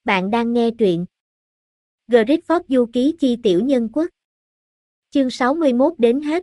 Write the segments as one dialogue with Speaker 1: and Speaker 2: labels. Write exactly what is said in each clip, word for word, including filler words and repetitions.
Speaker 1: Bạn đang nghe truyện Gridford Du Ký Chi Tiểu Nhân Quốc. Chương sáu mươi mốt đến hết.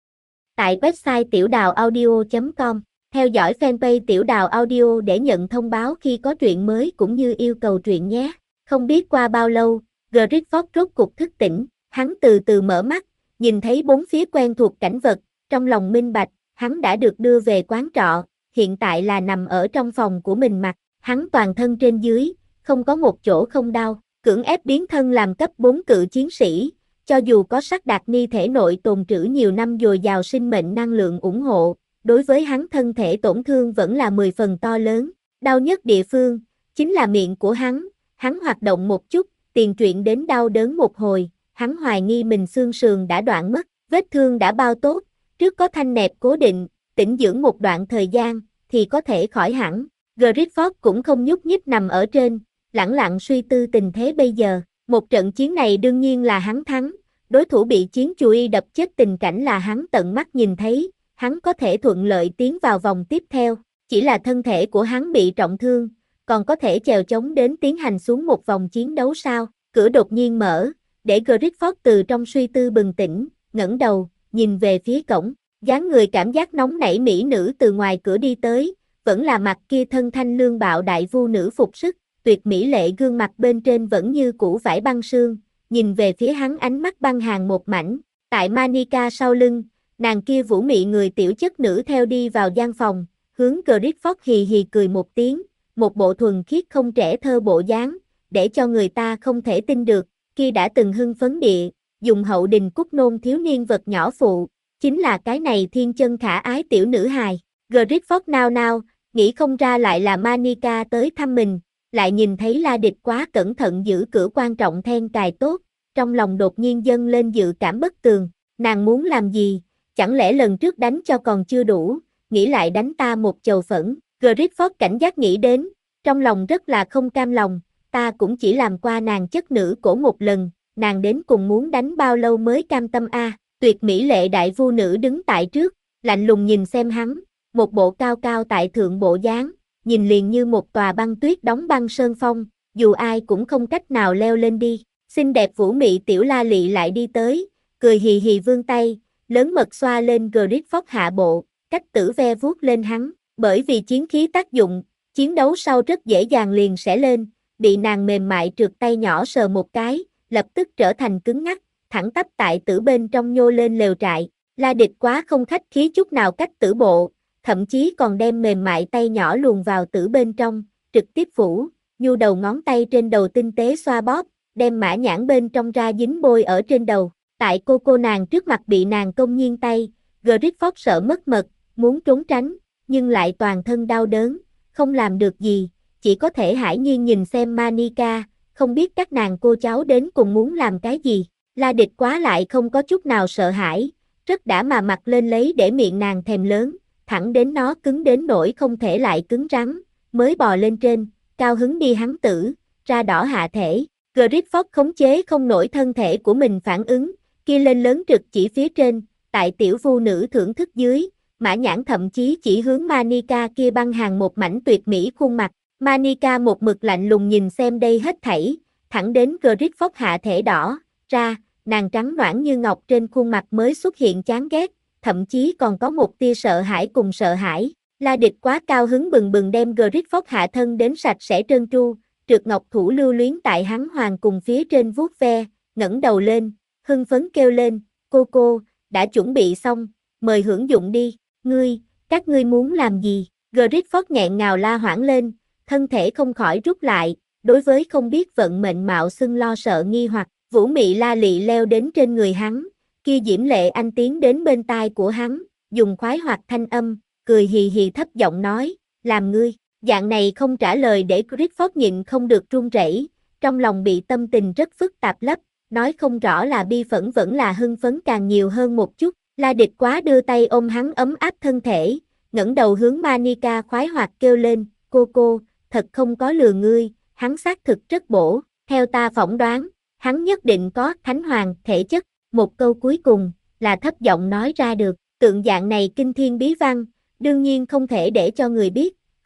Speaker 1: Tại website tiểu đào audio chấm com, theo dõi fanpage Tiểu Đào Audio để nhận thông báo khi có truyện mới cũng như yêu cầu truyện nhé. Không biết qua bao lâu, Gridford rốt cục thức tỉnh, hắn từ từ mở mắt, nhìn thấy bốn phía quen thuộc cảnh vật, trong lòng minh bạch, hắn đã được đưa về quán trọ, hiện tại là nằm ở trong phòng của mình mặc, hắn toàn thân trên dưới, không có một chỗ không đau, cưỡng ép biến thân làm cấp bốn cự chiến sĩ, cho dù có sắc đạt ni thể nội tồn trữ nhiều năm dồi dào sinh mệnh năng lượng ủng hộ, đối với hắn thân thể tổn thương vẫn là mười phần to lớn, đau nhất địa phương, chính là miệng của hắn, hắn hoạt động một chút, tiền truyện đến đau đớn một hồi, hắn hoài nghi mình xương sườn đã đoạn mất, vết thương đã bao tốt, trước có thanh nẹp cố định, tĩnh dưỡng một đoạn thời gian, thì có thể khỏi hẳn. Gridford cũng không nhúc nhích nằm ở trên, lẳng lặng suy tư tình thế bây giờ, một trận chiến này đương nhiên là hắn thắng, đối thủ bị chiến chùy đập chết tình cảnh là hắn tận mắt nhìn thấy, hắn có thể thuận lợi tiến vào vòng tiếp theo, chỉ là thân thể của hắn bị trọng thương, còn có thể chèo chống đến tiến hành xuống một vòng chiến đấu sao, cửa đột nhiên mở, để Gridford từ trong suy tư bừng tỉnh, ngẩng đầu, nhìn về phía cổng, dáng người cảm giác nóng nảy mỹ nữ từ ngoài cửa đi tới, vẫn là mặt kia thân thanh lương bạo đại vu nữ phục sức, tuyệt mỹ lệ gương mặt bên trên vẫn như cũ vải băng sương, nhìn về phía hắn ánh mắt băng hàn một mảnh, tại Manika sau lưng, nàng kia vũ mị người tiểu chất nữ theo đi vào gian phòng, hướng Gridford hì hì cười một tiếng, một bộ thuần khiết không trẻ thơ bộ dáng, để cho người ta không thể tin được, kia đã từng hưng phấn địa, dùng hậu đình cúc nôn thiếu niên vật nhỏ phụ, chính là cái này thiên chân khả ái tiểu nữ hài. Gridford nao nao, nghĩ không ra lại là Manika tới thăm mình, lại nhìn thấy La Địch quá cẩn thận giữ cửa quan trọng then cài tốt, trong lòng đột nhiên dâng lên dự cảm bất tường, nàng muốn làm gì, chẳng lẽ lần trước đánh cho còn chưa đủ, nghĩ lại đánh ta một chầu phẫn, Gridford cảnh giác nghĩ đến, trong lòng rất là không cam lòng, ta cũng chỉ làm qua nàng chất nữ cổ một lần, nàng đến cùng muốn đánh bao lâu mới cam tâm a? Tuyệt mỹ lệ đại vu nữ đứng tại trước, lạnh lùng nhìn xem hắn, một bộ cao cao tại thượng bộ dáng, nhìn liền như một tòa băng tuyết đóng băng sơn phong, dù ai cũng không cách nào leo lên đi. Xinh đẹp vũ mị tiểu La Lị lại đi tới, cười hì hì vươn tay, lớn mật xoa lên Gridford hạ bộ, cách tử ve vuốt lên hắn, bởi vì chiến khí tác dụng, chiến đấu sau rất dễ dàng liền sẽ lên, bị nàng mềm mại trượt tay nhỏ sờ một cái, lập tức trở thành cứng ngắc, thẳng tắp tại tử bên trong nhô lên lều trại. La Địch quá không khách khí chút nào cách tử bộ, thậm chí còn đem mềm mại tay nhỏ luồn vào tử bên trong, trực tiếp phủ, nhu đầu ngón tay trên đầu tinh tế xoa bóp, đem mã nhãn bên trong ra dính bôi ở trên đầu. Tại cô cô nàng trước mặt bị nàng công nhiên tay, Gridford sợ mất mật, muốn trốn tránh, nhưng lại toàn thân đau đớn, không làm được gì, chỉ có thể hãi nhiên nhìn xem Manika, không biết các nàng cô cháu đến cùng muốn làm cái gì. La Địch quá lại không có chút nào sợ hãi, rất đã mà mặc lên lấy để miệng nàng thèm lớn, thẳng đến nó cứng đến nỗi không thể lại cứng rắn, mới bò lên trên, cao hứng đi hắn tử, ra đỏ hạ thể. Gridford khống chế không nổi thân thể của mình phản ứng, kia lên lớn trực chỉ phía trên, tại tiểu vu nữ thưởng thức dưới, mã nhãn thậm chí chỉ hướng Manika kia băng hàng một mảnh tuyệt mỹ khuôn mặt. Manika một mực lạnh lùng nhìn xem đây hết thảy, thẳng đến Gridford hạ thể đỏ ra, nàng trắng nõn như ngọc trên khuôn mặt mới xuất hiện chán ghét, thậm chí còn có một tia sợ hãi cùng sợ hãi. La Địch quá cao hứng bừng bừng đem Gridford hạ thân đến sạch sẽ trơn tru, trượt ngọc thủ lưu luyến tại hắn hoàng cùng phía trên vuốt ve, ngẩng đầu lên, hưng phấn kêu lên, cô cô, đã chuẩn bị xong, mời hưởng dụng đi, ngươi, các ngươi muốn làm gì? Gridford nghẹn ngào la hoảng lên, thân thể không khỏi rút lại, đối với không biết vận mệnh mạo xưng lo sợ nghi hoặc, vũ mị La Lị leo đến trên người hắn, kia diễm lệ anh tiến đến bên tai của hắn, dùng khoái hoạt thanh âm, cười hì hì thấp giọng nói, làm ngươi, dạng này không trả lời để Gridford nhịn không được run rẩy, trong lòng bị tâm tình rất phức tạp lấp, nói không rõ là bi phẫn vẫn là hưng phấn càng nhiều hơn một chút. La Địch quá đưa tay ôm hắn ấm áp thân thể, ngẩng đầu hướng Manika khoái hoạt kêu lên, cô cô, thật không có lừa ngươi, hắn xác thực rất bổ, theo ta phỏng đoán, hắn nhất định có thánh hoàng thể chất. Một câu cuối cùng, là thấp giọng nói ra được, tượng dạng này kinh thiên bí văn, đương nhiên không thể để cho người biết,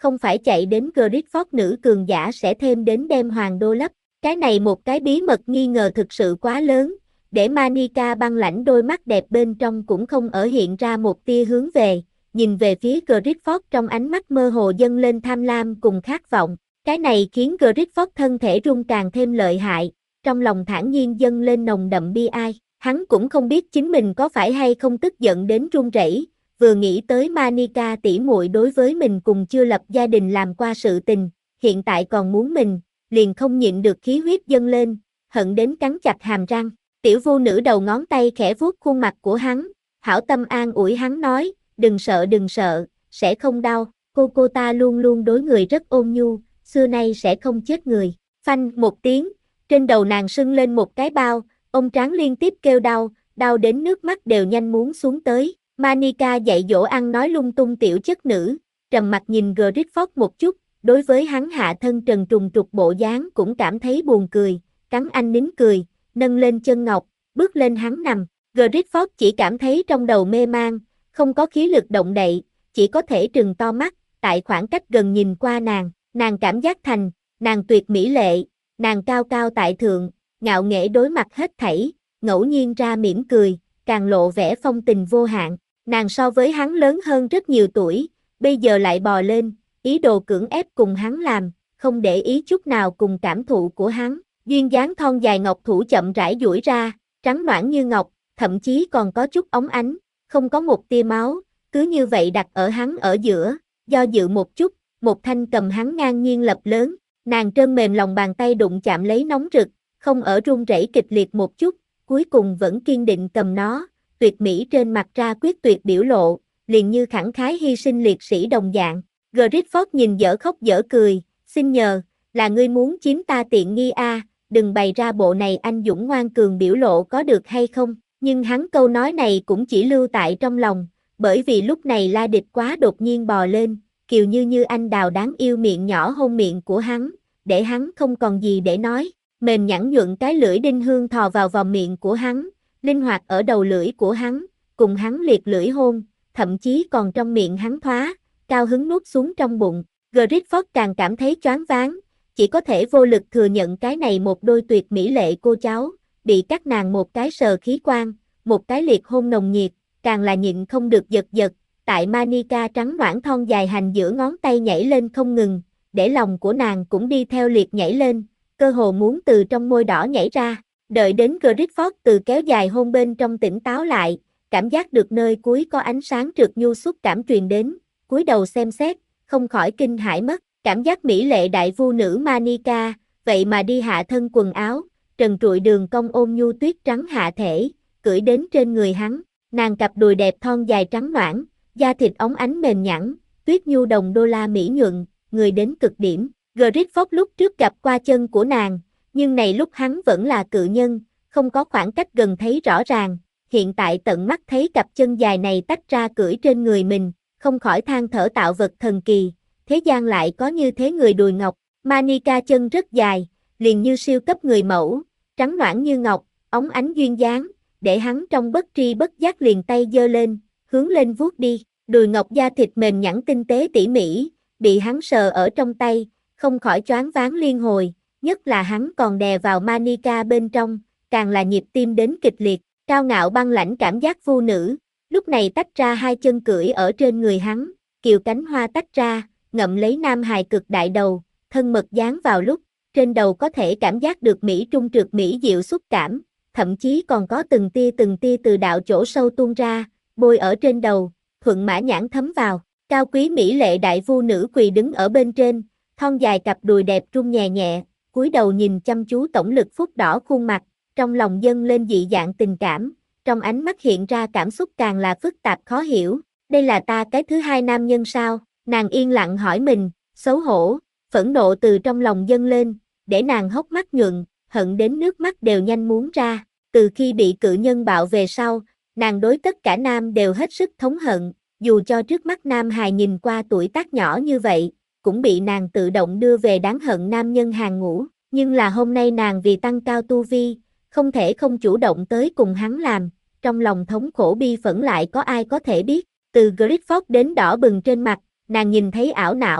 Speaker 1: không phải chạy đến Grifford nữ cường giả sẽ thêm đến đem hoàng đô lấp. Cái này một cái bí mật nghi ngờ thực sự quá lớn, để Manika băng lãnh đôi mắt đẹp bên trong cũng không ở hiện ra một tia hướng về, nhìn về phía Grifford trong ánh mắt mơ hồ dâng lên tham lam cùng khát vọng. Cái này khiến Grifford thân thể run càng thêm lợi hại, trong lòng thản nhiên dâng lên nồng đậm bi ai. Hắn cũng không biết chính mình có phải hay không tức giận đến run rẩy, vừa nghĩ tới Manika tỷ muội đối với mình cùng chưa lập gia đình làm qua sự tình, hiện tại còn muốn mình, liền không nhịn được khí huyết dâng lên, hận đến cắn chặt hàm răng. Tiểu vu nữ đầu ngón tay khẽ vuốt khuôn mặt của hắn, hảo tâm an ủi hắn nói, đừng sợ đừng sợ, sẽ không đau, cô cô ta luôn luôn đối người rất ôn nhu, xưa nay sẽ không chết người. Phanh một tiếng, trên đầu nàng sưng lên một cái bao, ông tráng liên tiếp kêu đau, đau đến nước mắt đều nhanh muốn xuống tới. Manika dạy dỗ ăn nói lung tung tiểu chất nữ, trầm mặt nhìn Grifford một chút, đối với hắn hạ thân trần trùng trục bộ dáng cũng cảm thấy buồn cười, cắn anh nín cười, nâng lên chân ngọc, bước lên hắn nằm. Grifford chỉ cảm thấy trong đầu mê mang, không có khí lực động đậy, chỉ có thể trừng to mắt, tại khoảng cách gần nhìn qua nàng, nàng cảm giác thành, nàng tuyệt mỹ lệ, nàng cao cao tại thượng, ngạo nghễ đối mặt hết thảy, ngẫu nhiên ra mỉm cười, càng lộ vẻ phong tình vô hạn. Nàng so với hắn lớn hơn rất nhiều tuổi, bây giờ lại bò lên, ý đồ cưỡng ép cùng hắn làm, không để ý chút nào cùng cảm thụ của hắn. Duyên dáng thon dài ngọc thủ chậm rãi duỗi ra, trắng nõn như ngọc, thậm chí còn có chút óng ánh, không có một tia máu, cứ như vậy đặt ở hắn ở giữa, do dự một chút, một thanh cầm hắn ngang nhiên lập lớn, nàng trơn mềm lòng bàn tay đụng chạm lấy nóng rực, không ở run rẩy kịch liệt một chút, cuối cùng vẫn kiên định cầm nó, tuyệt mỹ trên mặt ra quyết tuyệt biểu lộ, liền như khẳng khái hy sinh liệt sĩ đồng dạng. Grifford nhìn dở khóc dở cười, xin nhờ, là ngươi muốn chiếm ta tiện nghi a, à, đừng bày ra bộ này anh dũng ngoan cường biểu lộ có được hay không, nhưng hắn câu nói này cũng chỉ lưu tại trong lòng, bởi vì lúc này La Địch quá đột nhiên bò lên, kiều như như anh đào đáng yêu miệng nhỏ hôn miệng của hắn, để hắn không còn gì để nói, mềm nhẵn nhuận cái lưỡi đinh hương thò vào vòng miệng của hắn, linh hoạt ở đầu lưỡi của hắn, cùng hắn liệt lưỡi hôn, thậm chí còn trong miệng hắn thoá, cao hứng nuốt xuống trong bụng. Grifford càng cảm thấy choáng váng, chỉ có thể vô lực thừa nhận cái này một đôi tuyệt mỹ lệ cô cháu, bị các nàng một cái sờ khí quan, một cái liệt hôn nồng nhiệt, càng là nhịn không được giật giật, tại Manika trắng nõn thon dài hành giữa ngón tay nhảy lên không ngừng, để lòng của nàng cũng đi theo liệt nhảy lên, cơ hồ muốn từ trong môi đỏ nhảy ra. Đợi đến Grifford từ kéo dài hôn bên trong tỉnh táo lại, cảm giác được nơi cuối có ánh sáng trượt nhu xúc cảm truyền đến, cúi đầu xem xét, không khỏi kinh hãi mất, cảm giác mỹ lệ đại vu nữ Manika, vậy mà đi hạ thân quần áo, trần trụi đường cong ôm nhu tuyết trắng hạ thể, cưỡi đến trên người hắn, nàng cặp đùi đẹp thon dài trắng nõn, da thịt óng ánh mềm nhẵn, tuyết nhu đồng đô la mỹ nhuận, người đến cực điểm. Grifford lúc trước gặp qua chân của nàng, nhưng này lúc hắn vẫn là cự nhân, không có khoảng cách gần thấy rõ ràng, hiện tại tận mắt thấy cặp chân dài này tách ra cưỡi trên người mình, không khỏi than thở tạo vật thần kỳ, thế gian lại có như thế người đùi ngọc. Manika chân rất dài, liền như siêu cấp người mẫu, trắng nõn như ngọc, óng ánh duyên dáng, để hắn trong bất tri bất giác liền tay giơ lên, hướng lên vuốt đi, đùi ngọc da thịt mềm nhẵn tinh tế tỉ mỉ, bị hắn sờ ở trong tay, không khỏi choáng váng liên hồi, nhất là hắn còn đè vào Manika bên trong, càng là nhịp tim đến kịch liệt, cao ngạo băng lãnh cảm giác vu nữ, lúc này tách ra hai chân cưỡi ở trên người hắn, kiều cánh hoa tách ra, ngậm lấy nam hài cực đại đầu, thân mật dán vào lúc, trên đầu có thể cảm giác được mỹ trung trượt mỹ diệu xúc cảm, thậm chí còn có từng tia từng tia từ đạo chỗ sâu tuôn ra, bôi ở trên đầu, thuận mã nhãn thấm vào, cao quý mỹ lệ đại vu nữ quỳ đứng ở bên trên, thon dài cặp đùi đẹp rung nhẹ nhẹ, cúi đầu nhìn chăm chú tổng lực phúc đỏ khuôn mặt, trong lòng dâng lên dị dạng tình cảm, trong ánh mắt hiện ra cảm xúc càng là phức tạp khó hiểu, đây là ta cái thứ hai nam nhân sao, nàng yên lặng hỏi mình, xấu hổ, phẫn nộ từ trong lòng dâng lên, để nàng hốc mắt nhuận, hận đến nước mắt đều nhanh muốn ra, từ khi bị cự nhân bạo về sau, nàng đối tất cả nam đều hết sức thống hận, dù cho trước mắt nam hài nhìn qua tuổi tác nhỏ như vậy, cũng bị nàng tự động đưa về đáng hận nam nhân hàng ngũ, nhưng là hôm nay nàng vì tăng cao tu vi, không thể không chủ động tới cùng hắn làm, trong lòng thống khổ bi phẫn lại có ai có thể biết, từ Grifford đến đỏ bừng trên mặt, nàng nhìn thấy ảo não,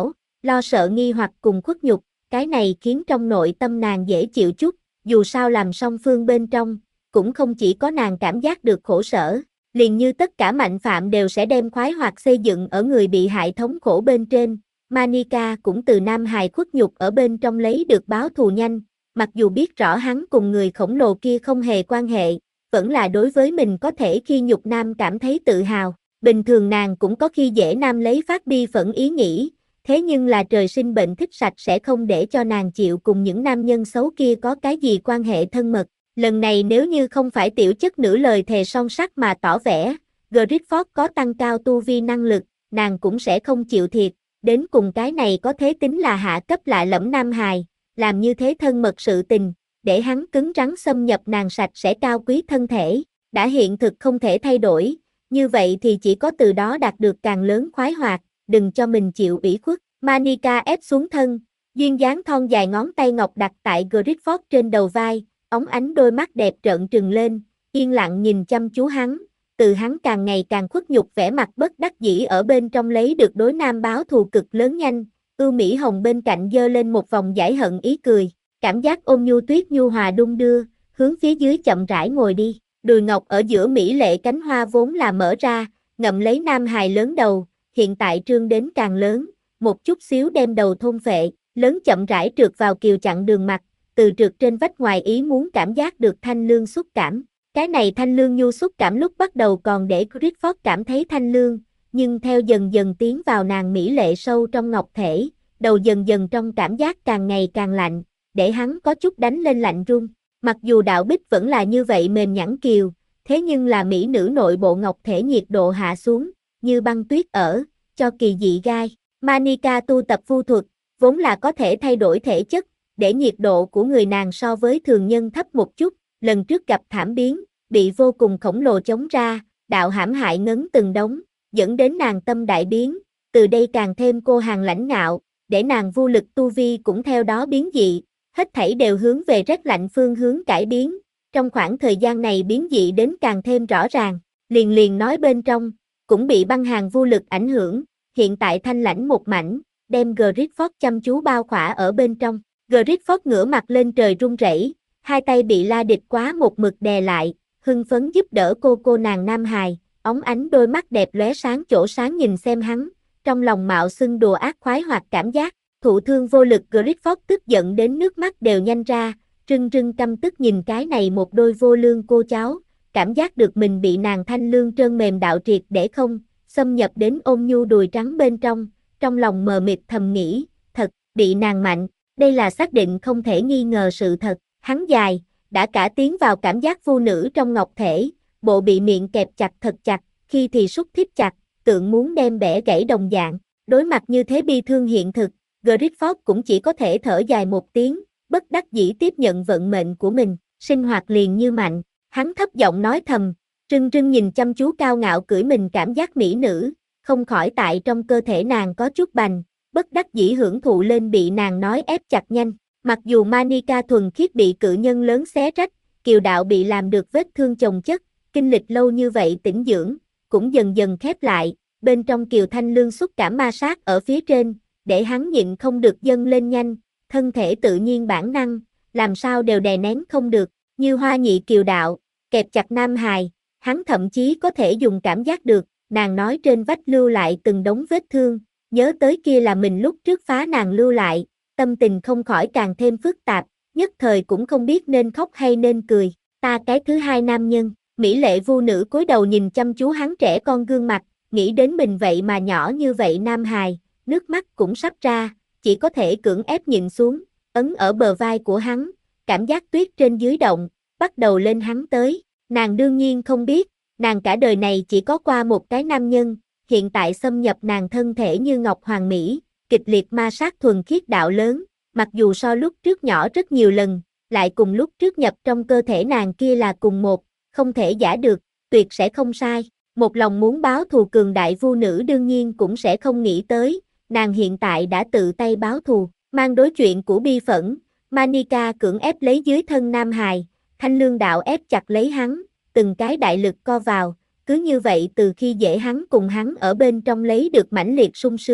Speaker 1: lo sợ nghi hoặc cùng khuất nhục, cái này khiến trong nội tâm nàng dễ chịu chút, dù sao làm song phương bên trong, cũng không chỉ có nàng cảm giác được khổ sở, liền như tất cả mạnh phạm đều sẽ đem khoái hoặc xây dựng ở người bị hại thống khổ bên trên, Manika cũng từ nam hài khuất nhục ở bên trong lấy được báo thù nhanh, mặc dù biết rõ hắn cùng người khổng lồ kia không hề quan hệ, vẫn là đối với mình có thể khi nhục nam cảm thấy tự hào, bình thường nàng cũng có khi dễ nam lấy phát bi phẫn ý nghĩ, thế nhưng là trời sinh bệnh thích sạch sẽ không để cho nàng chịu cùng những nam nhân xấu kia có cái gì quan hệ thân mật. Lần này nếu như không phải tiểu chất nữ lời thề son sắt mà tỏ vẻ, Griffith có tăng cao tu vi năng lực, nàng cũng sẽ không chịu thiệt, đến cùng cái này có thế tính là hạ cấp lạ lẫm nam hài, làm như thế thân mật sự tình, để hắn cứng rắn xâm nhập nàng sạch sẽ cao quý thân thể, đã hiện thực không thể thay đổi, như vậy thì chỉ có từ đó đạt được càng lớn khoái hoạt, đừng cho mình chịu ủy khuất. Manika ép xuống thân, duyên dáng thon dài ngón tay ngọc đặt tại Griffith trên đầu vai, óng ánh đôi mắt đẹp trợn trừng lên, yên lặng nhìn chăm chú hắn, từ hắn càng ngày càng khuất nhục vẻ mặt bất đắc dĩ ở bên trong lấy được đối nam báo thù cực lớn nhanh, ưu mỹ hồng bên cạnh giơ lên một vòng giải hận ý cười, cảm giác ôm nhu tuyết nhu hòa đung đưa, hướng phía dưới chậm rãi ngồi đi, đùi ngọc ở giữa mỹ lệ cánh hoa vốn là mở ra, ngậm lấy nam hài lớn đầu, hiện tại trương đến càng lớn, một chút xíu đem đầu thôn phệ, lớn chậm rãi trượt vào kiều chặn đường mặt, từ trượt trên vách ngoài ý muốn cảm giác được thanh lương xúc cảm. Cái này thanh lương nhu xúc cảm lúc bắt đầu còn để Griffith cảm thấy thanh lương, nhưng theo dần dần tiến vào nàng mỹ lệ sâu trong ngọc thể, đầu dần dần trong cảm giác càng ngày càng lạnh, để hắn có chút đánh lên lạnh run. Mặc dù đạo bích vẫn là như vậy mềm nhẵn kiều, thế nhưng là mỹ nữ nội bộ ngọc thể nhiệt độ hạ xuống, như băng tuyết ở, cho kỳ dị gai. Manika tu tập vu thuật, vốn là có thể thay đổi thể chất, để nhiệt độ của người nàng so với thường nhân thấp một chút, lần trước gặp thảm biến, bị vô cùng khổng lồ chống ra, đạo hãm hại ngấn từng đống, dẫn đến nàng tâm đại biến, từ đây càng thêm cô hàng lãnh ngạo, để nàng vô lực tu vi cũng theo đó biến dị, hết thảy đều hướng về rét lạnh phương hướng cải biến, trong khoảng thời gian này biến dị đến càng thêm rõ ràng, liền liền nói bên trong, cũng bị băng hàng vô lực ảnh hưởng, hiện tại thanh lãnh một mảnh, đem Griffith chăm chú bao khỏa ở bên trong, Griffith ngửa mặt lên trời run rẩy, hai tay bị la địch quá một mực đè lại, hưng phấn giúp đỡ cô cô nàng nam hài, óng ánh đôi mắt đẹp lóe sáng chỗ sáng nhìn xem hắn, trong lòng mạo xưng đùa ác khoái hoặc cảm giác, thụ thương vô lực Griffith tức giận đến nước mắt đều nhanh ra, rưng rưng căm tức nhìn cái này một đôi vô lương cô cháu, cảm giác được mình bị nàng thanh lương trơn mềm đạo triệt để không, xâm nhập đến ôm nhu đùi trắng bên trong, trong lòng mờ mịt thầm nghĩ, thật, bị nàng mạnh, đây là xác định không thể nghi ngờ sự thật, hắn dài, đã cả tiến vào cảm giác phu nữ trong ngọc thể, bộ bị miệng kẹp chặt thật chặt, khi thì sút thít chặt, tượng muốn đem bẻ gãy đồng dạng, đối mặt như thế bi thương hiện thực, Griffith cũng chỉ có thể thở dài một tiếng, bất đắc dĩ tiếp nhận vận mệnh của mình, sinh hoạt liền như mạnh, hắn thấp giọng nói thầm, trưng trưng nhìn chăm chú cao ngạo cưỡi mình cảm giác mỹ nữ, không khỏi tại trong cơ thể nàng có chút bành, bất đắc dĩ hưởng thụ lên bị nàng nói ép chặt nhanh. Mặc dù Manika thuần khiết bị cự nhân lớn xé rách, kiều đạo bị làm được vết thương chồng chất, kinh lịch lâu như vậy tĩnh dưỡng, cũng dần dần khép lại, bên trong kiều thanh lương xúc cảm ma sát ở phía trên, để hắn nhịn không được dâng lên nhanh, thân thể tự nhiên bản năng, làm sao đều đè nén không được, như hoa nhị kiều đạo, kẹp chặt nam hài, hắn thậm chí có thể dùng cảm giác được, nàng nói trên vách lưu lại từng đống vết thương, nhớ tới kia là mình lúc trước phá nàng lưu lại. Tâm tình không khỏi càng thêm phức tạp, nhất thời cũng không biết nên khóc hay nên cười, ta cái thứ hai nam nhân, mỹ lệ vu nữ cúi đầu nhìn chăm chú hắn trẻ con gương mặt, nghĩ đến mình vậy mà nhỏ như vậy nam hài, nước mắt cũng sắp ra, chỉ có thể cưỡng ép nhìn xuống, ấn ở bờ vai của hắn, cảm giác tuyết trên dưới động, bắt đầu lên hắn tới, nàng đương nhiên không biết, nàng cả đời này chỉ có qua một cái nam nhân, hiện tại xâm nhập nàng thân thể như ngọc hoàng mỹ. Kịch liệt ma sát thuần khiết đạo lớn, mặc dù so lúc trước nhỏ rất nhiều lần, lại cùng lúc trước nhập trong cơ thể nàng kia là cùng một, không thể giả được, tuyệt sẽ không sai. Một lòng muốn báo thù cường đại vu nữ đương nhiên cũng sẽ không nghĩ tới, nàng hiện tại đã tự tay báo thù, mang đối chuyện của bi phẫn, Manika cưỡng ép lấy dưới thân nam hài, thanh lương đạo ép chặt lấy hắn, từng cái đại lực co vào, cứ như vậy từ khi dễ hắn cùng hắn ở bên trong lấy được mãnh liệt sung sướng.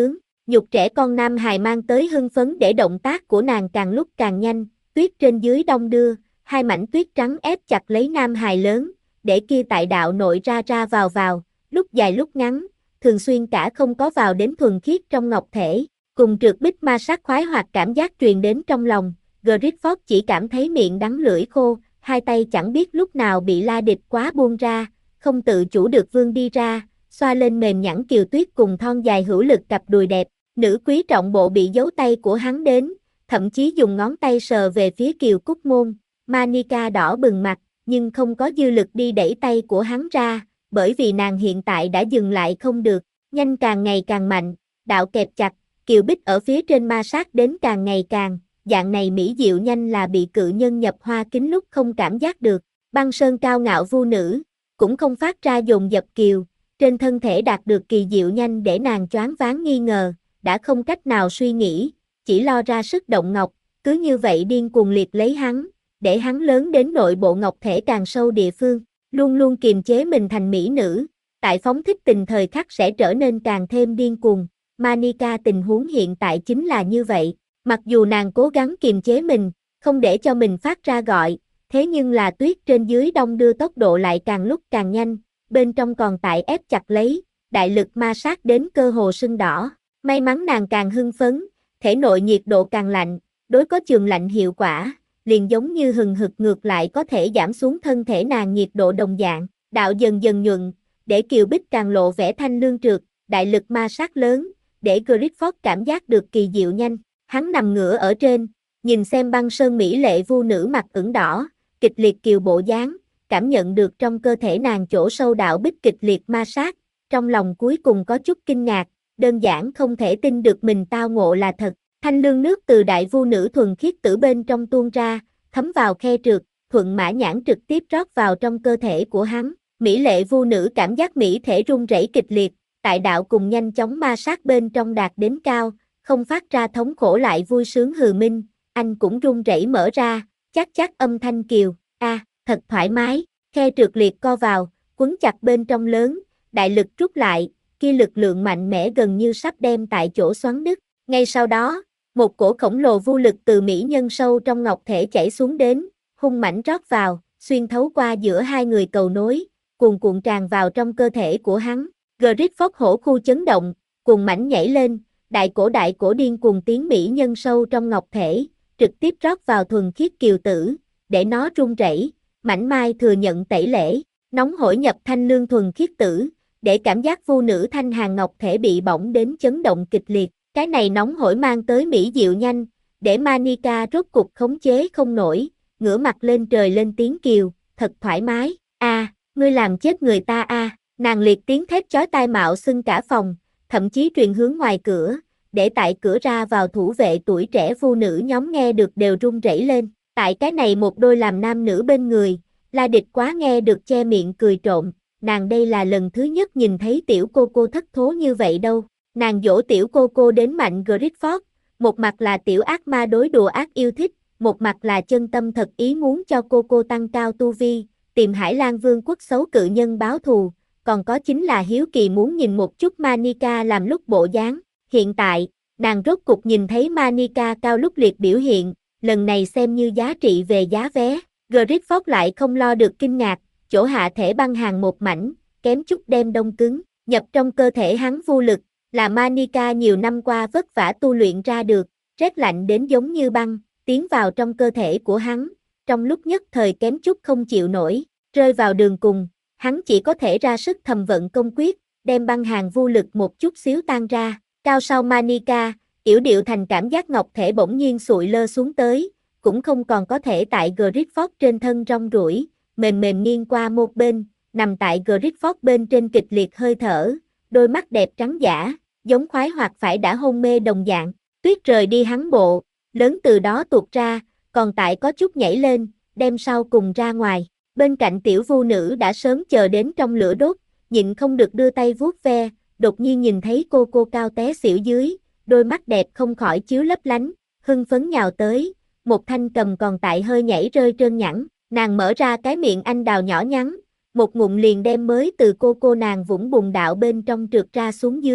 Speaker 1: Nhục trẻ con nam hài mang tới hưng phấn để động tác của nàng càng lúc càng nhanh, tuyết trên dưới đong đưa, hai mảnh tuyết trắng ép chặt lấy nam hài lớn, để kia tại đạo nội ra ra vào vào, lúc dài lúc ngắn, thường xuyên cả không có vào đến thuần khiết trong ngọc thể, cùng trượt bích ma sát khoái hoặc cảm giác truyền đến trong lòng, Griffith chỉ cảm thấy miệng đắng lưỡi khô, hai tay chẳng biết lúc nào bị la địch quá buông ra, không tự chủ được vươn đi ra, xoa lên mềm nhẵn kiều tuyết cùng thon dài hữu lực cặp đùi đẹp, nữ quý trọng bộ bị giấu tay của hắn đến, thậm chí dùng ngón tay sờ về phía kiều cúc môn, Manika đỏ bừng mặt, nhưng không có dư lực đi đẩy tay của hắn ra, bởi vì nàng hiện tại đã dừng lại không được, nhanh càng ngày càng mạnh, đạo kẹp chặt, kiều bích ở phía trên ma sát đến càng ngày càng, dạng này mỹ diệu nhanh là bị cự nhân nhập hoa kính lúc không cảm giác được, băng sơn cao ngạo vu nữ, cũng không phát ra dồn dập kiều, trên thân thể đạt được kỳ diệu nhanh để nàng choáng váng nghi ngờ, đã không cách nào suy nghĩ, chỉ lo ra sức động ngọc, cứ như vậy điên cuồng liệt lấy hắn, để hắn lớn đến nội bộ ngọc thể càng sâu địa phương, luôn luôn kiềm chế mình thành mỹ nữ, tại phóng thích tình thời khắc sẽ trở nên càng thêm điên cuồng, Manika tình huống hiện tại chính là như vậy, mặc dù nàng cố gắng kiềm chế mình, không để cho mình phát ra gọi, thế nhưng là tuyết trên dưới đong đưa tốc độ lại càng lúc càng nhanh, bên trong còn tại ép chặt lấy, đại lực ma sát đến cơ hồ sưng đỏ, may mắn nàng càng hưng phấn, thể nội nhiệt độ càng lạnh, đối có trường lạnh hiệu quả, liền giống như hừng hực ngược lại có thể giảm xuống thân thể nàng nhiệt độ đồng dạng, đạo dần dần nhuận, để kiều bích càng lộ vẻ thanh lương trượt, đại lực ma sát lớn, để Griffith cảm giác được kỳ diệu nhanh, hắn nằm ngửa ở trên, nhìn xem băng sơn mỹ lệ vu nữ mặt ửng đỏ, kịch liệt kiều bộ dáng, cảm nhận được trong cơ thể nàng chỗ sâu đạo bích kịch liệt ma sát, trong lòng cuối cùng có chút kinh ngạc, đơn giản không thể tin được mình tao ngộ là thật. Thanh lương nước từ đại vu nữ thuần khiết tử bên trong tuôn ra, thấm vào khe trượt, thuận mã nhãn trực tiếp rót vào trong cơ thể của hắn. Mỹ lệ vu nữ cảm giác mỹ thể rung rẩy kịch liệt, tại đạo cùng nhanh chóng ma sát bên trong đạt đến cao, không phát ra thống khổ lại vui sướng hừ minh, anh cũng rung rẩy mở ra, chắc chắc âm thanh kiều, a, à, thật thoải mái, khe trượt liệt co vào, quấn chặt bên trong lớn, đại lực rút lại, kia lực lượng mạnh mẽ gần như sắp đem tại chỗ xoắn đứt. Ngay sau đó, một cổ khổng lồ vô lực từ mỹ nhân sâu trong ngọc thể chảy xuống đến, hung mãnh rót vào, xuyên thấu qua giữa hai người cầu nối, cuồn cuộn tràn vào trong cơ thể của hắn. Griffith hổ khu chấn động, cuồng mãnh nhảy lên, đại cổ đại cổ điên cuồng tiến mỹ nhân sâu trong ngọc thể, trực tiếp rót vào thuần khiết kiều tử, để nó rung rẩy, mảnh mai thừa nhận tẩy lễ, nóng hổi nhập thanh lương thuần khiết tử, để cảm giác vu nữ thanh hàng ngọc thể bị bỏng đến chấn động kịch liệt. Cái này nóng hổi mang tới mỹ diệu nhanh, để Manika rốt cục khống chế không nổi, ngửa mặt lên trời lên tiếng kiều, thật thoải mái, a, à, ngươi làm chết người ta a, à. Nàng liệt tiếng thét chói tai mạo xưng cả phòng, thậm chí truyền hướng ngoài cửa, để tại cửa ra vào thủ vệ tuổi trẻ phu nữ nhóm nghe được đều run rẩy lên, tại cái này một đôi làm nam nữ bên người, La Địch quá nghe được che miệng cười trộm, nàng đây là lần thứ nhất nhìn thấy tiểu cô cô thất thố như vậy đâu. Nàng dỗ tiểu cô cô đến mạnh Griffith, một mặt là tiểu ác ma đối đùa ác yêu thích, một mặt là chân tâm thật ý muốn cho cô cô tăng cao tu vi, tìm Hải Lang Vương quốc xấu cự nhân báo thù, còn có chính là hiếu kỳ muốn nhìn một chút Manika làm lúc bộ dáng. Hiện tại, nàng rốt cục nhìn thấy Manika cao lúc liệt biểu hiện, lần này xem như giá trị về giá vé. Griffith lại không lo được kinh ngạc, chỗ hạ thể băng hàng một mảnh, kém chút đem đông cứng, nhập trong cơ thể hắn vô lực. Là Manika nhiều năm qua vất vả tu luyện ra được, rét lạnh đến giống như băng, tiến vào trong cơ thể của hắn, trong lúc nhất thời kém chút không chịu nổi, rơi vào đường cùng, hắn chỉ có thể ra sức thầm vận công quyết, đem băng hàng vô lực một chút xíu tan ra, cao sau Manika, yểu điệu thành cảm giác ngọc thể bỗng nhiên sụi lơ xuống tới, cũng không còn có thể tại Griffith trên thân rong ruổi, mềm mềm nghiêng qua một bên, nằm tại Griffith bên trên kịch liệt hơi thở. Đôi mắt đẹp trắng giả, giống khoái hoặc phải đã hôn mê đồng dạng, tuyết rời đi hắn bộ, lớn từ đó tuột ra, còn tại có chút nhảy lên, đem sau cùng ra ngoài, bên cạnh tiểu vu nữ đã sớm chờ đến trong lửa đốt, nhịn không được đưa tay vuốt ve, đột nhiên nhìn thấy cô cô cao té xỉu dưới, đôi mắt đẹp không khỏi chiếu lấp lánh, hưng phấn nhào tới, một thanh cầm còn tại hơi nhảy rơi trơn nhẵn, nàng mở ra cái miệng anh đào nhỏ nhắn, một ngụm liền đem mới từ cô cô nàng vũng bùn đạo bên trong trượt ra xuống dưới,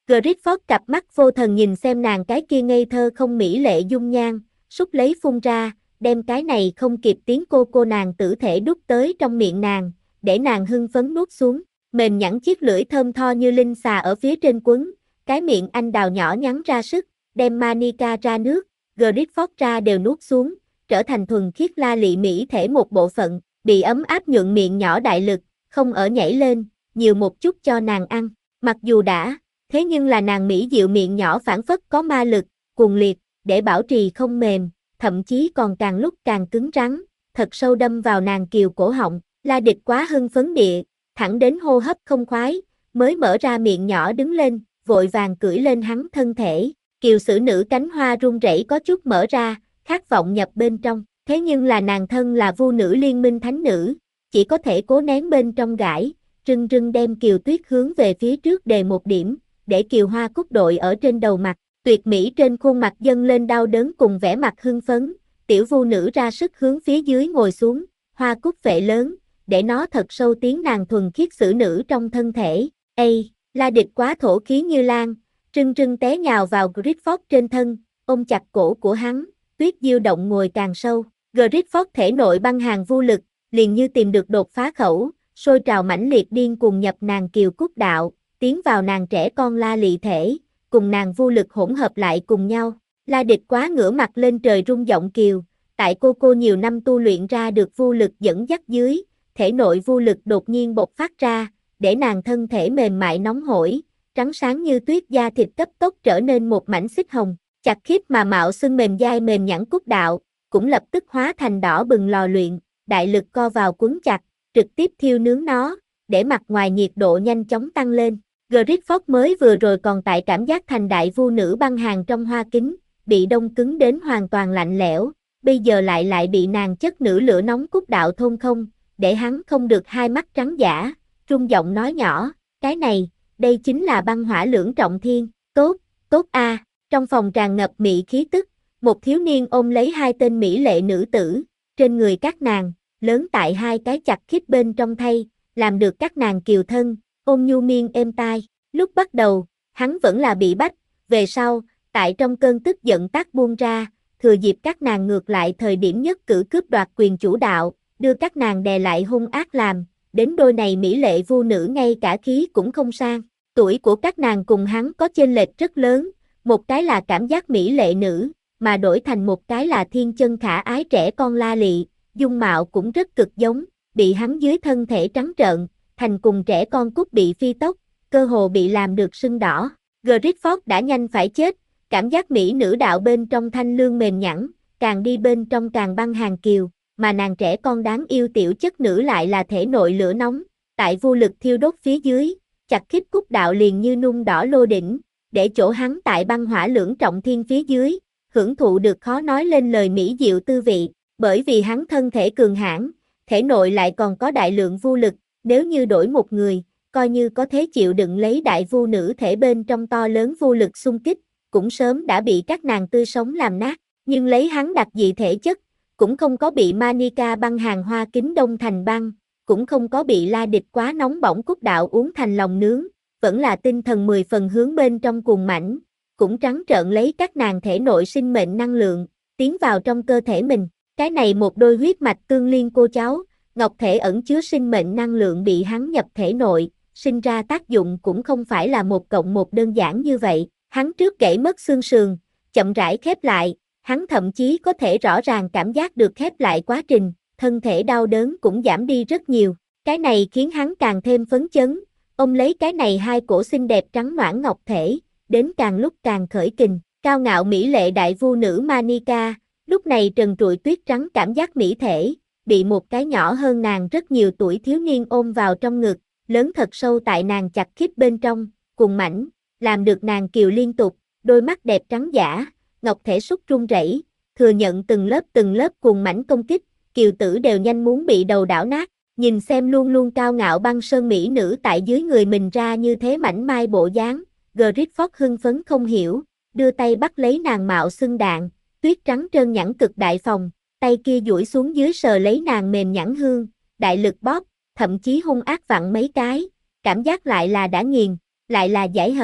Speaker 1: Griffith cặp mắt vô thần nhìn xem nàng cái kia ngây thơ không mỹ lệ dung nhan, xúc lấy phun ra, đem cái này không kịp tiếng cô cô nàng tử thể đút tới trong miệng nàng, để nàng hưng phấn nuốt xuống, mềm nhẵn chiếc lưỡi thơm tho như linh xà ở phía trên quấn, cái miệng anh đào nhỏ nhắn ra sức, đem Manica ra nước, Griffith ra đều nuốt xuống, trở thành thuần khiết la lị mỹ thể một bộ phận, bị ấm áp nhuận miệng nhỏ đại lực, không ở nhảy lên, nhiều một chút cho nàng ăn, mặc dù đã, thế nhưng là nàng mỹ diệu miệng nhỏ phản phất có ma lực, cuồng liệt, để bảo trì không mềm, thậm chí còn càng lúc càng cứng rắn, thật sâu đâm vào nàng kiều cổ họng, La Địch quá hưng phấn địa, thẳng đến hô hấp không khoái, mới mở ra miệng nhỏ đứng lên, vội vàng cưỡi lên hắn thân thể, kiều sử nữ cánh hoa run rẩy có chút mở ra, khát vọng nhập bên trong, thế nhưng là nàng thân là vu nữ liên minh thánh nữ, chỉ có thể cố nén bên trong gãi, rưng rưng đem kiều tuyết hướng về phía trước đề một điểm, để kiều hoa cúc đội ở trên đầu mặt, tuyệt mỹ trên khuôn mặt dâng lên đau đớn cùng vẻ mặt hưng phấn, tiểu vu nữ ra sức hướng phía dưới ngồi xuống, hoa cúc vệ lớn, để nó thật sâu tiếng nàng thuần khiết xử nữ trong thân thể, ây, La Địch quá thổ khí như lan, trưng trưng té nhào vào Griffith trên thân, ôm chặt cổ của hắn, tuyết diêu động ngồi càng sâu, Griffith thể nội băng hàng vô lực, liền như tìm được đột phá khẩu, sôi trào mãnh liệt điên cuồng nhập nàng kiều cúc đạo, tiến vào nàng trẻ con la lị thể, cùng nàng vô lực hỗn hợp lại cùng nhau, La Địch quá ngửa mặt lên trời rung giọng kiều, tại cô cô nhiều năm tu luyện ra được vô lực dẫn dắt dưới, thể nội vô lực đột nhiên bộc phát ra, để nàng thân thể mềm mại nóng hổi, trắng sáng như tuyết da thịt cấp tốc trở nên một mảnh xích hồng, chặt khiếp mà mạo xương mềm dai mềm nhẵn cúc đạo, cũng lập tức hóa thành đỏ bừng lò luyện, đại lực co vào quấn chặt, trực tiếp thiêu nướng nó, để mặt ngoài nhiệt độ nhanh chóng tăng lên. Griffith mới vừa rồi còn tại cảm giác thành đại vu nữ băng hàng trong hoa kính, bị đông cứng đến hoàn toàn lạnh lẽo, bây giờ lại lại bị nàng chất nữ lửa nóng cúc đạo thôn không, để hắn không được hai mắt trắng dã, trung giọng nói nhỏ, cái này, đây chính là băng hỏa lưỡng trọng thiên, tốt, tốt a. À. Trong phòng tràn ngập mỹ khí tức, một thiếu niên ôm lấy hai tên mỹ lệ nữ tử, trên người các nàng, lớn tại hai cái chặt khít bên trong thay, làm được các nàng kiều thân, ôm nhu miên êm tai. Lúc bắt đầu, hắn vẫn là bị bắt, về sau, tại trong cơn tức giận tác buông ra, thừa dịp các nàng ngược lại thời điểm nhất cử cướp đoạt quyền chủ đạo, đưa các nàng đè lại hung ác làm, đến đôi này mỹ lệ vu nữ ngay cả khí cũng không sang. Tuổi của các nàng cùng hắn có chênh lệch rất lớn, một cái là cảm giác mỹ lệ nữ, mà đổi thành một cái là thiên chân khả ái trẻ con la lị, dung mạo cũng rất cực giống, bị hắn dưới thân thể trắng trợn, thành cùng trẻ con cút bị phi tốc, cơ hồ bị làm được sưng đỏ. Griffith đã nhanh phải chết, cảm giác mỹ nữ đạo bên trong thanh lương mềm nhẵn, càng đi bên trong càng băng hàng kiều, mà nàng trẻ con đáng yêu tiểu chất nữ lại là thể nội lửa nóng, tại vô lực thiêu đốt phía dưới, chặt khít cúc đạo liền như nung đỏ lô đỉnh, để chỗ hắn tại băng hỏa lưỡng trọng thiên phía dưới, hưởng thụ được khó nói lên lời mỹ diệu tư vị, bởi vì hắn thân thể cường hãn, thể nội lại còn có đại lượng vô lực, nếu như đổi một người, coi như có thế chịu đựng lấy đại vu nữ thể bên trong to lớn vô lực xung kích, cũng sớm đã bị các nàng tươi sống làm nát, nhưng lấy hắn đặc dị thể chất, cũng không có bị Manica băng hàng hoa kính đông thành băng, cũng không có bị La Địch quá nóng bỏng cúc đạo uống thành lòng nướng, vẫn là tinh thần mười phần hướng bên trong cuồng mãnh, cũng trắng trợn lấy các nàng thể nội sinh mệnh năng lượng, tiến vào trong cơ thể mình, cái này một đôi huyết mạch tương liên cô cháu, ngọc thể ẩn chứa sinh mệnh năng lượng bị hắn nhập thể nội, sinh ra tác dụng cũng không phải là một cộng một đơn giản như vậy, hắn trước gãy mất xương sườn, chậm rãi khép lại, hắn thậm chí có thể rõ ràng cảm giác được khép lại quá trình, thân thể đau đớn cũng giảm đi rất nhiều, cái này khiến hắn càng thêm phấn chấn, ông lấy cái này hai cổ xinh đẹp trắng noãn ngọc thể, đến càng lúc càng khởi kình, cao ngạo mỹ lệ đại vu nữ Manica, lúc này trần trụi tuyết trắng cảm giác mỹ thể, bị một cái nhỏ hơn nàng rất nhiều tuổi thiếu niên ôm vào trong ngực, lớn thật sâu tại nàng chặt khít bên trong, cùng mảnh, làm được nàng kiều liên tục, đôi mắt đẹp trắng giả, ngọc thể xúc run rẩy, thừa nhận từng lớp từng lớp cuồng mảnh công kích, kiều tử đều nhanh muốn bị đầu đảo nát, nhìn xem luôn luôn cao ngạo băng sơn mỹ nữ tại dưới người mình ra như thế mảnh mai bộ dáng, Griffith hưng phấn không hiểu, đưa tay bắt lấy nàng mạo xưng đạn, tuyết trắng trơn nhẵn cực đại phòng, tay kia duỗi xuống dưới sờ lấy nàng mềm nhẵn hương, đại lực bóp, thậm chí hung ác vặn mấy cái, cảm giác lại là đã nghiền, lại là giải hận,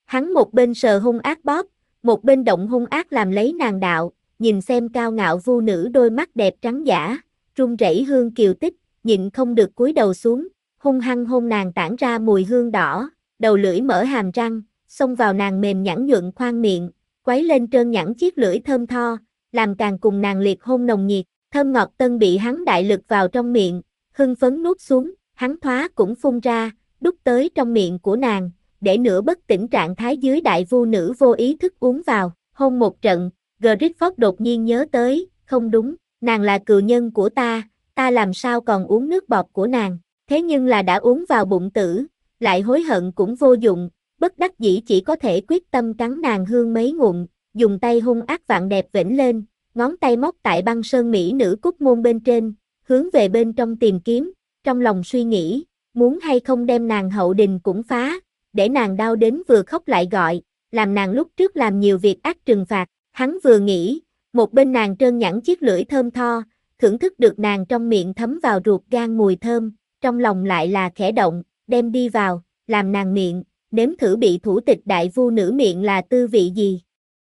Speaker 1: Hắn một bên sờ hung ác bóp, một bên động hung ác làm lấy nàng đạo, nhìn xem cao ngạo vu nữ đôi mắt đẹp trắng dã, run rẩy hương kiều tích, nhịn không được cúi đầu xuống, hung hăng hôn nàng tản ra mùi hương đỏ, đầu lưỡi mở hàm răng, xông vào nàng mềm nhẵn nhuận khoang miệng, quấy lên trơn nhẵn chiếc lưỡi thơm tho, làm càng cùng nàng liệt hôn nồng nhiệt, thơm ngọt tân bị hắn đại lực vào trong miệng, hưng phấn nuốt xuống, hắn thoá cũng phun ra, đút tới trong miệng của nàng, để nửa bất tỉnh trạng thái dưới đại vu nữ vô ý thức uống vào, hôn một trận, Griffith đột nhiên nhớ tới, không đúng, nàng là cừu nhân của ta, ta làm sao còn uống nước bọt của nàng, thế nhưng là đã uống vào bụng tử, lại hối hận cũng vô dụng, bất đắc dĩ chỉ có thể quyết tâm cắn nàng hương mấy ngụm, dùng tay hung ác vạn đẹp vểnh lên, ngón tay móc tại băng sơn mỹ nữ cúc môn bên trên, hướng về bên trong tìm kiếm, trong lòng suy nghĩ, muốn hay không đem nàng hậu đình cũng phá, để nàng đau đến vừa khóc lại gọi, làm nàng lúc trước làm nhiều việc ác trừng phạt, hắn vừa nghĩ, một bên nàng trơn nhẵn chiếc lưỡi thơm tho, thưởng thức được nàng trong miệng thấm vào ruột gan mùi thơm, trong lòng lại là khẽ động, đem đi vào, làm nàng miệng, nếm thử bị thủ tịch đại vu nữ miệng là tư vị gì.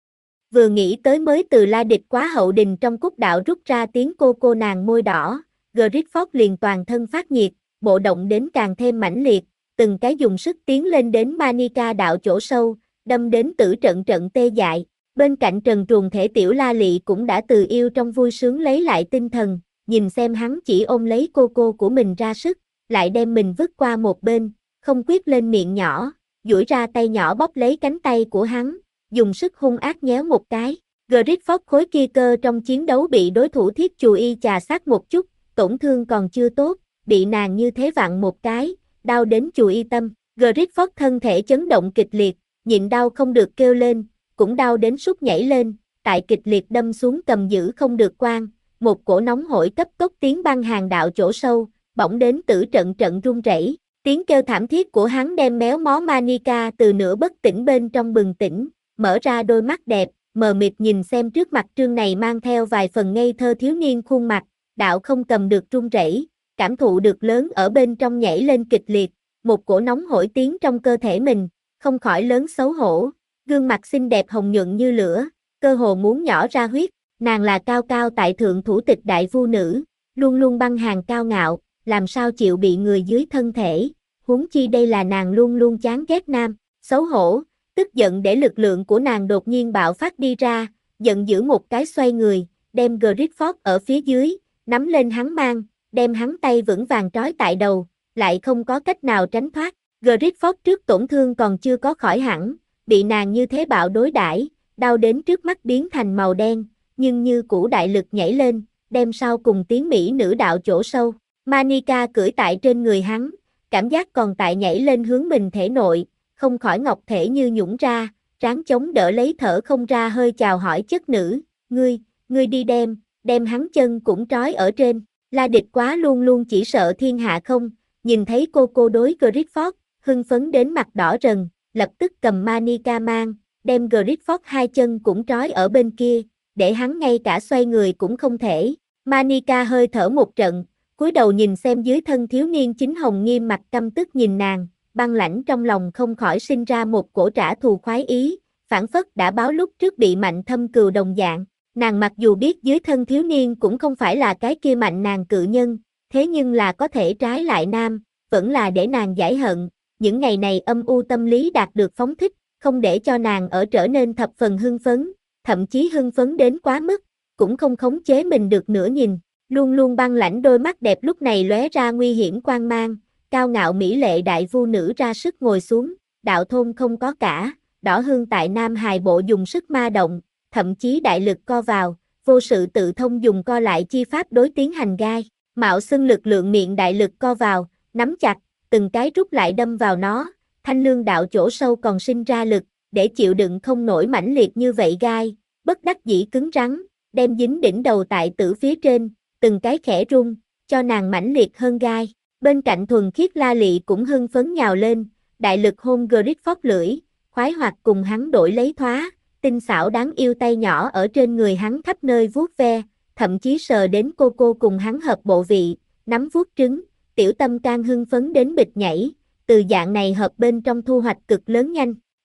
Speaker 1: Vừa nghĩ tới mới từ La Địch quá hậu đình trong cúc đạo rút ra tiếng cô cô nàng môi đỏ, Griffith liền toàn thân phát nhiệt, bộ động đến càng thêm mãnh liệt, từng cái dùng sức tiến lên đến Manica đạo chỗ sâu, đâm đến tử trận trận tê dại. Bên cạnh trần truồng thể tiểu La Lị cũng đã từ yêu trong vui sướng lấy lại tinh thần, nhìn xem hắn chỉ ôm lấy cô cô của mình ra sức, lại đem mình vứt qua một bên, không quyết lên miệng nhỏ, duỗi ra tay nhỏ bóp lấy cánh tay của hắn, dùng sức hung ác nhéo một cái. Griffith khối kia cơ trong chiến đấu bị đối thủ thiết chù y chà sát một chút, tổn thương còn chưa tốt, bị nàng như thế vặn một cái, đau đến chù y tâm. Griffith thân thể chấn động kịch liệt, nhịn đau không được kêu lên, cũng đau đến sút nhảy lên, tại kịch liệt đâm xuống cầm giữ không được quan, một cổ nóng hổi cấp tốc tiến băng hàng đạo chỗ sâu, bỗng đến tử trận trận run rẩy. Tiếng kêu thảm thiết của hắn đem méo mó Manica từ nửa bất tỉnh bên trong bừng tỉnh, mở ra đôi mắt đẹp, mờ mịt nhìn xem trước mặt trương này mang theo vài phần ngây thơ thiếu niên khuôn mặt, đạo không cầm được run rẩy, cảm thụ được lớn ở bên trong nhảy lên kịch liệt, một cổ nóng hổi tiến trong cơ thể mình, không khỏi lớn xấu hổ, gương mặt xinh đẹp hồng nhuận như lửa, cơ hồ muốn nhỏ ra huyết, nàng là cao cao tại thượng thủ tịch đại vu nữ, luôn luôn băng hàng cao ngạo, làm sao chịu bị người dưới thân thể, huống chi đây là nàng luôn luôn chán ghét nam, xấu hổ, tức giận để lực lượng của nàng đột nhiên bạo phát đi ra, giận dữ một cái xoay người, đem Griffith ở phía dưới, nắm lên hắn mang, đem hắn tay vững vàng trói tại đầu, lại không có cách nào tránh thoát. Griffith trước tổn thương còn chưa có khỏi hẳn, bị nàng như thế bạo đối đãi, đau đến trước mắt biến thành màu đen, nhưng như cũ đại lực nhảy lên, đem sau cùng tiếng mỹ nữ đạo chỗ sâu. Manica cưỡi tại trên người hắn, cảm giác còn tại nhảy lên hướng mình thể nội, không khỏi ngọc thể như nhũng ra, ráng chống đỡ lấy thở không ra hơi chào hỏi chất nữ, ngươi, ngươi đi đem, đem hắn chân cũng trói ở trên. La Địch quá luôn luôn chỉ sợ thiên hạ không, nhìn thấy cô cô đối Griffith, hưng phấn đến mặt đỏ rần, lập tức cầm Manica mang, đem Griffith hai chân cũng trói ở bên kia, để hắn ngay cả xoay người cũng không thể. Manica hơi thở một trận, cúi đầu nhìn xem dưới thân thiếu niên chính hồng nghiêm mặt căm tức nhìn nàng, băng lãnh trong lòng không khỏi sinh ra một cổ trả thù khoái ý, phản phất đã báo lúc trước bị Mạnh Thâm cừu đồng dạng. Nàng mặc dù biết dưới thân thiếu niên cũng không phải là cái kia mạnh nàng cự nhân, thế nhưng là có thể trái lại nam, vẫn là để nàng giải hận. Những ngày này âm u tâm lý đạt được phóng thích, không để cho nàng ở trở nên thập phần hưng phấn, thậm chí hưng phấn đến quá mức, cũng không khống chế mình được nữa nhìn. Luôn luôn băng lãnh đôi mắt đẹp lúc này lóe ra nguy hiểm quang mang, cao ngạo mỹ lệ đại vu nữ ra sức ngồi xuống, đạo thôn không có cả, đỏ hương tại nam hài bộ dùng sức ma động, thậm chí đại lực co vào, vô sự tự thông dùng co lại chi pháp đối tiến hành gai, mạo xưng lực lượng miệng đại lực co vào, nắm chặt, từng cái rút lại đâm vào nó, thanh lương đạo chỗ sâu còn sinh ra lực, để chịu đựng không nổi mãnh liệt như vậy gai, bất đắc dĩ cứng rắn, đem dính đỉnh đầu tại tử phía trên, từng cái khẽ rung, cho nàng mãnh liệt hơn gai. Bên cạnh thuần khiết La Lị cũng hưng phấn nhào lên, đại lực hôn Griffith lưỡi, khoái hoạt cùng hắn đổi lấy thoá, tinh xảo đáng yêu tay nhỏ ở trên người hắn khắp nơi vuốt ve, thậm chí sờ đến cô cô cùng hắn hợp bộ vị, nắm vuốt trứng, tiểu tâm can hưng phấn đến bịch nhảy, từ dạng này hợp bên trong thu hoạch cực lớn nhanh.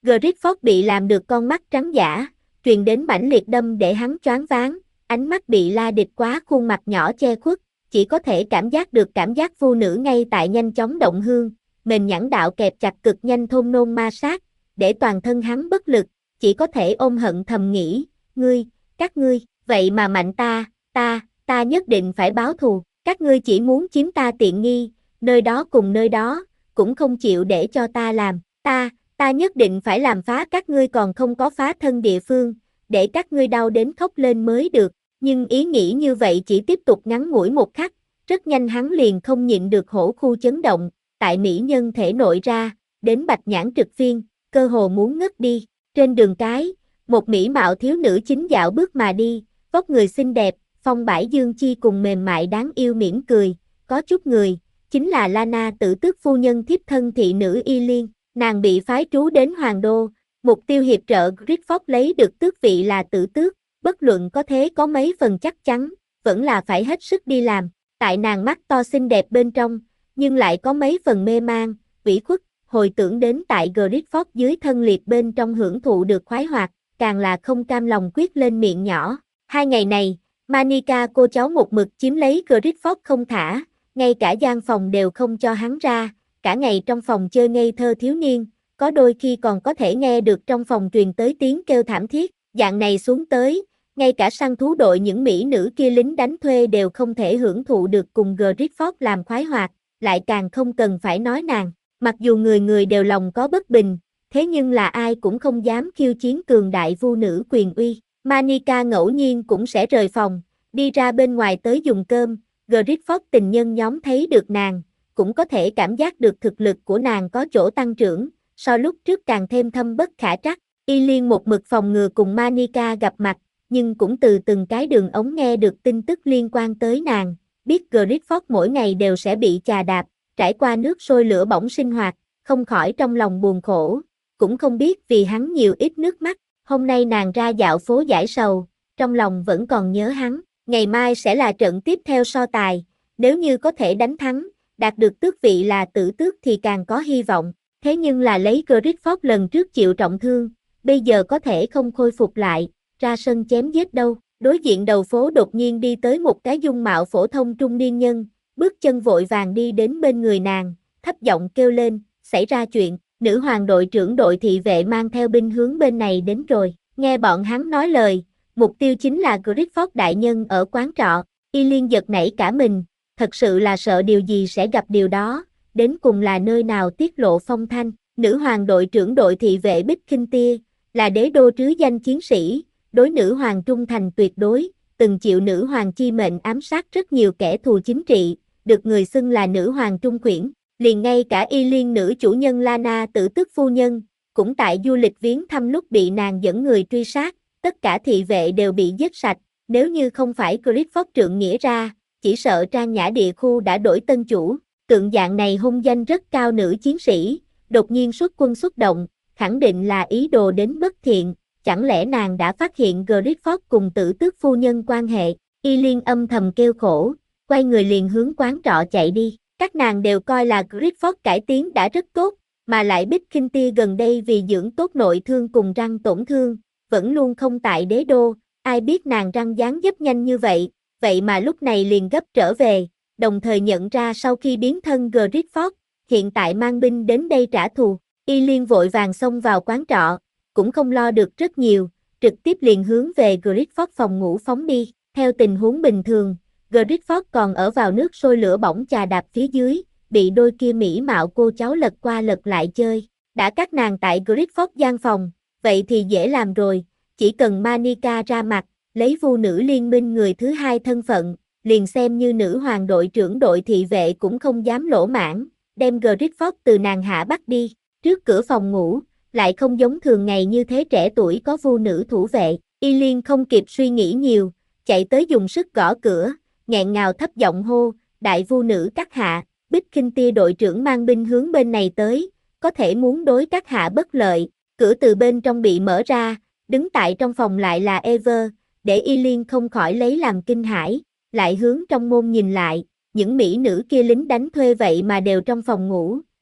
Speaker 1: Griffith bị làm được con mắt trắng dã, truyền đến mãnh liệt đâm để hắn choáng váng, ánh mắt bị la địch quá khuôn mặt nhỏ che khuất, chỉ có thể cảm giác được cảm giác vô nữ ngay tại nhanh chóng động hương, mềm nhẵn đạo kẹp chặt cực nhanh thôn nôn ma sát, để toàn thân hắn bất lực, chỉ có thể ôm hận thầm nghĩ, ngươi, các ngươi, vậy mà mạnh ta, ta, ta nhất định phải báo thù, các ngươi chỉ muốn chiếm ta tiện nghi, nơi đó cùng nơi đó, cũng không chịu để cho ta làm, ta, ta nhất định phải làm phá các ngươi còn không có phá thân địa phương, để các ngươi đau đến khóc lên mới được, nhưng ý nghĩ như vậy chỉ tiếp tục ngắn ngủi một khắc, rất nhanh hắn liền không nhịn được hổ khu chấn động, tại mỹ nhân thể nội ra, đến bạch nhãn trực phiên, cơ hồ muốn ngất đi, trên đường cái, một mỹ mạo thiếu nữ chính dạo bước mà đi, vóc người xinh đẹp, phong bãi dương chi cùng mềm mại đáng yêu mỉm cười, có chút người, chính là Lana Tử Tước phu nhân thiếp thân thị nữ Y Liên, nàng bị phái trú đến Hoàng Đô, mục tiêu hiệp trợ Griffith lấy được tước vị là Tử Tước, bất luận có thế có mấy phần chắc chắn, vẫn là phải hết sức đi làm, tại nàng mắt to xinh đẹp bên trong, nhưng lại có mấy phần mê man, ủy khuất, hồi tưởng đến tại Griffith dưới thân liệt bên trong hưởng thụ được khoái hoạt, càng là không cam lòng quyết lên miệng nhỏ. Hai ngày này, Manika cô cháu một mực chiếm lấy Griffith không thả, ngay cả gian phòng đều không cho hắn ra, cả ngày trong phòng chơi ngây thơ thiếu niên, có đôi khi còn có thể nghe được trong phòng truyền tới tiếng kêu thảm thiết, dạng này xuống tới, ngay cả săn thú đội những mỹ nữ kia lính đánh thuê đều không thể hưởng thụ được cùng Griffith làm khoái hoạt, lại càng không cần phải nói nàng, mặc dù người người đều lòng có bất bình, thế nhưng là ai cũng không dám khiêu chiến cường đại vu nữ quyền uy, Manika ngẫu nhiên cũng sẽ rời phòng, đi ra bên ngoài tới dùng cơm, Griffith tình nhân nhóm thấy được nàng, cũng có thể cảm giác được thực lực của nàng có chỗ tăng trưởng, so lúc trước càng thêm thâm bất khả trắc. Y Liên một mực phòng ngừa cùng Manika gặp mặt, nhưng cũng từ từng cái đường ống nghe được tin tức liên quan tới nàng, biết Griffith mỗi ngày đều sẽ bị chà đạp, trải qua nước sôi lửa bỏng sinh hoạt, không khỏi trong lòng buồn khổ, cũng không biết vì hắn nhiều ít nước mắt, hôm nay nàng ra dạo phố giải sầu, trong lòng vẫn còn nhớ hắn, ngày mai sẽ là trận tiếp theo so tài, nếu như có thể đánh thắng, đạt được tước vị là Tử Tước thì càng có hy vọng, thế nhưng là lấy Griffith lần trước chịu trọng thương, bây giờ có thể không khôi phục lại, ra sân chém giết đâu, đối diện đầu phố đột nhiên đi tới một cái dung mạo phổ thông trung niên nhân, bước chân vội vàng đi đến bên người nàng, thấp giọng kêu lên, xảy ra chuyện, nữ hoàng đội trưởng đội thị vệ mang theo binh hướng bên này đến rồi, nghe bọn hắn nói lời, mục tiêu chính là Griffith đại nhân ở quán trọ, Y Liên giật nảy cả mình, thật sự là sợ điều gì sẽ gặp điều đó, đến cùng là nơi nào tiết lộ phong thanh, nữ hoàng đội trưởng đội thị vệ Bích Khinh Tia, là đế đô trứ danh chiến sĩ, đối nữ hoàng trung thành tuyệt đối, từng chịu nữ hoàng chi mệnh ám sát rất nhiều kẻ thù chính trị, được người xưng là nữ hoàng trung khuyển, liền ngay cả Y Liên nữ chủ nhân Lana Tử Tước phu nhân, cũng tại du lịch viếng thăm lúc bị nàng dẫn người truy sát, tất cả thị vệ đều bị giết sạch, nếu như không phải Griffith trượng nghĩa ra, chỉ sợ Trang Nhã địa khu đã đổi tân chủ, tượng dạng này hung danh rất cao nữ chiến sĩ, đột nhiên xuất quân xuất động, khẳng định là ý đồ đến bất thiện, chẳng lẽ nàng đã phát hiện Griffith cùng Tử Tước phu nhân quan hệ, Y Liên âm thầm kêu khổ, quay người liền hướng quán trọ chạy đi, các nàng đều coi là Griffith cải tiến đã rất tốt, mà lại Bích Khinh Tia gần đây vì dưỡng tốt nội thương cùng răng tổn thương, vẫn luôn không tại đế đô, ai biết nàng răng dán dấp nhanh như vậy, vậy mà lúc này liền gấp trở về, đồng thời nhận ra sau khi biến thân Griffith, hiện tại mang binh đến đây trả thù, Y Liên vội vàng xông vào quán trọ, cũng không lo được rất nhiều, trực tiếp liền hướng về Griffith phòng ngủ phóng đi, theo tình huống bình thường, Griffith còn ở vào nước sôi lửa bỏng chà đạp phía dưới, bị đôi kia mỹ mạo cô cháu lật qua lật lại chơi, đã các nàng tại Griffith gian phòng, vậy thì dễ làm rồi, chỉ cần Manika ra mặt, lấy vu nữ liên minh người thứ hai thân phận, liền xem như nữ hoàng đội trưởng đội thị vệ cũng không dám lỗ mãn, đem Griffith từ nàng hạ bắt đi, trước cửa phòng ngủ, lại không giống thường ngày như thế trẻ tuổi có vu nữ thủ vệ, Y Liên không kịp suy nghĩ nhiều, chạy tới dùng sức gõ cửa, nghẹn ngào thấp giọng hô, đại vu nữ các hạ, Bích Khinh Tia đội trưởng mang binh hướng bên này tới, có thể muốn đối các hạ bất lợi, cửa từ bên trong bị mở ra, đứng tại trong phòng lại là Ever, để Y Liên không khỏi lấy làm kinh hãi, lại hướng trong môn nhìn lại, những mỹ nữ kia lính đánh thuê vậy mà đều trong phòng ngủ,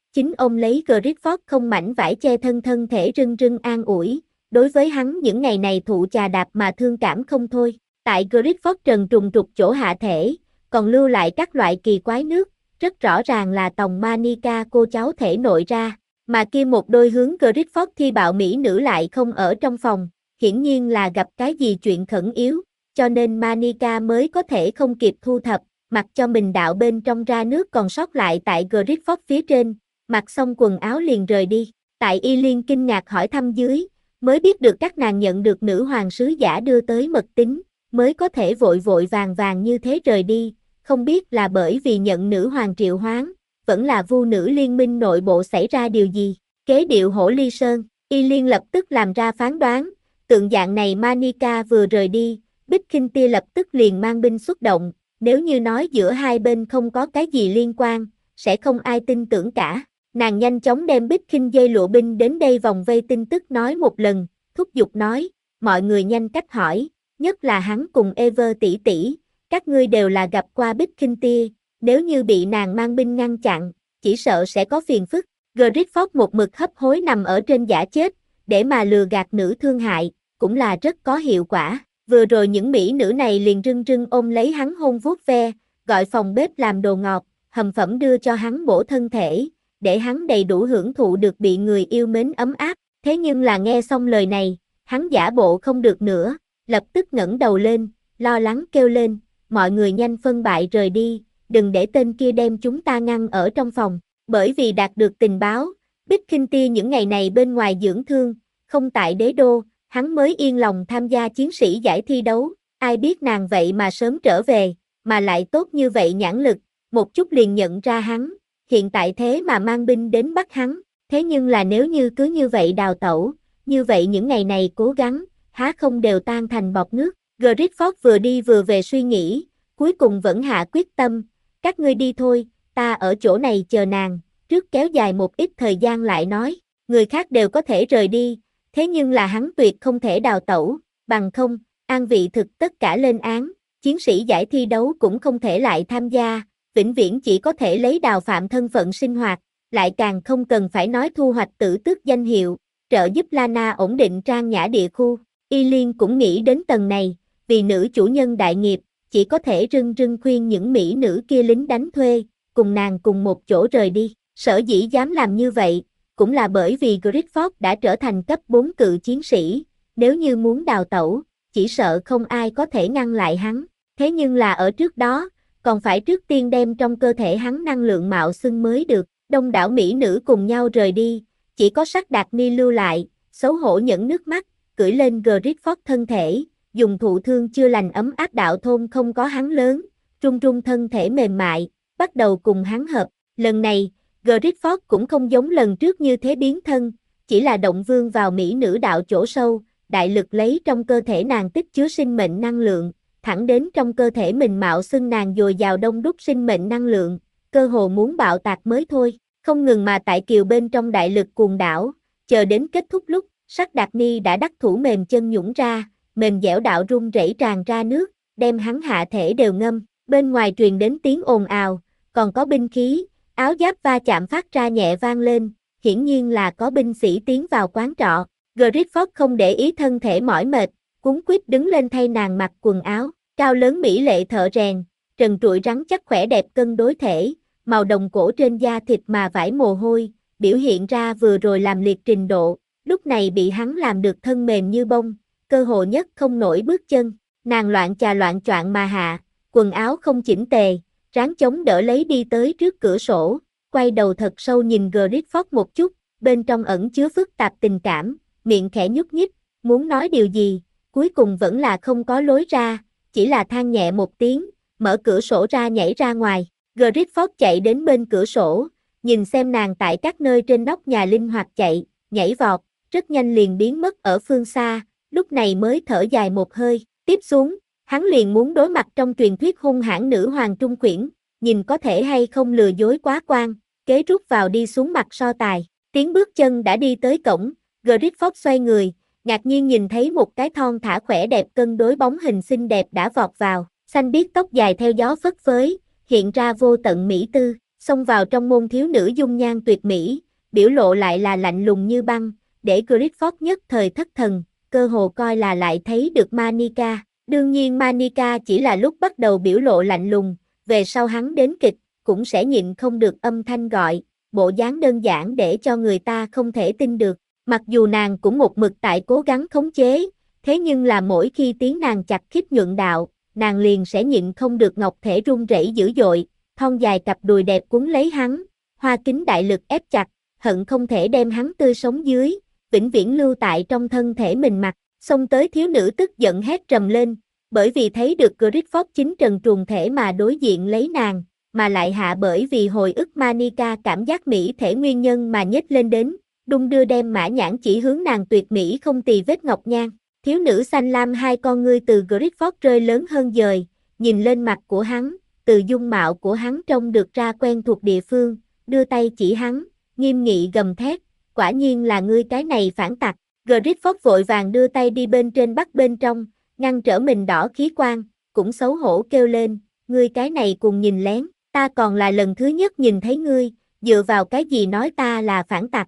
Speaker 1: Chính ông lấy Griffith không mảnh vải che thân thân thể rưng rưng an ủi, đối với hắn những ngày này thụ chà đạp mà thương cảm không thôi. Tại Griffith trần trùng trục chỗ hạ thể, còn lưu lại các loại kỳ quái nước, rất rõ ràng là tòng Manica cô cháu thể nội ra, mà kia một đôi hướng Griffith thi bạo mỹ nữ lại không ở trong phòng, hiển nhiên là gặp cái gì chuyện khẩn yếu, cho nên Manica mới có thể không kịp thu thập, mặc cho mình đạo bên trong ra nước còn sót lại tại Griffith phía trên, mặc xong quần áo liền rời đi. Tại Y Liên kinh ngạc hỏi thăm dưới, mới biết được các nàng nhận được nữ hoàng sứ giả đưa tới mật tín, mới có thể vội vội vàng vàng như thế rời đi, không biết là bởi vì nhận nữ hoàng triệu hoán, vẫn là vu nữ liên minh nội bộ xảy ra điều gì. Kế điệu hổ ly sơn, Y Liên lập tức làm ra phán đoán, tượng dạng này Manica vừa rời đi, Bích Khinh Tia lập tức liền mang binh xuất động, nếu như nói giữa hai bên không có cái gì liên quan, sẽ không ai tin tưởng cả. Nàng nhanh chóng đem Bích Khinh dây lụa binh đến đây vòng vây tin tức nói một lần, thúc giục nói, mọi người nhanh cách hỏi, nhất là hắn cùng Ever tỷ tỷ, các ngươi đều là gặp qua Bích Khinh Tia, nếu như bị nàng mang binh ngăn chặn, chỉ sợ sẽ có phiền phức. Griffith một mực hấp hối nằm ở trên giả chết, để mà lừa gạt nữ thương hại, cũng là rất có hiệu quả. Vừa rồi những mỹ nữ này liền rưng rưng ôm lấy hắn hôn vuốt ve, gọi phòng bếp làm đồ ngọt, hầm phẩm đưa cho hắn bổ thân thể, để hắn đầy đủ hưởng thụ được bị người yêu mến ấm áp. Thế nhưng là nghe xong lời này, hắn giả bộ không được nữa, lập tức ngẩng đầu lên, lo lắng kêu lên, mọi người nhanh phân bại rời đi, đừng để tên kia đem chúng ta ngăn ở trong phòng. Bởi vì đạt được tình báo, Bích Khinh Tia những ngày này bên ngoài dưỡng thương, không tại đế đô, hắn mới yên lòng tham gia chiến sĩ giải thi đấu, ai biết nàng vậy mà sớm trở về, mà lại tốt như vậy nhãn lực, một chút liền nhận ra hắn, hiện tại thế mà mang binh đến bắt hắn, thế nhưng là nếu như cứ như vậy đào tẩu, như vậy những ngày này cố gắng, há không đều tan thành bọt nước. Griffith vừa đi vừa về suy nghĩ, cuối cùng vẫn hạ quyết tâm, các ngươi đi thôi, ta ở chỗ này chờ nàng, trước kéo dài một ít thời gian lại nói, người khác đều có thể rời đi, thế nhưng là hắn tuyệt không thể đào tẩu, bằng không, an vị thực tất cả lên án, chiến sĩ giải thi đấu cũng không thể lại tham gia, vĩnh viễn chỉ có thể lấy đào phạm thân phận sinh hoạt, lại càng không cần phải nói thu hoạch tử tước danh hiệu, trợ giúp Lana ổn định trang nhã địa khu. Y Liên cũng nghĩ đến tầng này, vì nữ chủ nhân đại nghiệp, chỉ có thể rưng rưng khuyên những mỹ nữ kia lính đánh thuê, cùng nàng cùng một chỗ rời đi. Sở dĩ dám làm như vậy, cũng là bởi vì Griffith đã trở thành cấp bốn cự chiến sĩ, nếu như muốn đào tẩu, chỉ sợ không ai có thể ngăn lại hắn. Thế nhưng là ở trước đó, còn phải trước tiên đem trong cơ thể hắn năng lượng mạo xưng mới được. Đông đảo mỹ nữ cùng nhau rời đi, chỉ có Sắc Đạt Ni lưu lại, xấu hổ nhẫn nước mắt, cưỡi lên Griffith thân thể, dùng thụ thương chưa lành ấm áp đạo thôn không có hắn lớn, run run thân thể mềm mại, bắt đầu cùng hắn hợp. Lần này, Griffith cũng không giống lần trước như thế biến thân, chỉ là động vương vào mỹ nữ đạo chỗ sâu, đại lực lấy trong cơ thể nàng tích chứa sinh mệnh năng lượng, thẳng đến trong cơ thể mình mạo xưng nàng dồi dào đông đúc sinh mệnh năng lượng, cơ hồ muốn bạo tạc mới thôi, không ngừng mà tại kiều bên trong đại lực cuồng đảo, chờ đến kết thúc lúc, Sắc Đạt Ni đã đắc thủ mềm chân nhũn ra, mềm dẻo đạo run rẩy tràn ra nước, đem hắn hạ thể đều ngâm, bên ngoài truyền đến tiếng ồn ào, còn có binh khí, áo giáp va chạm phát ra nhẹ vang lên, hiển nhiên là có binh sĩ tiến vào quán trọ. Griffith không để ý thân thể mỏi mệt, cuống quýt đứng lên thay nàng mặc quần áo, cao lớn mỹ lệ thợ rèn, trần trụi rắn chắc khỏe đẹp cân đối thể, màu đồng cổ trên da thịt mà vải mồ hôi, biểu hiện ra vừa rồi làm liệt trình độ, lúc này bị hắn làm được thân mềm như bông, cơ hồ nhất không nổi bước chân, nàng loạn chà loạn choạng mà hạ, quần áo không chỉnh tề, ráng chống đỡ lấy đi tới trước cửa sổ, quay đầu thật sâu nhìn Griffith một chút, bên trong ẩn chứa phức tạp tình cảm, miệng khẽ nhúc nhích, muốn nói điều gì, cuối cùng vẫn là không có lối ra, chỉ là than nhẹ một tiếng, mở cửa sổ ra nhảy ra ngoài. Griffith chạy đến bên cửa sổ, nhìn xem nàng tại các nơi trên nóc nhà linh hoạt chạy, nhảy vọt, rất nhanh liền biến mất ở phương xa, lúc này mới thở dài một hơi, tiếp xuống, hắn liền muốn đối mặt trong truyền thuyết hung hãn nữ hoàng trung quyển, nhìn có thể hay không lừa dối quá quan, kế rút vào đi xuống mặt so tài, tiếng bước chân đã đi tới cổng, Griffith xoay người, ngạc nhiên nhìn thấy một cái thon thả khỏe đẹp cân đối bóng hình xinh đẹp đã vọt vào, xanh biếc tóc dài theo gió phất phới, hiện ra vô tận mỹ tư, xông vào trong môn thiếu nữ dung nhan tuyệt mỹ, biểu lộ lại là lạnh lùng như băng, để Griffith nhất thời thất thần, cơ hồ coi là lại thấy được Manika. Đương nhiên Manika chỉ là lúc bắt đầu biểu lộ lạnh lùng, về sau hắn đến kịch, cũng sẽ nhịn không được âm thanh gọi, bộ dáng đơn giản để cho người ta không thể tin được. Mặc dù nàng cũng một mực tại cố gắng khống chế, thế nhưng là mỗi khi tiếng nàng chặt khiếp nhuận đạo, nàng liền sẽ nhịn không được ngọc thể run rẩy dữ dội, thon dài cặp đùi đẹp cuốn lấy hắn, hoa kính đại lực ép chặt, hận không thể đem hắn tươi sống dưới, vĩnh viễn lưu tại trong thân thể mình mặc. Xông tới thiếu nữ tức giận hét trầm lên, bởi vì thấy được Griffith chính trần truồng thể mà đối diện lấy nàng, mà lại hạ bởi vì hồi ức Manika cảm giác mỹ thể nguyên nhân mà nhếch lên đến, đung đưa đem mã nhãn chỉ hướng nàng tuyệt mỹ không tì vết ngọc nhan. Thiếu nữ xanh lam hai con ngươi từ Griffith rơi lớn hơn dời, nhìn lên mặt của hắn, từ dung mạo của hắn trông được ra quen thuộc địa phương, đưa tay chỉ hắn, nghiêm nghị gầm thét, quả nhiên là ngươi cái này phản tặc. Griffith vội vàng đưa tay đi bên trên bắt bên trong, ngăn trở mình đỏ khí quan, cũng xấu hổ kêu lên, ngươi cái này cùng nhìn lén, ta còn là lần thứ nhất nhìn thấy ngươi, dựa vào cái gì nói ta là phản tặc?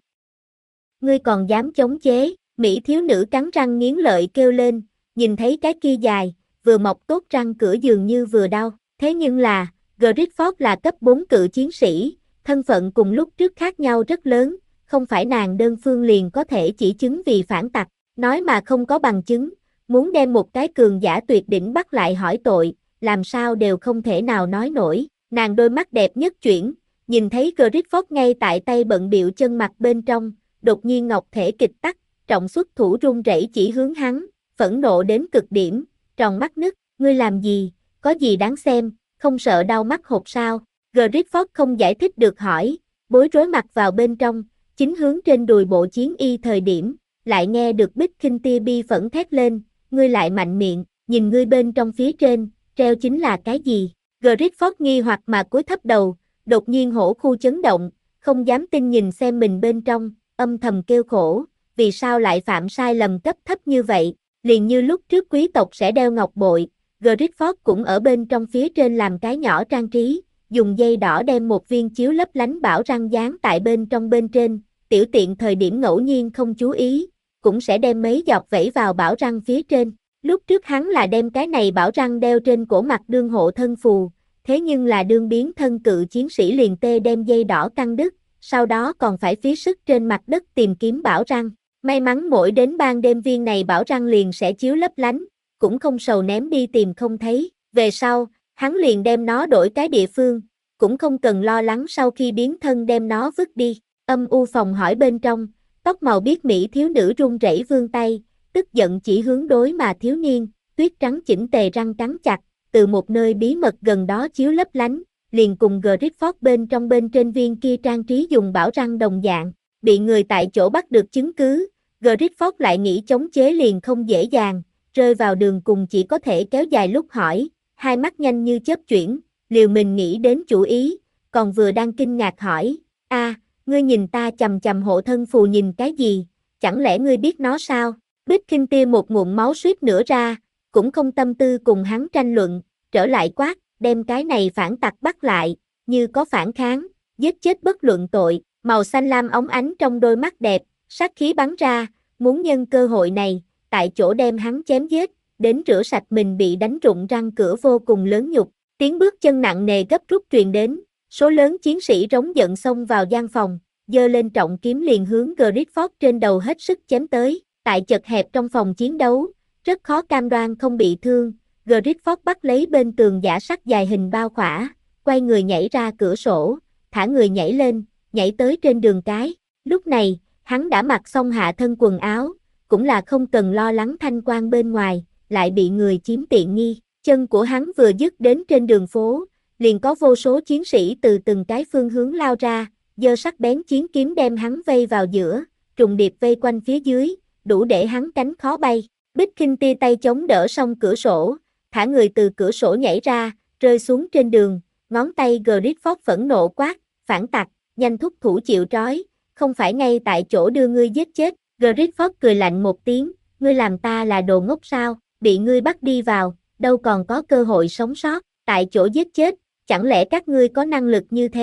Speaker 1: Ngươi còn dám chống chế, mỹ thiếu nữ cắn răng nghiến lợi kêu lên, nhìn thấy cái kia dài, vừa mọc tốt răng cửa dường như vừa đau, thế nhưng là, Griffith là cấp bốn cự chiến sĩ, thân phận cùng lúc trước khác nhau rất lớn, không phải nàng đơn phương liền có thể chỉ chứng vì phản tặc, nói mà không có bằng chứng, muốn đem một cái cường giả tuyệt đỉnh bắt lại hỏi tội, làm sao đều không thể nào nói nổi. Nàng đôi mắt đẹp nhất chuyển, nhìn thấy Griffith ngay tại tay bận biệu chân mặt bên trong, đột nhiên ngọc thể kịch tắc, trọng xuất thủ run rẩy chỉ hướng hắn, phẫn nộ đến cực điểm, tròn mắt nứt, ngươi làm gì, có gì đáng xem, không sợ đau mắt hột sao? Griffith không giải thích được hỏi, bối rối mặt vào bên trong, chính hướng trên đùi bộ chiến y thời điểm, lại nghe được Bích Khinh tia bi phẫn thét lên, ngươi lại mạnh miệng, nhìn ngươi bên trong phía trên, treo chính là cái gì? Griffith nghi hoặc mà cúi thấp đầu, đột nhiên hổ khu chấn động, không dám tin nhìn xem mình bên trong, âm thầm kêu khổ, vì sao lại phạm sai lầm cấp thấp như vậy, liền như lúc trước quý tộc sẽ đeo ngọc bội, Griffith cũng ở bên trong phía trên làm cái nhỏ trang trí, dùng dây đỏ đem một viên chiếu lấp lánh bảo răng dán tại bên trong bên trên, tiểu tiện thời điểm ngẫu nhiên không chú ý, cũng sẽ đem mấy giọt vẩy vào bảo răng phía trên. Lúc trước hắn là đem cái này bảo răng đeo trên cổ mặt đương hộ thân phù, thế nhưng là đương biến thân cự chiến sĩ liền tê đem dây đỏ căng đứt, sau đó còn phải phí sức trên mặt đất tìm kiếm bảo răng. May mắn mỗi đến ban đêm viên này bảo răng liền sẽ chiếu lấp lánh, cũng không sầu ném đi tìm không thấy. Về sau, hắn liền đem nó đổi cái địa phương, cũng không cần lo lắng sau khi biến thân đem nó vứt đi. Âm u phòng hỏi bên trong, tóc màu biếc mỹ thiếu nữ run rẩy vươn tay, tức giận chỉ hướng đối mà thiếu niên, tuyết trắng chỉnh tề răng cắn chặt, từ một nơi bí mật gần đó chiếu lấp lánh, liền cùng Griffith bên trong bên trên viên kia trang trí dùng bảo răng đồng dạng, bị người tại chỗ bắt được chứng cứ, Griffith lại nghĩ chống chế liền không dễ dàng, rơi vào đường cùng chỉ có thể kéo dài lúc hỏi, hai mắt nhanh như chớp chuyển, liều mình nghĩ đến chủ ý, còn vừa đang kinh ngạc hỏi, a, ngươi nhìn ta chầm chầm hộ thân phù nhìn cái gì, chẳng lẽ ngươi biết nó sao? Bích Khinh tia một ngụm máu suýt nữa ra, cũng không tâm tư cùng hắn tranh luận, trở lại quát, đem cái này phản tặc bắt lại, như có phản kháng, giết chết bất luận tội, màu xanh lam óng ánh trong đôi mắt đẹp, sát khí bắn ra, muốn nhân cơ hội này, tại chỗ đem hắn chém giết, đến rửa sạch mình bị đánh rụng răng cửa vô cùng lớn nhục. Tiếng bước chân nặng nề gấp rút truyền đến, số lớn chiến sĩ rống giận xông vào gian phòng, giơ lên trọng kiếm liền hướng Griffith trên đầu hết sức chém tới, tại chật hẹp trong phòng chiến đấu, rất khó cam đoan không bị thương, Griffith bắt lấy bên tường giả sắt dài hình bao khỏa, quay người nhảy ra cửa sổ, thả người nhảy lên, nhảy tới trên đường cái, lúc này, hắn đã mặc xong hạ thân quần áo, cũng là không cần lo lắng thanh quan bên ngoài, lại bị người chiếm tiện nghi, chân của hắn vừa dứt đến trên đường phố, liền có vô số chiến sĩ từ từng cái phương hướng lao ra, giơ sắc bén chiến kiếm đem hắn vây vào giữa, trùng điệp vây quanh phía dưới, đủ để hắn cánh khó bay. Bích Khinh tia tay chống đỡ xong cửa sổ, thả người từ cửa sổ nhảy ra, rơi xuống trên đường, ngón tay Griffith phẫn nộ quát, phản tặc, nhanh thúc thủ chịu trói, không phải ngay tại chỗ đưa ngươi giết chết. Griffith cười lạnh một tiếng, ngươi làm ta là đồ ngốc sao, bị ngươi bắt đi vào, đâu còn có cơ hội sống sót, tại chỗ giết chết, chẳng lẽ các ngươi có năng lực như thế?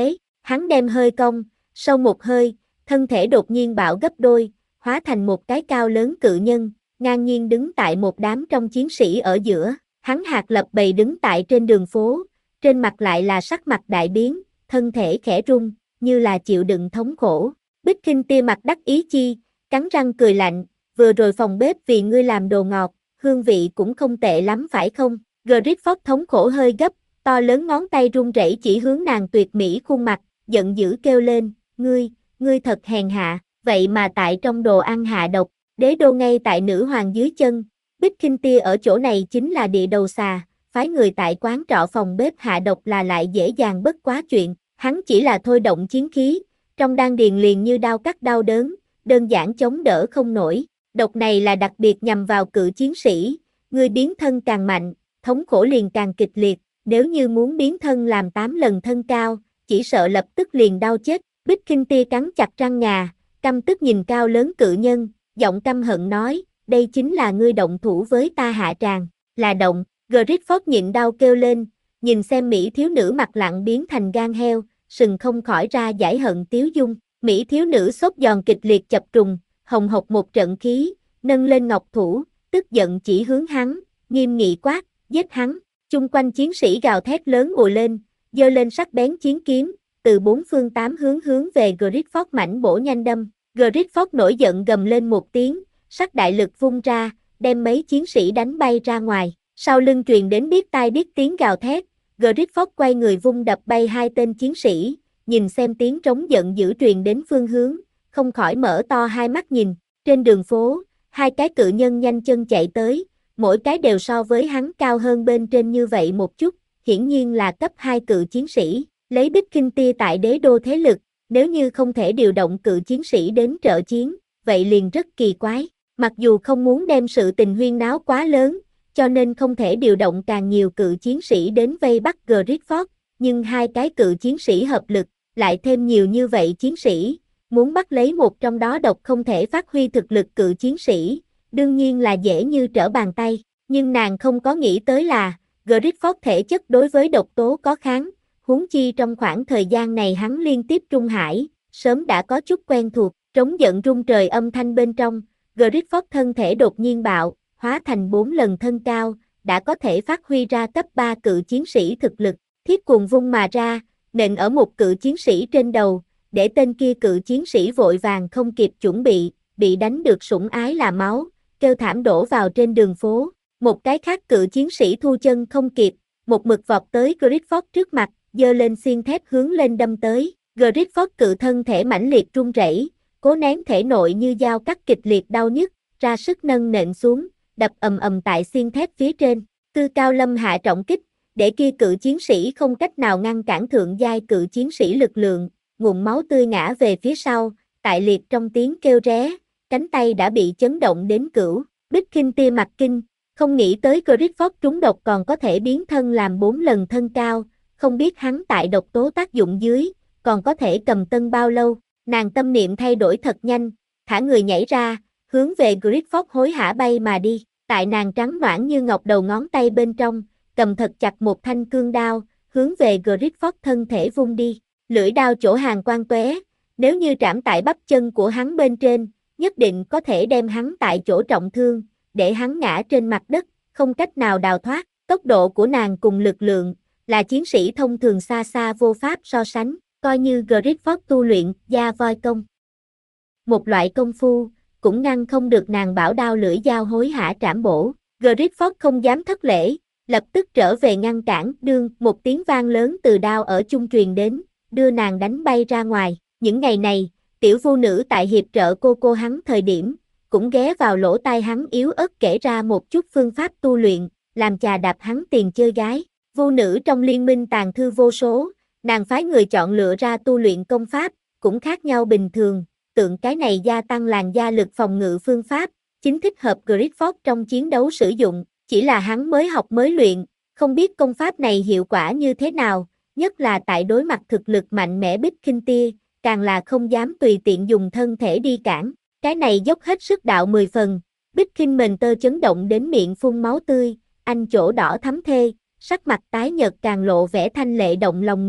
Speaker 1: Hắn đem hơi cong, sâu một hơi, thân thể đột nhiên bạo gấp đôi, hóa thành một cái cao lớn cự nhân, ngang nhiên đứng tại một đám trong chiến sĩ ở giữa. Hắn hạc lập bầy đứng tại trên đường phố, trên mặt lại là sắc mặt đại biến, thân thể khẽ run, như là chịu đựng thống khổ. Bích Khinh tia mặt đắc ý chi, cắn răng cười lạnh, vừa rồi phòng bếp vì ngươi làm đồ ngọt, hương vị cũng không tệ lắm phải không? Griffith thống khổ hơi gấp, to lớn ngón tay run rẩy chỉ hướng nàng tuyệt mỹ khuôn mặt, giận dữ kêu lên, ngươi, ngươi thật hèn hạ, vậy mà tại trong đồ ăn hạ độc, đế đô ngay tại nữ hoàng dưới chân, Bích Khinh tia ở chỗ này chính là địa đầu xà, phái người tại quán trọ phòng bếp hạ độc là lại dễ dàng bất quá chuyện, hắn chỉ là thôi động chiến khí, trong đan điền liền như đao cắt đau đớn, đơn giản chống đỡ không nổi, độc này là đặc biệt nhằm vào cự chiến sĩ, ngươi biến thân càng mạnh, thống khổ liền càng kịch liệt, nếu như muốn biến thân làm tám lần thân cao, chỉ sợ lập tức liền đau chết. Bích Khinh tia cắn chặt răng ngà, căm tức nhìn cao lớn cự nhân, giọng căm hận nói, đây chính là ngươi động thủ với ta hạ tràng, là động. Griffith nhịn đau kêu lên, nhìn xem Mỹ thiếu nữ mặt lặng biến thành gan heo, sừng không khỏi ra giải hận tiếu dung. Mỹ thiếu nữ sốt giòn kịch liệt chập trùng, hồng hộc một trận khí, nâng lên ngọc thủ, tức giận chỉ hướng hắn, nghiêm nghị quát, giết hắn. Chung quanh chiến sĩ gào thét lớn ùa lên, giơ lên sắc bén chiến kiếm, từ bốn phương tám hướng hướng về Griffith mảnh bổ nhanh đâm. Griffith nổi giận gầm lên một tiếng, sắc đại lực vung ra, đem mấy chiến sĩ đánh bay ra ngoài. Sau lưng truyền đến biết tai biết tiếng gào thét, Griffith quay người vung đập bay hai tên chiến sĩ, nhìn xem tiếng trống giận dữ truyền đến phương hướng, không khỏi mở to hai mắt nhìn. Trên đường phố, hai cái cự nhân nhanh chân chạy tới, mỗi cái đều so với hắn cao hơn bên trên như vậy một chút, hiển nhiên là cấp hai cự chiến sĩ. Lấy Bích Khinh tia tại đế đô thế lực, nếu như không thể điều động cự chiến sĩ đến trợ chiến, vậy liền rất kỳ quái. Mặc dù không muốn đem sự tình huyên náo quá lớn, cho nên không thể điều động càng nhiều cự chiến sĩ đến vây bắt Griffith, nhưng hai cái cự chiến sĩ hợp lực, lại thêm nhiều như vậy chiến sĩ, muốn bắt lấy một trong đó độc không thể phát huy thực lực cự chiến sĩ, đương nhiên là dễ như trở bàn tay, nhưng nàng không có nghĩ tới là, Griffith thể chất đối với độc tố có kháng, huống chi trong khoảng thời gian này hắn liên tiếp trung hải, sớm đã có chút quen thuộc, trống giận rung trời âm thanh bên trong, Griffith thân thể đột nhiên bạo, hóa thành bốn lần thân cao, đã có thể phát huy ra cấp ba cự chiến sĩ thực lực, thiết cuồng vung mà ra, nện ở một cự chiến sĩ trên đầu, để tên kia cự chiến sĩ vội vàng không kịp chuẩn bị, bị đánh được sủng ái là máu, kêu thảm đổ vào trên đường phố. Một cái khác cự chiến sĩ thu chân không kịp, một mực vọt tới Griffith trước mặt, giơ lên xiên thép hướng lên đâm tới. Griffith cự thân thể mãnh liệt run rẩy, cố nén thể nội như dao cắt kịch liệt đau nhức, ra sức nâng nện xuống, đập ầm ầm tại xiên thép phía trên. Cư cao lâm hạ trọng kích, để kia cự chiến sĩ không cách nào ngăn cản thượng giai cự chiến sĩ lực lượng, ngụm máu tươi ngã về phía sau, tại liệt trong tiếng kêu ré, cánh tay đã bị chấn động đến cửu. Bích Khinh tia mặt kinh, không nghĩ tới Griffith trúng độc còn có thể biến thân làm bốn lần thân cao, không biết hắn tại độc tố tác dụng dưới, còn có thể cầm tân bao lâu. Nàng tâm niệm thay đổi thật nhanh, thả người nhảy ra, hướng về Griffith hối hả bay mà đi. Tại nàng trắng noãn như ngọc đầu ngón tay bên trong, cầm thật chặt một thanh cương đao, hướng về Griffith thân thể vung đi. Lưỡi đao chỗ hàn quang tóe, nếu như trảm tại bắp chân của hắn bên trên, nhất định có thể đem hắn tại chỗ trọng thương, để hắn ngã trên mặt đất, không cách nào đào thoát. Tốc độ của nàng cùng lực lượng, là chiến sĩ thông thường xa xa vô pháp so sánh, coi như Griffith tu luyện gia voi công. Một loại công phu, cũng ngăn không được nàng bảo đao lưỡi dao hối hả trảm bổ. Griffith không dám thất lễ, lập tức trở về ngăn cản, đương một tiếng vang lớn từ đao ở chung truyền đến, đưa nàng đánh bay ra ngoài. Những ngày này, tiểu vu nữ tại hiệp trợ cô cô hắn thời điểm, cũng ghé vào lỗ tai hắn yếu ớt kể ra một chút phương pháp tu luyện, làm chà đạp hắn tiền chơi gái. Vu nữ trong liên minh tàn thư vô số, nàng phái người chọn lựa ra tu luyện công pháp, cũng khác nhau bình thường, tượng cái này gia tăng làn da lực phòng ngự phương pháp, chính thích hợp Griffith trong chiến đấu sử dụng, chỉ là hắn mới học mới luyện, không biết công pháp này hiệu quả như thế nào, nhất là tại đối mặt thực lực mạnh mẽ Bích Khinh tia, càng là không dám tùy tiện dùng thân thể đi cản, cái này dốc hết sức đạo mười phần. Bích Khinh mền tơ chấn động đến miệng phun máu tươi, anh chỗ đỏ thắm thê, sắc mặt tái nhợt càng lộ vẻ thanh lệ động lòng người.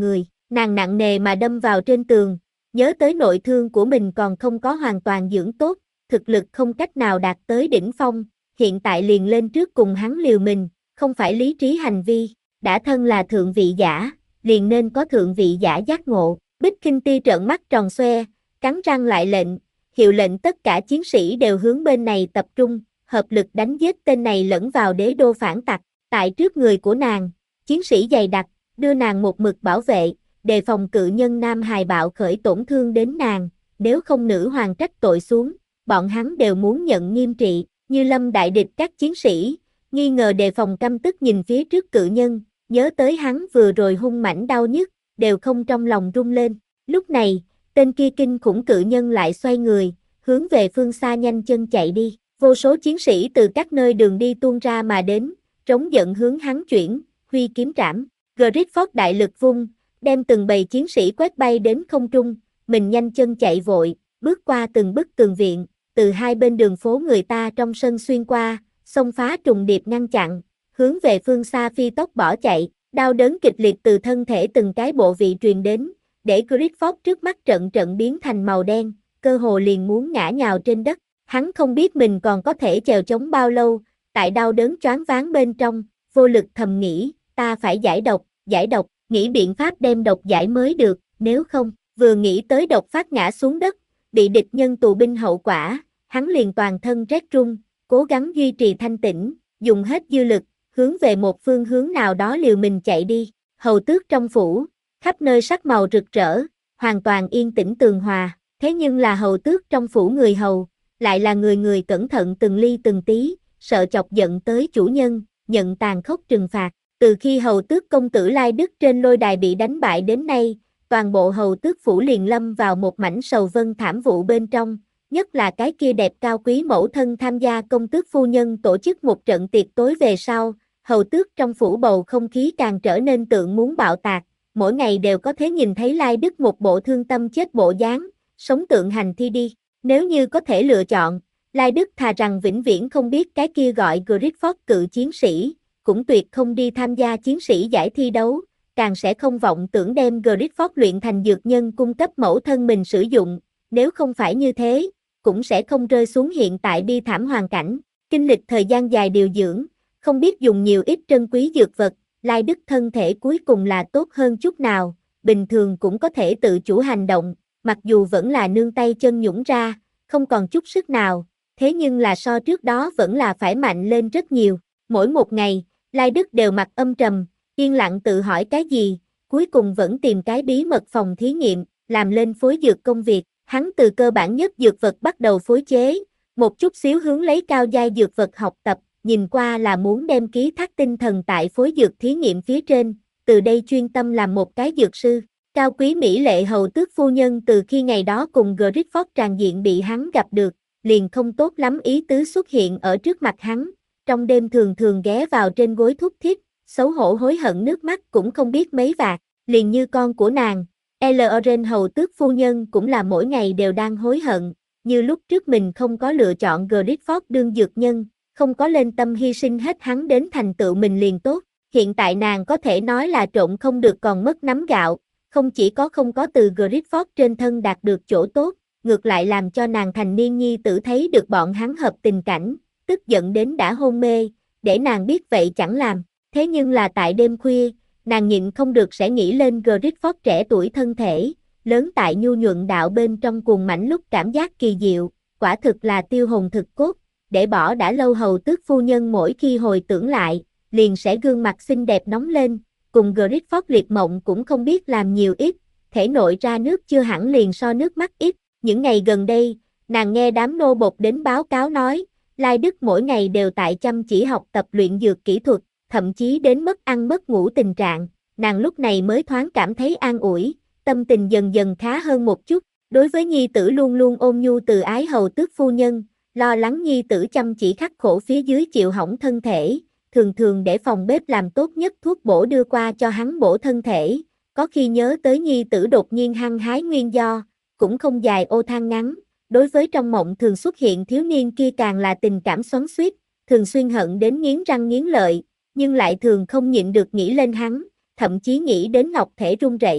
Speaker 1: Nàng nặng nề mà đâm vào trên tường, nhớ tới nội thương của mình còn không có hoàn toàn dưỡng tốt, thực lực không cách nào đạt tới đỉnh phong, hiện tại liền lên trước cùng hắn liều mình, không phải lý trí hành vi, đã thân là thượng vị giả, liền nên có thượng vị giả giác ngộ. Bích Kinh Ti trợn mắt tròn xoe, cắn răng lại lệnh, hiệu lệnh tất cả chiến sĩ đều hướng bên này tập trung, hợp lực đánh giết tên này lẫn vào đế đô phản tặc. Tại trước người của nàng, chiến sĩ dày đặc, đưa nàng một mực bảo vệ, đề phòng cự nhân Nam Hài bạo khởi tổn thương đến nàng, nếu không nữ hoàng trách tội xuống, bọn hắn đều muốn nhận nghiêm trị. Như lâm đại địch các chiến sĩ, nghi ngờ đề phòng căm tức nhìn phía trước cự nhân, nhớ tới hắn vừa rồi hung mãnh đau nhức, đều không trong lòng rung lên. Lúc này, tên kia kinh khủng cự nhân lại xoay người, hướng về phương xa nhanh chân chạy đi. Vô số chiến sĩ từ các nơi đường đi tuôn ra mà đến, trống giận hướng hắn chuyển, huy kiếm trảm. Grifford đại lực vung, đem từng bầy chiến sĩ quét bay đến không trung, mình nhanh chân chạy vội, bước qua từng bức tường viện, từ hai bên đường phố người ta trong sân xuyên qua, xông phá trùng điệp ngăn chặn, hướng về phương xa phi tốc bỏ chạy, đau đớn kịch liệt từ thân thể từng cái bộ vị truyền đến, để Grifford trước mắt trận trận biến thành màu đen, cơ hồ liền muốn ngã nhào trên đất. Hắn không biết mình còn có thể chèo chống bao lâu, tại đau đớn choáng váng bên trong, vô lực thầm nghĩ, ta phải giải độc, giải độc, nghĩ biện pháp đem độc giải mới được, nếu không, vừa nghĩ tới độc phát ngã xuống đất, bị địch nhân tù binh hậu quả, hắn liền toàn thân rét run, cố gắng duy trì thanh tĩnh, dùng hết dư lực, hướng về một phương hướng nào đó liều mình chạy đi. Hầu tước trong phủ, khắp nơi sắc màu rực rỡ, hoàn toàn yên tĩnh tường hòa, thế nhưng là hầu tước trong phủ người hầu, lại là người người cẩn thận từng ly từng tí, sợ chọc giận tới chủ nhân, nhận tàn khốc trừng phạt. Từ khi hầu tước công tử Lai Đức trên lôi đài bị đánh bại đến nay, toàn bộ hầu tước phủ liền lâm vào một mảnh sầu vân thảm vụ bên trong, nhất là cái kia đẹp cao quý mẫu thân tham gia công tước phu nhân tổ chức một trận tiệc tối về sau, hầu tước trong phủ bầu không khí càng trở nên tượng muốn bạo tạc, mỗi ngày đều có thể nhìn thấy Lai Đức một bộ thương tâm chết bộ dáng, sống tượng hành thi đi. Nếu như có thể lựa chọn, Lai Đức thà rằng vĩnh viễn không biết cái kia gọi Grifford cự chiến sĩ, cũng tuyệt không đi tham gia chiến sĩ giải thi đấu, càng sẽ không vọng tưởng đem Grifford luyện thành dược nhân cung cấp mẫu thân mình sử dụng, nếu không phải như thế, cũng sẽ không rơi xuống hiện tại bi thảm hoàn cảnh. Kinh lịch thời gian dài điều dưỡng, không biết dùng nhiều ít trân quý dược vật, Lai Đức thân thể cuối cùng là tốt hơn chút nào, bình thường cũng có thể tự chủ hành động, mặc dù vẫn là nương tay chân nhũn ra, không còn chút sức nào, thế nhưng là so trước đó vẫn là phải mạnh lên rất nhiều. Mỗi một ngày, Lai Đức đều mặt âm trầm, yên lặng tự hỏi cái gì, cuối cùng vẫn tìm cái bí mật phòng thí nghiệm, làm lên phối dược công việc. Hắn từ cơ bản nhất dược vật bắt đầu phối chế, một chút xíu hướng lấy cao giai dược vật học tập, nhìn qua là muốn đem ký thác tinh thần tại phối dược thí nghiệm phía trên, từ đây chuyên tâm làm một cái dược sư. Cao quý mỹ lệ hầu tước phu nhân từ khi ngày đó cùng Grifford tràn diện bị hắn gặp được, liền không tốt lắm ý tứ xuất hiện ở trước mặt hắn, trong đêm thường thường ghé vào trên gối thút thít, xấu hổ hối hận nước mắt cũng không biết mấy vạt, liền như con của nàng. Elorn hầu tước phu nhân cũng là mỗi ngày đều đang hối hận, như lúc trước mình không có lựa chọn Grifford đương dược nhân, không có lên tâm hy sinh hết hắn đến thành tựu mình liền tốt, hiện tại nàng có thể nói là trộn không được còn mất nắm gạo, không chỉ có không có từ Grifford trên thân đạt được chỗ tốt, ngược lại làm cho nàng thành niên nhi tử thấy được bọn hắn hợp tình cảnh, tức giận đến đã hôn mê, để nàng biết vậy chẳng làm, thế nhưng là tại đêm khuya, nàng nhịn không được sẽ nghĩ lên Grifford trẻ tuổi thân thể, lớn tại nhu nhuận đạo bên trong cuồng mãnh lúc cảm giác kỳ diệu, quả thực là tiêu hồn thực cốt, để bỏ đã lâu hầu tước phu nhân mỗi khi hồi tưởng lại, liền sẽ gương mặt xinh đẹp nóng lên, cùng Grifford liệt mộng cũng không biết làm nhiều ít, thể nội ra nước chưa hẳn liền so nước mắt ít. Những ngày gần đây, nàng nghe đám nô bộc đến báo cáo nói, Lai Đức mỗi ngày đều tại chăm chỉ học tập luyện dược kỹ thuật, thậm chí đến mất ăn mất ngủ tình trạng, nàng lúc này mới thoáng cảm thấy an ủi, tâm tình dần dần khá hơn một chút. Đối với nhi tử luôn luôn ôn nhu từ ái hầu tước phu nhân, lo lắng nhi tử chăm chỉ khắc khổ phía dưới chịu hỏng thân thể, thường thường để phòng bếp làm tốt nhất thuốc bổ đưa qua cho hắn bổ thân thể, có khi nhớ tới nhi tử đột nhiên hăng hái nguyên do, cũng không dài ô than ngắn, đối với trong mộng thường xuất hiện thiếu niên kia càng là tình cảm xoắn xuýt, thường xuyên hận đến nghiến răng nghiến lợi, nhưng lại thường không nhịn được nghĩ lên hắn, thậm chí nghĩ đến ngọc thể run rẩy,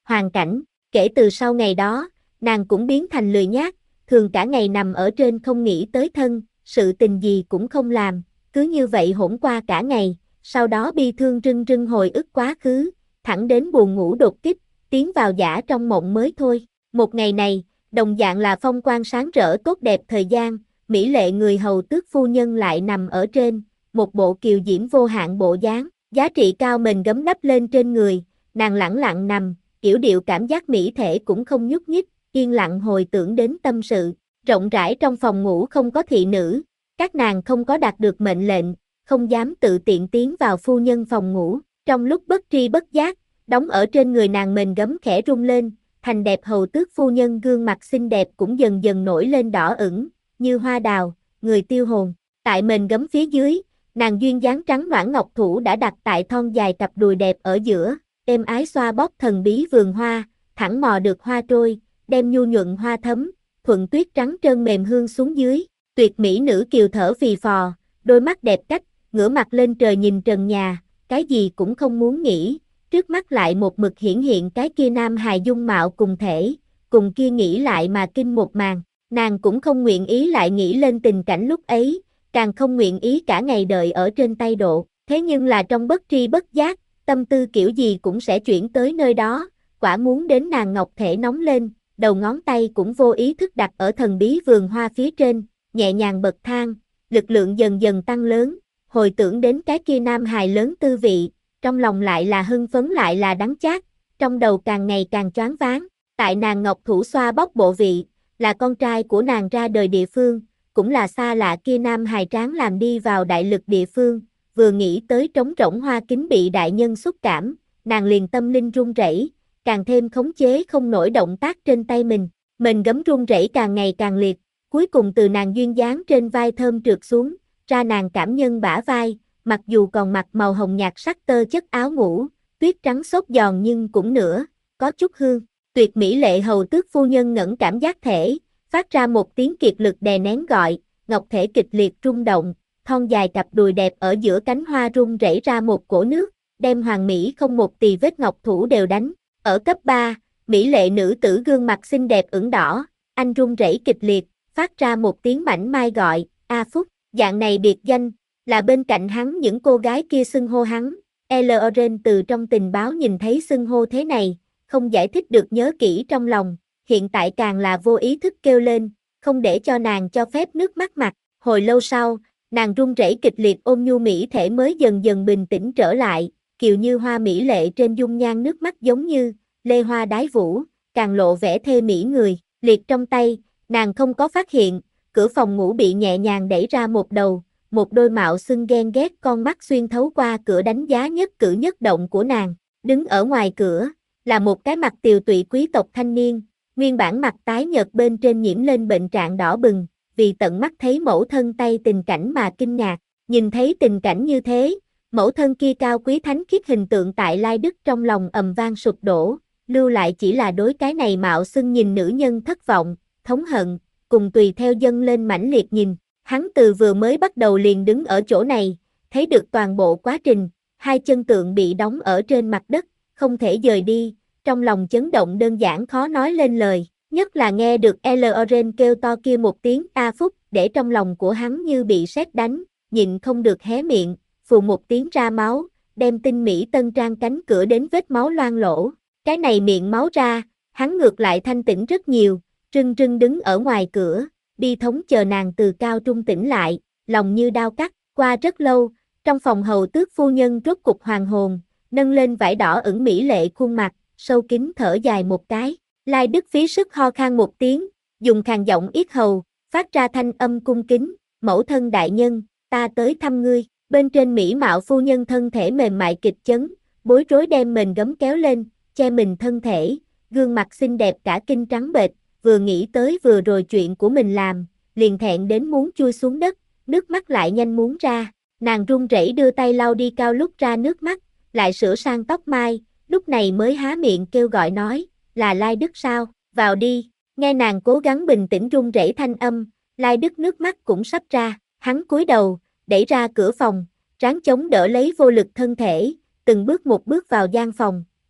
Speaker 1: hoàn cảnh. Kể từ sau ngày đó, nàng cũng biến thành lười nhác, thường cả ngày nằm ở trên không nghĩ tới thân, sự tình gì cũng không làm, cứ như vậy hỗn qua cả ngày, sau đó bi thương rưng rưng hồi ức quá khứ, thẳng đến buồn ngủ đột kích, tiến vào dã trong mộng mới thôi. Một ngày này, đồng dạng là phong quang sáng rỡ tốt đẹp thời gian, mỹ lệ người hầu tước phu nhân lại nằm ở trên, một bộ kiều diễm vô hạn bộ dáng, giá trị cao mền gấm đắp lên trên người, nàng lẳng lặng nằm, yểu điệu cảm giác mỹ thể cũng không nhúc nhích, yên lặng hồi tưởng đến tâm sự. Rộng rãi trong phòng ngủ không có thị nữ, các nàng không có đạt được mệnh lệnh, không dám tự tiện tiến vào phu nhân phòng ngủ. Trong lúc bất tri bất giác, đóng ở trên người nàng mền gấm khẽ rung lên, thành đẹp hầu tước phu nhân gương mặt xinh đẹp cũng dần dần nổi lên đỏ ửng, như hoa đào, người tiêu hồn. Tại mền gấm phía dưới, nàng duyên dáng trắng nõn ngọc thủ đã đặt tại thon dài cặp đùi đẹp ở giữa, êm ái xoa bóp thần bí vườn hoa, thẳng mò được hoa trôi, đem nhu nhuận hoa thấm, thuận tuyết trắng trơn mềm hương xuống dưới. Tuyệt mỹ nữ kiều thở phì phò, đôi mắt đẹp cách, ngửa mặt lên trời nhìn trần nhà, cái gì cũng không muốn nghĩ, trước mắt lại một mực hiển hiện cái kia nam hài dung mạo cùng thể, cùng kia nghĩ lại mà kinh một màn, nàng cũng không nguyện ý lại nghĩ lên tình cảnh lúc ấy, càng không nguyện ý cả ngày đợi ở trên tay độ, thế nhưng là trong bất tri bất giác, tâm tư kiểu gì cũng sẽ chuyển tới nơi đó, quả muốn đến nàng ngọc thể nóng lên, đầu ngón tay cũng vô ý thức đặt ở thần bí vườn hoa phía trên, nhẹ nhàng bật thang, lực lượng dần dần tăng lớn, hồi tưởng đến cái kia nam hài lớn tư vị, trong lòng lại là hưng phấn lại là đắng chát, trong đầu càng ngày càng choáng váng, tại nàng ngọc thủ xoa bóp bộ vị, là con trai của nàng ra đời địa phương, cũng là xa lạ kia nam hài tráng làm đi vào đại lực địa phương, vừa nghĩ tới trống rỗng hoa kính bị đại nhân xúc cảm, nàng liền tâm linh run rẩy, càng thêm khống chế không nổi động tác trên tay mình, mình gấm run rẩy càng ngày càng liệt, cuối cùng từ nàng duyên dáng trên vai thơm trượt xuống, ra nàng cảm nhân bả vai, mặc dù còn mặc màu hồng nhạt sắc tơ chất áo ngủ, tuyết trắng xốp giòn nhưng cũng nữa, có chút hương, tuyệt mỹ lệ hầu tước phu nhân ngẩng cảm giác thể, phát ra một tiếng kiệt lực đè nén gọi, ngọc thể kịch liệt rung động, thon dài cặp đùi đẹp ở giữa cánh hoa rung rẩy ra một cổ nước, đem hoàng mỹ không một tì vết ngọc thủ đều đánh. Ở cấp ba, mỹ lệ nữ tử gương mặt xinh đẹp ửng đỏ, anh run rẩy kịch liệt, phát ra một tiếng mảnh mai gọi, A Phúc, dạng này biệt danh, là bên cạnh hắn những cô gái kia xưng hô hắn, Elleoren từ trong tình báo nhìn thấy xưng hô thế này, không giải thích được nhớ kỹ trong lòng, hiện tại càng là vô ý thức kêu lên, không để cho nàng cho phép nước mắt mặt, hồi lâu sau, nàng run rẩy kịch liệt ôm nhu mỹ thể mới dần dần bình tĩnh trở lại, kiều như hoa mỹ lệ trên dung nhan nước mắt giống như lê hoa đái vũ, càng lộ vẻ thê mỹ người, liệt trong tay, nàng không có phát hiện, cửa phòng ngủ bị nhẹ nhàng đẩy ra một đầu, một đôi mạo xưng ghen ghét con mắt xuyên thấu qua cửa đánh giá nhất cử nhất động của nàng, đứng ở ngoài cửa, là một cái mặt tiều tụy quý tộc thanh niên, nguyên bản mặt tái nhợt bên trên nhiễm lên bệnh trạng đỏ bừng, vì tận mắt thấy mẫu thân tay tình cảnh mà kinh ngạc, nhìn thấy tình cảnh như thế, mẫu thân kia cao quý thánh khiết hình tượng tại Lai Đức trong lòng ầm vang sụp đổ, lưu lại chỉ là đối cái này mạo xưng nhìn nữ nhân thất vọng, thống hận, cùng tùy theo dâng lên mãnh liệt nhìn, hắn từ vừa mới bắt đầu liền đứng ở chỗ này, thấy được toàn bộ quá trình, hai chân tượng bị đóng ở trên mặt đất, không thể dời đi, trong lòng chấn động đơn giản khó nói lên lời, nhất là nghe được Elleoren kêu to kia một tiếng A Phúc, để trong lòng của hắn như bị sét đánh, nhịn không được hé miệng, phù một tiếng ra máu, đem tinh mỹ tân trang cánh cửa đến vết máu loang lỗ, cái này miệng máu ra, hắn ngược lại thanh tĩnh rất nhiều, trưng trưng đứng ở ngoài cửa, bi thống chờ nàng từ cao trung tỉnh lại, lòng như đao cắt, qua rất lâu, trong phòng hầu tước phu nhân rốt cục hoàng hồn, nâng lên vải đỏ ửng mỹ lệ khuôn mặt, sâu kín thở dài một cái, Lai Đức phí sức ho khan một tiếng, dùng khàn giọng yết hầu, phát ra thanh âm cung kính, mẫu thân đại nhân, ta tới thăm ngươi, bên trên mỹ mạo phu nhân thân thể mềm mại kịch chấn, bối rối đem mền gấm kéo lên, che mình thân thể, gương mặt xinh đẹp cả kinh trắng bệch, vừa nghĩ tới vừa rồi chuyện của mình làm, liền thẹn đến muốn chui xuống đất, nước mắt lại nhanh muốn ra, nàng run rẩy đưa tay lau đi cao lúc ra nước mắt, lại sửa sang tóc mai, lúc này mới há miệng kêu gọi nói, là Lai Đức sao, vào đi, nghe nàng cố gắng bình tĩnh run rẩy thanh âm, Lai Đức nước mắt cũng sắp ra, hắn cúi đầu, đẩy ra cửa phòng, ráng chống đỡ lấy vô lực thân thể, từng bước một bước vào gian phòng,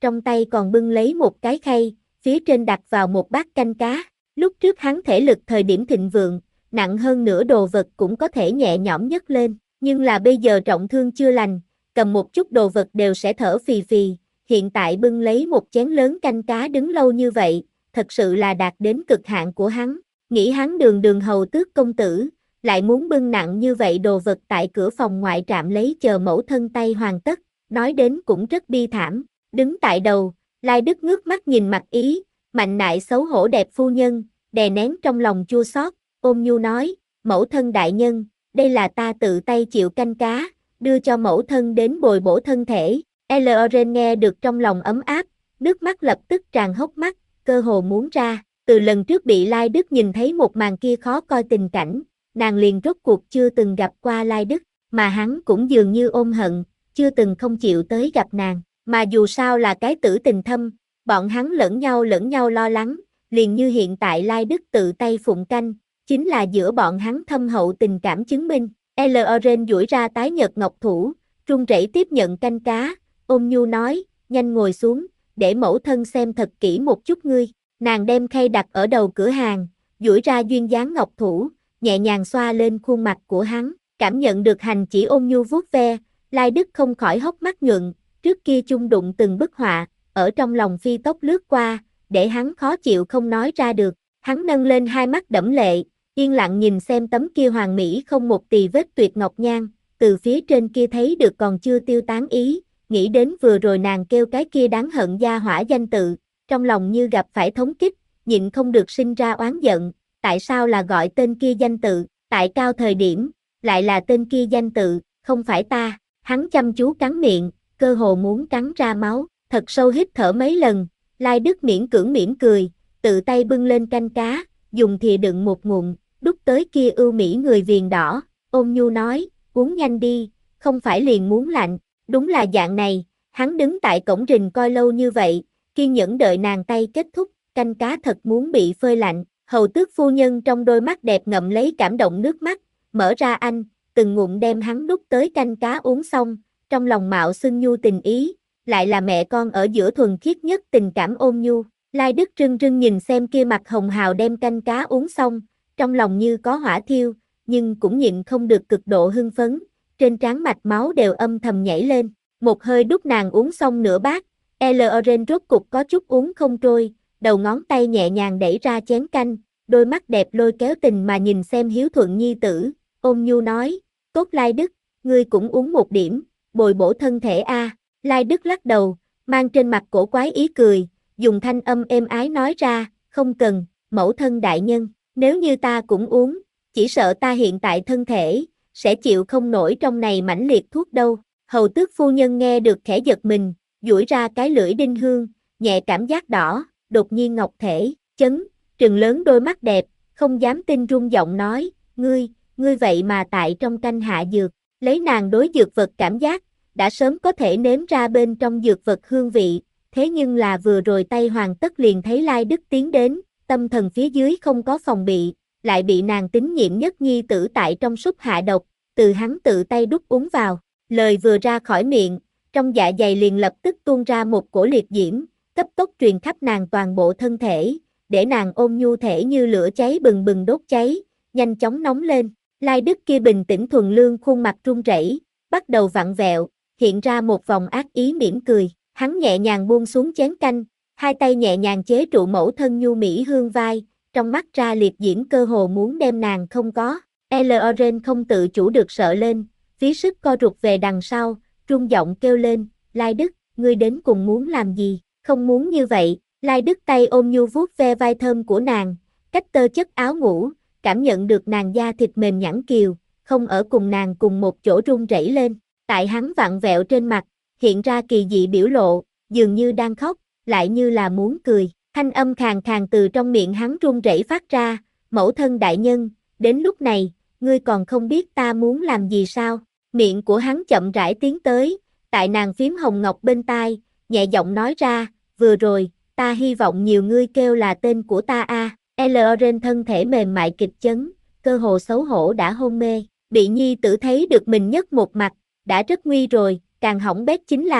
Speaker 1: trong tay còn bưng lấy một cái khay, phía trên đặt vào một bát canh cá. Lúc trước hắn thể lực thời điểm thịnh vượng, nặng hơn nửa đồ vật cũng có thể nhẹ nhõm nhấc lên, nhưng là bây giờ trọng thương chưa lành, cầm một chút đồ vật đều sẽ thở phì phì, hiện tại bưng lấy một chén lớn canh cá đứng lâu như vậy, thật sự là đạt đến cực hạn của hắn, nghĩ hắn đường đường hầu tước công tử, lại muốn bưng nặng như vậy đồ vật tại cửa phòng ngoại trạm lấy chờ mẫu thân tay hoàn tất, nói đến cũng rất bi thảm, đứng tại đầu, Lai Đức ngước mắt nhìn Mặc Ý, mạnh nại xấu hổ đẹp phu nhân, đè nén trong lòng chua xót, ôm nhu nói, mẫu thân đại nhân, đây là ta tự tay chịu canh cá, đưa cho mẫu thân đến bồi bổ thân thể. Elorên nghe được trong lòng ấm áp, nước mắt lập tức tràn hốc mắt, cơ hồ muốn ra, từ lần trước bị Lai Đức nhìn thấy một màn kia khó coi tình cảnh, nàng liền rốt cuộc chưa từng gặp qua Lai Đức, mà hắn cũng dường như ôm hận, chưa từng không chịu tới gặp nàng, mà dù sao là cái tử tình thâm, bọn hắn lẫn nhau lẫn nhau lo lắng, liền như hiện tại Lai Đức tự tay phụng canh, chính là giữa bọn hắn thâm hậu tình cảm chứng minh. Elorên duỗi ra tái nhợt ngọc thủ, run rẩy tiếp nhận canh cá, ôm nhu nói, nhanh ngồi xuống, để mẫu thân xem thật kỹ một chút ngươi. Nàng đem khay đặt ở đầu cửa hàng, duỗi ra duyên dáng ngọc thủ, nhẹ nhàng xoa lên khuôn mặt của hắn, cảm nhận được hành chỉ ôm nhu vuốt ve, Lai Đức không khỏi hốc mắt nhuận, trước kia chung đụng từng bức họa, ở trong lòng phi tốc lướt qua, để hắn khó chịu không nói ra được, hắn nâng lên hai mắt đẫm lệ, yên lặng nhìn xem tấm kia hoàn mỹ không một tì vết tuyệt ngọc nhan, từ phía trên kia thấy được còn chưa tiêu tán ý, nghĩ đến vừa rồi nàng kêu cái kia đáng hận gia hỏa danh tự, trong lòng như gặp phải thống kích, nhịn không được sinh ra oán giận, tại sao là gọi tên kia danh tự, tại cao thời điểm, lại là tên kia danh tự, không phải ta, hắn chăm chú cắn miệng, cơ hồ muốn cắn ra máu, thật sâu hít thở mấy lần, Lai Đức miễn cưỡng mỉm cười, tự tay bưng lên canh cá, dùng thìa đựng một ngụm, đút tới kia ưu mỹ người viền đỏ, ôn nhu nói, uống nhanh đi, không phải liền muốn lạnh, đúng là dạng này, hắn đứng tại cổng rình coi lâu như vậy, kiên nhẫn đợi nàng tay kết thúc, canh cá thật muốn bị phơi lạnh, hầu tước phu nhân trong đôi mắt đẹp ngậm lấy cảm động nước mắt, mở ra anh, từng ngụm đem hắn đút tới canh cá uống xong, trong lòng mạo xưng nhu tình ý, lại là mẹ con ở giữa thuần khiết nhất tình cảm ôn nhu. Lai Đức rưng rưng nhìn xem kia mặt hồng hào đem canh cá uống xong, trong lòng như có hỏa thiêu, nhưng cũng nhịn không được cực độ hưng phấn, trên trán mạch máu đều âm thầm nhảy lên, một hơi đút nàng uống xong nửa bát, Elorên rốt cục có chút uống không trôi, đầu ngón tay nhẹ nhàng đẩy ra chén canh, đôi mắt đẹp lôi kéo tình mà nhìn xem hiếu thuận nhi tử, ôn nhu nói, tốt Lai Đức, ngươi cũng uống một điểm, bồi bổ thân thể a. Lai Đức lắc đầu, mang trên mặt cổ quái ý cười, dùng thanh âm êm ái nói ra, không cần, mẫu thân đại nhân, nếu như ta cũng uống, chỉ sợ ta hiện tại thân thể, sẽ chịu không nổi trong này mãnh liệt thuốc đâu. Hầu tước phu nhân nghe được khẽ giật mình, duỗi ra cái lưỡi đinh hương, nhẹ cảm giác đỏ, đột nhiên ngọc thể, chấn, trừng lớn đôi mắt đẹp, không dám tin run giọng nói, ngươi, ngươi vậy mà tại trong canh hạ dược, lấy nàng đối dược vật cảm giác, đã sớm có thể nếm ra bên trong dược vật hương vị, thế nhưng là vừa rồi tay hoàn tất liền thấy Lai Đức tiến đến, tâm thần phía dưới không có phòng bị, lại bị nàng tín nhiệm nhất nhi tử tại trong súp hạ độc, từ hắn tự tay đút uống vào, lời vừa ra khỏi miệng, trong dạ dày liền lập tức tuôn ra một cổ liệt diễm, cấp tốc truyền khắp nàng toàn bộ thân thể, để nàng ôm nhu thể như lửa cháy bừng bừng đốt cháy, nhanh chóng nóng lên. Lai Đức kia bình tĩnh thuần lương khuôn mặt run rẩy, bắt đầu vặn vẹo, hiện ra một vòng ác ý mỉm cười, hắn nhẹ nhàng buông xuống chén canh, hai tay nhẹ nhàng chế trụ mẫu thân nhu mỹ hương vai, trong mắt ra liệt diễm cơ hồ muốn đem nàng không có. Elorên không tự chủ được sợ lên, phí sức co rụt về đằng sau, run giọng kêu lên, Lai Đức, ngươi đến cùng muốn làm gì, không muốn như vậy. Lai Đức tay ôm nhu vuốt ve vai thơm của nàng, cách tơ chất áo ngủ, cảm nhận được nàng da thịt mềm nhẵn kiều, không ở cùng nàng cùng một chỗ run rẩy lên, tại hắn vặn vẹo trên mặt, hiện ra kỳ dị biểu lộ, dường như đang khóc, lại như là muốn cười, thanh âm khàn khàn từ trong miệng hắn run rẩy phát ra, mẫu thân đại nhân, đến lúc này, ngươi còn không biết ta muốn làm gì sao, miệng của hắn chậm rãi tiến tới, tại nàng phím hồng ngọc bên tai, nhẹ giọng nói ra, vừa rồi, ta hy vọng nhiều ngươi kêu là tên của ta a. Elorên thân thể mềm mại kịch chấn, cơ hồ xấu hổ đã hôn mê, bị nhi tử thấy được mình nhất một mặt, đã rất nguy rồi, càng hỏng bét chính là,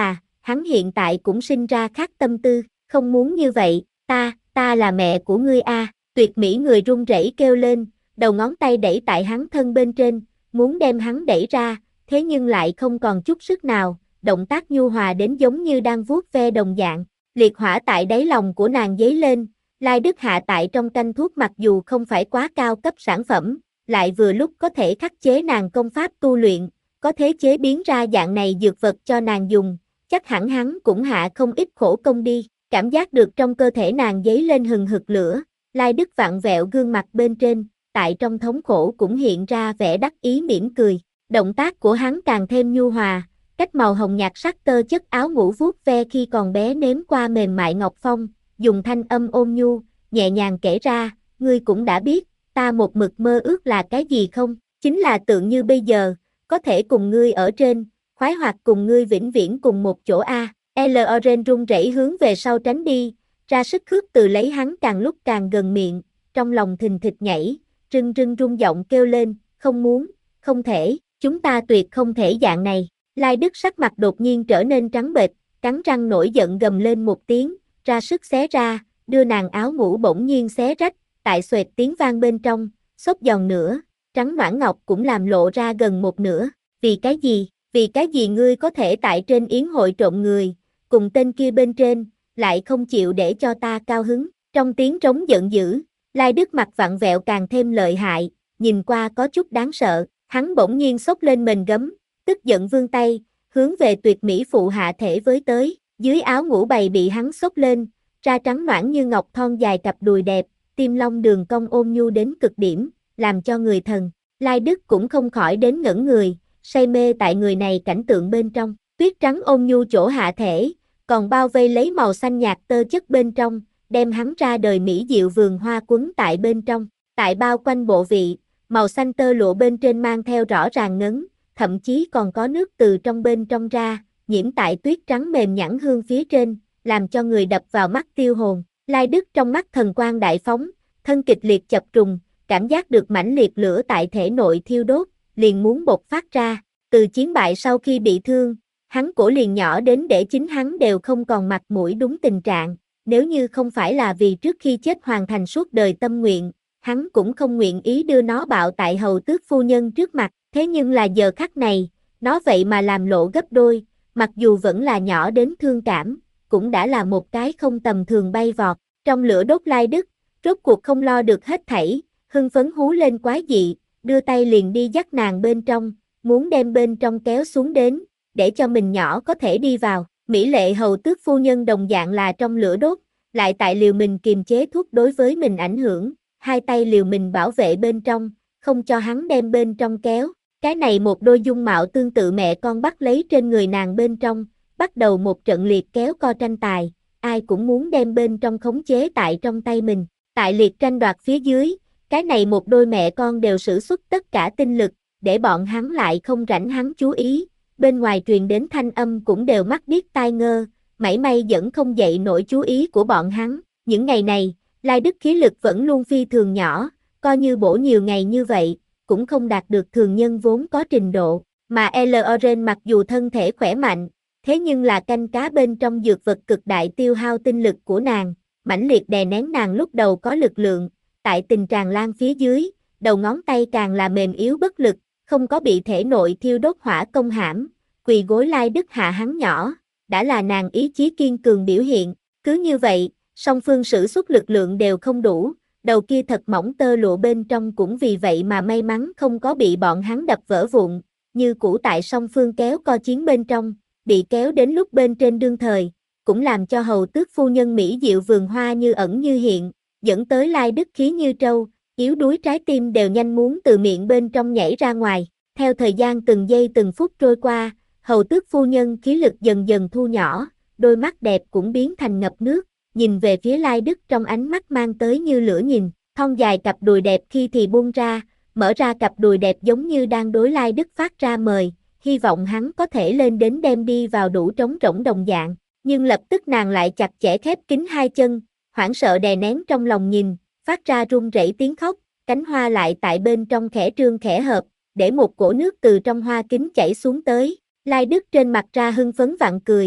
Speaker 1: hắn hiện tại cũng sinh ra khác tâm tư, không muốn như vậy, ta, ta là mẹ của ngươi a, tuyệt mỹ người run rẩy kêu lên, đầu ngón tay đẩy tại hắn thân bên trên, muốn đem hắn đẩy ra, thế nhưng lại không còn chút sức nào, động tác nhu hòa đến giống như đang vuốt ve đồng dạng, liệt hỏa tại đáy lòng của nàng dấy lên, Lai Đức Hạ tại trong canh thuốc mặc dù không phải quá cao cấp sản phẩm, lại vừa lúc có thể khắc chế nàng công pháp tu luyện, có thể chế biến ra dạng này dược vật cho nàng dùng, chắc hẳn hắn cũng hạ không ít khổ công đi, cảm giác được trong cơ thể nàng dấy lên hừng hực lửa, Lai Đức vặn vẹo gương mặt bên trên, tại trong thống khổ cũng hiện ra vẻ đắc ý mỉm cười, động tác của hắn càng thêm nhu hòa, cách màu hồng nhạt sắc tơ chất áo ngủ vuốt ve khi còn bé nếm qua mềm mại ngọc phong, dùng thanh âm ôn nhu, nhẹ nhàng kể ra, ngươi cũng đã biết, ta một mực mơ ước là cái gì không, chính là tượng như bây giờ, có thể cùng ngươi ở trên, khoái hoạt cùng ngươi vĩnh viễn cùng một chỗ a. Loren run rẩy hướng về sau tránh đi, ra sức khước từ lấy hắn càng lúc càng gần miệng, trong lòng thình thịch nhảy, rưng rưng rung giọng kêu lên, không muốn, không thể, chúng ta tuyệt không thể dạng này. Lai Đức sắc mặt đột nhiên trở nên trắng bệch, cắn răng nổi giận gầm lên một tiếng, ra sức xé ra, đưa nàng áo ngủ bỗng nhiên xé rách, tại xoẹt tiếng vang bên trong, xốp giòn nữa, trắng noãn ngọc cũng làm lộ ra gần một nửa, vì cái gì, vì cái gì ngươi có thể tại trên yến hội trộm người, cùng tên kia bên trên, lại không chịu để cho ta cao hứng, trong tiếng trống giận dữ, Lai Đức mặt vặn vẹo càng thêm lợi hại, nhìn qua có chút đáng sợ, hắn bỗng nhiên xốc lên mền gấm, tức giận vươn tay, hướng về tuyệt mỹ phụ hạ thể với tới, dưới áo ngủ bày bị hắn xốc lên, ra trắng noãn như ngọc thon dài cặp đùi đẹp, tim long đường cong ôn nhu đến cực điểm, làm cho người thần. Lai Đức cũng không khỏi đến ngẩn người, say mê tại người này cảnh tượng bên trong, tuyết trắng ôn nhu chỗ hạ thể, còn bao vây lấy màu xanh nhạt tơ chất bên trong, đem hắn ra đời mỹ diệu vườn hoa quấn tại bên trong, tại bao quanh bộ vị, màu xanh tơ lụa bên trên mang theo rõ ràng ngấn, thậm chí còn có nước từ trong bên trong ra, nhiễm tại tuyết trắng mềm nhẵn hương phía trên, làm cho người đập vào mắt tiêu hồn. Lai Đức trong mắt thần quang đại phóng, thân kịch liệt chập trùng, cảm giác được mãnh liệt lửa tại thể nội thiêu đốt, liền muốn bộc phát ra. Từ chiến bại sau khi bị thương, hắn cổ liền nhỏ đến để chính hắn đều không còn mặt mũi đúng tình trạng. Nếu như không phải là vì trước khi chết hoàn thành suốt đời tâm nguyện, hắn cũng không nguyện ý đưa nó bạo tại hầu tước phu nhân trước mặt. Thế nhưng là giờ khắc này, nó vậy mà làm lộ gấp đôi, mặc dù vẫn là nhỏ đến thương cảm, cũng đã là một cái không tầm thường bay vọt. Trong lửa đốt Lai Đức, rốt cuộc không lo được hết thảy, hưng phấn hú lên quái dị, đưa tay liền đi dắt nàng bên trong, muốn đem bên trong kéo xuống đến, để cho mình nhỏ có thể đi vào. Mỹ lệ hầu tước phu nhân đồng dạng là trong lửa đốt, lại tại liều mình kiềm chế thuốc đối với mình ảnh hưởng, hai tay liều mình bảo vệ bên trong, không cho hắn đem bên trong kéo. Cái này một đôi dung mạo tương tự mẹ con bắt lấy trên người nàng bên trong, bắt đầu một trận liệt kéo co tranh tài, ai cũng muốn đem bên trong khống chế tại trong tay mình. Tại liệt tranh đoạt phía dưới, cái này một đôi mẹ con đều sử xuất tất cả tinh lực, để bọn hắn lại không rảnh hắn chú ý, bên ngoài truyền đến thanh âm cũng đều mắt điếc tai ngơ, mảy may vẫn không dậy nổi chú ý của bọn hắn. Những ngày này, Lai Đức khí lực vẫn luôn phi thường nhỏ, coi như bổ nhiều ngày như vậy, cũng không đạt được thường nhân vốn có trình độ, mà Loren mặc dù thân thể khỏe mạnh, thế nhưng là canh cá bên trong dược vật cực đại tiêu hao tinh lực của nàng, mãnh liệt đè nén nàng lúc đầu có lực lượng, tại tình tràn lan phía dưới, đầu ngón tay càng là mềm yếu bất lực, không có bị thể nội thiêu đốt hỏa công hãm, quỳ gối Lai Đức hạ hắn nhỏ, đã là nàng ý chí kiên cường biểu hiện, cứ như vậy, song phương sử xuất lực lượng đều không đủ. Đầu kia thật mỏng tơ lụa bên trong cũng vì vậy mà may mắn không có bị bọn hắn đập vỡ vụn, như cũ tại song phương kéo co chiến bên trong, bị kéo đến lúc bên trên đương thời, cũng làm cho hầu tước phu nhân mỹ diệu vườn hoa như ẩn như hiện, dẫn tới Lai Đức khí như trâu, yếu đuối trái tim đều nhanh muốn từ miệng bên trong nhảy ra ngoài. Theo thời gian từng giây từng phút trôi qua, hầu tước phu nhân khí lực dần dần thu nhỏ, đôi mắt đẹp cũng biến thành ngập nước. Nhìn về phía Lai Đức trong ánh mắt mang tới như lửa nhìn, thon dài cặp đùi đẹp khi thì buông ra, mở ra cặp đùi đẹp giống như đang đối Lai Đức phát ra mời, hy vọng hắn có thể lên đến đem đi vào đủ trống rỗng đồng dạng, nhưng lập tức nàng lại chặt chẽ khép kín hai chân, hoảng sợ đè nén trong lòng nhìn, phát ra run rẩy tiếng khóc, cánh hoa lại tại bên trong khẽ trương khẽ hợp, để một cổ nước từ trong hoa kính chảy xuống tới, Lai Đức trên mặt ra hưng phấn vạn cười,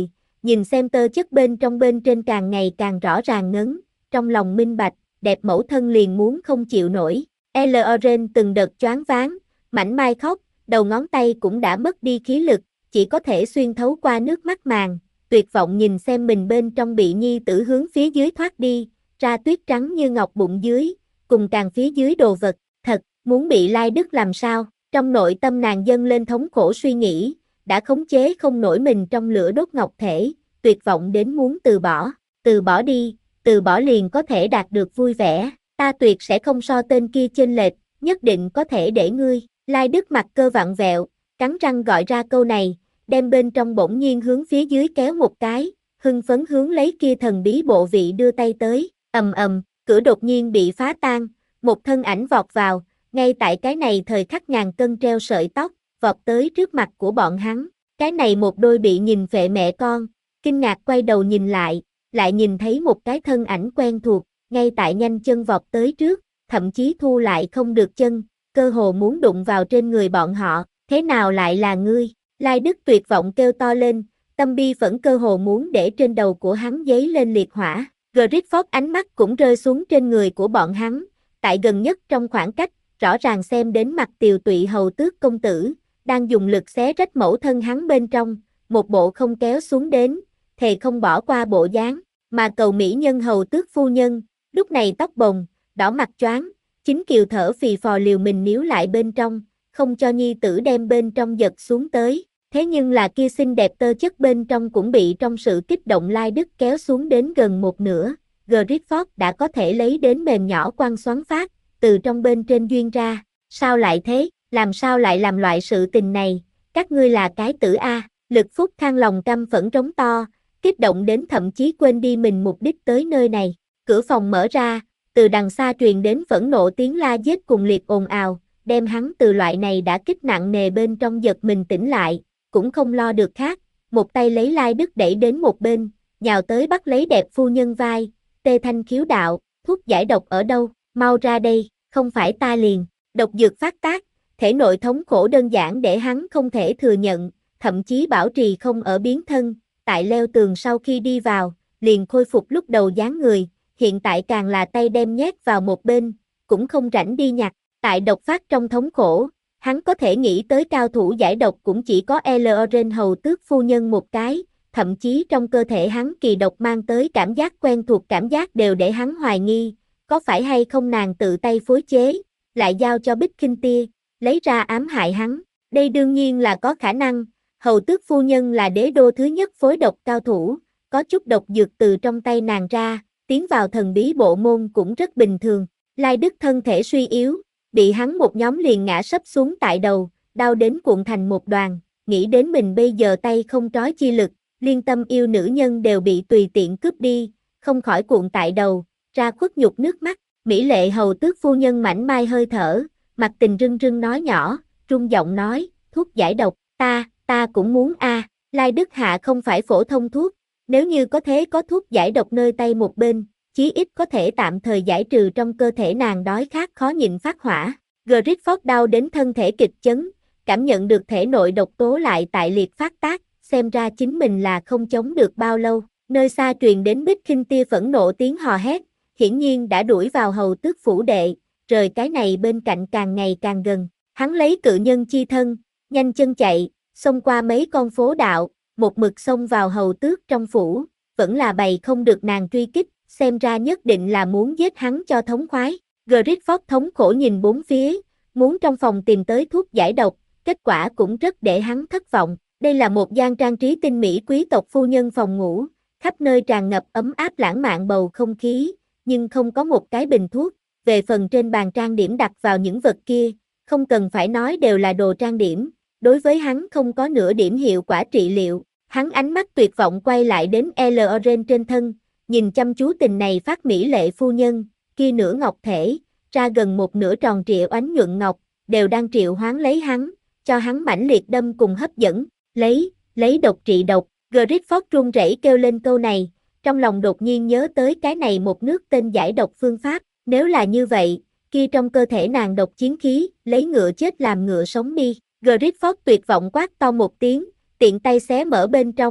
Speaker 1: nhìn xem tơ chất bên trong bên trên càng ngày càng rõ ràng ngấn, trong lòng minh bạch, đẹp mẫu thân liền muốn không chịu nổi. Lauren từng đợt choáng váng, mảnh mai khóc, đầu ngón tay cũng đã mất đi khí lực, chỉ có thể xuyên thấu qua nước mắt màng, tuyệt vọng nhìn xem mình bên trong bị nhi tử hướng phía dưới thoát đi, ra tuyết trắng như ngọc bụng dưới, cùng càng phía dưới đồ vật, thật, muốn bị Lai Đức làm sao, trong nội tâm nàng dâng lên thống khổ suy nghĩ, đã khống chế không nổi mình trong lửa đốt ngọc thể, tuyệt vọng đến muốn từ bỏ, từ bỏ đi, từ bỏ liền có thể đạt được vui vẻ, ta tuyệt sẽ không so tên kia chênh lệch, nhất định có thể để ngươi, Lai Đức mặt cơ vặn vẹo, cắn răng gọi ra câu này, đem bên trong bỗng nhiên hướng phía dưới kéo một cái, hưng phấn hướng lấy kia thần bí bộ vị đưa tay tới, ầm ầm, cửa đột nhiên bị phá tan, một thân ảnh vọt vào, ngay tại cái này thời khắc ngàn cân treo sợi tóc, vọt tới trước mặt của bọn hắn, cái này một đôi bị nhìn phệ mẹ con, kinh ngạc quay đầu nhìn lại, lại nhìn thấy một cái thân ảnh quen thuộc, ngay tại nhanh chân vọt tới trước, thậm chí thu lại không được chân, cơ hồ muốn đụng vào trên người bọn họ, thế nào lại là ngươi? Lai Đức tuyệt vọng kêu to lên, tâm bi phẫn cơ hồ muốn để trên đầu của hắn giấy lên liệt hỏa, Griffith ánh mắt cũng rơi xuống trên người của bọn hắn, tại gần nhất trong khoảng cách, rõ ràng xem đến mặt tiều tụy hầu tước công tử, đang dùng lực xé rách mẫu thân hắn bên trong, một bộ không kéo xuống đến, thề không bỏ qua bộ dáng, mà cầu mỹ nhân hầu tước phu nhân, lúc này tóc bồng, đỏ mặt choáng, chính kiều thở phì phò liều mình níu lại bên trong, không cho nhi tử đem bên trong giật xuống tới, thế nhưng là kia xinh đẹp tơ chất bên trong cũng bị trong sự kích động Lai Đức kéo xuống đến gần một nửa, Griffith đã có thể lấy đến mềm nhỏ quăng xoắn phát, từ trong bên trên duyên ra, sao lại thế, làm sao lại làm loại sự tình này, các ngươi là cái tử A, Lực Phúc Khang lòng căm phẫn trống to, kích động đến thậm chí quên đi mình mục đích tới nơi này, cửa phòng mở ra, từ đằng xa truyền đến phẫn nộ tiếng la giết cùng liệt ồn ào, đem hắn từ loại này đã kích nặng nề bên trong giật mình tỉnh lại, cũng không lo được khác, một tay lấy Lai Đức đẩy đến một bên, nhào tới bắt lấy đẹp phu nhân vai, tê thanh khiếu đạo, thuốc giải độc ở đâu, mau ra đây, không phải ta liền, độc dược phát tác, thể nội thống khổ đơn giản để hắn không thể thừa nhận, thậm chí bảo trì không ở biến thân, tại leo tường sau khi đi vào, liền khôi phục lúc đầu dáng người, hiện tại càng là tay đem nhét vào một bên, cũng không rảnh đi nhặt, tại độc phát trong thống khổ, hắn có thể nghĩ tới cao thủ giải độc cũng chỉ có Lauren hầu tước phu nhân một cái, thậm chí trong cơ thể hắn kỳ độc mang tới cảm giác quen thuộc cảm giác đều để hắn hoài nghi, có phải hay không nàng tự tay phối chế, lại giao cho Bích Khinh Tia, lấy ra ám hại hắn, đây đương nhiên là có khả năng, hầu tước phu nhân là đế đô thứ nhất phối độc cao thủ, có chút độc dược từ trong tay nàng ra, tiến vào thần bí bộ môn cũng rất bình thường, Lai Đức thân thể suy yếu, bị hắn một nhóm liền ngã sấp xuống tại đầu, đau đến cuộn thành một đoàn, nghĩ đến mình bây giờ tay không trói chi lực, liên tâm yêu nữ nhân đều bị tùy tiện cướp đi, không khỏi cuộn tại đầu, ra khuất nhục nước mắt, mỹ lệ hầu tước phu nhân mảnh mai hơi thở, mặt tình rưng rưng nói nhỏ, run giọng nói, thuốc giải độc, ta, ta cũng muốn a. Lai Đức Hạ không phải phổ thông thuốc, nếu như có thế có thuốc giải độc nơi tay một bên, chí ít có thể tạm thời giải trừ trong cơ thể nàng đói khát khó nhịn phát hỏa. Griffith đau đến thân thể kịch chấn, cảm nhận được thể nội độc tố lại tại liệt phát tác, xem ra chính mình là không chống được bao lâu. Nơi xa truyền đến Bích Khinh Tia phẫn nộ tiếng hò hét, hiển nhiên đã đuổi vào hầu tước phủ đệ, rời cái này bên cạnh càng ngày càng gần. Hắn lấy cự nhân chi thân, nhanh chân chạy, xông qua mấy con phố đạo, một mực xông vào hầu tước trong phủ, vẫn là bày không được nàng truy kích, xem ra nhất định là muốn giết hắn cho thống khoái. Griffith thống khổ nhìn bốn phía, muốn trong phòng tìm tới thuốc giải độc, kết quả cũng rất để hắn thất vọng. Đây là một gian trang trí tinh mỹ quý tộc phu nhân phòng ngủ, khắp nơi tràn ngập ấm áp lãng mạn bầu không khí, nhưng không có một cái bình thuốc. Về phần trên bàn trang điểm đặt vào những vật kia, không cần phải nói đều là đồ trang điểm, đối với hắn không có nửa điểm hiệu quả trị liệu. Hắn ánh mắt tuyệt vọng quay lại đến Lauren trên thân, nhìn chăm chú tình này phát mỹ lệ phu nhân, kia nửa ngọc thể, ra gần một nửa tròn trịa oánh nhuận ngọc, đều đang triệu hoán lấy hắn, cho hắn mãnh liệt đâm cùng hấp dẫn, lấy, lấy độc trị độc. Griffith run rẩy kêu lên câu này, trong lòng đột nhiên nhớ tới cái này một nước tên giải độc phương pháp, nếu là như vậy, kia trong cơ thể nàng độc chiến khí, lấy ngựa chết làm ngựa sống đi. Griffith tuyệt vọng quát to một tiếng, tiện tay xé mở bên trong,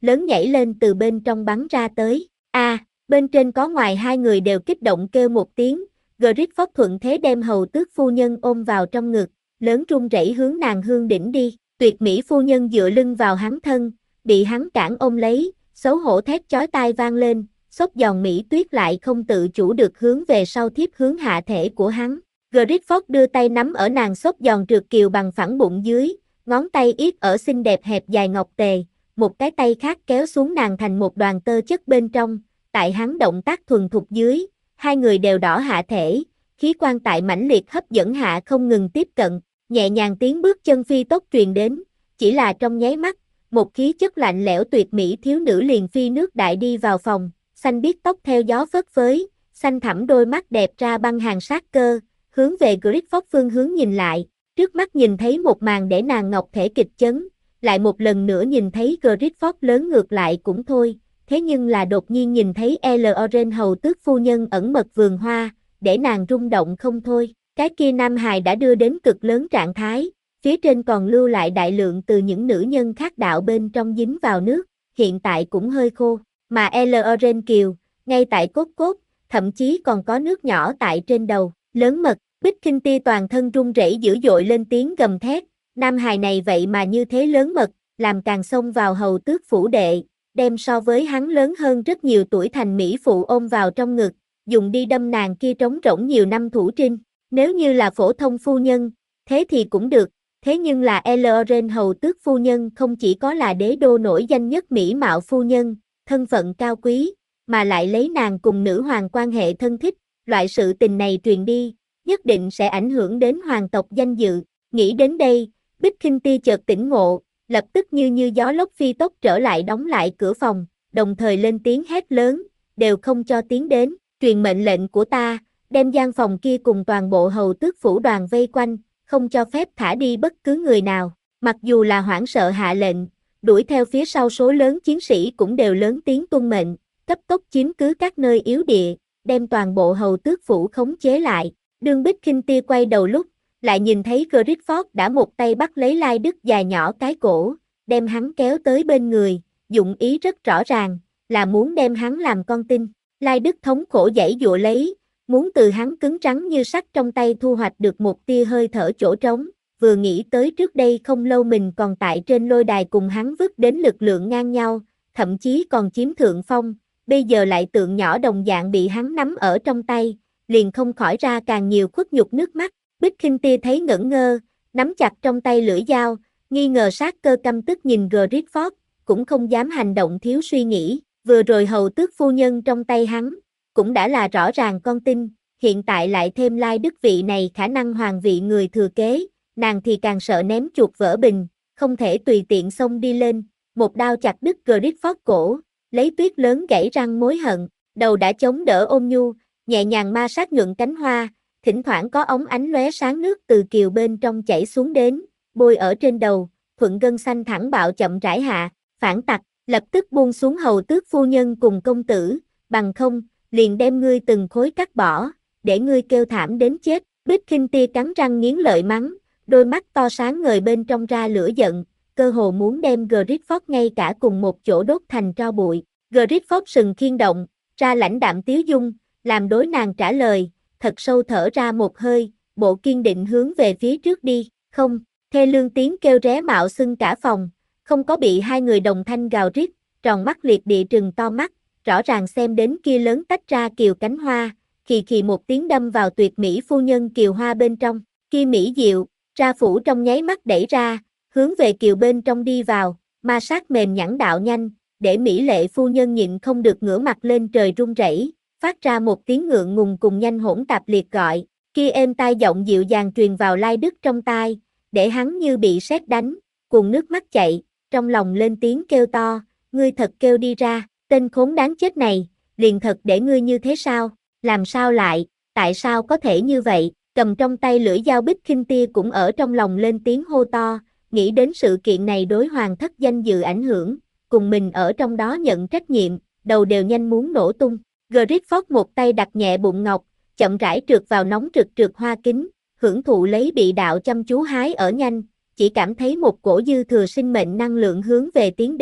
Speaker 1: lớn nhảy lên từ bên trong bắn ra tới. A, à, bên trên có ngoài hai người đều kích động kêu một tiếng, Griffith thuận thế đem hầu tước phu nhân ôm vào trong ngực, lớn run rẩy hướng nàng hương đỉnh đi, tuyệt mỹ phu nhân dựa lưng vào hắn thân, bị hắn cản ôm lấy, xấu hổ thét chói tai vang lên, xốp giòn mỹ tuyết lại không tự chủ được hướng về sau thiếp hướng hạ thể của hắn. Griffith đưa tay nắm ở nàng xốp giòn trượt kiều bằng phẳng bụng dưới, ngón tay yết ở xinh đẹp hẹp dài ngọc tề, một cái tay khác kéo xuống nàng thành một đoàn tơ chất bên trong, tại hắn động tác thuần thục dưới, hai người đều đỏ hạ thể, khí quan tại mãnh liệt hấp dẫn hạ không ngừng tiếp cận, nhẹ nhàng tiếng bước chân phi tốc truyền đến, chỉ là trong nháy mắt, một khí chất lạnh lẽo tuyệt mỹ thiếu nữ liền phi nước đại đi vào phòng, xanh biếc tóc theo gió phất phới, xanh thẳm đôi mắt đẹp ra băng hàng sát cơ, hướng về Griffith phương hướng nhìn lại, trước mắt nhìn thấy một màn để nàng ngọc thể kịch chấn, lại một lần nữa nhìn thấy Griffith lớn ngược lại cũng thôi, thế nhưng là đột nhiên nhìn thấy Elorn hầu tước phu nhân ẩn mật vườn hoa, để nàng rung động không thôi, cái kia nam hài đã đưa đến cực lớn trạng thái, phía trên còn lưu lại đại lượng từ những nữ nhân khác đạo bên trong dính vào nước, hiện tại cũng hơi khô, mà Elorn kiều, ngay tại cốt cốt, thậm chí còn có nước nhỏ tại trên đầu, lớn mật, Bích Kinh Ti toàn thân run rẩy dữ dội lên tiếng gầm thét, nam hài này vậy mà như thế lớn mật, làm càng xông vào hầu tước phủ đệ, đem so với hắn lớn hơn rất nhiều tuổi thành mỹ phụ ôm vào trong ngực, dùng đi đâm nàng kia trống rỗng nhiều năm thủ trinh, nếu như là phổ thông phu nhân, thế thì cũng được, thế nhưng là Elorn hầu tước phu nhân không chỉ có là đế đô nổi danh nhất mỹ mạo phu nhân, thân phận cao quý, mà lại lấy nàng cùng nữ hoàng quan hệ thân thích, loại sự tình này truyền đi, nhất định sẽ ảnh hưởng đến hoàng tộc danh dự, nghĩ đến đây, Bích Kinh Ti chợt tỉnh ngộ, lập tức như như gió lốc phi tốc trở lại đóng lại cửa phòng, đồng thời lên tiếng hét lớn, đều không cho tiến đến, truyền mệnh lệnh của ta, đem gian phòng kia cùng toàn bộ hầu tước phủ đoàn vây quanh, không cho phép thả đi bất cứ người nào, mặc dù là hoảng sợ hạ lệnh, đuổi theo phía sau số lớn chiến sĩ cũng đều lớn tiếng tuân mệnh, cấp tốc chiếm cứ các nơi yếu địa, đem toàn bộ hầu tước phủ khống chế lại, đương Bích Kinh Ti quay đầu lúc, lại nhìn thấy Griffith đã một tay bắt lấy Lai Đức dài nhỏ cái cổ, đem hắn kéo tới bên người, dụng ý rất rõ ràng, là muốn đem hắn làm con tin. Lai Đức thống khổ giãy giụa lấy, muốn từ hắn cứng rắn như sắt trong tay thu hoạch được một tia hơi thở chỗ trống, vừa nghĩ tới trước đây không lâu mình còn tại trên lôi đài cùng hắn vứt đến lực lượng ngang nhau, thậm chí còn chiếm thượng phong, bây giờ lại tượng nhỏ đồng dạng bị hắn nắm ở trong tay, liền không khỏi ra càng nhiều khuất nhục nước mắt. Bích Kinh Ti thấy ngẩn ngơ, nắm chặt trong tay lưỡi dao, nghi ngờ sát cơ căm tức nhìn Griffith, cũng không dám hành động thiếu suy nghĩ, vừa rồi hầu tước phu nhân trong tay hắn, cũng đã là rõ ràng con tin, hiện tại lại thêm Lai Đức vị này khả năng hoàng vị người thừa kế, nàng thì càng sợ ném chuột vỡ bình, không thể tùy tiện xông đi lên, một đao chặt đứt Griffith cổ, lấy tuyết lớn gãy răng mối hận, đầu đã chống đỡ ôm nhu, nhẹ nhàng ma sát nhuận cánh hoa, thỉnh thoảng có ống ánh lóe sáng nước từ kiều bên trong chảy xuống đến, bôi ở trên đầu, thuận gân xanh thẳng bạo chậm rãi hạ, phản tặc, lập tức buông xuống hầu tước phu nhân cùng công tử, bằng không, liền đem ngươi từng khối cắt bỏ, để ngươi kêu thảm đến chết. Bích Kinh Ti cắn răng nghiến lợi mắng, đôi mắt to sáng ngời bên trong ra lửa giận, cơ hồ muốn đem Griffith ngay cả cùng một chỗ đốt thành tro bụi. Griffith sừng khiên động, ra lãnh đạm tiếu dung, làm đối nàng trả lời, thật sâu thở ra một hơi, bộ kiên định hướng về phía trước đi, không, thê lương tiếng kêu ré mạo xưng cả phòng, không có bị hai người đồng thanh gào rít, tròn mắt liệt địa trừng to mắt, rõ ràng xem đến kia lớn tách ra kiều cánh hoa, khì khì một tiếng đâm vào tuyệt mỹ phu nhân kiều hoa bên trong, kia mỹ diệu, ra phủ trong nháy mắt đẩy ra, hướng về kiều bên trong đi vào, ma sát mềm nhẵn đạo nhanh, để mỹ lệ phu nhân nhịn không được ngửa mặt lên trời run rẩy, phát ra một tiếng ngượng ngùng cùng nhanh hỗn tạp liệt gọi, kia êm tai giọng dịu dàng truyền vào Lai Đức trong tai, để hắn như bị sét đánh, cuồng nước mắt chạy, trong lòng lên tiếng kêu to, ngươi thật kêu đi ra, tên khốn đáng chết này, liền thật để ngươi như thế sao, làm sao lại, tại sao có thể như vậy, cầm trong tay lưỡi dao Bích Kinh Ti cũng ở trong lòng lên tiếng hô to, nghĩ đến sự kiện này đối hoàng thất danh dự ảnh hưởng, cùng mình ở trong đó nhận trách nhiệm, đầu đều nhanh muốn nổ tung. Griffith một tay đặt nhẹ bụng ngọc, chậm rãi trượt vào nóng rực trượt hoa kính, hưởng thụ lấy bị đạo chăm chú hái ở nhanh, chỉ cảm thấy một cổ dư thừa sinh mệnh năng lượng hướng về tiến đến,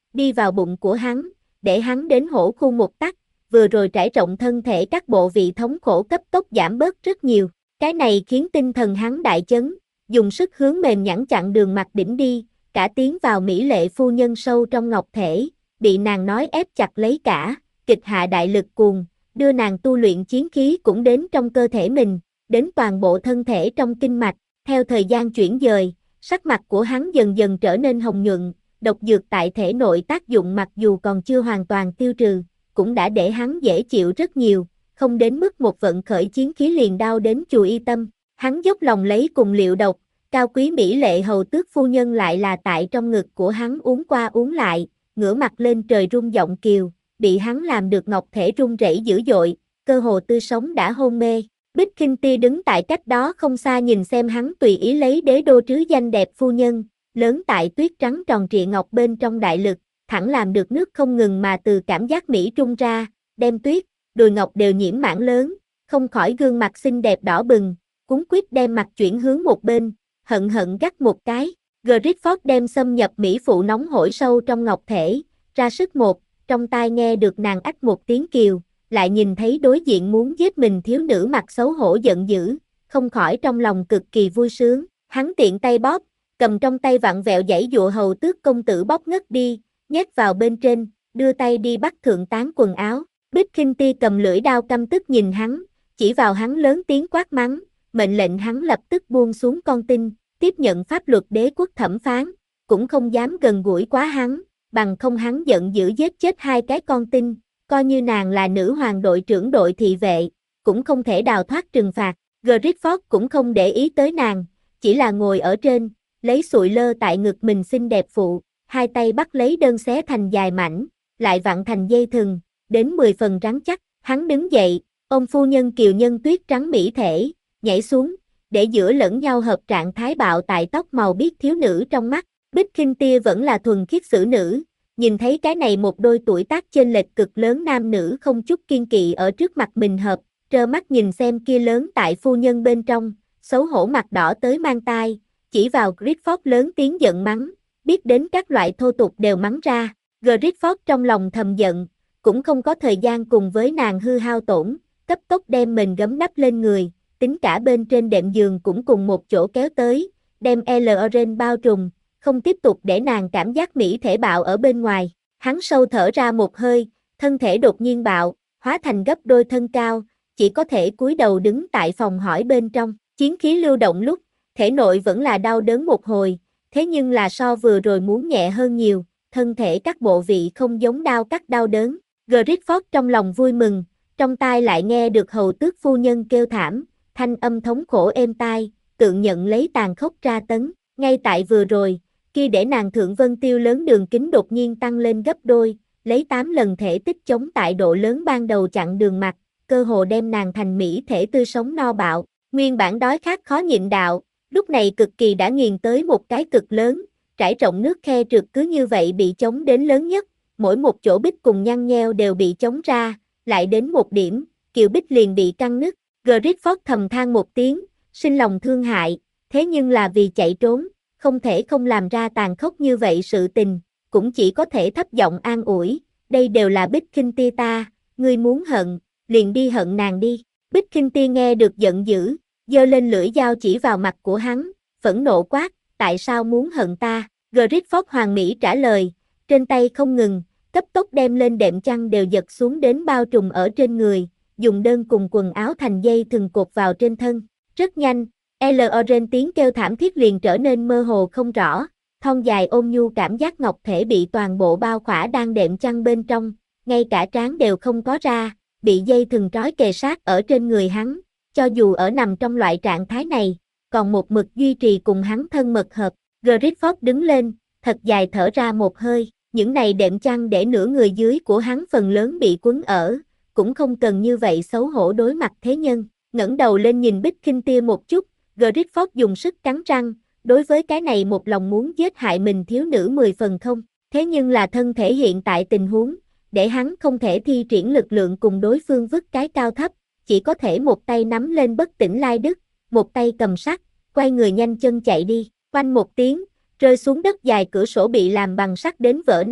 Speaker 1: đi vào bụng của hắn, để hắn đến hổ khu một tắc, vừa rồi trải rộng thân thể các bộ vị thống khổ cấp tốc giảm bớt rất nhiều. Cái này khiến tinh thần hắn đại chấn, dùng sức hướng mềm nhẵn chặn đường mặt đỉnh đi, cả tiến vào mỹ lệ phu nhân sâu trong ngọc thể, bị nàng nói ép chặt lấy cả, kịch hạ đại lực cuồng, đưa nàng tu luyện chiến khí cũng đến trong cơ thể mình, đến toàn bộ thân thể trong kinh mạch. Theo thời gian chuyển dời, sắc mặt của hắn dần dần trở nên hồng nhuận, độc dược tại thể nội tác dụng mặc dù còn chưa hoàn toàn tiêu trừ, cũng đã để hắn dễ chịu rất nhiều, không đến mức một vận khởi chiến khí liền đau đến chùa y tâm. Hắn dốc lòng lấy cùng liệu độc, cao quý mỹ lệ hầu tước phu nhân lại là tại trong ngực của hắn uống qua uống lại, ngửa mặt lên trời rung giọng kiều, bị hắn làm được ngọc thể run rẩy dữ dội, cơ hồ tươi sống đã hôn mê. Bích Khinh Ti đứng tại cách đó không xa nhìn xem hắn tùy ý lấy đế đô trứ danh đẹp phu nhân, lớn tại tuyết trắng tròn trịa ngọc bên trong đại lực, thẳng làm được nước không ngừng mà từ cảm giác mỹ trung ra, đem tuyết, đùi ngọc đều nhiễm mảng lớn, không khỏi gương mặt xinh đẹp đỏ bừng, cuống quýt đem mặt chuyển hướng một bên, hận hận gắt một cái. Griffith đem xâm nhập mỹ phụ nóng hổi sâu trong ngọc thể, ra sức một, trong tai nghe được nàng ách một tiếng kiều, lại nhìn thấy đối diện muốn giết mình thiếu nữ mặt xấu hổ giận dữ, không khỏi trong lòng cực kỳ vui sướng, hắn tiện tay bóp, cầm trong tay vặn vẹo giãy dụa hầu tước công tử bóp ngất đi, nhét vào bên trên, đưa tay đi bắt thượng tán quần áo. Bích Khinh Ti cầm lưỡi đao căm tức nhìn hắn, chỉ vào hắn lớn tiếng quát mắng, mệnh lệnh hắn lập tức buông xuống con tin, tiếp nhận pháp luật đế quốc thẩm phán, cũng không dám gần gũi quá hắn, bằng không hắn giận dữ giết chết hai cái con tin, coi như nàng là nữ hoàng đội trưởng đội thị vệ, cũng không thể đào thoát trừng phạt. Griffith cũng không để ý tới nàng, chỉ là ngồi ở trên, lấy sụi lơ tại ngực mình xinh đẹp phụ, hai tay bắt lấy đơn xé thành dài mảnh, lại vặn thành dây thừng, đến mười phần rắn chắc. Hắn đứng dậy, ôm phu nhân kiều nhân tuyết trắng mỹ thể, nhảy xuống, để giữa lẫn nhau hợp trạng thái bạo tại tóc màu biếc thiếu nữ trong mắt. Bích Khinh Ti vẫn là thuần khiết xử nữ, nhìn thấy cái này một đôi tuổi tác chênh lệch cực lớn nam nữ không chút kiên kỵ ở trước mặt mình hợp, trơ mắt nhìn xem kia lớn tại phu nhân bên trong, xấu hổ mặt đỏ tới mang tai, chỉ vào Griffith lớn tiếng giận mắng, biết đến các loại thô tục đều mắng ra. Griffith trong lòng thầm giận, cũng không có thời gian cùng với nàng hư hao tổn, cấp tốc đem mình gấm đắp lên người, tính cả bên trên đệm giường cũng cùng một chỗ kéo tới, đem Elren bao trùm, không tiếp tục để nàng cảm giác mỹ thể bạo ở bên ngoài. Hắn sâu thở ra một hơi, thân thể đột nhiên bạo, hóa thành gấp đôi thân cao, chỉ có thể cúi đầu đứng tại phòng hỏi bên trong, chiến khí lưu động lúc, thể nội vẫn là đau đớn một hồi, thế nhưng là so vừa rồi muốn nhẹ hơn nhiều, thân thể các bộ vị không giống đau cắt đau đớn. Griffith trong lòng vui mừng, trong tai lại nghe được hầu tước phu nhân kêu thảm, thanh âm thống khổ êm tai, tượng nhận lấy tàn khốc tra tấn. Ngay tại vừa rồi, kia để nàng thượng vân tiêu lớn đường kính đột nhiên tăng lên gấp đôi, lấy tám lần thể tích chống tại độ lớn ban đầu chặn đường mặt, cơ hồ đem nàng thành mỹ thể tươi sống no bạo. Nguyên bản đói khát khó nhịn đạo, lúc này cực kỳ đã nghiền tới một cái cực lớn, trải rộng nước khe trượt cứ như vậy bị chống đến lớn nhất, mỗi một chỗ bích cùng nhăn nheo đều bị chống ra, lại đến một điểm, kiều bích liền bị căng nứt. Griffith thầm than một tiếng, sinh lòng thương hại, thế nhưng là vì chạy trốn, không thể không làm ra tàn khốc như vậy sự tình, cũng chỉ có thể thấp giọng an ủi, đây đều là Bích Khinh Ti ta, ngươi muốn hận, liền đi hận nàng đi. Bích Khinh Ti nghe được giận dữ, giơ lên lưỡi dao chỉ vào mặt của hắn, phẫn nộ quát, tại sao muốn hận ta? Griffith hoàng mỹ trả lời, trên tay không ngừng, cấp tốc đem lên đệm chăn đều giật xuống đến bao trùm ở trên người, dùng đơn cùng quần áo thành dây thừng cột vào trên thân. Rất nhanh, Elren tiếng kêu thảm thiết liền trở nên mơ hồ không rõ, thon dài ôm nhu cảm giác ngọc thể bị toàn bộ bao khỏa đang đệm chăn bên trong, ngay cả trán đều không có ra, bị dây thừng trói kề sát ở trên người hắn, cho dù ở nằm trong loại trạng thái này, còn một mực duy trì cùng hắn thân mật hợp. Griffith đứng lên, thật dài thở ra một hơi, những này đệm chăn để nửa người dưới của hắn phần lớn bị quấn ở, cũng không cần như vậy xấu hổ đối mặt thế nhân. Ngẩng đầu lên nhìn Bích Khinh Ti một chút, Griffith dùng sức cắn răng, đối với cái này một lòng muốn giết hại mình thiếu nữ mười phần không, thế nhưng là thân thể hiện tại tình huống, để hắn không thể thi triển lực lượng cùng đối phương vứt cái cao thấp, chỉ có thể một tay nắm lên bất tỉnh lai đức, một tay cầm sắt, quay người nhanh chân chạy đi. Oanh một tiếng, rơi xuống đất, dài cửa sổ bị làm bằng sắt đến vỡ nát,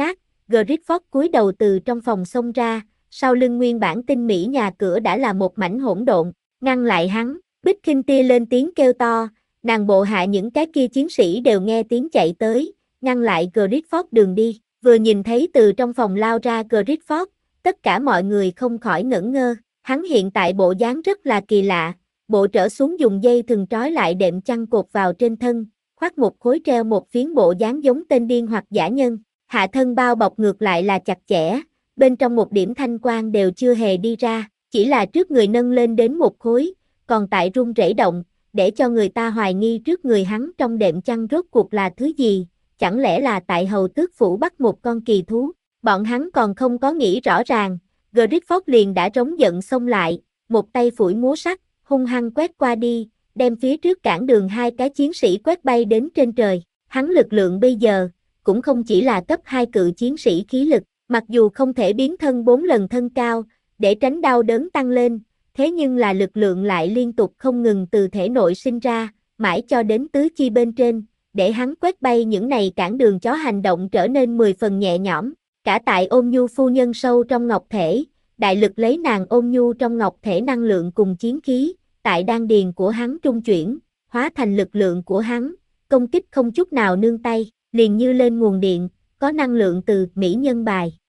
Speaker 1: Griffith cúi đầu từ trong phòng xông ra, sau lưng nguyên bản tinh mỹ nhà cửa đã là một mảnh hỗn độn, ngăn lại hắn, Bích Khinh Tia lên tiếng kêu to, nàng bộ hạ những cái kia chiến sĩ đều nghe tiếng chạy tới, ngăn lại Griffith đường đi, vừa nhìn thấy từ trong phòng lao ra Griffith, tất cả mọi người không khỏi ngẩn ngơ, hắn hiện tại bộ dáng rất là kỳ lạ, bộ trở xuống dùng dây thừng trói lại đệm chăn cột vào trên thân, khoác một khối treo một phiến bộ dáng giống tên điên hoặc giả nhân, hạ thân bao bọc ngược lại là chặt chẽ, bên trong một điểm thanh quang đều chưa hề đi ra, chỉ là trước người nâng lên đến một khối, còn tại rung rẩy động, để cho người ta hoài nghi trước người hắn trong đệm chăn rốt cuộc là thứ gì, chẳng lẽ là tại hầu tước phủ bắt một con kỳ thú, bọn hắn còn không có nghĩ rõ ràng, Griffith liền đã trống giận xông lại, một tay phủi múa sắt, hung hăng quét qua đi, đem phía trước cản đường hai cái chiến sĩ quét bay đến trên trời, hắn lực lượng bây giờ, cũng không chỉ là cấp hai cự chiến sĩ khí lực, mặc dù không thể biến thân bốn lần thân cao, để tránh đau đớn tăng lên, thế nhưng là lực lượng lại liên tục không ngừng từ thể nội sinh ra, mãi cho đến tứ chi bên trên, để hắn quét bay những này cản đường chó hành động trở nên mười phần nhẹ nhõm, cả tại ôn nhu phu nhân sâu trong ngọc thể, đại lực lấy nàng ôn nhu trong ngọc thể năng lượng cùng chiến khí, tại đan điền của hắn trung chuyển, hóa thành lực lượng của hắn, công kích không chút nào nương tay, liền như lên nguồn điện, có năng lượng từ mỹ nhân bài.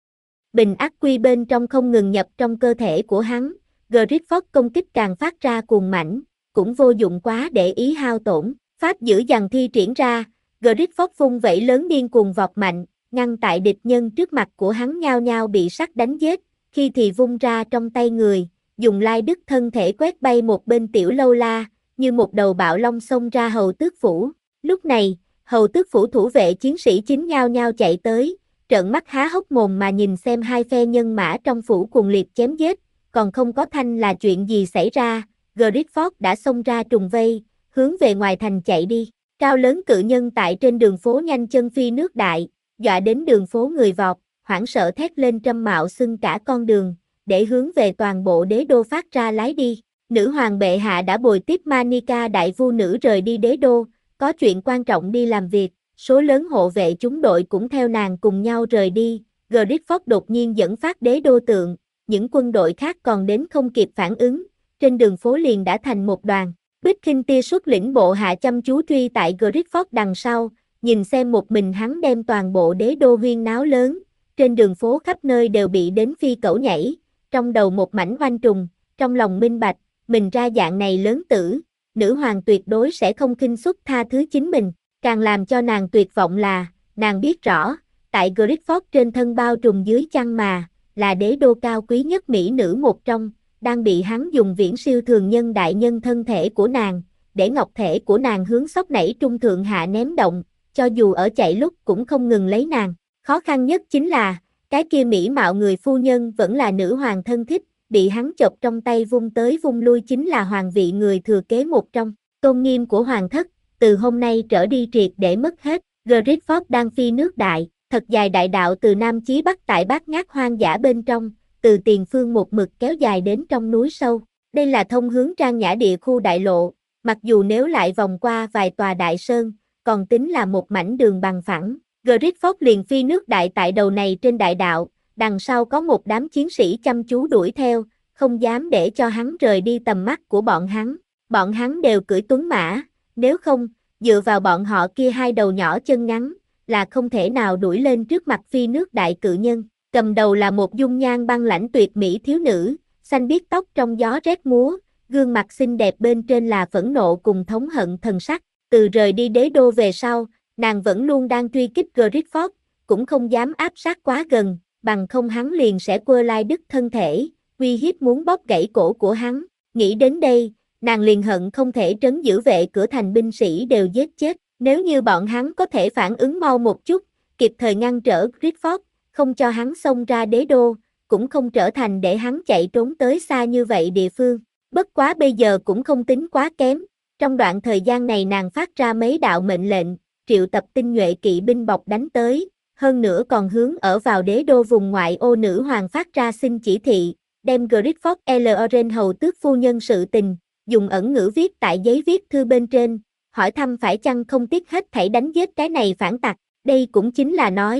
Speaker 1: Bình ắc quy bên trong không ngừng nhập trong cơ thể của hắn, Griffith công kích càng phát ra cuồng mãnh, cũng vô dụng quá để ý hao tổn, pháp giữ dằn thi triển ra, Griffith vung vẩy lớn điên cuồng vọt mạnh, ngăn tại địch nhân trước mặt của hắn nhao nhao bị sắt đánh giết, khi thì vung ra trong tay người, dùng lai đức thân thể quét bay một bên tiểu lâu la, như một đầu bạo long xông ra hầu tước phủ. Lúc này, hầu tước phủ thủ vệ chiến sĩ chính nhao nhao chạy tới, trợn mắt há hốc mồm mà nhìn xem hai phe nhân mã trong phủ cuồng liệt chém giết, còn không có thanh là chuyện gì xảy ra, Griffith đã xông ra trùng vây, hướng về ngoài thành chạy đi. Cao lớn cự nhân tại trên đường phố nhanh chân phi nước đại, dọa đến đường phố người vọt, hoảng sợ thét lên trăm mạo xưng cả con đường, để hướng về toàn bộ đế đô phát ra lái đi. Nữ hoàng bệ hạ đã bồi tiếp Manika đại vu nữ rời đi đế đô, có chuyện quan trọng đi làm việc, số lớn hộ vệ chúng đội cũng theo nàng cùng nhau rời đi. Griffith đột nhiên dẫn phát đế đô tượng, những quân đội khác còn đến không kịp phản ứng, trên đường phố liền đã thành một đoàn. Bích Khinh Tia xuất lĩnh bộ hạ chăm chú truy tại Griffith đằng sau, nhìn xem một mình hắn đem toàn bộ đế đô huyên náo lớn, trên đường phố khắp nơi đều bị đến phi cẩu nhảy, trong đầu một mảnh oanh trùng, trong lòng minh bạch, mình ra dạng này lớn tử, nữ hoàng tuyệt đối sẽ không khinh suất tha thứ chính mình, càng làm cho nàng tuyệt vọng là, nàng biết rõ, tại Griffith trên thân bao trùm dưới chăn mà, là đế đô cao quý nhất mỹ nữ một trong, đang bị hắn dùng viễn siêu thường nhân đại nhân thân thể của nàng, để ngọc thể của nàng hướng sóc nảy trung thượng hạ ném động, cho dù ở chạy lúc cũng không ngừng lấy nàng. Khó khăn nhất chính là, cái kia mỹ mạo người phu nhân vẫn là nữ hoàng thân thích, bị hắn chộp trong tay vung tới vung lui chính là hoàng vị người thừa kế một trong, tôn nghiêm của hoàng thất, từ hôm nay trở đi triệt để mất hết. Griffith đang phi nước đại, thật dài đại đạo từ Nam chí Bắc tại bát ngát hoang dã bên trong, từ tiền phương một mực kéo dài đến trong núi sâu. Đây là thông hướng Trang Nhã địa khu đại lộ, mặc dù nếu lại vòng qua vài tòa đại sơn, còn tính là một mảnh đường bằng phẳng. Griffith liền phi nước đại tại đầu này trên đại đạo, đằng sau có một đám chiến sĩ chăm chú đuổi theo, không dám để cho hắn rời đi tầm mắt của bọn hắn. Bọn hắn đều cưỡi tuấn mã, nếu không, dựa vào bọn họ kia hai đầu nhỏ chân ngắn, là không thể nào đuổi lên trước mặt phi nước đại cự nhân. Cầm đầu là một dung nhan băng lãnh tuyệt mỹ thiếu nữ, xanh biếc tóc trong gió rét múa, gương mặt xinh đẹp bên trên là phẫn nộ cùng thống hận thần sắc. Từ rời đi đế đô về sau, nàng vẫn luôn đang truy kích Griffith, cũng không dám áp sát quá gần, bằng không hắn liền sẽ quơ lai đức thân thể, uy hiếp muốn bóp gãy cổ của hắn. Nghĩ đến đây, nàng liền hận không thể trấn giữ vệ cửa thành binh sĩ đều giết chết. Nếu như bọn hắn có thể phản ứng mau một chút, kịp thời ngăn trở Griffith, không cho hắn xông ra đế đô, cũng không trở thành để hắn chạy trốn tới xa như vậy địa phương. Bất quá bây giờ cũng không tính quá kém. Trong đoạn thời gian này nàng phát ra mấy đạo mệnh lệnh, triệu tập tinh nhuệ kỵ binh bọc đánh tới, hơn nữa còn hướng ở vào đế đô vùng ngoại ô nữ hoàng phát ra xin chỉ thị, đem Griffith Loren hầu tước phu nhân sự tình, dùng ẩn ngữ viết tại giấy viết thư bên trên, hỏi thăm phải chăng không tiếc hết thảy đánh giết cái này phản tặc. Đây cũng chính là nói,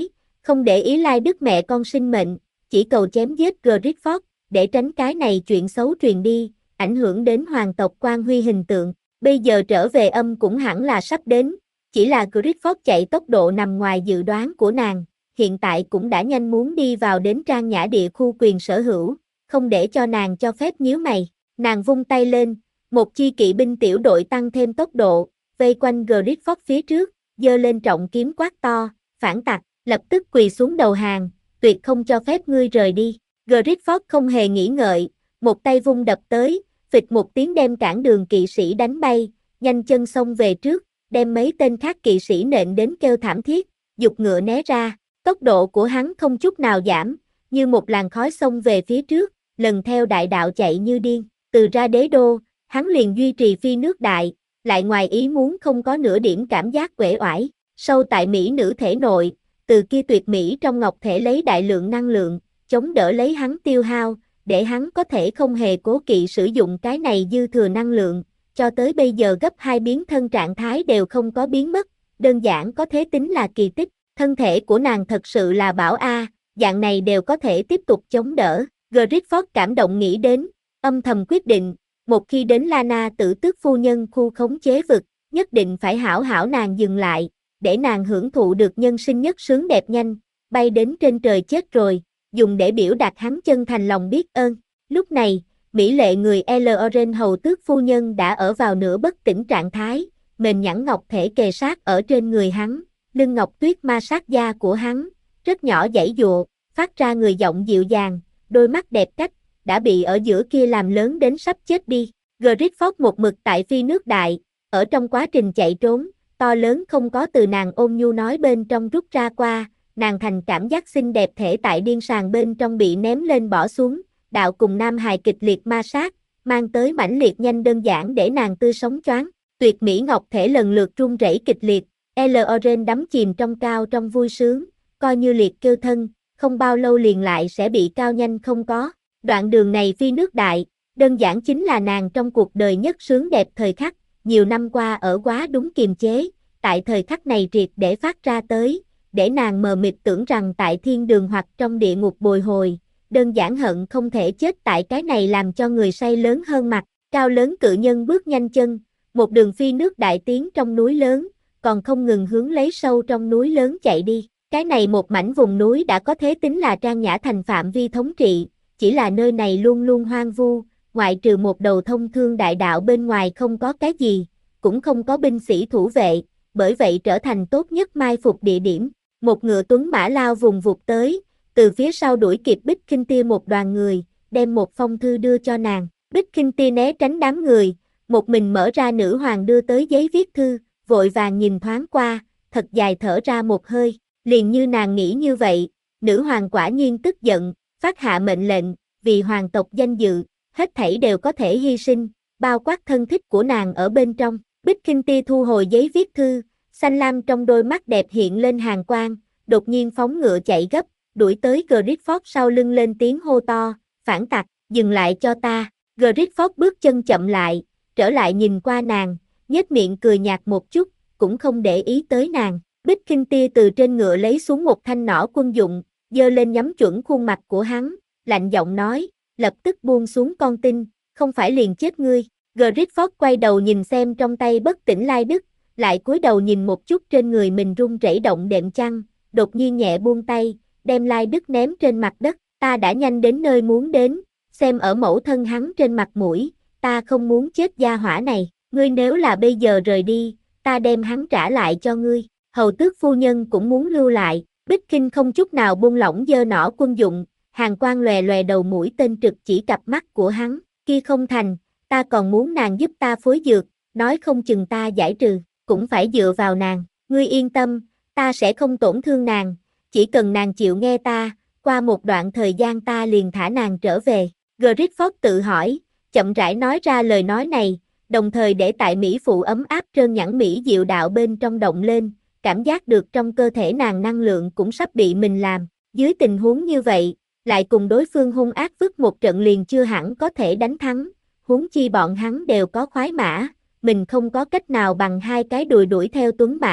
Speaker 1: không để ý Lai Đức mẹ con sinh mệnh, chỉ cầu chém giết Griffith, để tránh cái này chuyện xấu truyền đi, ảnh hưởng đến hoàng tộc quan huy hình tượng. Bây giờ trở về âm cũng hẳn là sắp đến, chỉ là Griffith chạy tốc độ nằm ngoài dự đoán của nàng, hiện tại cũng đã nhanh muốn đi vào đến Trang Nhã Địa khu quyền sở hữu, không để cho nàng cho phép nhíu mày. Nàng vung tay lên, một chi kỵ binh tiểu đội tăng thêm tốc độ, vây quanh Griffith phía trước, giơ lên trọng kiếm quát to, phản tặc, lập tức quỳ xuống đầu hàng, tuyệt không cho phép ngươi rời đi. Griffith không hề nghĩ ngợi, một tay vung đập tới, phịch một tiếng đem cản đường kỵ sĩ đánh bay, nhanh chân xông về trước, đem mấy tên khác kỵ sĩ nện đến kêu thảm thiết, giục ngựa né ra. Tốc độ của hắn không chút nào giảm, như một làn khói xông về phía trước, lần theo đại đạo chạy như điên. Từ ra đế đô, hắn liền duy trì phi nước đại, lại ngoài ý muốn không có nửa điểm cảm giác uể oải. Sâu tại mỹ nữ thể nội, từ kia tuyệt mỹ trong ngọc thể lấy đại lượng năng lượng, chống đỡ lấy hắn tiêu hao, để hắn có thể không hề cố kỵ sử dụng cái này dư thừa năng lượng, cho tới bây giờ gấp hai biến thân trạng thái đều không có biến mất, đơn giản có thể tính là kỳ tích. Thân thể của nàng thật sự là bảo a, dạng này đều có thể tiếp tục chống đỡ. Griffith cảm động nghĩ đến, âm thầm quyết định, một khi đến Lana Tử Tước phu nhân khu khống chế vực, nhất định phải hảo hảo nàng dừng lại, để nàng hưởng thụ được nhân sinh nhất sướng đẹp nhanh, bay đến trên trời chết rồi, dùng để biểu đạt hắn chân thành lòng biết ơn. Lúc này, mỹ lệ người Elorn hầu tước phu nhân đã ở vào nửa bất tỉnh trạng thái, mềm nhẵn ngọc thể kề sát ở trên người hắn, lưng ngọc tuyết ma sát da của hắn, rất nhỏ giãy dụa, phát ra người giọng dịu dàng, đôi mắt đẹp cách, đã bị ở giữa kia làm lớn đến sắp chết đi. Griffith một mực tại phi nước đại, ở trong quá trình chạy trốn, to lớn không có từ nàng ôn nhu nói bên trong rút ra qua, nàng thành cảm giác xinh đẹp thể tại điên sàng bên trong bị ném lên bỏ xuống, đạo cùng nam hài kịch liệt ma sát, mang tới mãnh liệt nhanh đơn giản để nàng tươi sống choáng, tuyệt mỹ ngọc thể lần lượt run rẩy kịch liệt, Elorn đắm chìm trong cao trong vui sướng, coi như liệt kêu thân, không bao lâu liền lại sẽ bị cao nhanh không có. Đoạn đường này phi nước đại, đơn giản chính là nàng trong cuộc đời nhất sướng đẹp thời khắc, nhiều năm qua ở quá đúng kiềm chế, tại thời khắc này triệt để phát ra tới, để nàng mờ mịt tưởng rằng tại thiên đường hoặc trong địa ngục bồi hồi, đơn giản hận không thể chết tại cái này làm cho người say lớn hơn mặt, cao lớn cự nhân bước nhanh chân, một đường phi nước đại tiến trong núi lớn, còn không ngừng hướng lấy sâu trong núi lớn chạy đi. Cái này một mảnh vùng núi đã có thể tính là Trang Nhã thành phạm vi thống trị, chỉ là nơi này luôn luôn hoang vu, ngoại trừ một đầu thông thương đại đạo bên ngoài không có cái gì, cũng không có binh sĩ thủ vệ, bởi vậy trở thành tốt nhất mai phục địa điểm. Một ngựa tuấn mã lao vùng vụt tới, từ phía sau đuổi kịp Bích Khinh Tia một đoàn người, đem một phong thư đưa cho nàng. Bích Khinh Tia né tránh đám người, một mình mở ra nữ hoàng đưa tới giấy viết thư, vội vàng nhìn thoáng qua, thật dài thở ra một hơi. Liền như nàng nghĩ như vậy, nữ hoàng quả nhiên tức giận, phát hạ mệnh lệnh, vì hoàng tộc danh dự, hết thảy đều có thể hy sinh, bao quát thân thích của nàng ở bên trong. Bích Khinh Tia thu hồi giấy viết thư, xanh lam trong đôi mắt đẹp hiện lên hàn quang, đột nhiên phóng ngựa chạy gấp, đuổi tới Griffith sau lưng lên tiếng hô to, phản tặc, dừng lại cho ta. Griffith bước chân chậm lại, trở lại nhìn qua nàng, nhếch miệng cười nhạt một chút, cũng không để ý tới nàng. Bích Khinh Tia từ trên ngựa lấy xuống một thanh nỏ quân dụng, giơ lên nhắm chuẩn khuôn mặt của hắn, lạnh giọng nói, lập tức buông xuống con tin, không phải liền chết ngươi. Griffith quay đầu nhìn xem trong tay bất tỉnh Lai Đức, lại cúi đầu nhìn một chút trên người mình run rẩy động đệm chăn, đột nhiên nhẹ buông tay, đem Lai Đức ném trên mặt đất, ta đã nhanh đến nơi muốn đến, xem ở mẫu thân hắn trên mặt mũi, ta không muốn chết gia hỏa này, ngươi nếu là bây giờ rời đi, ta đem hắn trả lại cho ngươi. Hầu tước phu nhân cũng muốn lưu lại, Bích Khinh không chút nào buông lỏng giơ nỏ quân dụng, hàn quang lòe lòe đầu mũi tên trực chỉ cặp mắt của hắn, kia không thành, ta còn muốn nàng giúp ta phối dược, nói không chừng ta giải trừ, cũng phải dựa vào nàng, ngươi yên tâm, ta sẽ không tổn thương nàng, chỉ cần nàng chịu nghe ta, qua một đoạn thời gian ta liền thả nàng trở về. Griffith tự hỏi, chậm rãi nói ra lời nói này, đồng thời để tại mỹ phụ ấm áp trơn nhẵn mỹ diệu đạo bên trong động lên, cảm giác được trong cơ thể nàng năng lượng cũng sắp bị mình làm, dưới tình huống như vậy, lại cùng đối phương hung ác vứt một trận liền chưa hẳn có thể đánh thắng, huống chi bọn hắn đều có khoái mã, mình không có cách nào bằng hai cái đùi đuổi theo tuấn mã,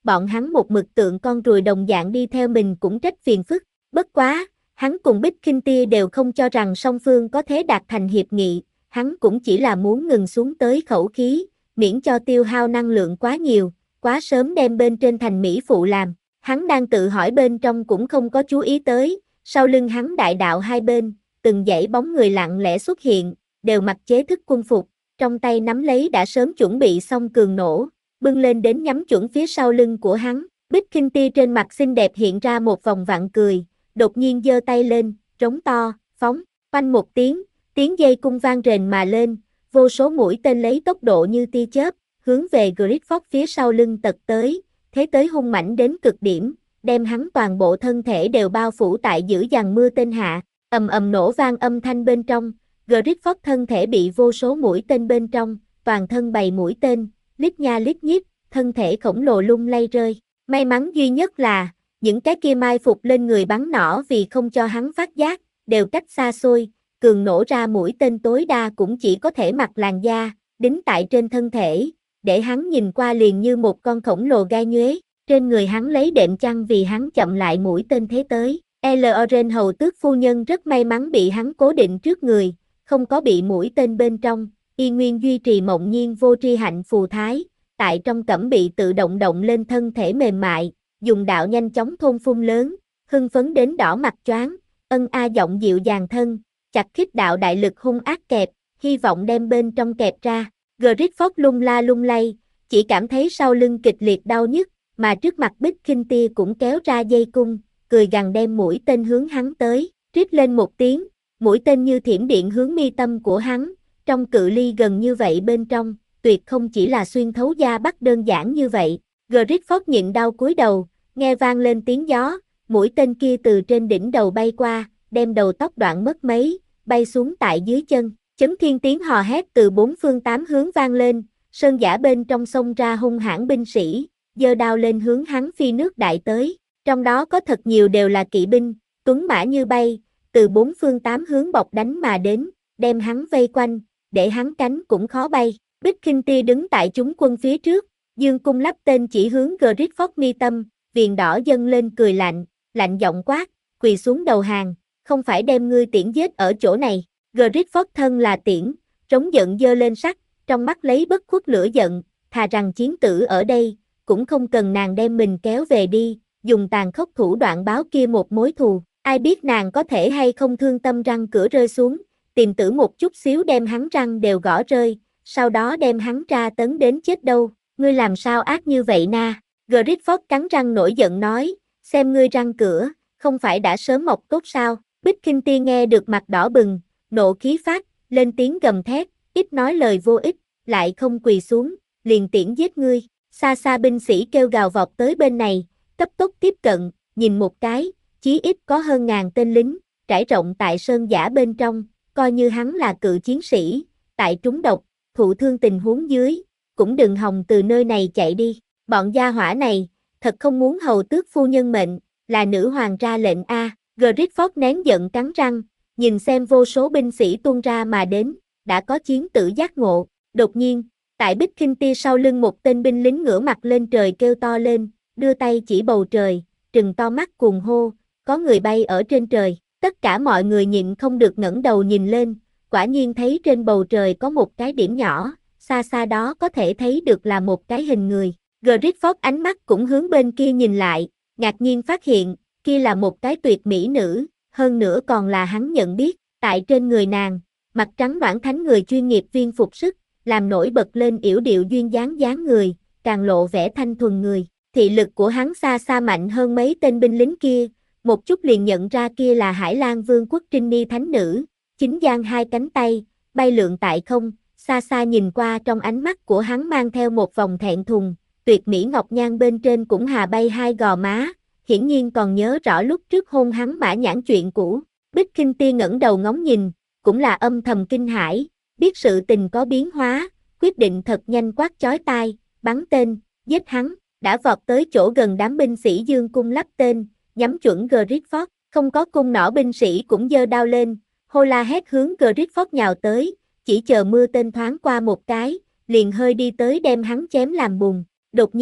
Speaker 1: bọn hắn một mực tượng con ruồi đồng dạng đi theo mình cũng trách phiền phức, bất quá, hắn cùng Bích Kinh Tia đều không cho rằng song phương có thể đạt thành hiệp nghị, hắn cũng chỉ là muốn ngừng xuống tới khẩu khí, miễn cho tiêu hao năng lượng quá nhiều, quá sớm đem bên trên thành mỹ phụ làm, hắn đang tự hỏi bên trong cũng không có chú ý tới, sau lưng hắn đại đạo hai bên, từng dãy bóng người lặng lẽ xuất hiện, đều mặc chế thức quân phục, trong tay nắm lấy đã sớm chuẩn bị xong cường nổ, bưng lên đến nhắm chuẩn phía sau lưng của hắn, Bích Kinh Tia trên mặt xinh đẹp hiện ra một vòng vặn cười, đột nhiên giơ tay lên, trống to, phóng, oanh một tiếng, tiếng dây cung vang rền mà lên, vô số mũi tên lấy tốc độ như tia chớp, hướng về Griffith phía sau lưng tật tới, thế tới hung mãnh đến cực điểm, đem hắn toàn bộ thân thể đều bao phủ tại giữa dàn mưa tên hạ, ầm ầm nổ vang âm thanh bên trong, Griffith thân thể bị vô số mũi tên bên trong, toàn thân bầy mũi tên, lít nha lít nhít, thân thể khổng lồ lung lay rơi, may mắn duy nhất là, những cái kia mai phục lên người bắn nỏ vì không cho hắn phát giác, đều cách xa xôi, cường nổ ra mũi tên tối đa cũng chỉ có thể mặc làn da, đính tại trên thân thể, để hắn nhìn qua liền như một con khổng lồ gai nhuế, trên người hắn lấy đệm chăn vì hắn chậm lại mũi tên thế tới. Loren hầu tước phu nhân rất may mắn bị hắn cố định trước người, không có bị mũi tên bên trong, y nguyên duy trì mộng nhiên vô tri hạnh phù thái, tại trong cẩm bị tự động động lên thân thể mềm mại, dùng đạo nhanh chóng thôn phun lớn, hưng phấn đến đỏ mặt choáng, ân a giọng dịu dàng thân, chặt khích đạo đại lực hung ác kẹp, hy vọng đem bên trong kẹp ra. Griffith lung la lung lay, chỉ cảm thấy sau lưng kịch liệt đau nhức, mà trước mặt Bích Kinh Tia cũng kéo ra dây cung, cười gằn đem mũi tên hướng hắn tới, rít lên một tiếng, mũi tên như thiểm điện hướng mi tâm của hắn, trong cự ly gần như vậy bên trong, tuyệt không chỉ là xuyên thấu da bắt đơn giản như vậy. Griffith nhịn đau cúi đầu, nghe vang lên tiếng gió, mũi tên kia từ trên đỉnh đầu bay qua, đem đầu tóc đoạn mất mấy, bay xuống tại dưới chân, chấn thiên tiếng hò hét từ bốn phương tám hướng vang lên, sơn giả bên trong sông ra hung hãn binh sĩ, giơ đao lên hướng hắn phi nước đại tới, trong đó có thật nhiều đều là kỵ binh, tuấn mã như bay, từ bốn phương tám hướng bọc đánh mà đến, đem hắn vây quanh, để hắn cánh cũng khó bay. Bích Kinh Tia đứng tại chúng quân phía trước, dương cung lắp tên chỉ hướng Griffith mi tâm, viền đỏ dâng lên cười lạnh, lạnh giọng quát, quỳ xuống đầu hàng, không phải đem ngươi tiễn giết ở chỗ này. Griffith thân là tiễn, trống giận giơ lên sắt, trong mắt lấy bất khuất lửa giận, thà rằng chiến tử ở đây, cũng không cần nàng đem mình kéo về đi, dùng tàn khốc thủ đoạn báo kia một mối thù, ai biết nàng có thể hay không thương tâm răng cửa rơi xuống, tìm tử một chút xíu đem hắn răng đều gõ rơi, sau đó đem hắn tra tấn đến chết đâu, ngươi làm sao ác như vậy na. Griffith cắn răng nổi giận nói, xem ngươi răng cửa, không phải đã sớm mọc tốt sao. Bích Kinh Tia nghe được mặt đỏ bừng, nộ khí phát, lên tiếng gầm thét, ít nói lời vô ích, lại không quỳ xuống, liền tiễn giết ngươi. Xa xa binh sĩ kêu gào vọt tới bên này, cấp tốc tiếp cận, nhìn một cái, chí ít có hơn ngàn tên lính, trải rộng tại sơn giả bên trong, coi như hắn là cự chiến sĩ, tại trúng độc, thụ thương tình huống dưới, cũng đừng hòng từ nơi này chạy đi. Bọn gia hỏa này, thật không muốn hầu tước phu nhân mệnh, là nữ hoàng ra lệnh a. Griffith nén giận cắn răng, nhìn xem vô số binh sĩ tuôn ra mà đến, đã có chiến tử giác ngộ. Đột nhiên, tại Bích Kinh Tia sau lưng một tên binh lính ngửa mặt lên trời kêu to lên, đưa tay chỉ bầu trời, trừng to mắt cuồng hô, có người bay ở trên trời. Tất cả mọi người nhịn không được ngẩng đầu nhìn lên, quả nhiên thấy trên bầu trời có một cái điểm nhỏ, xa xa đó có thể thấy được là một cái hình người. Griffith ánh mắt cũng hướng bên kia nhìn lại, ngạc nhiên phát hiện, kia là một cái tuyệt mỹ nữ, hơn nữa còn là hắn nhận biết, tại trên người nàng, mặt trắng nõn thánh người chuyên nghiệp viên phục sức, làm nổi bật lên yểu điệu duyên dáng dáng người, càng lộ vẻ thanh thuần người. Thị lực của hắn xa xa mạnh hơn mấy tên binh lính kia, một chút liền nhận ra kia là Hải Lan Vương quốc Trinh Ni thánh nữ, chính giang hai cánh tay, bay lượn tại không, xa xa nhìn qua trong ánh mắt của hắn mang theo một vòng thẹn thùng, tuyệt mỹ ngọc nhan bên trên cũng hà bay hai gò má, hiển nhiên còn nhớ rõ lúc trước hôn hắn mã nhãn chuyện cũ. Bích Kinh Tia ngẩng đầu ngóng nhìn, cũng là âm thầm kinh hãi, biết sự tình có biến hóa, quyết định thật nhanh quát chói tai, bắn tên, giết hắn, đã vọt tới chỗ gần đám binh sĩ dương cung lắp tên, nhắm chuẩn Griffith, không có cung nỏ binh sĩ cũng giơ đao lên, hô la hét hướng Griffith nhào tới, chỉ chờ mưa tên thoáng qua một cái, liền hơi đi tới đem hắn chém làm bùn. Đột nhiên,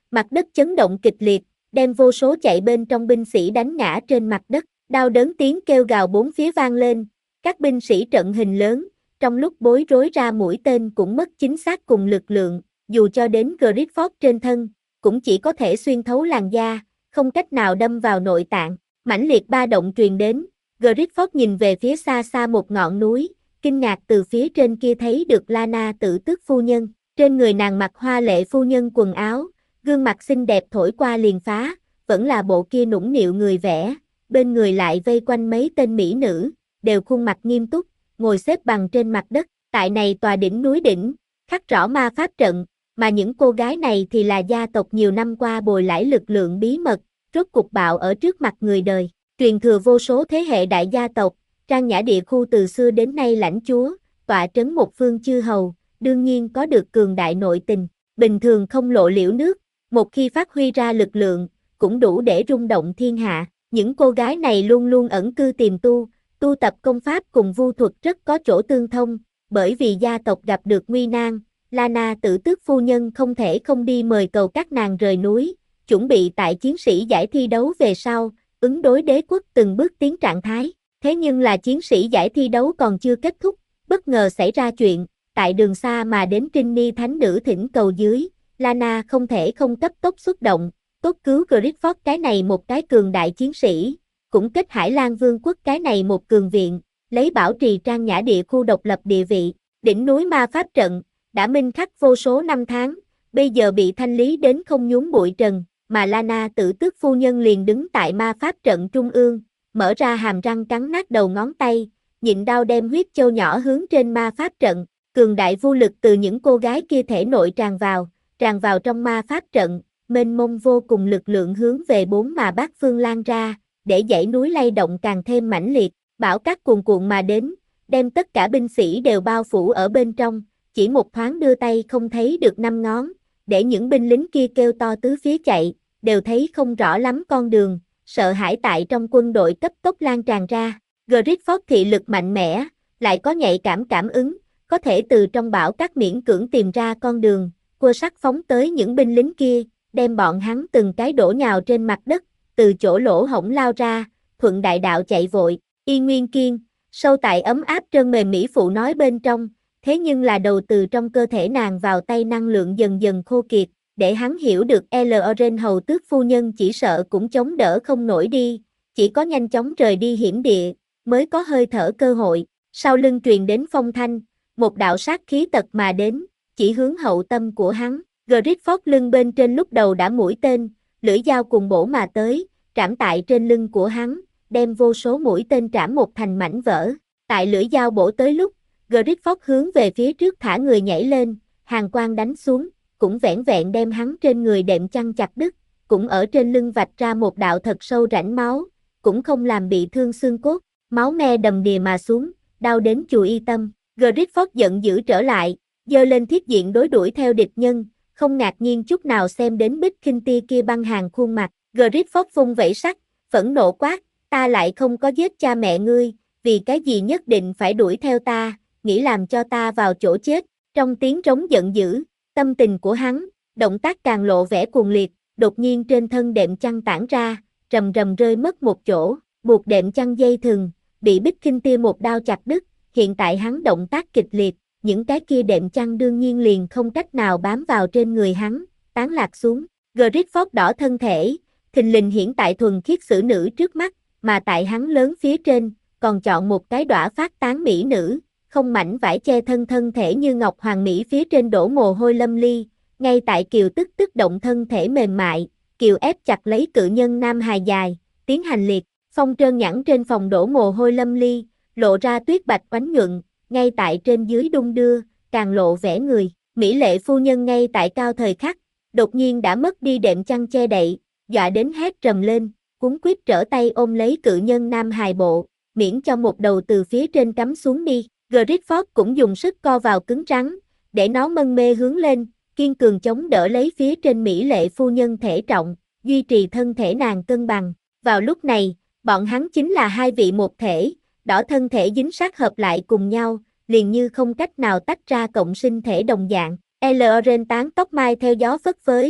Speaker 1: Mặt đất chấn động kịch liệt, đem vô số chạy bên trong binh sĩ đánh ngã trên mặt đất, đau đớn tiếng kêu gào bốn phía vang lên, các binh sĩ trận hình lớn, trong lúc bối rối ra mũi tên cũng mất chính xác cùng lực lượng, dù cho đến Griffith trên thân, cũng chỉ có thể xuyên thấu làn da, không cách nào đâm vào nội tạng, mãnh liệt ba động truyền đến, Griffith nhìn về phía xa xa một ngọn núi, kinh ngạc từ phía trên kia thấy được Lana Tử Tước phu nhân, trên người nàng mặc hoa lệ phu nhân quần áo, gương mặt xinh đẹp thổi qua liền phá, vẫn là bộ kia nũng nịu người vẽ, bên người lại vây quanh mấy tên mỹ nữ, đều khuôn mặt nghiêm túc, ngồi xếp bằng trên mặt đất, tại này tòa đỉnh núi đỉnh, khắc rõ ma pháp trận, mà những cô gái này thì là gia tộc nhiều năm qua bồi lãi lực lượng bí mật, rốt cục bạo ở trước mặt người đời, truyền thừa vô số thế hệ đại gia tộc, Trang Nhã địa khu từ xưa đến nay lãnh chúa, tọa trấn một phương chư hầu, đương nhiên có được cường đại nội tình, bình thường không lộ liễu nước, một khi phát huy ra lực lượng, cũng đủ để rung động thiên hạ. Những cô gái này luôn luôn ẩn cư tìm tu, tu tập công pháp cùng vu thuật rất có chỗ tương thông, bởi vì gia tộc gặp được nguy nan, Lana Tử Tước phu nhân không thể không đi mời cầu các nàng rời núi, chuẩn bị tại chiến sĩ giải thi đấu về sau, ứng đối đế quốc từng bước tiến trạng thái. Thế nhưng là chiến sĩ giải thi đấu còn chưa kết thúc, bất ngờ xảy ra chuyện, tại đường xa mà đến Trinny thánh nữ thỉnh cầu dưới, Lana không thể không cấp tốc xuất động, tốt cứu Griffith cái này một cái cường đại chiến sĩ, cũng kết Hải Lan Vương quốc cái này một cường viện, lấy bảo trì Trang Nhã địa khu độc lập địa vị, đỉnh núi ma pháp trận, đã minh khắc vô số năm tháng, bây giờ bị thanh lý đến không nhúm bụi trần, mà Lana Tử Tước phu nhân liền đứng tại ma pháp trận trung ương, mở ra hàm răng cắn nát đầu ngón tay, nhịn đau đem huyết châu nhỏ hướng trên ma pháp trận, cường đại vô lực từ những cô gái kia thể nội tràn vào, tràn vào trong ma pháp trận, mênh mông vô cùng lực lượng hướng về bốn mà bát phương lan ra, để dãy núi lay động càng thêm mãnh liệt, bão cát cuồn cuộn mà đến, đem tất cả binh sĩ đều bao phủ ở bên trong, chỉ một thoáng đưa tay không thấy được năm ngón, để những binh lính kia kêu to tứ phía chạy, đều thấy không rõ lắm con đường, sợ hãi tại trong quân đội cấp tốc lan tràn ra. Griffith thị lực mạnh mẽ, lại có nhạy cảm cảm ứng, có thể từ trong bão cát miễn cưỡng tìm ra con đường, cua sắt phóng tới những binh lính kia, đem bọn hắn từng cái đổ nhào trên mặt đất, từ chỗ lỗ hổng lao ra, thuận đại đạo chạy vội. Y Nguyên Kiên, sâu tại ấm áp trơn mềm mỹ phụ nói bên trong, thế nhưng là đầu từ trong cơ thể nàng vào tay năng lượng dần dần khô kiệt, để hắn hiểu được Elorn hầu tước phu nhân chỉ sợ cũng chống đỡ không nổi đi, chỉ có nhanh chóng rời đi hiểm địa, mới có hơi thở cơ hội. Sau lưng truyền đến phong thanh, một đạo sát khí tật mà đến, chỉ hướng hậu tâm của hắn. Griffith lưng bên trên lúc đầu đã mũi tên, lưỡi dao cùng bổ mà tới, trảm tại trên lưng của hắn, đem vô số mũi tên trảm một thành mảnh vỡ. Tại lưỡi dao bổ tới lúc, Griffith hướng về phía trước thả người nhảy lên, hàn quang đánh xuống, cũng vẻn vẹn đem hắn trên người đệm chăn chặt đứt, cũng ở trên lưng vạch ra một đạo thật sâu rãnh máu, cũng không làm bị thương xương cốt, máu me đầm đìa mà xuống, đau đến chùi y tâm. Griffith giận dữ trở lại, giơ lên thiết diện đối đuổi theo địch nhân, không ngạc nhiên chút nào xem đến Bích Khinh Tia kia băng hàng khuôn mặt. Griffith vung vẩy sắt, phẫn nộ quát, ta lại không có giết cha mẹ ngươi, vì cái gì nhất định phải đuổi theo ta, nghĩ làm cho ta vào chỗ chết. Trong tiếng trống giận dữ, tâm tình của hắn, động tác càng lộ vẻ cuồng liệt, đột nhiên trên thân đệm chăn tản ra, rầm rầm rơi mất một chỗ, buộc đệm chăn dây thừng, bị Bích Khinh Tia một đao chặt đứt. Hiện tại hắn động tác kịch liệt, những cái kia đệm chăn đương nhiên liền không cách nào bám vào trên người hắn, tán lạc xuống. Griffith đỏ thân thể, thình lình hiển tại thuần khiết xử nữ trước mắt, mà tại hắn lớn phía trên, còn chọn một cái đõa phát tán mỹ nữ, không mảnh vải che thân thân thể như ngọc hoàng mỹ phía trên đổ mồ hôi lâm ly, ngay tại kiều tức tức động thân thể mềm mại, kiều ép chặt lấy cự nhân nam hài dài, tiến hành liệt, phong trơn nhẵn trên phòng đổ mồ hôi lâm ly, lộ ra tuyết bạch oánh nhuận, ngay tại trên dưới đung đưa, càng lộ vẻ người. Mỹ lệ phu nhân ngay tại cao thời khắc, đột nhiên đã mất đi đệm chăn che đậy, dọa đến hét trầm lên, cuống quýt trở tay ôm lấy cự nhân nam hài bộ, miễn cho một đầu từ phía trên cắm xuống đi. Griffith cũng dùng sức co vào cứng rắn, để nó mân mê hướng lên, kiên cường chống đỡ lấy phía trên mỹ lệ phu nhân thể trọng, duy trì thân thể nàng cân bằng. Vào lúc này, bọn hắn chính là hai vị một thể, đỏ thân thể dính sát hợp lại cùng nhau, liền như không cách nào tách ra cộng sinh thể đồng dạng. Elorn tán tóc mai theo gió phất phới,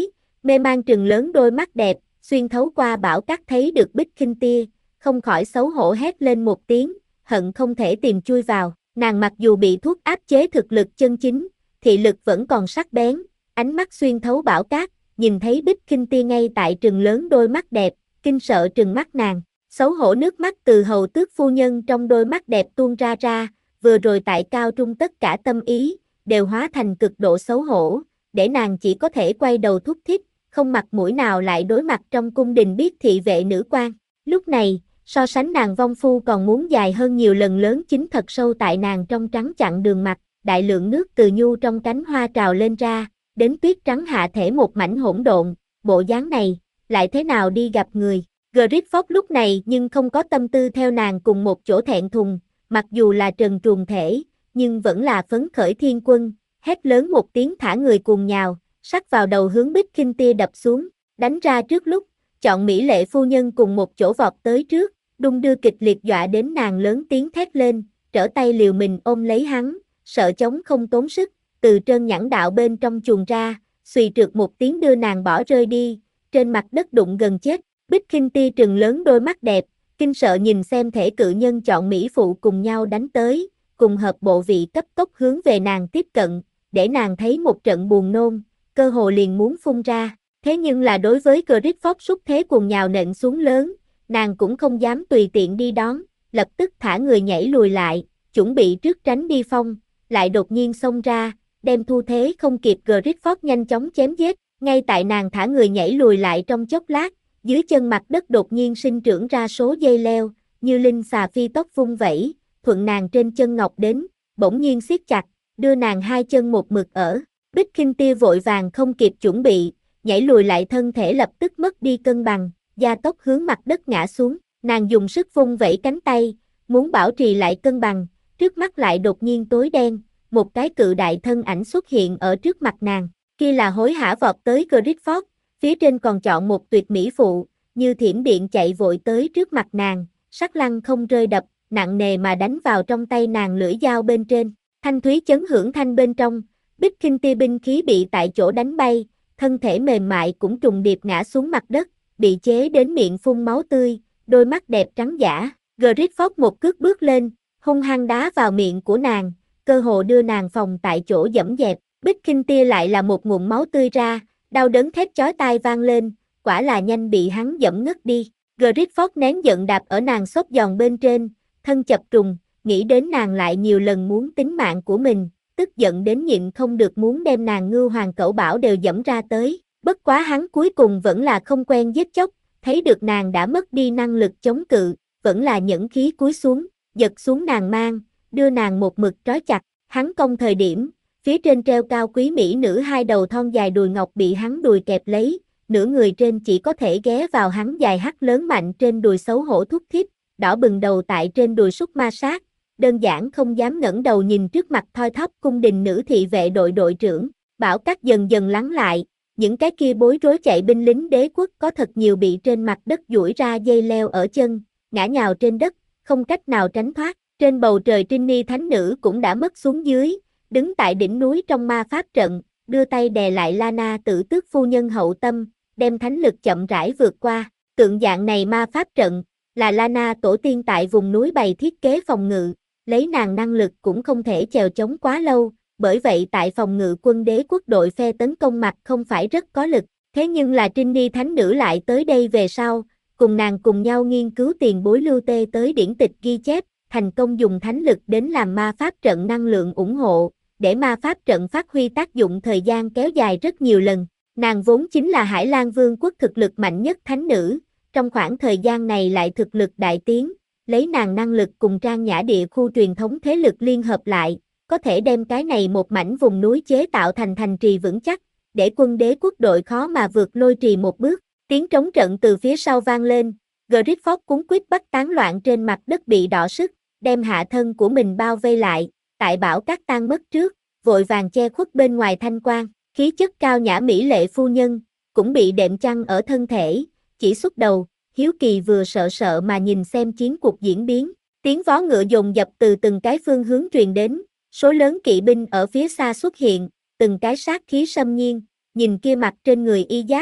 Speaker 1: Mê man trừng lớn đôi mắt đẹp, xuyên thấu qua bão cát thấy được Bích Khinh Tia, không khỏi xấu hổ hét lên một tiếng, hận không thể tìm chui vào. Nàng mặc dù bị thuốc áp chế thực lực chân chính, thị lực vẫn còn sắc bén, ánh mắt xuyên thấu bão cát, nhìn thấy Bích Khinh Tia ngay tại trừng lớn đôi mắt đẹp, kinh sợ trừng mắt nàng. Xấu hổ nước mắt từ hầu tước phu nhân trong đôi mắt đẹp tuôn ra ra, vừa rồi tại cao trung tất cả tâm ý, đều hóa thành cực độ xấu hổ, để nàng chỉ có thể quay đầu thúc thích, không mặt mũi nào lại đối mặt trong cung đình biết thị vệ nữ quan. Lúc này, so sánh nàng vong phu còn muốn dài hơn nhiều lần lớn chính thật sâu tại nàng trong trắng chặn đường mặt, đại lượng nước từ nhu trong cánh hoa trào lên ra, đến tuyết trắng hạ thể một mảnh hỗn độn, bộ dáng này, lại thế nào đi gặp người. Griffith lúc này nhưng không có tâm tư theo nàng cùng một chỗ thẹn thùng, mặc dù là trần truồng thể, nhưng vẫn là phấn khởi thiên quân, hét lớn một tiếng thả người cuồng nhào, sắc vào đầu hướng Bích Khinh Tia đập xuống, đánh ra trước lúc, chọn mỹ lệ phu nhân cùng một chỗ vọt tới trước, đung đưa kịch liệt dọa đến nàng lớn tiếng thét lên, trở tay liều mình ôm lấy hắn, sợ chống không tốn sức, từ trơn nhẵn đạo bên trong chuồng ra, xùy trượt một tiếng đưa nàng bỏ rơi đi, trên mặt đất đụng gần chết. Bích Khinh Tia trừng lớn đôi mắt đẹp, kinh sợ nhìn xem thể cự nhân chọn mỹ phụ cùng nhau đánh tới, cùng hợp bộ vị cấp tốc hướng về nàng tiếp cận, để nàng thấy một trận buồn nôn, cơ hồ liền muốn phun ra. Thế nhưng là đối với Griffith xúc thế cuồng nhào nện xuống lớn, nàng cũng không dám tùy tiện đi đón, lập tức thả người nhảy lùi lại, chuẩn bị trước tránh đi phong, lại đột nhiên xông ra, đem thu thế không kịp Griffith nhanh chóng chém giết, ngay tại nàng thả người nhảy lùi lại trong chốc lát, dưới chân mặt đất đột nhiên sinh trưởng ra số dây leo, như linh xà phi tốc vung vẩy, thuận nàng trên chân ngọc đến, bỗng nhiên siết chặt, đưa nàng hai chân một mực ở. Bích Khinh Tia vội vàng không kịp chuẩn bị, nhảy lùi lại thân thể lập tức mất đi cân bằng, gia tốc hướng mặt đất ngã xuống, nàng dùng sức vung vẩy cánh tay, muốn bảo trì lại cân bằng, trước mắt lại đột nhiên tối đen, một cái cự đại thân ảnh xuất hiện ở trước mặt nàng, kia là hối hả vọt tới Griffith. Phía trên còn chọn một tuyệt mỹ phụ, như thiểm điện chạy vội tới trước mặt nàng, sắc lăng không rơi đập, nặng nề mà đánh vào trong tay nàng lưỡi dao bên trên. Thanh thúy chấn hưởng thanh bên trong, Bích Khinh Tia binh khí bị tại chỗ đánh bay, thân thể mềm mại cũng trùng điệp ngã xuống mặt đất, bị chế đến miệng phun máu tươi, đôi mắt đẹp trắng dã. Griffith một cước bước lên, hung hăng đá vào miệng của nàng, cơ hồ đưa nàng phòng tại chỗ dẫm dẹp. Bích Khinh Tia lại là một ngụm máu tươi ra, đau đớn thét chói tai vang lên, quả là nhanh bị hắn dẫm ngất đi. Griffith nén giận đạp ở nàng xốp giòn bên trên, thân chập trùng, nghĩ đến nàng lại nhiều lần muốn tính mạng của mình, tức giận đến nhịn không được muốn đem nàng ngưu hoàng cẩu bảo đều dẫm ra tới. Bất quá hắn cuối cùng vẫn là không quen giết chóc, thấy được nàng đã mất đi năng lực chống cự, vẫn là nhẫn khí cúi xuống, giật xuống nàng mang, đưa nàng một mực trói chặt. Hắn cong thời điểm, phía trên treo cao quý mỹ nữ hai đầu thon dài đùi ngọc bị hắn đùi kẹp lấy, nửa người trên chỉ có thể ghé vào hắn dài hắt lớn mạnh trên đùi xấu hổ thúc thiết, đỏ bừng đầu tại trên đùi súc ma sát, đơn giản không dám ngẩng đầu nhìn trước mặt thoi thóp cung đình nữ thị vệ đội đội trưởng. Bão cát dần dần lắng lại, những cái kia bối rối chạy binh lính đế quốc có thật nhiều bị trên mặt đất duỗi ra dây leo ở chân, ngã nhào trên đất, không cách nào tránh thoát. Trên bầu trời Trinny thánh nữ cũng đã mất xuống dưới, đứng tại đỉnh núi trong ma pháp trận, đưa tay đè lại Lana tử tước phu nhân hậu tâm, đem thánh lực chậm rãi vượt qua. Tượng dạng này ma pháp trận, là Lana tổ tiên tại vùng núi bày thiết kế phòng ngự, lấy nàng năng lực cũng không thể chèo chống quá lâu, bởi vậy tại phòng ngự quân đế quốc đội phe tấn công mặt không phải rất có lực. Thế nhưng là Trinny thánh nữ lại tới đây về sau, cùng nàng cùng nhau nghiên cứu tiền bối lưu tê tới điển tịch ghi chép, thành công dùng thánh lực đến làm ma pháp trận năng lượng ủng hộ, để ma pháp trận phát huy tác dụng thời gian kéo dài rất nhiều lần. Nàng vốn chính là Hải Lang Vương quốc thực lực mạnh nhất thánh nữ, trong khoảng thời gian này lại thực lực đại tiến, lấy nàng năng lực cùng Trang Nhã địa khu truyền thống thế lực liên hợp lại, có thể đem cái này một mảnh vùng núi chế tạo thành thành trì vững chắc, để quân đế quốc đội khó mà vượt lôi trì một bước. Tiếng trống trận từ phía sau vang lên, Griffith cuống quýt bắt tán loạn trên mặt đất bị đỏ sức, đem hạ thân của mình bao vây lại, tại bão cát tan mất trước, vội vàng che khuất bên ngoài thanh quang, khí chất cao nhã mỹ lệ phu nhân, cũng bị đệm chăn ở thân thể, chỉ xuất đầu, hiếu kỳ vừa sợ sợ mà nhìn xem chiến cuộc diễn biến. Tiếng vó ngựa dồn dập từ từng cái phương hướng truyền đến, số lớn kỵ binh ở phía xa xuất hiện, từng cái sát khí xâm nhiên, nhìn kia mặt trên người y giáp,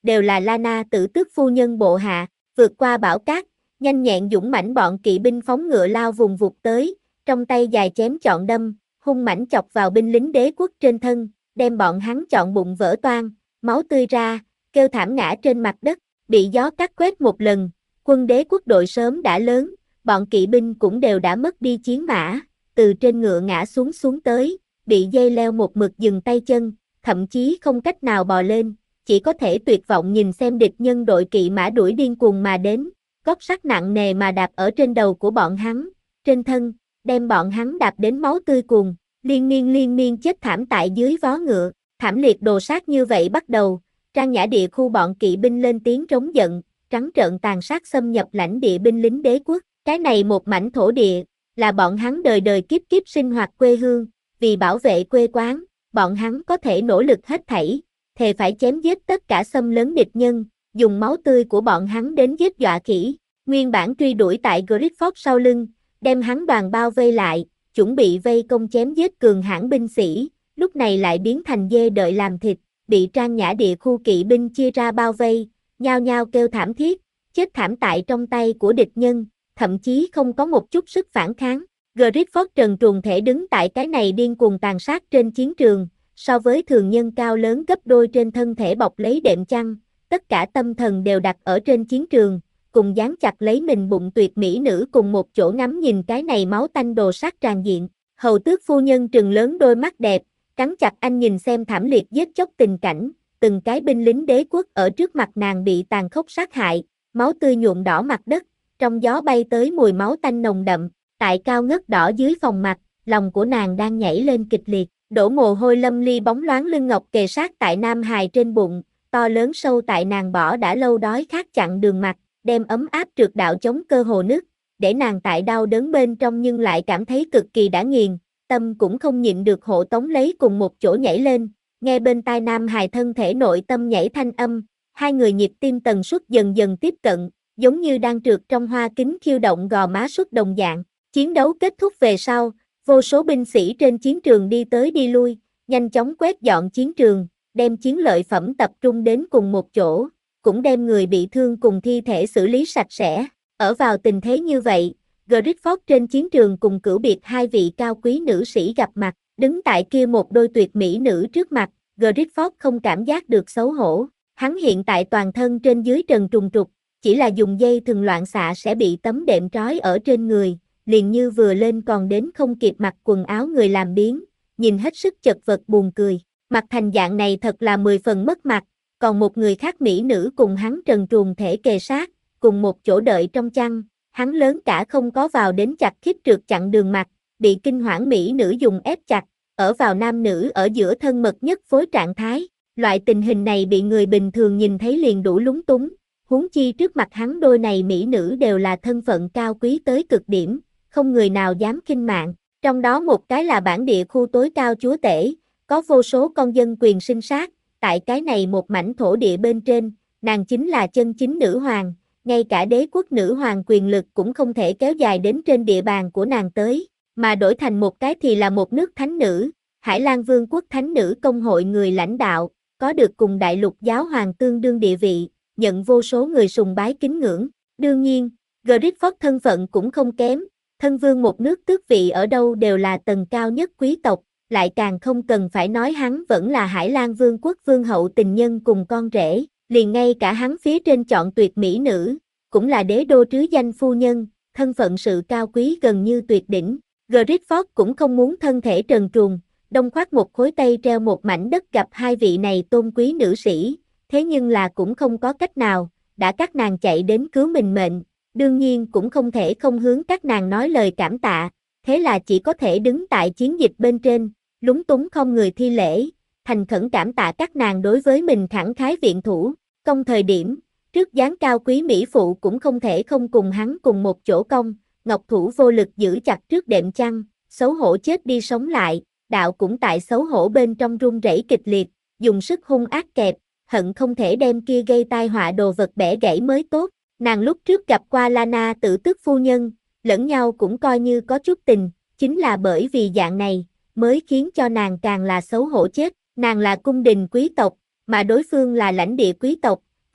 Speaker 1: đều là Lana Tử Tước phu nhân bộ hạ, vượt qua bão cát, nhanh nhẹn dũng mãnh bọn kỵ binh phóng ngựa lao vùng vụt tới, trong tay dài chém chọn đâm, hung mãnh chọc vào binh lính đế quốc trên thân, đem bọn hắn chọn bụng vỡ toang, máu tươi ra, kêu thảm ngã trên mặt đất, bị gió cắt quét một lần, quân đế quốc đội sớm đã lớn, bọn kỵ binh cũng đều đã mất đi chiến mã, từ trên ngựa ngã xuống xuống tới, bị dây leo một mực dừng tay chân, thậm chí không cách nào bò lên, chỉ có thể tuyệt vọng nhìn xem địch nhân đội kỵ mã đuổi điên cuồng mà đến, gót sắt nặng nề mà đạp ở trên đầu của bọn hắn, trên thân, đem bọn hắn đạp đến máu tươi cuồn, liên miên liên miên chết thảm tại dưới vó ngựa, thảm liệt đồ sát như vậy bắt đầu, Trang Nhã địa khu bọn kỵ binh lên tiếng trống giận, trắng trợn tàn sát xâm nhập lãnh địa binh lính đế quốc, cái này một mảnh thổ địa, là bọn hắn đời đời kiếp kiếp sinh hoạt quê hương, vì bảo vệ quê quán, bọn hắn có thể nỗ lực hết thảy, thề phải chém giết tất cả xâm lấn địch nhân, dùng máu tươi của bọn hắn đến giết dọa khỉ, nguyên bản truy đuổi tại Grifford sau lưng, đem hắn đoàn bao vây lại, chuẩn bị vây công chém giết cường hãn binh sĩ, lúc này lại biến thành dê đợi làm thịt, bị Trang Nhã địa khu kỵ binh chia ra bao vây, nhao nhao kêu thảm thiết, chết thảm tại trong tay của địch nhân, thậm chí không có một chút sức phản kháng. Grifford trần truồng thể đứng tại cái này điên cuồng tàn sát trên chiến trường, so với thường nhân cao lớn gấp đôi, trên thân thể bọc lấy đệm chăn, tất cả tâm thần đều đặt ở trên chiến trường, cùng dán chặt lấy mình bụng tuyệt mỹ nữ cùng một chỗ ngắm nhìn cái này máu tanh đồ sát tràn diện. Hầu tước phu nhân trừng lớn đôi mắt đẹp, cắn chặt anh nhìn xem thảm liệt giết chóc tình cảnh, từng cái binh lính đế quốc ở trước mặt nàng bị tàn khốc sát hại, máu tươi nhuộm đỏ mặt đất, trong gió bay tới mùi máu tanh nồng đậm, tại cao ngất đỏ dưới phòng mặt, lòng của nàng đang nhảy lên kịch liệt, đổ mồ hôi lâm ly bóng loáng lưng ngọc kề sát tại nam hài trên bụng, to lớn sâu tại nàng bỏ đã lâu đói khát chặn đường mặt, đem ấm áp trượt đạo chống cơ hồ nứt, để nàng tại đau đớn bên trong nhưng lại cảm thấy cực kỳ đã nghiền, tâm cũng không nhịn được hộ tống lấy cùng một chỗ nhảy lên, nghe bên tai nam hài thân thể nội tâm nhảy thanh âm, hai người nhịp tim tần suất dần dần tiếp cận, giống như đang trượt trong hoa kính khiêu động gò má suất đồng dạng. Chiến đấu kết thúc về sau, vô số binh sĩ trên chiến trường đi tới đi lui, nhanh chóng quét dọn chiến trường, đem chiến lợi phẩm tập trung đến cùng một chỗ, cũng đem người bị thương cùng thi thể xử lý sạch sẽ. Ở vào tình thế như vậy, Grifford trên chiến trường cùng cửu biệt hai vị cao quý nữ sĩ gặp mặt, đứng tại kia một đôi tuyệt mỹ nữ trước mặt, Grifford không cảm giác được xấu hổ. Hắn hiện tại toàn thân trên dưới trần trùng trục, chỉ là dùng dây thừng loạn xạ sẽ bị tấm đệm trói ở trên người, liền như vừa lên còn đến không kịp mặc quần áo người làm biếng, nhìn hết sức chật vật buồn cười. Mặt thành dạng này thật là mười phần mất mặt, còn một người khác mỹ nữ cùng hắn trần truồng thể kề sát, cùng một chỗ đợi trong chăn, hắn lớn cả không có vào đến chặt khít trượt chặn đường mặt, bị kinh hoảng mỹ nữ dùng ép chặt, ở vào nam nữ ở giữa thân mật nhất phối trạng thái. Loại tình hình này bị người bình thường nhìn thấy liền đủ lúng túng, huống chi trước mặt hắn đôi này mỹ nữ đều là thân phận cao quý tới cực điểm, không người nào dám khinh mạng, trong đó một cái là bản địa khu tối cao chúa tể, có vô số con dân quyền sinh sát, tại cái này một mảnh thổ địa bên trên, nàng chính là chân chính nữ hoàng, ngay cả đế quốc nữ hoàng quyền lực cũng không thể kéo dài đến trên địa bàn của nàng tới, mà đổi thành một cái thì là một nước thánh nữ, Hải Lang Vương quốc thánh nữ công hội người lãnh đạo, có được cùng đại lục giáo hoàng tương đương địa vị, nhận vô số người sùng bái kính ngưỡng. Đương nhiên, Grifford thân phận cũng không kém, thân vương một nước tước vị ở đâu đều là tầng cao nhất quý tộc, lại càng không cần phải nói hắn vẫn là Hải Lang Vương quốc vương hậu tình nhân cùng con rể, liền ngay cả hắn phía trên chọn tuyệt mỹ nữ, cũng là đế đô trứ danh phu nhân, thân phận sự cao quý gần như tuyệt đỉnh. Grifford cũng không muốn thân thể trần truồng, đông khoác một khối tây treo một mảnh đất gặp hai vị này tôn quý nữ sĩ, thế nhưng là cũng không có cách nào, đã các nàng chạy đến cứu mình mệnh, đương nhiên cũng không thể không hướng các nàng nói lời cảm tạ, thế là chỉ có thể đứng tại chiến dịch bên trên, lúng túng không người thi lễ, thành khẩn cảm tạ các nàng đối với mình khẳng khái viện thủ, công thời điểm, trước dáng cao quý mỹ phụ cũng không thể không cùng hắn cùng một chỗ công, ngọc thủ vô lực giữ chặt trước đệm chăn, xấu hổ chết đi sống lại, đạo cũng tại xấu hổ bên trong run rẩy kịch liệt, dùng sức hung ác kẹp, hận không thể đem kia gây tai họa đồ vật bẻ gãy mới tốt. Nàng lúc trước gặp qua Lana Tử Tước phu nhân, lẫn nhau cũng coi như có chút tình, chính là bởi vì dạng này, mới khiến cho nàng càng là xấu hổ chết. Nàng là cung đình quý tộc, mà đối phương là lãnh địa quý tộc,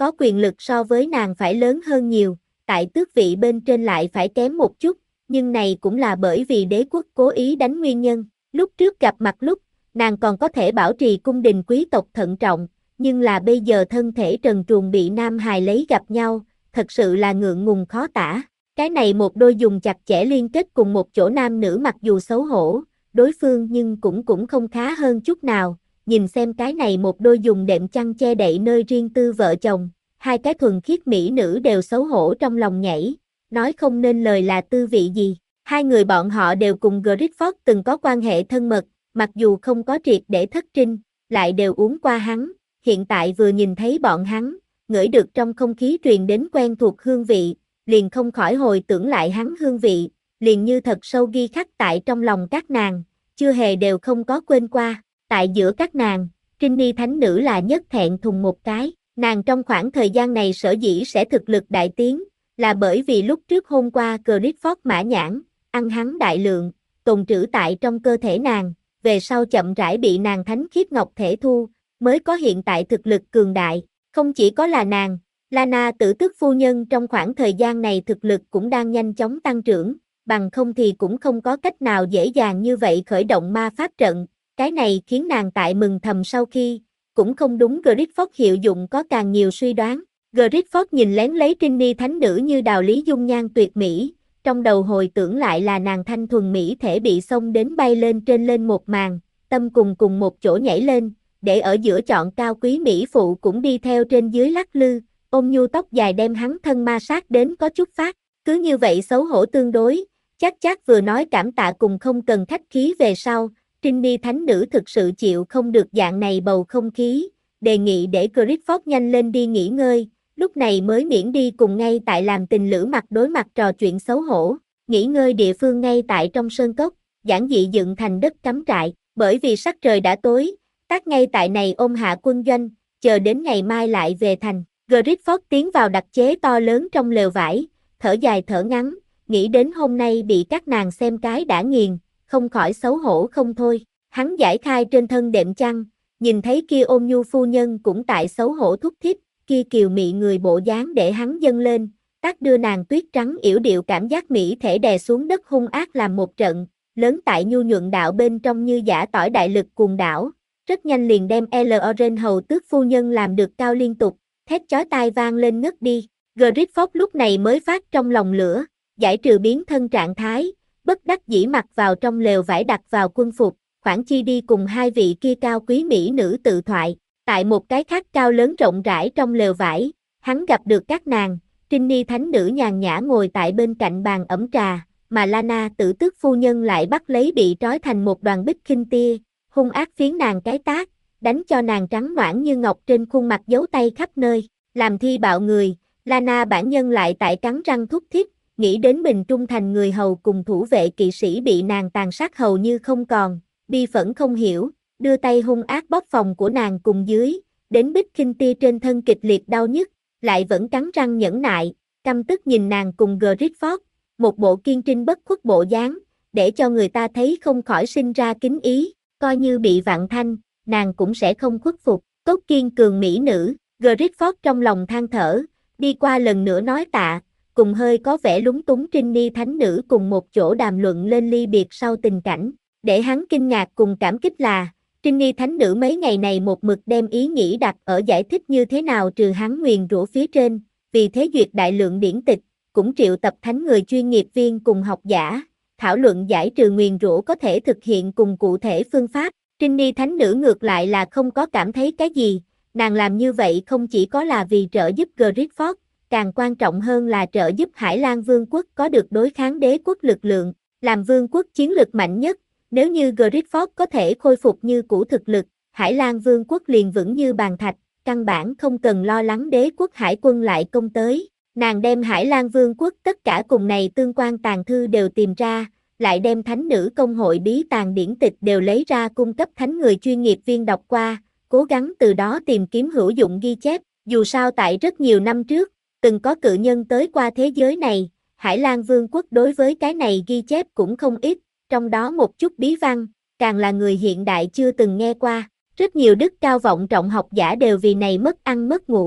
Speaker 1: có quyền lực so với nàng phải lớn hơn nhiều, tại tước vị bên trên lại phải kém một chút, nhưng này cũng là bởi vì đế quốc cố ý đánh nguyên nhân. Lúc trước gặp mặt lúc, nàng còn có thể bảo trì cung đình quý tộc thận trọng, nhưng là bây giờ thân thể trần truồng bị nam hài lấy gặp nhau, thật sự là ngượng ngùng khó tả. Cái này một đôi dùng chặt chẽ liên kết cùng một chỗ nam nữ mặc dù xấu hổ, đối phương nhưng cũng cũng không khá hơn chút nào, nhìn xem cái này một đôi dùng đệm chăn che đậy nơi riêng tư vợ chồng, hai cái thuần khiết mỹ nữ đều xấu hổ trong lòng nhảy, nói không nên lời là tư vị gì. Hai người bọn họ đều cùng Griffith từng có quan hệ thân mật, mặc dù không có triệt để thất trinh, lại đều uống qua hắn, hiện tại vừa nhìn thấy bọn hắn, ngửi được trong không khí truyền đến quen thuộc hương vị, liền không khỏi hồi tưởng lại hắn hương vị, liền như thật sâu ghi khắc tại trong lòng các nàng, chưa hề đều không có quên qua. Tại giữa các nàng, Trinny thánh nữ là nhất thẹn thùng một cái, nàng trong khoảng thời gian này sở dĩ sẽ thực lực đại tiến, là bởi vì lúc trước hôm qua Griffith mã nhãn, ăn hắn đại lượng, tồn trữ tại trong cơ thể nàng, về sau chậm rãi bị nàng thánh khiết ngọc thể thu, mới có hiện tại thực lực cường đại. Không chỉ có là nàng, Lana tử tước phu nhân trong khoảng thời gian này thực lực cũng đang nhanh chóng tăng trưởng, bằng không thì cũng không có cách nào dễ dàng như vậy khởi động ma pháp trận. Cái này khiến nàng tại mừng thầm sau khi, cũng không đúng Griffith hiệu dụng có càng nhiều suy đoán. Griffith nhìn lén lấy Trinny thánh nữ như đào lý dung nhan tuyệt mỹ, trong đầu hồi tưởng lại là nàng thanh thuần mỹ thể bị xông đến bay lên trên lên một màn, tâm cùng cùng một chỗ nhảy lên, để ở giữa chọn cao quý mỹ phụ cũng đi theo trên dưới lắc lư, ôm nhu tóc dài đem hắn thân ma sát đến có chút phát, cứ như vậy xấu hổ tương đối, chắc chắc vừa nói cảm tạ cùng không cần khách khí về sau. Trinny thánh nữ thực sự chịu không được dạng này bầu không khí, đề nghị để Griffith nhanh lên đi nghỉ ngơi, lúc này mới miễn đi cùng ngay tại làm tình lữ mặt đối mặt trò chuyện xấu hổ. Nghỉ ngơi địa phương ngay tại trong sơn cốc, giản dị dựng thành đất cắm trại, bởi vì sắc trời đã tối, tác ngay tại này ôm hạ quân doanh, chờ đến ngày mai lại về thành. Griffith tiến vào đặc chế to lớn trong lều vải, thở dài thở ngắn, nghĩ đến hôm nay bị các nàng xem cái đã nghiền, không khỏi xấu hổ không thôi. Hắn giải khai trên thân đệm chăn, nhìn thấy kia ôn nhu phu nhân cũng tại xấu hổ thúc thích, kia kiều mị người bộ dáng để hắn dâng lên, tác đưa nàng tuyết trắng yểu điệu cảm giác mỹ thể đè xuống đất hung ác làm một trận, lớn tại nhu nhuận đạo bên trong như giả tỏi đại lực cuồng đảo, rất nhanh liền đem L. Oren hầu tước phu nhân làm được cao liên tục, thét chói tai vang lên ngất đi. Griffith lúc này mới phát trong lòng lửa, giải trừ biến thân trạng thái, bất đắc dĩ mặc vào trong lều vải đặt vào quân phục, khoản chi đi cùng hai vị kia cao quý mỹ nữ tự thoại. Tại một cái khác cao lớn rộng rãi trong lều vải, hắn gặp được các nàng, Trinny thánh nữ nhàn nhã ngồi tại bên cạnh bàn ẩm trà, mà Lana tử tước phu nhân lại bắt lấy bị trói thành một đoàn bích khinh tia, hung ác phiến nàng cái tát, đánh cho nàng trắng noãn như ngọc trên khuôn mặt dấu tay khắp nơi, làm thi bạo người. Lana bản nhân lại tại cắn răng thúc thiết, nghĩ đến bình trung thành người hầu cùng thủ vệ kỵ sĩ bị nàng tàn sát hầu như không còn, bi phẫn không hiểu, đưa tay hung ác bóp phòng của nàng cùng dưới, đến bích khinh tia trên thân kịch liệt đau nhức, lại vẫn cắn răng nhẫn nại, căm tức nhìn nàng cùng Griffith, một bộ kiên trinh bất khuất bộ dáng, để cho người ta thấy không khỏi sinh ra kính ý, coi như bị vạn thanh, nàng cũng sẽ không khuất phục. Cốt kiên cường mỹ nữ, Griffith trong lòng than thở, đi qua lần nữa nói tạ, cùng hơi có vẻ lúng túng Trinny thánh nữ cùng một chỗ đàm luận lên ly biệt sau tình cảnh, để hắn kinh ngạc cùng cảm kích là, Trinny thánh nữ mấy ngày này một mực đem ý nghĩ đặt ở giải thích như thế nào trừ hắn nguyền rủa phía trên, vì thế duyệt đại lượng điển tịch, cũng triệu tập thánh người chuyên nghiệp viên cùng học giả, thảo luận giải trừ nguyền rủa có thể thực hiện cùng cụ thể phương pháp. Trinny thánh nữ ngược lại là không có cảm thấy cái gì, nàng làm như vậy không chỉ có là vì trợ giúp Griffith, càng quan trọng hơn là trợ giúp Hải Lan Vương quốc có được đối kháng đế quốc lực lượng, làm vương quốc chiến lực mạnh nhất, nếu như Griffith có thể khôi phục như cũ thực lực, Hải Lan Vương quốc liền vững như bàn thạch, căn bản không cần lo lắng đế quốc hải quân lại công tới. Nàng đem Hải Lan Vương quốc tất cả cùng này tương quan tàn thư đều tìm ra, lại đem thánh nữ công hội bí tàng điển tịch đều lấy ra cung cấp thánh người chuyên nghiệp viên đọc qua, cố gắng từ đó tìm kiếm hữu dụng ghi chép. Dù sao tại rất nhiều năm trước, từng có cự nhân tới qua thế giới này, Hải Lan Vương quốc đối với cái này ghi chép cũng không ít, trong đó một chút bí văn, càng là người hiện đại chưa từng nghe qua. Rất nhiều đức cao vọng trọng học giả đều vì này mất ăn mất ngủ,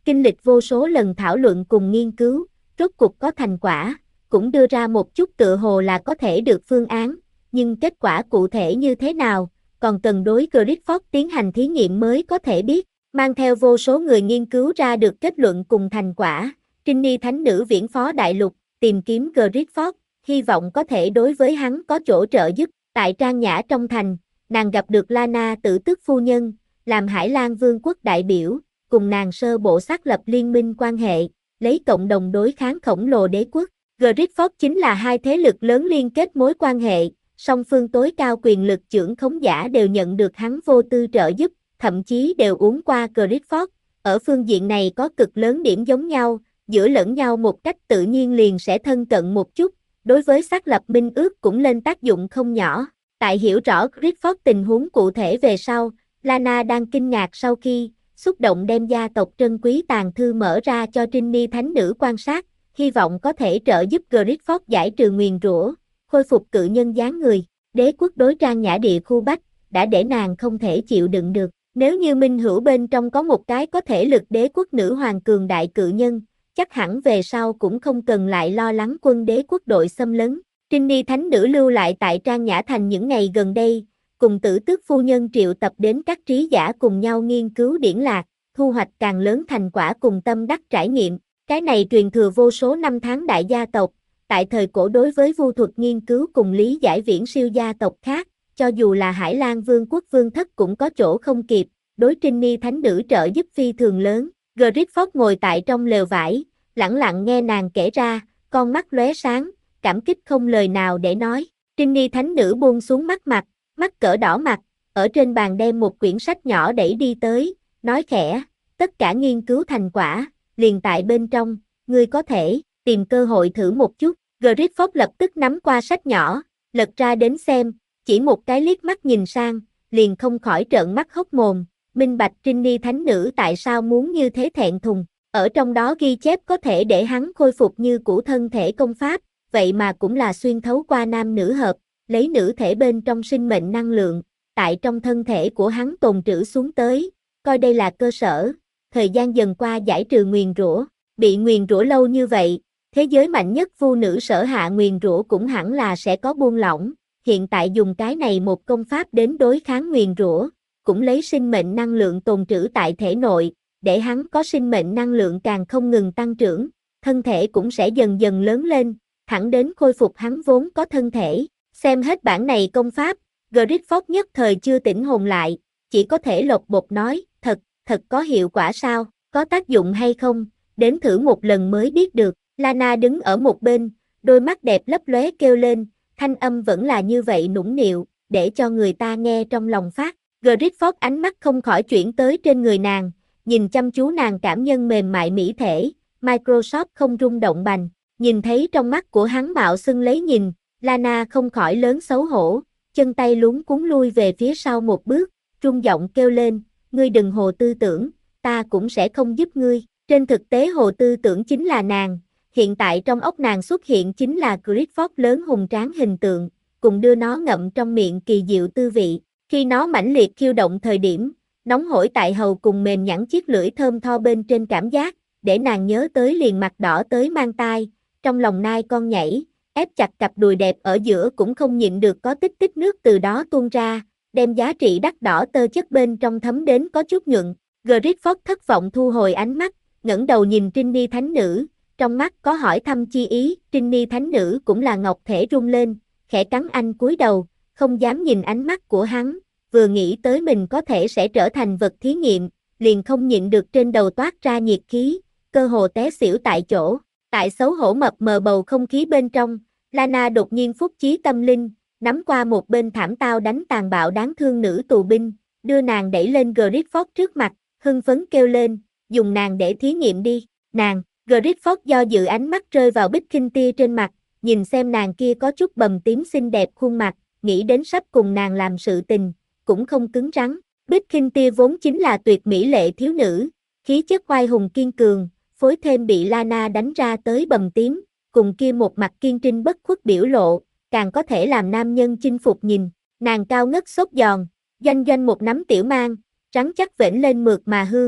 Speaker 1: kinh lịch vô số lần thảo luận cùng nghiên cứu, rốt cục có thành quả, cũng đưa ra một chút tựa hồ là có thể được phương án, nhưng kết quả cụ thể như thế nào, còn cần đối Griffith tiến hành thí nghiệm mới có thể biết. Mang theo vô số người nghiên cứu ra được kết luận cùng thành quả, Ginny thánh nữ viễn phó đại lục, tìm kiếm Griffith, hy vọng có thể đối với hắn có chỗ trợ giúp. Tại Trang Nhã trong thành, nàng gặp được Lana tử tước phu nhân, làm Hải Lang Vương quốc đại biểu, cùng nàng sơ bộ xác lập liên minh quan hệ, lấy cộng đồng đối kháng khổng lồ đế quốc. Griffith chính là hai thế lực lớn liên kết mối quan hệ, song phương tối cao quyền lực trưởng khống giả đều nhận được hắn vô tư trợ giúp, thậm chí đều uống qua Griffith. Ở phương diện này có cực lớn điểm giống nhau, giữa lẫn nhau một cách tự nhiên liền sẽ thân cận một chút, đối với xác lập minh ước cũng lên tác dụng không nhỏ. Tại hiểu rõ Griffith tình huống cụ thể về sau, Lana đang kinh ngạc sau khi xúc động đem gia tộc trân quý tàng thư mở ra cho Ginny thánh nữ quan sát, hy vọng có thể trợ giúp Griffith giải trừ nguyền rủa, khôi phục cự nhân dáng người. Đế quốc đối Trang Nhã địa khu Bách đã để nàng không thể chịu đựng được. Nếu như minh hữu bên trong có một cái có thể lực đế quốc nữ hoàng cường đại cự nhân, chắc hẳn về sau cũng không cần lại lo lắng quân đế quốc đội xâm lấn. Ginny thánh nữ lưu lại tại Trang Nhã thành những ngày gần đây, cùng tử tước phu nhân triệu tập đến các trí giả cùng nhau nghiên cứu điển lạc, thu hoạch càng lớn thành quả cùng tâm đắc trải nghiệm. Cái này truyền thừa vô số năm tháng đại gia tộc, tại thời cổ đối với vu thuật nghiên cứu cùng lý giải viễn siêu gia tộc khác, cho dù là Hải Lang Vương quốc vương thất cũng có chỗ không kịp, đối Ginny thánh nữ trợ giúp phi thường lớn. Griffith ngồi tại trong lều vải, lẳng lặng nghe nàng kể ra, con mắt lóe sáng, cảm kích không lời nào để nói. Ginny thánh nữ buông xuống mắt mặt, mắt cỡ đỏ mặt, ở trên bàn đem một quyển sách nhỏ đẩy đi tới, nói khẽ, tất cả nghiên cứu thành quả, liền tại bên trong, ngươi có thể tìm cơ hội thử một chút. Griffith lập tức nắm qua sách nhỏ, lật ra đến xem, chỉ một cái liếc mắt nhìn sang, liền không khỏi trợn mắt hốc mồm, minh bạch Ginny thánh nữ tại sao muốn như thế thẹn thùng. Ở trong đó ghi chép có thể để hắn khôi phục như cũ thân thể công pháp, vậy mà cũng là xuyên thấu qua nam nữ hợp, lấy nữ thể bên trong sinh mệnh năng lượng, tại trong thân thể của hắn tồn trữ xuống tới, coi đây là cơ sở. Thời gian dần qua giải trừ nguyền rủa, bị nguyền rủa lâu như vậy, thế giới mạnh nhất vu nữ sở hạ nguyền rủa cũng hẳn là sẽ có buông lỏng, hiện tại dùng cái này một công pháp đến đối kháng nguyền rủa, cũng lấy sinh mệnh năng lượng tồn trữ tại thể nội, để hắn có sinh mệnh năng lượng càng không ngừng tăng trưởng, thân thể cũng sẽ dần dần lớn lên, thẳng đến khôi phục hắn vốn có thân thể. Xem hết bản này công pháp, Griffith nhất thời chưa tỉnh hồn lại, chỉ có thể lột bột nói, thật, thật có hiệu quả sao, có tác dụng hay không, đến thử một lần mới biết được. Lana đứng ở một bên, đôi mắt đẹp lấp lóe kêu lên, thanh âm vẫn là như vậy nũng nịu, để cho người ta nghe trong lòng phát. Griffith ánh mắt không khỏi chuyển tới trên người nàng, nhìn chăm chú nàng cảm nhân mềm mại mỹ thể, Microsoft không rung động bành, nhìn thấy trong mắt của hắn mạo xưng lấy nhìn, Lana không khỏi lớn xấu hổ, chân tay luống cuống lui về phía sau một bước, rung giọng kêu lên, ngươi đừng hồ tư tưởng, ta cũng sẽ không giúp ngươi. Trên thực tế hồ tư tưởng chính là nàng, hiện tại trong óc nàng xuất hiện chính là Griffith lớn hùng tráng hình tượng, cùng đưa nó ngậm trong miệng kỳ diệu tư vị. Khi nó mãnh liệt khiêu động thời điểm, nóng hổi tại hầu cùng mềm nhẵn chiếc lưỡi thơm tho bên trên cảm giác, để nàng nhớ tới liền mặt đỏ tới mang tai, trong lòng nai con nhảy, ép chặt cặp đùi đẹp ở giữa cũng không nhịn được có tích tích nước từ đó tuôn ra, đem giá trị đắt đỏ tơ chất bên trong thấm đến có chút nhuận. Griffith thất vọng thu hồi ánh mắt, ngẩng đầu nhìn Ginny thánh nữ, trong mắt có hỏi thăm chi ý. Ginny thánh nữ cũng là ngọc thể rung lên, khẽ cắn anh cúi đầu, không dám nhìn ánh mắt của hắn, vừa nghĩ tới mình có thể sẽ trở thành vật thí nghiệm, liền không nhịn được trên đầu toát ra nhiệt khí, cơ hồ té xỉu tại chỗ. Tại xấu hổ mập mờ bầu không khí bên trong, Lana đột nhiên phúc chí tâm linh, nắm qua một bên thảm tao đánh tàn bạo đáng thương nữ tù binh, đưa nàng đẩy lên Griffith trước mặt, hưng phấn kêu lên, dùng nàng để thí nghiệm đi. Nàng, Griffith do dự ánh mắt rơi vào Bích Kinh Tia trên mặt, nhìn xem nàng kia có chút bầm tím xinh đẹp khuôn mặt, nghĩ đến sắp cùng nàng làm sự tình, cũng không cứng rắn. Bích Kinh Tia vốn chính là tuyệt mỹ lệ thiếu nữ, khí chất oai hùng kiên cường, phối thêm bị Lana đánh ra tới bầm tím, cùng kia một mặt kiên trinh bất khuất biểu lộ, càng có thể làm nam nhân chinh phục nhìn. Nàng cao ngất xốp giòn, doanh doanh một nắm tiểu mang, trắng chắc vểnh lên mượt mà hương,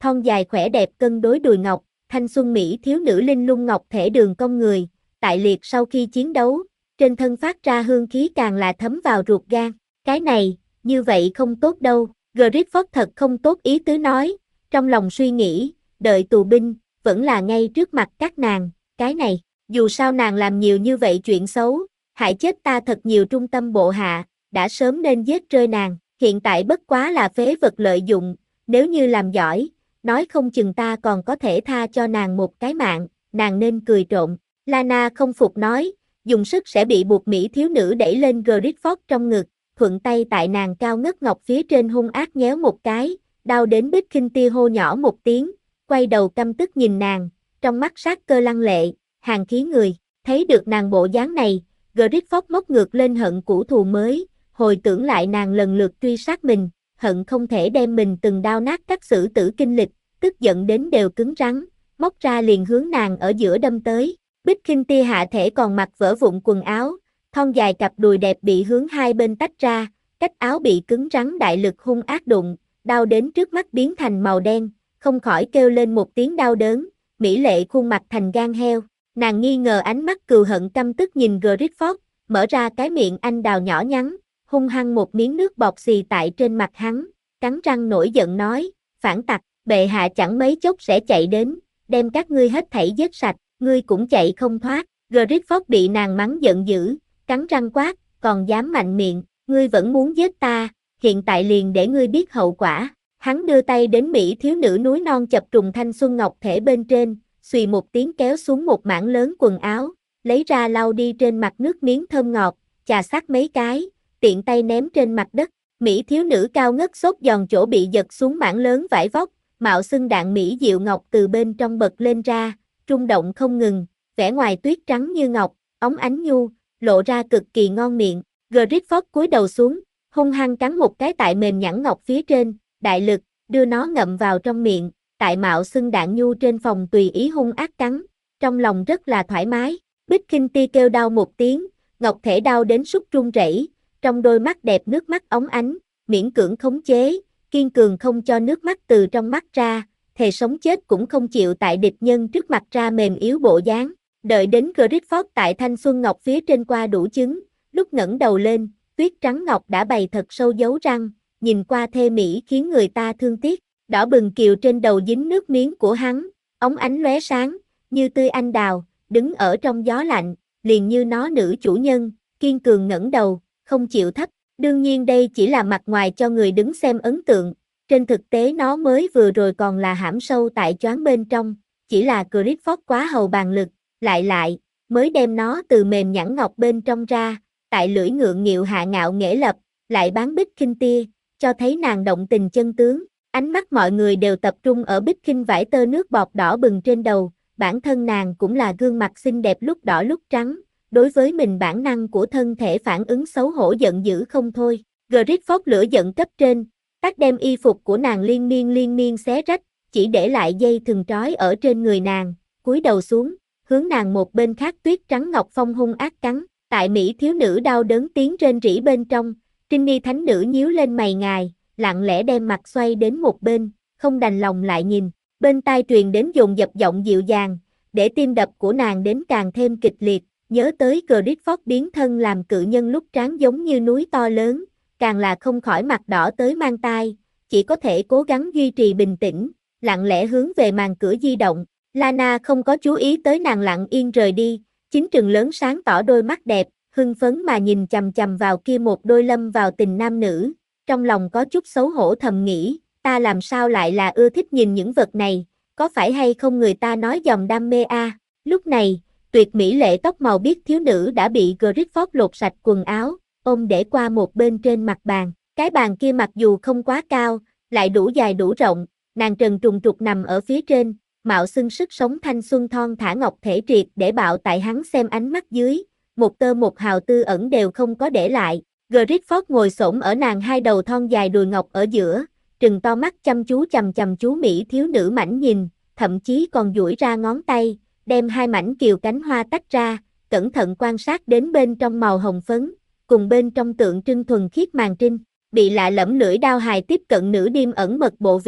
Speaker 1: thon dài khỏe đẹp cân đối đùi ngọc, thanh xuân mỹ thiếu nữ linh lung ngọc thể đường cong người, tại liệt sau khi chiến đấu, trên thân phát ra hương khí càng là thấm vào ruột gan. Cái này, như vậy không tốt đâu, Griffith thật không tốt ý tứ nói, trong lòng suy nghĩ, đợi tù binh, vẫn là ngay trước mặt các nàng, cái này, dù sao nàng làm nhiều như vậy chuyện xấu, hại chết ta thật nhiều trung tâm bộ hạ, đã sớm nên giết rơi nàng, hiện tại bất quá là phế vật lợi dụng, nếu như làm giỏi, nói không chừng ta còn có thể tha cho nàng một cái mạng, nàng nên cười trộm. Lana không phục nói, dùng sức sẽ bị buộc mỹ thiếu nữ đẩy lên Griffith trong ngực, thuận tay tại nàng cao ngất ngọc phía trên hung ác nhéo một cái, đau đến Bích Khinh Tia hô nhỏ một tiếng, quay đầu căm tức nhìn nàng, trong mắt sát cơ lăng lệ, hàn khí người, thấy được nàng bộ dáng này, Griffith móc ngược lên hận cũ thù mới, hồi tưởng lại nàng lần lượt truy sát mình, hận không thể đem mình từng đao nát các xử tử kinh lịch, tức giận đến đều cứng rắn, móc ra liền hướng nàng ở giữa đâm tới. Bích Khinh Tia hạ thể còn mặc vỡ vụn quần áo, thon dài cặp đùi đẹp bị hướng hai bên tách ra, cách áo bị cứng rắn đại lực hung ác đụng, đau đến trước mắt biến thành màu đen, không khỏi kêu lên một tiếng đau đớn, mỹ lệ khuôn mặt thành gan heo. Nàng nghi ngờ ánh mắt cừu hận căm tức nhìn Griffith, mở ra cái miệng anh đào nhỏ nhắn, hung hăng một miếng nước bọt xì tại trên mặt hắn, cắn răng nổi giận nói, phản tặc, bệ hạ chẳng mấy chốc sẽ chạy đến, đem các ngươi hết thảy giết sạch, ngươi cũng chạy không thoát. Griffith bị nàng mắng giận dữ, cắn răng quát, còn dám mạnh miệng, ngươi vẫn muốn giết ta, hiện tại liền để ngươi biết hậu quả. Hắn đưa tay đến mỹ thiếu nữ núi non chập trùng thanh xuân ngọc thể bên trên, xùy một tiếng kéo xuống một mảng lớn quần áo, lấy ra lau đi trên mặt nước miếng thơm ngọt, chà sát mấy cái, tiện tay ném trên mặt đất. Mỹ thiếu nữ cao ngất sốt giòn chỗ bị giật xuống mảng lớn vải vóc, mạo xưng đạn mỹ diệu ngọc từ bên trong bật lên ra, rung động không ngừng, vẻ ngoài tuyết trắng như ngọc, óng ánh nhu, lộ ra cực kỳ ngon miệng. Griffith cúi đầu xuống, hung hăng cắn một cái tại mềm nhẵn ngọc phía trên, đại lực, đưa nó ngậm vào trong miệng, tại mạo xưng đạn nhu trên phòng tùy ý hung ác cắn, trong lòng rất là thoải mái. Bích Khinh Tia kêu đau một tiếng, ngọc thể đau đến sút run rẩy, trong đôi mắt đẹp nước mắt óng ánh, miễn cưỡng khống chế, kiên cường không cho nước mắt từ trong mắt ra, thề sống chết cũng không chịu tại địch nhân trước mặt ra mềm yếu bộ dáng. Đợi đến Griffith tại thanh xuân ngọc phía trên qua đủ chứng, lúc ngẩng đầu lên, tuyết trắng ngọc đã bày thật sâu dấu răng, nhìn qua thê mỹ khiến người ta thương tiếc, đỏ bừng kiều trên đầu dính nước miếng của hắn, óng ánh lóe sáng, như tươi anh đào, đứng ở trong gió lạnh, liền như nó nữ chủ nhân, kiên cường ngẩng đầu, không chịu thấp. Đương nhiên đây chỉ là mặt ngoài cho người đứng xem ấn tượng, trên thực tế nó mới vừa rồi còn là hãm sâu tại choán bên trong, chỉ là Griffith quá hầu bàn lực, lại lại, mới đem nó từ mềm nhẵn ngọc bên trong ra, tại lưỡi ngượng nghịu hạ ngạo nghễ lập, lại bán Bích Khinh Tia, cho thấy nàng động tình chân tướng. Ánh mắt mọi người đều tập trung ở Bích Khinh vải tơ nước bọt đỏ bừng trên đầu, bản thân nàng cũng là gương mặt xinh đẹp lúc đỏ lúc trắng, đối với mình bản năng của thân thể phản ứng xấu hổ giận dữ không thôi. Griffith lửa giận cấp trên, tắt đem y phục của nàng liên miên liên miên xé rách, chỉ để lại dây thừng trói ở trên người nàng, cúi đầu xuống, hướng nàng một bên khác tuyết trắng ngọc phong hung ác cắn, tại mỹ thiếu nữ đau đớn tiếng rên rỉ bên trong, Trini thánh nữ nhíu lên mày ngài, lặng lẽ đem mặt xoay đến một bên, không đành lòng lại nhìn, bên tai truyền đến dồn dập giọng dịu dàng, để tim đập của nàng đến càng thêm kịch liệt, nhớ tới Griffith biến thân làm cự nhân lúc tráng giống như núi to lớn, càng là không khỏi mặt đỏ tới mang tai, chỉ có thể cố gắng duy trì bình tĩnh, lặng lẽ hướng về màn cửa di động. Lana không có chú ý tới nàng lặng yên rời đi, chính trừng lớn sáng tỏ đôi mắt đẹp, hưng phấn mà nhìn chằm chằm vào kia một đôi lâm vào tình nam nữ, trong lòng có chút xấu hổ thầm nghĩ, ta làm sao lại là ưa thích nhìn những vật này, có phải hay không người ta nói dòng đam mê a? À? Lúc này, tuyệt mỹ lệ tóc màu biếc thiếu nữ đã bị Griffith lột sạch quần áo, ôm để qua một bên trên mặt bàn, cái bàn kia mặc dù không quá cao, lại đủ dài đủ rộng, nàng trần trùng trục nằm ở phía trên, mạo xưng sức sống thanh xuân thon thả ngọc thể triệt để bạo tại hắn xem ánh mắt dưới, một tơ một hào tư ẩn đều không có để lại. Griffith ngồi xổm ở nàng hai đầu thon dài đùi ngọc ở giữa, trừng to mắt chăm chú chằm chằm chú mỹ thiếu nữ mảnh nhìn, thậm chí còn duỗi ra ngón tay, đem hai mảnh kiều cánh hoa tách ra, cẩn thận quan sát đến bên trong màu hồng phấn, cùng bên trong tượng trưng thuần khiết màn trinh, bị lạ lẫm lưỡi đao hài tiếp cận nữ điềm ẩn mật bộ vị,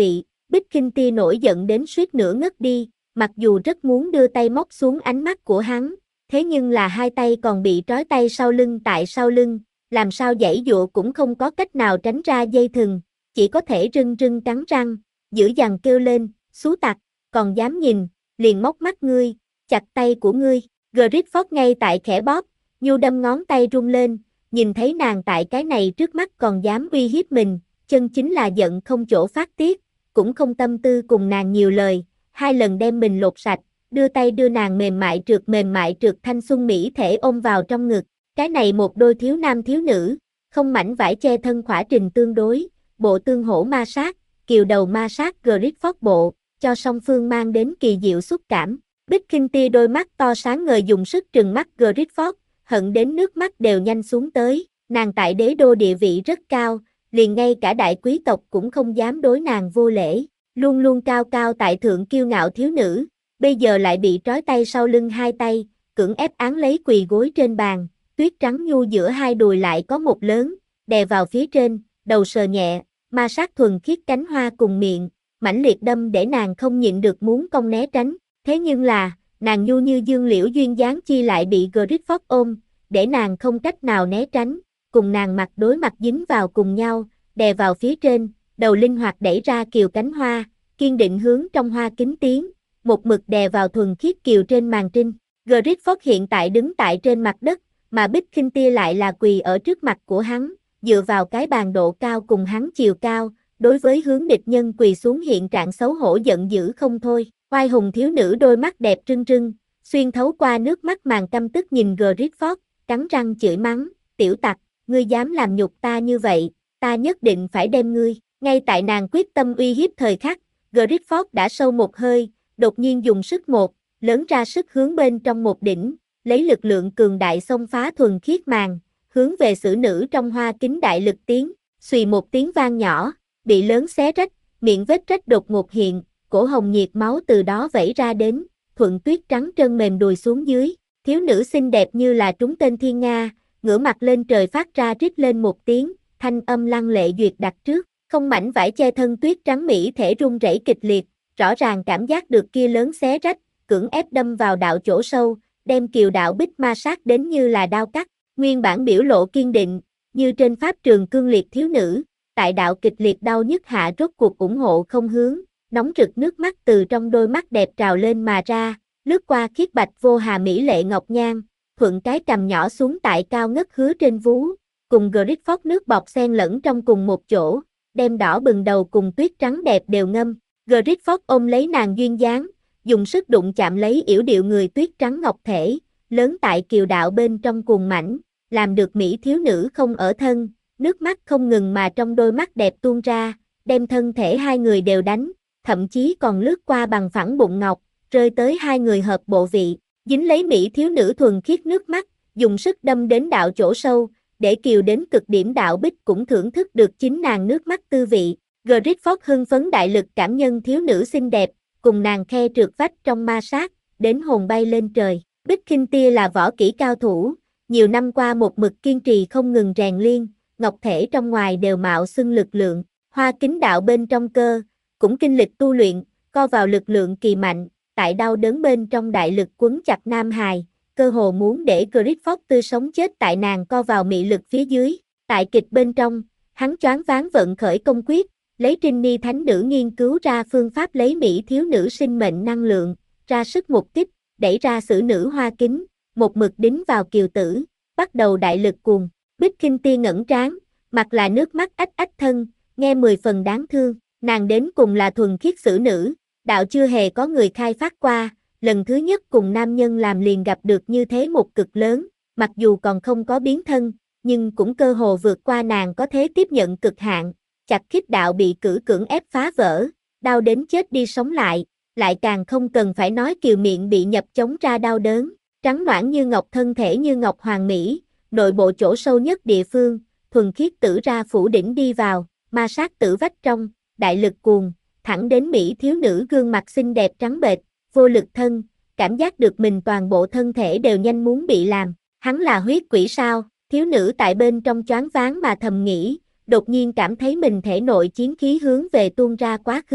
Speaker 1: Bích Kinh Tia nổi giận đến suýt nữa ngất đi, mặc dù rất muốn đưa tay móc xuống ánh mắt của hắn, thế nhưng là hai tay còn bị trói tay sau lưng tại sau lưng, làm sao giãy giụa cũng không có cách nào tránh ra dây thừng, chỉ có thể rưng rưng cắn răng, dữ dằn kêu lên, xú tặc, còn dám nhìn, liền móc mắt ngươi, chặt tay của ngươi. Griffith ngay tại khẽ bóp, Nhu đâm ngón tay rung lên, nhìn thấy nàng tại cái này trước mắt còn dám uy hiếp mình, chân chính là giận không chỗ phát tiết, cũng không tâm tư cùng nàng nhiều lời, hai lần đem mình lột sạch, đưa tay đưa nàng mềm mại trượt mềm mại trượt thanh xuân mỹ thể ôm vào trong ngực, cái này một đôi thiếu nam thiếu nữ, không mảnh vải che thân khỏa trình tương đối, bộ tương hỗ ma sát, kiều đầu ma sát Griffith bộ, cho song phương mang đến kỳ diệu xúc cảm. Bích Kinh Tia đôi mắt to sáng ngời dùng sức trừng mắt Griffith, hận đến nước mắt đều nhanh xuống tới, nàng tại đế đô địa vị rất cao, liền ngay cả đại quý tộc cũng không dám đối nàng vô lễ, luôn luôn cao cao tại thượng kiêu ngạo thiếu nữ, bây giờ lại bị trói tay sau lưng hai tay, cưỡng ép án lấy quỳ gối trên bàn, tuyết trắng nhu giữa hai đùi lại có một lớn, đè vào phía trên, đầu sờ nhẹ, ma sát thuần khiết cánh hoa cùng miệng, mãnh liệt đâm để nàng không nhịn được muốn cong né tránh, thế nhưng là, nàng nhu như dương liễu duyên dáng chi lại bị Griffith ôm, để nàng không cách nào né tránh, cùng nàng mặt đối mặt dính vào cùng nhau, đè vào phía trên, đầu linh hoạt đẩy ra kiều cánh hoa, kiên định hướng trong hoa kính tiến, một mực đè vào thuần khiết kiều trên màn trinh. Griffith hiện tại đứng tại trên mặt đất, mà Bích Kinh Tia lại là quỳ ở trước mặt của hắn, dựa vào cái bàn độ cao cùng hắn chiều cao, đối với hướng địch nhân quỳ xuống hiện trạng xấu hổ giận dữ không thôi. Oai hùng thiếu nữ đôi mắt đẹp trưng trưng, xuyên thấu qua nước mắt màn căm tức nhìn Griffith, cắn răng chửi mắng, tiểu tặc, ngươi dám làm nhục ta như vậy, ta nhất định phải đem ngươi. Ngay tại nàng quyết tâm uy hiếp thời khắc, Griffith đã sâu một hơi, đột nhiên dùng sức một, lớn ra sức hướng bên trong một đỉnh, lấy lực lượng cường đại xông phá thuần khiết màn, hướng về xử nữ trong hoa kính đại lực tiến, xùy một tiếng vang nhỏ, bị lớn xé rách, miệng vết rách đột ngột hiện, cổ hồng nhiệt máu từ đó vẩy ra đến, thuận tuyết trắng trơn mềm đùi xuống dưới, thiếu nữ xinh đẹp như là trúng tên thiên nga, ngửa mặt lên trời phát ra rít lên một tiếng, thanh âm lăng lệ duyệt đặt trước, không mảnh vải che thân tuyết trắng mỹ thể rung rẩy kịch liệt, rõ ràng cảm giác được kia lớn xé rách, cưỡng ép đâm vào đạo chỗ sâu, đem kiều đạo bích ma sát đến như là đao cắt, nguyên bản biểu lộ kiên định, như trên pháp trường cương liệt thiếu nữ, tại đạo kịch liệt đau nhức hạ rốt cuộc ủng hộ không hướng, nóng rực nước mắt từ trong đôi mắt đẹp trào lên mà ra, lướt qua khiết bạch vô hà mỹ lệ ngọc nhan, thuận cái cằm nhỏ xuống tại cao ngất hứa trên vú, cùng Griffith nước bọt xen lẫn trong cùng một chỗ, đem đỏ bừng đầu cùng tuyết trắng đẹp đều ngâm. Griffith ôm lấy nàng duyên dáng, dùng sức đụng chạm lấy yểu điệu người tuyết trắng ngọc thể, lớn tại kiều đạo bên trong cuồng mảnh, làm được mỹ thiếu nữ không ở thân, nước mắt không ngừng mà trong đôi mắt đẹp tuôn ra, đem thân thể hai người đều đánh, thậm chí còn lướt qua bằng phẳng bụng ngọc, rơi tới hai người hợp bộ vị, dính lấy mỹ thiếu nữ thuần khiết nước mắt, dùng sức đâm đến đạo chỗ sâu, để kiều đến cực điểm đạo bích cũng thưởng thức được chính nàng nước mắt tư vị. Griffith hưng phấn đại lực cảm nhân thiếu nữ xinh đẹp, cùng nàng khe trượt vách trong ma sát, đến hồn bay lên trời. Bích Kinh Tia là võ kỹ cao thủ, nhiều năm qua một mực kiên trì không ngừng rèn liên, ngọc thể trong ngoài đều mạo xưng lực lượng, hoa kính đạo bên trong cơ, cũng kinh lịch tu luyện, co vào lực lượng kỳ mạnh, tại đau đớn bên trong đại lực quấn chặt nam hài, cơ hồ muốn để Griffith tươi sống chết tại nàng co vào mị lực phía dưới. Tại kịch bên trong, hắn choáng váng vận khởi công quyết, lấy Trini thánh nữ nghiên cứu ra phương pháp lấy mỹ thiếu nữ sinh mệnh năng lượng, ra sức một kích, đẩy ra xử nữ hoa kính, một mực đính vào kiều tử, bắt đầu đại lực cuồng. Bích Kinh Tia ngẩng trán, mặt là nước mắt ách ách thân, nghe mười phần đáng thương, nàng đến cùng là thuần khiết xử nữ, đạo chưa hề có người khai phát qua, lần thứ nhất cùng nam nhân làm liền gặp được như thế một cực lớn, mặc dù còn không có biến thân, nhưng cũng cơ hồ vượt qua nàng có thể tiếp nhận cực hạn, chặt khít đạo bị cử cưỡng ép phá vỡ, đau đến chết đi sống lại, lại càng không cần phải nói kiều miệng bị nhập chống ra đau đớn, trắng noãn như ngọc thân thể như ngọc hoàng mỹ, nội bộ chỗ sâu nhất địa phương, thuần khiết tử ra phủ đỉnh đi vào, ma sát tử vách trong, đại lực cuồng, thẳng đến mỹ thiếu nữ gương mặt xinh đẹp trắng bệch, vô lực thân, cảm giác được mình toàn bộ thân thể đều nhanh muốn bị làm, hắn là huyết quỷ sao, thiếu nữ tại bên trong choáng váng mà thầm nghĩ, đột nhiên cảm thấy mình thể nội chiến khí hướng về tuôn ra quá khứ,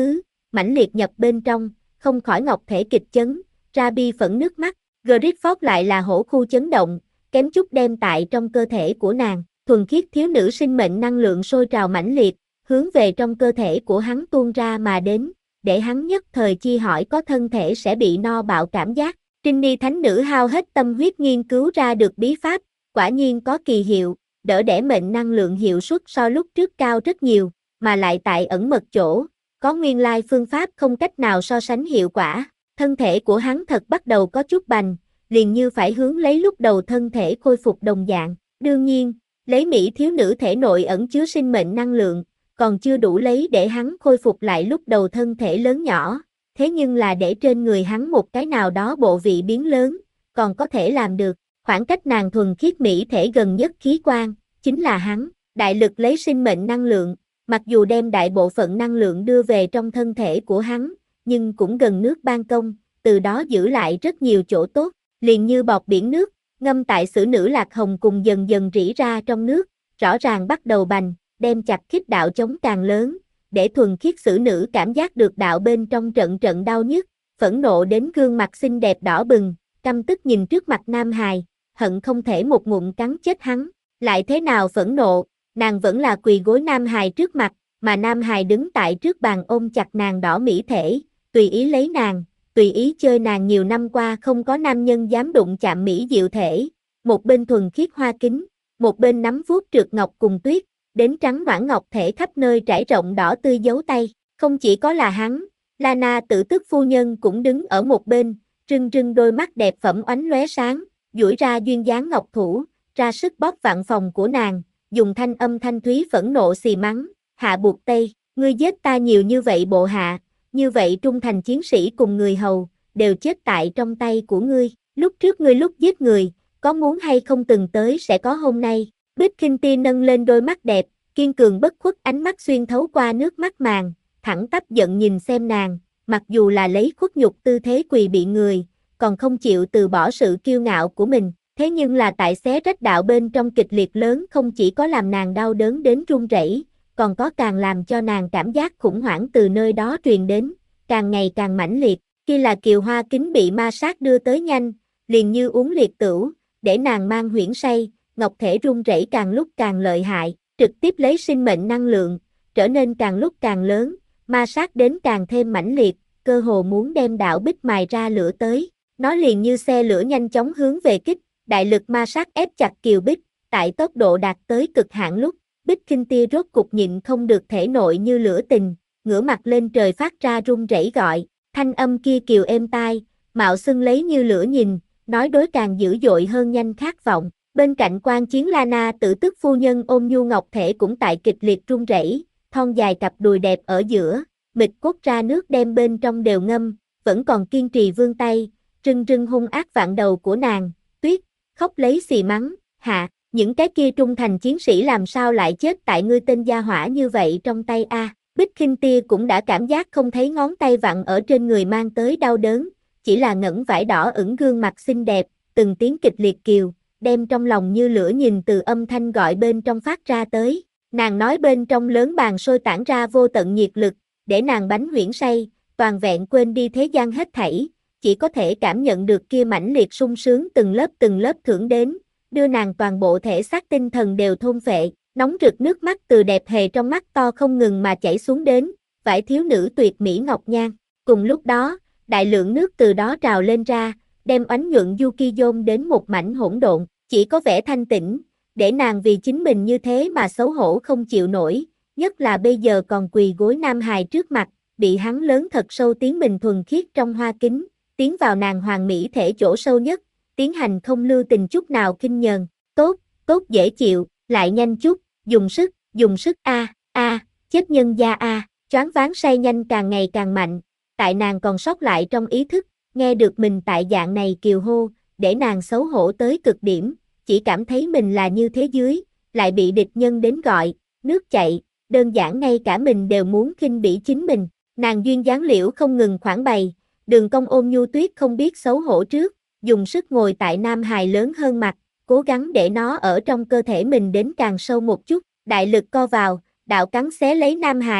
Speaker 1: mãnh liệt nhập bên trong, không khỏi ngọc thể kịch chấn, ra bi phẫn nước mắt. Griffith lại là hổ khu chấn động, kém chút đem tại trong cơ thể của nàng, thuần khiết thiếu nữ sinh mệnh năng lượng sôi trào mãnh liệt, hướng về trong cơ thể của hắn tuôn ra mà đến, để hắn nhất thời chi hỏi có thân thể sẽ bị no bạo cảm giác. Trinny thánh nữ hao hết tâm huyết nghiên cứu ra được bí pháp, quả nhiên có kỳ hiệu, đỡ đẻ mệnh năng lượng hiệu suất so lúc trước cao rất nhiều, mà lại tại ẩn mật chỗ, có nguyên lai phương pháp không cách nào so sánh hiệu quả. Thân thể của hắn thật bắt đầu có chút bành, liền như phải hướng lấy lúc đầu thân thể khôi phục đồng dạng. Đương nhiên, lấy mỹ thiếu nữ thể nội ẩn chứa sinh mệnh năng lượng, còn chưa đủ lấy để hắn khôi phục lại lúc đầu thân thể lớn nhỏ, thế nhưng là để trên người hắn một cái nào đó bộ vị biến lớn, còn có thể làm được. Khoảng cách nàng thuần khiết mỹ thể gần nhất khí quan, chính là hắn, đại lực lấy sinh mệnh năng lượng, mặc dù đem đại bộ phận năng lượng đưa về trong thân thể của hắn, nhưng cũng gần nước ban công, từ đó giữ lại rất nhiều chỗ tốt, liền như bọt biển nước, ngâm tại sử nữ lạc hồng cùng dần dần rỉ ra trong nước, rõ ràng bắt đầu bành, đem chặt khít đạo chống càng lớn, để thuần khiết sử nữ cảm giác được đạo bên trong trận trận đau nhức, phẫn nộ đến gương mặt xinh đẹp đỏ bừng, căm tức nhìn trước mặt Nam Hài, hận không thể một ngụm cắn chết hắn. Lại thế nào phẫn nộ, nàng vẫn là quỳ gối Nam Hài trước mặt, mà Nam Hài đứng tại trước bàn ôm chặt nàng đỏ mỹ thể, tùy ý lấy nàng, tùy ý chơi nàng. Nhiều năm qua không có nam nhân dám đụng chạm mỹ diệu thể, một bên thuần khiết hoa kính, một bên nắm vuốt trượt ngọc cùng tuyết, đến trắng noãn ngọc thể khắp nơi trải rộng đỏ tươi dấu tay. Không chỉ có là hắn, Lana Tử Tức phu nhân cũng đứng ở một bên, rưng rưng đôi mắt đẹp phẩm oánh lóe sáng, duỗi ra duyên dáng ngọc thủ, ra sức bóp vặn phòng của nàng, dùng thanh âm thanh thúy phẫn nộ xì mắng, Hạ Buộc Tây, ngươi giết ta nhiều như vậy bộ hạ, như vậy trung thành chiến sĩ cùng người hầu, đều chết tại trong tay của ngươi, lúc trước ngươi lúc giết người, có muốn hay không từng tới sẽ có hôm nay. Bích Khinh Ti nâng lên đôi mắt đẹp, kiên cường bất khuất, ánh mắt xuyên thấu qua nước mắt màng, thẳng tắp giận nhìn xem nàng, mặc dù là lấy khuất nhục tư thế quỳ bị người, còn không chịu từ bỏ sự kiêu ngạo của mình, thế nhưng là tại xé rách đạo bên trong kịch liệt lớn không chỉ có làm nàng đau đớn đến run rẩy, còn có càng làm cho nàng cảm giác khủng hoảng từ nơi đó truyền đến, càng ngày càng mãnh liệt. Khi là Kiều Hoa Kính bị ma sát đưa tới nhanh, liền như uống liệt tửu, để nàng mang huyễn say, ngọc thể run rẩy càng lúc càng lợi hại, trực tiếp lấy sinh mệnh năng lượng, trở nên càng lúc càng lớn, ma sát đến càng thêm mãnh liệt, cơ hồ muốn đem đạo bích mài ra lửa tới. Nó liền như xe lửa nhanh chóng hướng về kích, đại lực ma sát ép chặt Kiều Bích, tại tốc độ đạt tới cực hạn lúc, Bích Khinh Tia rốt cục nhịn không được thể nội như lửa tình, ngửa mặt lên trời phát ra run rẩy gọi, thanh âm kia kiều êm tai, mạo xưng lấy như lửa nhìn, nói đối càng dữ dội hơn nhanh khát vọng. Bên cạnh quan chiến Lana Tử Tức phu nhân ôm nhu ngọc thể cũng tại kịch liệt run rẩy, thon dài cặp đùi đẹp ở giữa, mịch cốt ra nước đem bên trong đều ngâm, vẫn còn kiên trì vươn tay, rưng rưng hung ác vạn đầu của nàng. Tuyết khóc lấy xì mắng, hạ, những cái kia trung thành chiến sĩ làm sao lại chết tại ngươi tên gia hỏa như vậy trong tay a? À, Bích Khinh Tia cũng đã cảm giác không thấy ngón tay vặn ở trên người mang tới đau đớn, chỉ là ngẩng vải đỏ ửng gương mặt xinh đẹp, từng tiếng kịch liệt kiều, đem trong lòng như lửa nhìn từ âm thanh gọi bên trong phát ra tới. Nàng nói bên trong lớn bàn sôi tản ra vô tận nhiệt lực, để nàng bánh huyễn say, toàn vẹn quên đi thế gian hết thảy, chỉ có thể cảm nhận được kia mãnh liệt sung sướng từng lớp từng lớp thưởng đến, đưa nàng toàn bộ thể xác tinh thần đều thôn phệ, nóng rực nước mắt từ đẹp hề trong mắt to không ngừng mà chảy xuống đến, vải thiếu nữ tuyệt mỹ ngọc nhan. Cùng lúc đó, đại lượng nước từ đó trào lên ra, đem oánh nhuận Yuki dôn đến một mảnh hỗn độn, chỉ có vẻ thanh tĩnh, để nàng vì chính mình như thế mà xấu hổ không chịu nổi, nhất là bây giờ còn quỳ gối Nam Hài trước mặt, bị hắn lớn thật sâu tiếng mình thuần khiết trong hoa kính, tiến vào nàng hoàng mỹ thể chỗ sâu nhất, tiến hành không lưu tình chút nào khinh nhờn, tốt, tốt dễ chịu, lại nhanh chút, dùng sức, dùng sức a, a, chết nhân gia a, choáng váng say nhanh càng ngày càng mạnh, tại nàng còn sót lại trong ý thức, nghe được mình tại dạng này kiều hô, để nàng xấu hổ tới cực điểm, chỉ cảm thấy mình là như thế dưới, lại bị địch nhân đến gọi, nước chạy, đơn giản ngay cả mình đều muốn khinh bỉ chính mình, nàng duyên dáng liễu không ngừng khoản bày, đường cong ôm nhu tuyết không biết xấu hổ trước, dùng sức ngồi tại Nam Hài lớn hơn mặt, cố gắng để nó ở trong cơ thể mình đến càng sâu một chút, đại lực co vào, đạo cắn xé lấy Nam Hài,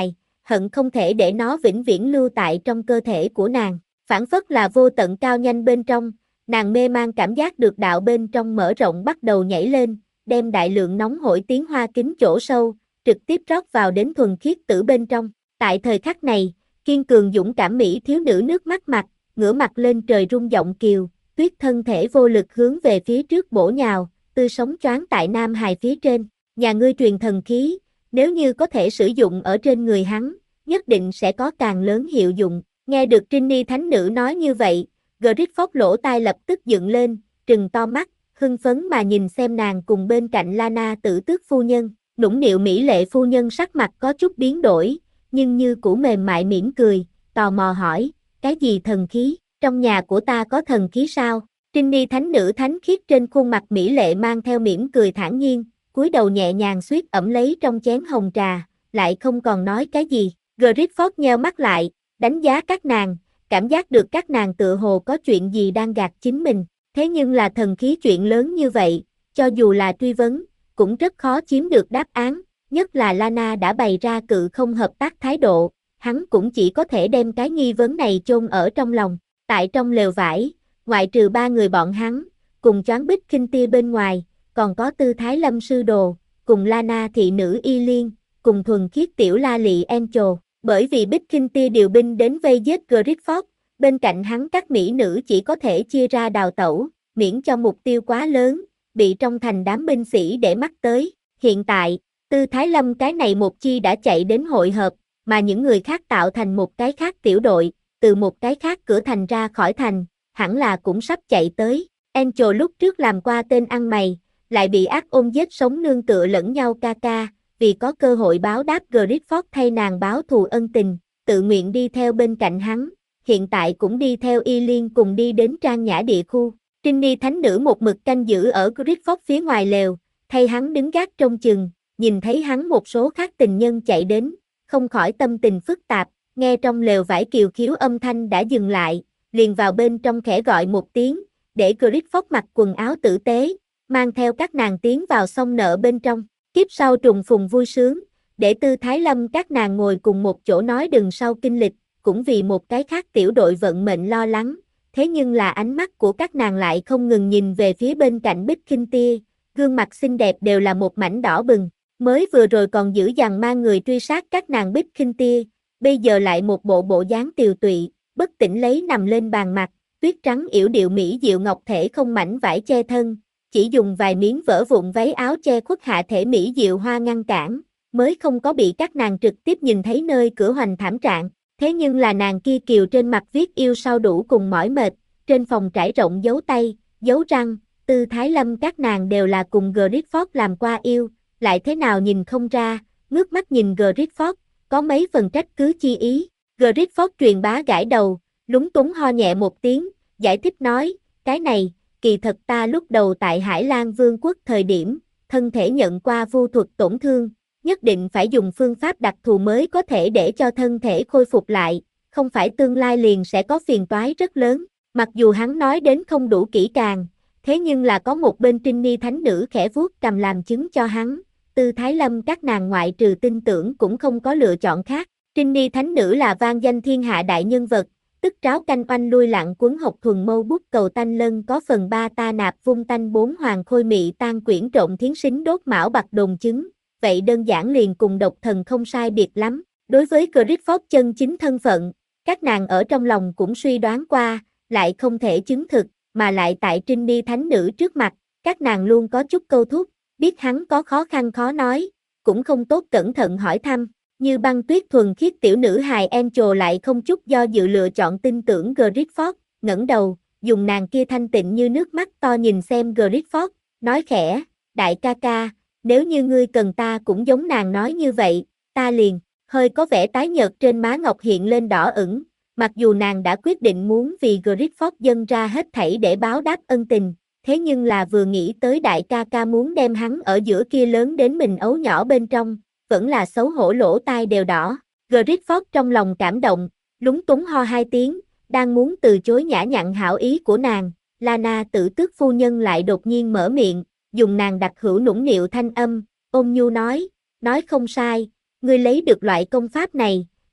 Speaker 1: hận không thể để nó vĩnh viễn lưu tại trong cơ thể của nàng. Phảng phất là vô tận cao nhanh bên trong, nàng mê man cảm giác được đạo bên trong mở rộng bắt đầu nhảy lên, đem đại lượng nóng hổi tiến hoa kính chỗ sâu, trực tiếp rót vào đến thuần khiết tử bên trong. Tại thời khắc này, kiên cường dũng cảm mỹ thiếu nữ nước mắt mặt, ngửa mặt lên trời rung giọng kiều, tuyết thân thể vô lực hướng về phía trước bổ nhào, tươi sống choáng tại nam hài phía trên. Nhà ngươi truyền thần khí, nếu như có thể sử dụng ở trên người hắn, nhất định sẽ có càng lớn hiệu dụng. Nghe được Trinny thánh nữ nói như vậy, Griffith lỗ tai lập tức dựng lên, trừng to mắt, hưng phấn mà nhìn xem nàng cùng bên cạnh Lana tử tước phu nhân. Nũng nịu mỹ lệ phu nhân sắc mặt có chút biến đổi, nhưng như cũ mềm mại mỉm cười, tò mò hỏi, cái gì thần khí, trong nhà của ta có thần khí sao? Trinny thánh nữ thánh khiết trên khuôn mặt mỹ lệ mang theo mỉm cười thản nhiên, cúi đầu nhẹ nhàng xuyết ẩm lấy trong chén hồng trà, lại không còn nói cái gì. Griffith nheo mắt lại, đánh giá các nàng, cảm giác được các nàng tựa hồ có chuyện gì đang gạt chính mình, thế nhưng là thần khí chuyện lớn như vậy, cho dù là truy vấn, cũng rất khó chiếm được đáp án, nhất là Lana đã bày ra cự không hợp tác thái độ, hắn cũng chỉ có thể đem cái nghi vấn này chôn ở trong lòng. Tại trong lều vải, ngoại trừ ba người bọn hắn, cùng choáng Bích Khinh Tia bên ngoài, còn có Tư Thái Lâm sư đồ, cùng Lana thị nữ Y Liên, cùng thuần khiết tiểu La Lị Angel. Bởi vì Bích Khinh Tia điều binh đến vây giết Griffith, bên cạnh hắn các mỹ nữ chỉ có thể chia ra đào tẩu, miễn cho mục tiêu quá lớn, bị trong thành đám binh sĩ để mắt tới. Hiện tại, Tư Thái Lâm cái này một chi đã chạy đến hội hợp, mà những người khác tạo thành một cái khác tiểu đội, từ một cái khác cửa thành ra khỏi thành, hẳn là cũng sắp chạy tới. Angel lúc trước làm qua tên ăn mày, lại bị ác ôn giết sống nương tựa lẫn nhau ca ca, vì có cơ hội báo đáp Griffith thay nàng báo thù ân tình, tự nguyện đi theo bên cạnh hắn, hiện tại cũng đi theo Y Liên cùng đi đến trang nhã địa khu. Trinny thánh nữ một mực canh giữ ở Griffith phía ngoài lều, thay hắn đứng gác trông chừng, nhìn thấy hắn một số khác tình nhân chạy đến, không khỏi tâm tình phức tạp, nghe trong lều vải kiều khiếu âm thanh đã dừng lại, liền vào bên trong khẽ gọi một tiếng, để Griffith mặc quần áo tử tế, mang theo các nàng tiến vào song nợ bên trong. Kiếp sau trùng phùng vui sướng, để Tư Thái Lâm các nàng ngồi cùng một chỗ nói đừng sau kinh lịch, cũng vì một cái khác tiểu đội vận mệnh lo lắng, thế nhưng là ánh mắt của các nàng lại không ngừng nhìn về phía bên cạnh Bích Khinh Tia, gương mặt xinh đẹp đều là một mảnh đỏ bừng, mới vừa rồi còn giữ dằn mang người truy sát các nàng Bích Khinh Tia, bây giờ lại một bộ bộ dáng tiều tụy, bất tỉnh lấy nằm lên bàn mặt, tuyết trắng yểu điệu mỹ diệu ngọc thể không mảnh vải che thân, chỉ dùng vài miếng vỡ vụn váy áo che khuất hạ thể mỹ diệu hoa ngăn cản, mới không có bị các nàng trực tiếp nhìn thấy nơi cửa hoành thảm trạng. Thế nhưng là nàng kia kiều trên mặt viết yêu sau đủ cùng mỏi mệt, trên phòng trải rộng dấu tay, dấu răng, Tư Thái Lâm các nàng đều là cùng Griffith làm qua yêu, lại thế nào nhìn không ra, ngước mắt nhìn Griffith, có mấy phần trách cứ chi ý. Griffith truyền bá gãi đầu, lúng túng ho nhẹ một tiếng, giải thích nói, cái này, kỳ thật ta lúc đầu tại Hải Lan Vương quốc thời điểm, thân thể nhận qua vu thuật tổn thương, nhất định phải dùng phương pháp đặc thù mới có thể để cho thân thể khôi phục lại, không phải tương lai liền sẽ có phiền toái rất lớn. Mặc dù hắn nói đến không đủ kỹ càng, thế nhưng là có một bên Trinny thánh nữ khẽ vuốt cầm làm chứng cho hắn, Tư Thái Lâm các nàng ngoại trừ tin tưởng cũng không có lựa chọn khác. Trinny thánh nữ là vang danh thiên hạ đại nhân vật, tức tráo canh oanh lui lặng quấn học thuần mâu bút cầu tanh lân có phần ba ta nạp vung tanh bốn hoàng khôi mị tan quyển trộn thiến xính đốt mão bạc đồn chứng, vậy đơn giản liền cùng độc thần không sai biệt lắm. Đối với Griffith chân chính thân phận, các nàng ở trong lòng cũng suy đoán qua, lại không thể chứng thực, mà lại tại Trinny thánh nữ trước mặt, các nàng luôn có chút câu thúc, biết hắn có khó khăn khó nói, cũng không tốt cẩn thận hỏi thăm. Như băng tuyết thuần khiết tiểu nữ hài Angel lại không chút do dự lựa chọn tin tưởng Griffith, ngẩng đầu, dùng nàng kia thanh tịnh như nước mắt to nhìn xem Griffith, nói khẽ, đại ca ca, nếu như ngươi cần ta cũng giống nàng nói như vậy, ta liền, hơi có vẻ tái nhợt trên má ngọc hiện lên đỏ ửng, mặc dù nàng đã quyết định muốn vì Griffith dâng ra hết thảy để báo đáp ân tình, thế nhưng là vừa nghĩ tới đại ca ca muốn đem hắn ở giữa kia lớn đến mình ấu nhỏ bên trong, vẫn là xấu hổ lỗ tai đều đỏ. Griffith trong lòng cảm động, lúng túng ho hai tiếng, đang muốn từ chối nhã nhặn hảo ý của nàng, Lana tử tước phu nhân lại đột nhiên mở miệng, dùng nàng đặc hữu nũng nịu thanh âm, ôn nhu nói, nói không sai, ngươi lấy được loại công pháp này,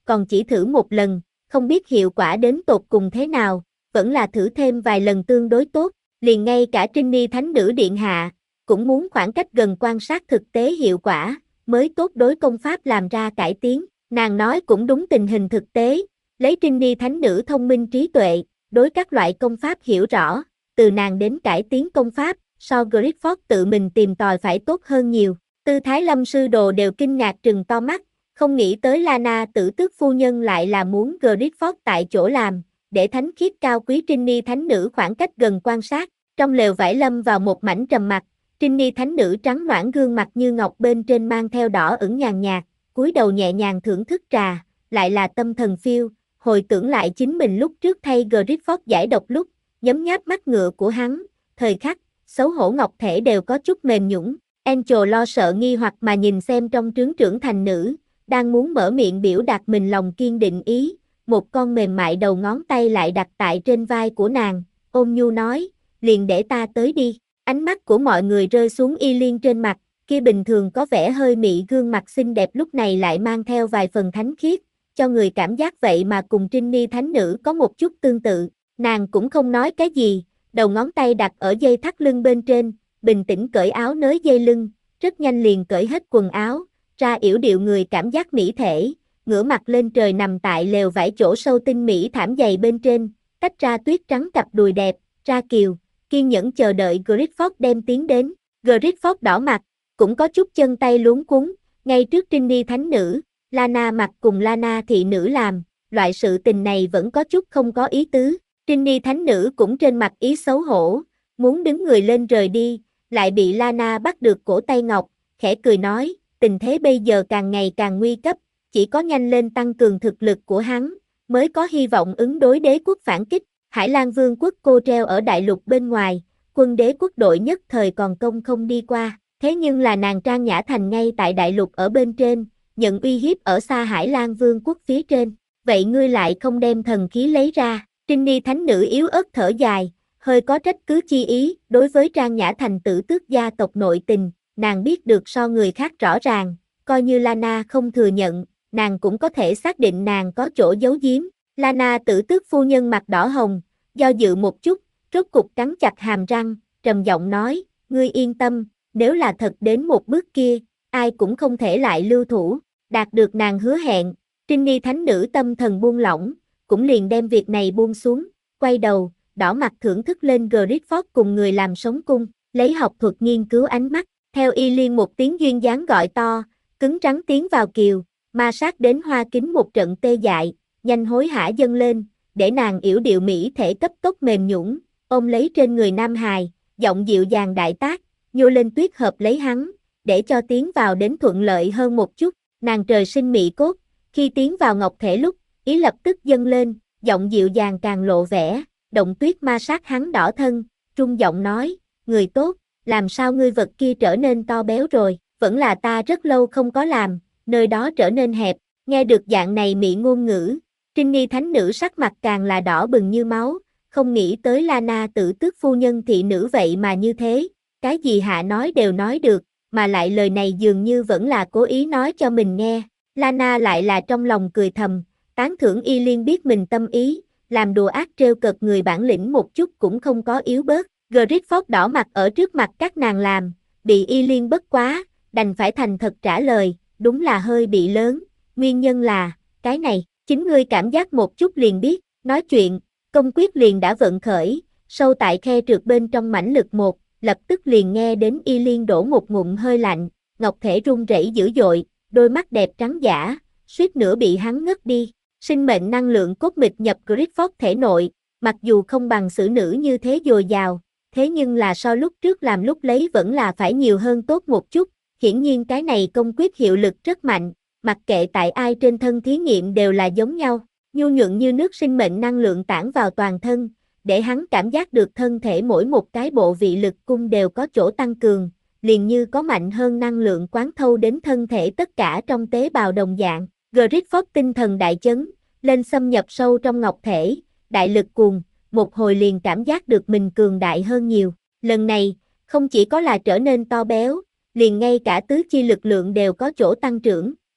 Speaker 1: còn chỉ thử một lần, không biết hiệu quả đến tột cùng thế nào, vẫn là thử thêm vài lần tương đối tốt, liền ngay cả Trinny Thánh Nữ Điện Hạ, cũng muốn khoảng cách gần quan sát thực tế hiệu quả, mới tốt đối công pháp làm ra cải tiến, nàng nói cũng đúng tình hình thực tế, lấy Trinny Thánh Nữ thông minh trí tuệ, đối các loại công pháp hiểu rõ, từ nàng đến cải tiến công pháp, so Griffith tự mình tìm tòi phải tốt hơn nhiều, Tư Thái Lâm sư đồ đều kinh ngạc trừng to mắt, không nghĩ tới Lana Tử Tước phu nhân lại là muốn Griffith tại chỗ làm, để thánh khiết cao quý Trinny Thánh Nữ khoảng cách gần quan sát, trong lều vải lâm vào một mảnh trầm mặc, Trinny Thánh Nữ trắng nõn gương mặt như ngọc bên trên mang theo đỏ ửng nhàn nhạt, cúi đầu nhẹ nhàng thưởng thức trà, lại là tâm thần phiêu, hồi tưởng lại chính mình lúc trước thay Griffith giải độc lúc, nhấm nháp mắt ngựa của hắn, thời khắc, xấu hổ ngọc thể đều có chút mềm nhũn. Angel lo sợ nghi hoặc mà nhìn xem trong trướng trưởng thành nữ, đang muốn mở miệng biểu đạt mình lòng kiên định ý, một con mềm mại đầu ngón tay lại đặt tại trên vai của nàng, ôn nhu nói, liền để ta tới đi. Ánh mắt của mọi người rơi xuống Y Liên trên mặt, kia bình thường có vẻ hơi mị gương mặt xinh đẹp lúc này lại mang theo vài phần thánh khiết, cho người cảm giác vậy mà cùng Trinny Thánh Nữ có một chút tương tự. Nàng cũng không nói cái gì, đầu ngón tay đặt ở dây thắt lưng bên trên, bình tĩnh cởi áo nới dây lưng, rất nhanh liền cởi hết quần áo, ra yểu điệu người cảm giác mỹ thể, ngửa mặt lên trời nằm tại lều vải chỗ sâu tinh mỹ thảm dày bên trên, tách ra tuyết trắng cặp đùi đẹp, ra kiều, kiên nhẫn chờ đợi Griffith đem tiến đến. Griffith đỏ mặt, cũng có chút chân tay luống cuống, ngay trước Trinny Thánh Nữ, Lana mặc cùng Lana thị nữ làm, loại sự tình này vẫn có chút không có ý tứ. Trinny Thánh Nữ cũng trên mặt ý xấu hổ, muốn đứng người lên rời đi, lại bị Lana bắt được cổ tay ngọc, khẽ cười nói, tình thế bây giờ càng ngày càng nguy cấp, chỉ có nhanh lên tăng cường thực lực của hắn, mới có hy vọng ứng đối đế quốc phản kích. Hải Lang Vương quốc cô treo ở đại lục bên ngoài, quân đế quốc đội nhất thời còn công không đi qua, thế nhưng là nàng Trang Nhã Thành ngay tại đại lục ở bên trên, nhận uy hiếp ở xa Hải Lang Vương quốc phía trên, vậy ngươi lại không đem thần khí lấy ra. Trinny Thánh Nữ yếu ớt thở dài, hơi có trách cứ chi ý, đối với Trang Nhã Thành Tử Tước gia tộc nội tình, nàng biết được so người khác rõ ràng, coi như Lana không thừa nhận, nàng cũng có thể xác định nàng có chỗ giấu giếm. Lana Tử Tước phu nhân mặt đỏ hồng, do dự một chút, rốt cục cắn chặt hàm răng, trầm giọng nói, ngươi yên tâm, nếu là thật đến một bước kia, ai cũng không thể lại lưu thủ, đạt được nàng hứa hẹn, Trinny Thánh Nữ tâm thần buông lỏng, cũng liền đem việc này buông xuống, quay đầu, đỏ mặt thưởng thức lên Griffith cùng người làm sống cung, lấy học thuật nghiên cứu ánh mắt, theo Y Liên một tiếng duyên dáng gọi to, cứng rắn tiến vào kiều, ma sát đến hoa kính một trận tê dại, nhanh hối hả dâng lên, để nàng yểu điệu mỹ thể cấp tốc mềm nhũn, ôm lấy trên người nam hài, giọng dịu dàng đại tác, nhô lên tuyết hợp lấy hắn, để cho tiến vào đến thuận lợi hơn một chút, nàng trời sinh mỹ cốt, khi tiến vào ngọc thể lúc, ý lập tức dâng lên, giọng dịu dàng càng lộ vẻ, động tuyết ma sát hắn đỏ thân, trung giọng nói, người tốt, làm sao ngươi vật kia trở nên to béo rồi, vẫn là ta rất lâu không có làm, nơi đó trở nên hẹp, nghe được dạng này mị ngôn ngữ, Trinny Thánh Nữ sắc mặt càng là đỏ bừng như máu, không nghĩ tới Lana Tử Tước phu nhân thị nữ vậy mà như thế, cái gì hạ nói đều nói được, mà lại lời này dường như vẫn là cố ý nói cho mình nghe, Lana lại là trong lòng cười thầm, tán thưởng Y Liên biết mình tâm ý, làm đùa ác trêu cợt người bản lĩnh một chút cũng không có yếu bớt, Griffith đỏ mặt ở trước mặt các nàng làm, bị Y Liên bất quá, đành phải thành thật trả lời, đúng là hơi bị lớn, nguyên nhân là, cái này, chính ngươi cảm giác một chút liền biết, nói chuyện, công quyết liền đã vận khởi, sâu tại khe trượt bên trong mãnh lực một, lập tức liền nghe đến Y Liên đổ một ngụm hơi lạnh, ngọc thể run rẩy dữ dội, đôi mắt đẹp trắng giả, suýt nữa bị hắn ngất đi. Sinh mệnh năng lượng cốt mịch nhập Griffith thể nội, mặc dù không bằng xử nữ như thế dồi dào, thế nhưng là so lúc trước làm lúc lấy vẫn là phải nhiều hơn tốt một chút, hiển nhiên cái này công quyết hiệu lực rất mạnh, mặc kệ tại ai trên thân thí nghiệm đều là giống nhau, nhu nhuận như nước sinh mệnh năng lượng tản vào toàn thân, để hắn cảm giác được thân thể mỗi một cái bộ vị lực cung đều có chỗ tăng cường, liền như có mạnh hơn năng lượng quán thâu đến thân thể tất cả trong tế bào đồng dạng. Griffith tinh thần đại chấn, lên xâm nhập sâu trong ngọc thể, đại lực cuồng, một hồi liền cảm giác được mình cường đại hơn nhiều. Lần này, không chỉ có là trở nên to béo, liền ngay cả tứ chi lực lượng đều có chỗ tăng trưởng,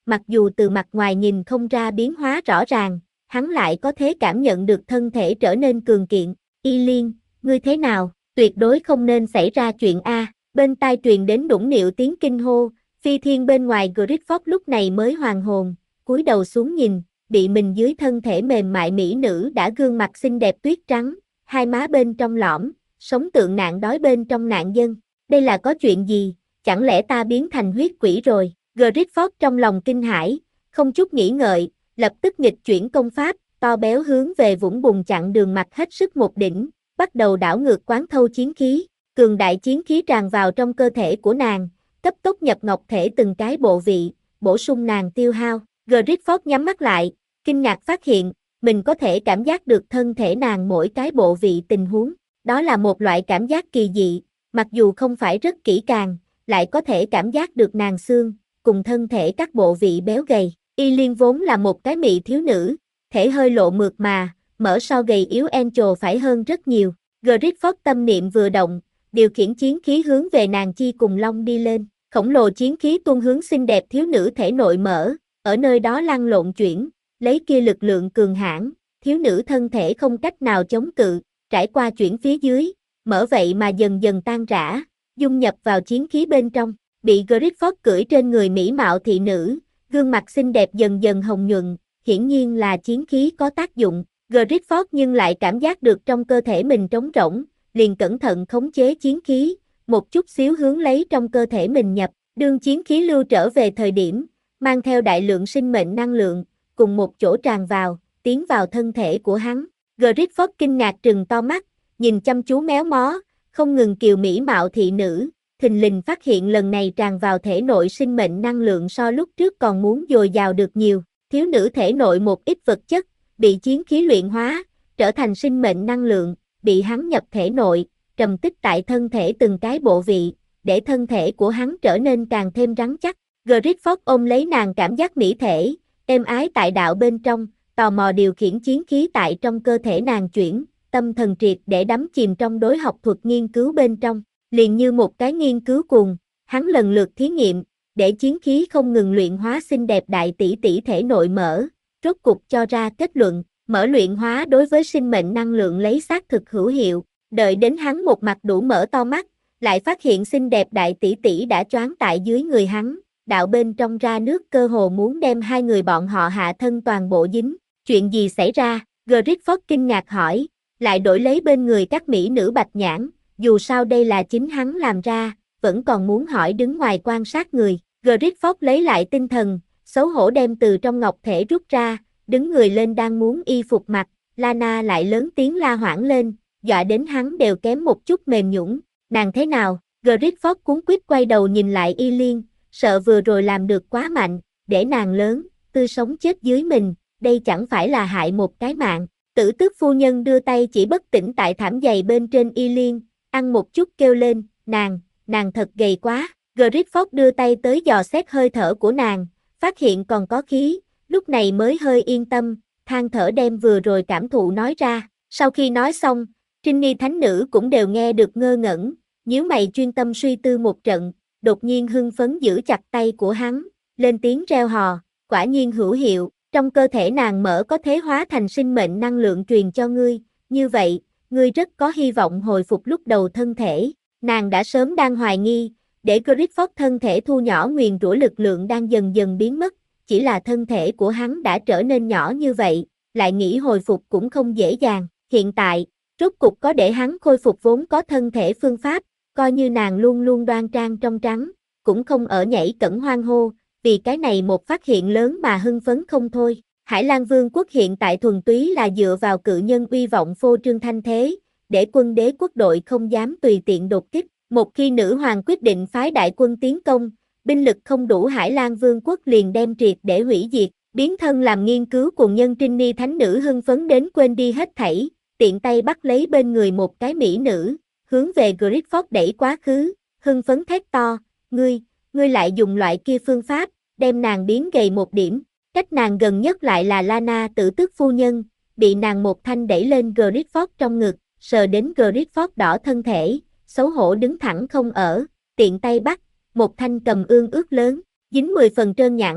Speaker 1: mặc dù từ mặt ngoài nhìn không ra biến hóa rõ ràng, hắn lại có thể cảm nhận được thân thể trở nên cường kiện. Y Liên, ngươi thế nào? Tuyệt đối không nên xảy ra chuyện A. Bên tai truyền đến đũng nịu tiếng kinh hô, Phi Thiên bên ngoài Griffith lúc này mới hoàn hồn, cúi đầu xuống nhìn, bị mình dưới thân thể mềm mại mỹ nữ đã gương mặt xinh đẹp tuyết trắng, hai má bên trong lõm, sống tượng nạn đói bên trong nạn dân. Đây là có chuyện gì? Chẳng lẽ ta biến thành huyết quỷ rồi? Griffith trong lòng kinh hãi, không chút nghĩ ngợi, lập tức nghịch chuyển công pháp, to béo hướng về vũng bùn chặn đường mặt hết sức một đỉnh, bắt đầu đảo ngược quán thâu chiến khí, cường đại chiến khí tràn vào trong cơ thể của nàng, cấp tốc nhập ngọc thể từng cái bộ vị, bổ sung nàng tiêu hao. Griffith nhắm mắt lại, kinh ngạc phát hiện, mình có thể cảm giác được thân thể nàng mỗi cái bộ vị tình huống, đó là một loại cảm giác kỳ dị, mặc dù không phải rất kỹ càng, lại có thể cảm giác được nàng xương, cùng thân thể các bộ vị béo gầy. Y Liên vốn là một cái mị thiếu nữ, thể hơi lộ mượt mà, mỡ so gầy yếu Angel phải hơn rất nhiều. Griffith tâm niệm vừa động, điều khiển chiến khí hướng về nàng chi cùng long đi lên, khổng lồ chiến khí tuôn hướng xinh đẹp thiếu nữ thể nội mở, ở nơi đó lăn lộn chuyển, lấy kia lực lượng cường hãn, thiếu nữ thân thể không cách nào chống cự, trải qua chuyển phía dưới, mở vậy mà dần dần tan rã, dung nhập vào chiến khí bên trong, bị Griffith cưỡi trên người mỹ mạo thị nữ, gương mặt xinh đẹp dần dần hồng nhuận, hiển nhiên là chiến khí có tác dụng. Griffith nhưng lại cảm giác được trong cơ thể mình trống rỗng, liền cẩn thận khống chế chiến khí, một chút xíu hướng lấy trong cơ thể mình nhập, đương chiến khí lưu trở về thời điểm, mang theo đại lượng sinh mệnh năng lượng, cùng một chỗ tràn vào, tiến vào thân thể của hắn. Griffith kinh ngạc trừng to mắt, nhìn chăm chú méo mó, không ngừng kiều mỹ mạo thị nữ, thình lình phát hiện lần này tràn vào thể nội sinh mệnh năng lượng so lúc trước còn muốn dồi dào được nhiều, thiếu nữ thể nội một ít vật chất, bị chiến khí luyện hóa, trở thành sinh mệnh năng lượng, bị hắn nhập thể nội, trầm tích tại thân thể từng cái bộ vị, để thân thể của hắn trở nên càng thêm rắn chắc. Griffith ôm lấy nàng cảm giác mỹ thể, êm ái tại đạo bên trong, tò mò điều khiển chiến khí tại trong cơ thể nàng chuyển, tâm thần triệt để đắm chìm trong đối học thuật nghiên cứu bên trong, liền như một cái nghiên cứu cuồng, hắn lần lượt thí nghiệm, để chiến khí không ngừng luyện hóa xinh đẹp đại tỷ tỷ thể nội mở, rốt cục cho ra kết luận, mở luyện hóa đối với sinh mệnh năng lượng lấy xác thực hữu hiệu, đợi đến hắn một mặt đủ mở to mắt, lại phát hiện xinh đẹp đại tỷ tỷ đã choáng tại dưới người hắn, đạo bên trong ra nước cơ hồ muốn đem hai người bọn họ hạ thân toàn bộ dính, chuyện gì xảy ra? Griffith kinh ngạc hỏi, lại đổi lấy bên người các mỹ nữ bạch nhãn, dù sao đây là chính hắn làm ra, vẫn còn muốn hỏi đứng ngoài quan sát người. Griffith lấy lại tinh thần, xấu hổ đem từ trong ngọc thể rút ra, đứng người lên đang muốn y phục mặc, Lana lại lớn tiếng la hoảng lên, dọa đến hắn đều kém một chút mềm nhũn. Nàng thế nào? Griffith cuống quýt quay đầu nhìn lại Y Liên, sợ vừa rồi làm được quá mạnh, để nàng lớn, tươi sống chết dưới mình, đây chẳng phải là hại một cái mạng. Tử tước phu nhân đưa tay chỉ bất tỉnh tại thảm dày bên trên Y Liên, ăn một chút kêu lên, nàng, nàng thật gầy quá. Griffith đưa tay tới dò xét hơi thở của nàng, phát hiện còn có khí, lúc này mới hơi yên tâm, than thở đem vừa rồi cảm thụ nói ra. Sau khi nói xong, Trinny thánh nữ cũng đều nghe được ngơ ngẩn, nhíu mày chuyên tâm suy tư một trận, đột nhiên hưng phấn giữ chặt tay của hắn, lên tiếng reo hò, quả nhiên hữu hiệu, trong cơ thể nàng mở có thế hóa thành sinh mệnh năng lượng truyền cho ngươi, như vậy, ngươi rất có hy vọng hồi phục lúc đầu thân thể. Nàng đã sớm đang hoài nghi, để Griffith thân thể thu nhỏ nguyền rủa lực lượng đang dần dần biến mất, chỉ là thân thể của hắn đã trở nên nhỏ như vậy, lại nghĩ hồi phục cũng không dễ dàng. Hiện tại, rốt cục có để hắn khôi phục vốn có thân thể phương pháp, coi như nàng luôn luôn đoan trang trong trắng, cũng không ở nhảy cẫng hoang hô, vì cái này một phát hiện lớn mà hưng phấn không thôi. Hải Lang Vương quốc hiện tại thuần túy là dựa vào cự nhân uy vọng phô trương thanh thế, để quân đế quốc đội không dám tùy tiện đột kích. Một khi nữ hoàng quyết định phái đại quân tiến công, binh lực không đủ Hải Lang Vương quốc liền đem triệt để hủy diệt, biến thân làm nghiên cứu cùng nhân Trinny thánh nữ hưng phấn đến quên đi hết thảy, tiện tay bắt lấy bên người một cái mỹ nữ, hướng về Griffith đẩy quá khứ, hưng phấn thét to, ngươi, ngươi lại dùng loại kia phương pháp, đem nàng biến gầy một điểm, cách nàng gần nhất lại là Lana tử tước phu nhân, bị nàng một thanh đẩy lên Griffith trong ngực, sờ đến Griffith đỏ thân thể, xấu hổ đứng thẳng không ở, tiện tay bắt, một thanh cầm ương ướt lớn, dính mười phần trơn nhẵn,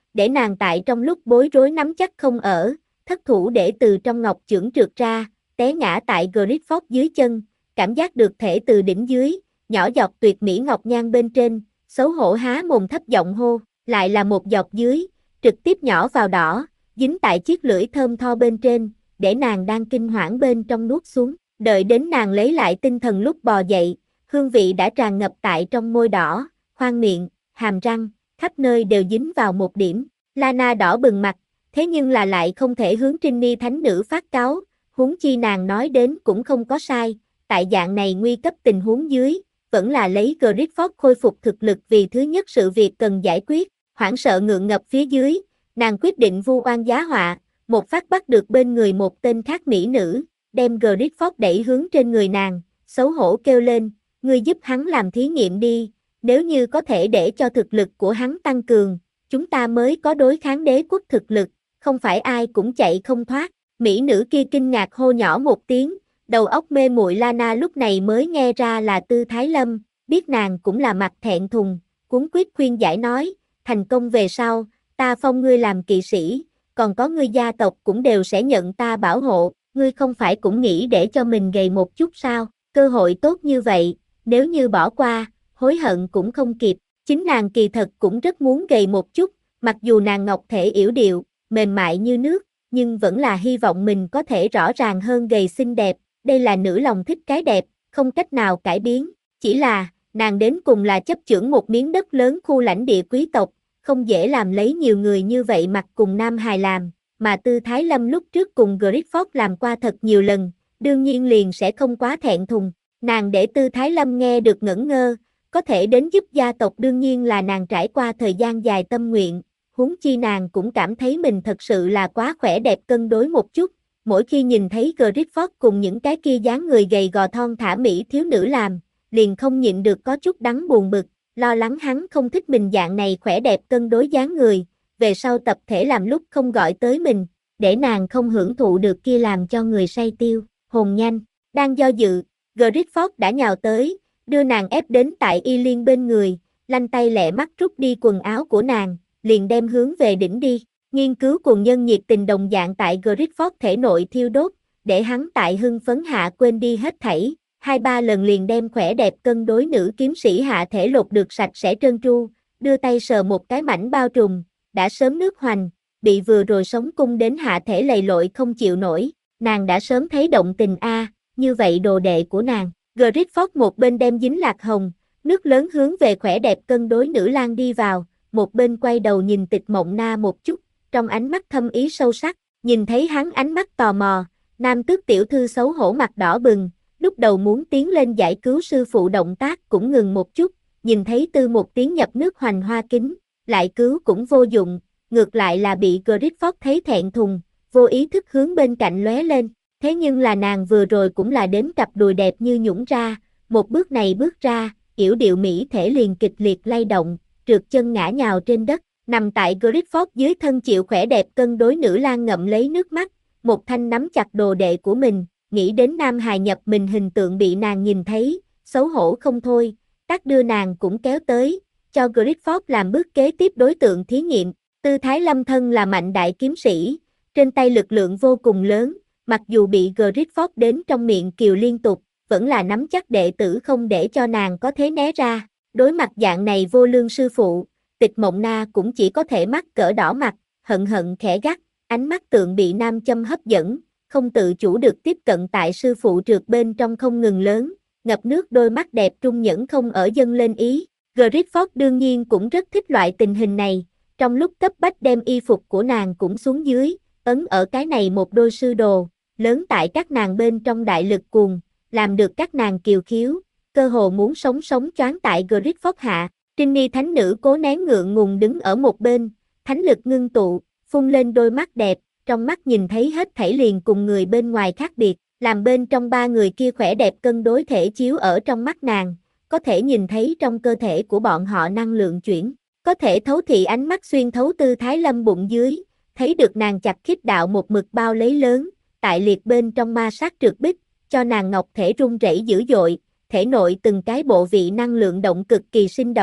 Speaker 1: để nàng tại trong lúc bối rối nắm chắc không ở, thất thủ để từ trong ngọc chưởng trượt ra, té ngã tại Griffith dưới chân, cảm giác được thể từ đỉnh dưới, nhỏ giọt tuyệt mỹ ngọc nhan bên trên, xấu hổ há mồm thấp giọng hô, lại là một giọt dưới, trực tiếp nhỏ vào đỏ, dính tại chiếc lưỡi thơm tho bên trên, để nàng đang kinh hoảng bên trong nuốt xuống, đợi đến nàng lấy lại tinh thần lúc bò dậy, hương vị đã tràn ngập tại trong môi đỏ, khoang miệng, hàm răng, khắp nơi đều dính vào một điểm, Lana đỏ bừng mặt, thế nhưng là lại không thể hướng Trinny thánh nữ phát cáo, huống chi nàng nói đến cũng không có sai, tại dạng này nguy cấp tình huống dưới, vẫn là lấy Griffith khôi phục thực lực vì thứ nhất sự việc cần giải quyết, hoảng sợ ngượng ngập phía dưới, nàng quyết định vu oan giá họa, một phát bắt được bên người một tên khác mỹ nữ, đem Griffith đẩy hướng trên người nàng, xấu hổ kêu lên, ngươi giúp hắn làm thí nghiệm đi, nếu như có thể để cho thực lực của hắn tăng cường, chúng ta mới có đối kháng đế quốc thực lực, không phải ai cũng chạy không thoát, mỹ nữ kia kinh ngạc hô nhỏ một tiếng, đầu óc mê muội Lana lúc này mới nghe ra là Tư Thái Lâm, biết nàng cũng là mặt thẹn thùng, cuống quýt khuyên giải nói, thành công về sau, ta phong ngươi làm kỵ sĩ, còn có ngươi gia tộc cũng đều sẽ nhận ta bảo hộ, ngươi không phải cũng nghĩ để cho mình gầy một chút sao, cơ hội tốt như vậy, nếu như bỏ qua, hối hận cũng không kịp, chính nàng kỳ thật cũng rất muốn gầy một chút, mặc dù nàng ngọc thể yểu điệu, mềm mại như nước, nhưng vẫn là hy vọng mình có thể rõ ràng hơn gầy xinh đẹp, đây là nữ lòng thích cái đẹp, không cách nào cải biến, chỉ là, nàng đến cùng là chấp chưởng một miếng đất lớn khu lãnh địa quý tộc, không dễ làm lấy nhiều người như vậy mặc cùng nam hài làm, mà Tư Thái Lâm lúc trước cùng Griffith làm qua thật nhiều lần, đương nhiên liền sẽ không quá thẹn thùng, nàng để Tư Thái Lâm nghe được ngẩn ngơ, có thể đến giúp gia tộc đương nhiên là nàng trải qua thời gian dài tâm nguyện, huống chi nàng cũng cảm thấy mình thật sự là quá khỏe đẹp cân đối một chút, mỗi khi nhìn thấy Griffith cùng những cái kia dáng người gầy gò thon thả mỹ thiếu nữ làm, liền không nhịn được có chút đắng buồn bực, lo lắng hắn không thích mình dạng này khỏe đẹp cân đối dáng người, về sau tập thể làm lúc không gọi tới mình, để nàng không hưởng thụ được kia làm cho người say tiêu, hồn nhanh, đang do dự, Griffith đã nhào tới, đưa nàng ép đến tại Y Liên bên người, lanh tay lẹ mắt rút đi quần áo của nàng, liền đem hướng về đỉnh đi, nghiên cứu cùng nhân nhiệt tình đồng dạng tại Griffith thể nội thiêu đốt, để hắn tại hưng phấn hạ quên đi hết thảy, hai ba lần liền đem khỏe đẹp cân đối nữ kiếm sĩ hạ thể lột được sạch sẽ trơn tru, đưa tay sờ một cái mảnh bao trùm, đã sớm nước hoành, bị vừa rồi sống cung đến hạ thể lầy lội không chịu nổi, nàng đã sớm thấy động tình a, như vậy đồ đệ của nàng, Griffith một bên đem dính lạc hồng, nước lớn hướng về khỏe đẹp cân đối nữ lang đi vào, một bên quay đầu nhìn Tịch Mộng Na một chút, trong ánh mắt thâm ý sâu sắc, nhìn thấy hắn ánh mắt tò mò, nam tước tiểu thư xấu hổ mặt đỏ bừng, lúc đầu muốn tiến lên giải cứu sư phụ động tác cũng ngừng một chút, nhìn thấy Tư một tiếng nhập nước hoành hoa kính, lại cứu cũng vô dụng, ngược lại là bị Griffith thấy thẹn thùng, vô ý thức hướng bên cạnh lóe lên, thế nhưng là nàng vừa rồi cũng là đếm cặp đùi đẹp như nhũng ra, một bước này bước ra, yểu điệu mỹ thể liền kịch liệt lay động, trượt chân ngã nhào trên đất, nằm tại Griffith dưới thân chịu khỏe đẹp cân đối nữ lang ngậm lấy nước mắt, một thanh nắm chặt đồ đệ của mình, nghĩ đến nam hài nhập mình hình tượng bị nàng nhìn thấy, xấu hổ không thôi, tắc đưa nàng cũng kéo tới, cho Griffith làm bước kế tiếp đối tượng thí nghiệm, Tư Thái Lâm thân là mạnh đại kiếm sĩ, trên tay lực lượng vô cùng lớn, mặc dù bị Griffith đến trong miệng kiều liên tục, vẫn là nắm chắc đệ tử không để cho nàng có thế né ra, đối mặt dạng này vô lương sư phụ, Tịch Mộng Na cũng chỉ có thể mắt cỡ đỏ mặt, hận hận khẽ gắt, ánh mắt tượng bị nam châm hấp dẫn, không tự chủ được tiếp cận tại sư phụ trượt bên trong không ngừng lớn, ngập nước đôi mắt đẹp trung nhẫn không ở dâng lên ý. Griffith đương nhiên cũng rất thích loại tình hình này, trong lúc cấp bách đem y phục của nàng cũng xuống dưới, ấn ở cái này một đôi sư đồ, lớn tại các nàng bên trong đại lực cuồng, làm được các nàng kiều khiếu, cơ hồ muốn sống sống choáng tại Griffith hạ. Trinny thánh nữ cố nén ngượng ngùng đứng ở một bên, thánh lực ngưng tụ, phun lên đôi mắt đẹp, trong mắt nhìn thấy hết thảy liền cùng người bên ngoài khác biệt, làm bên trong ba người kia khỏe đẹp cân đối thể chiếu ở trong mắt nàng, có thể nhìn thấy trong cơ thể của bọn họ năng lượng chuyển, có thể thấu thị ánh mắt xuyên thấu Tư Thái Lâm bụng dưới, thấy được nàng chặt khít đạo một mực bao lấy lớn, tại liệt bên trong ma sát trượt bích, cho nàng ngọc thể rung rẩy dữ dội, thể nội từng cái bộ vị năng lượng động cực kỳ sinh động,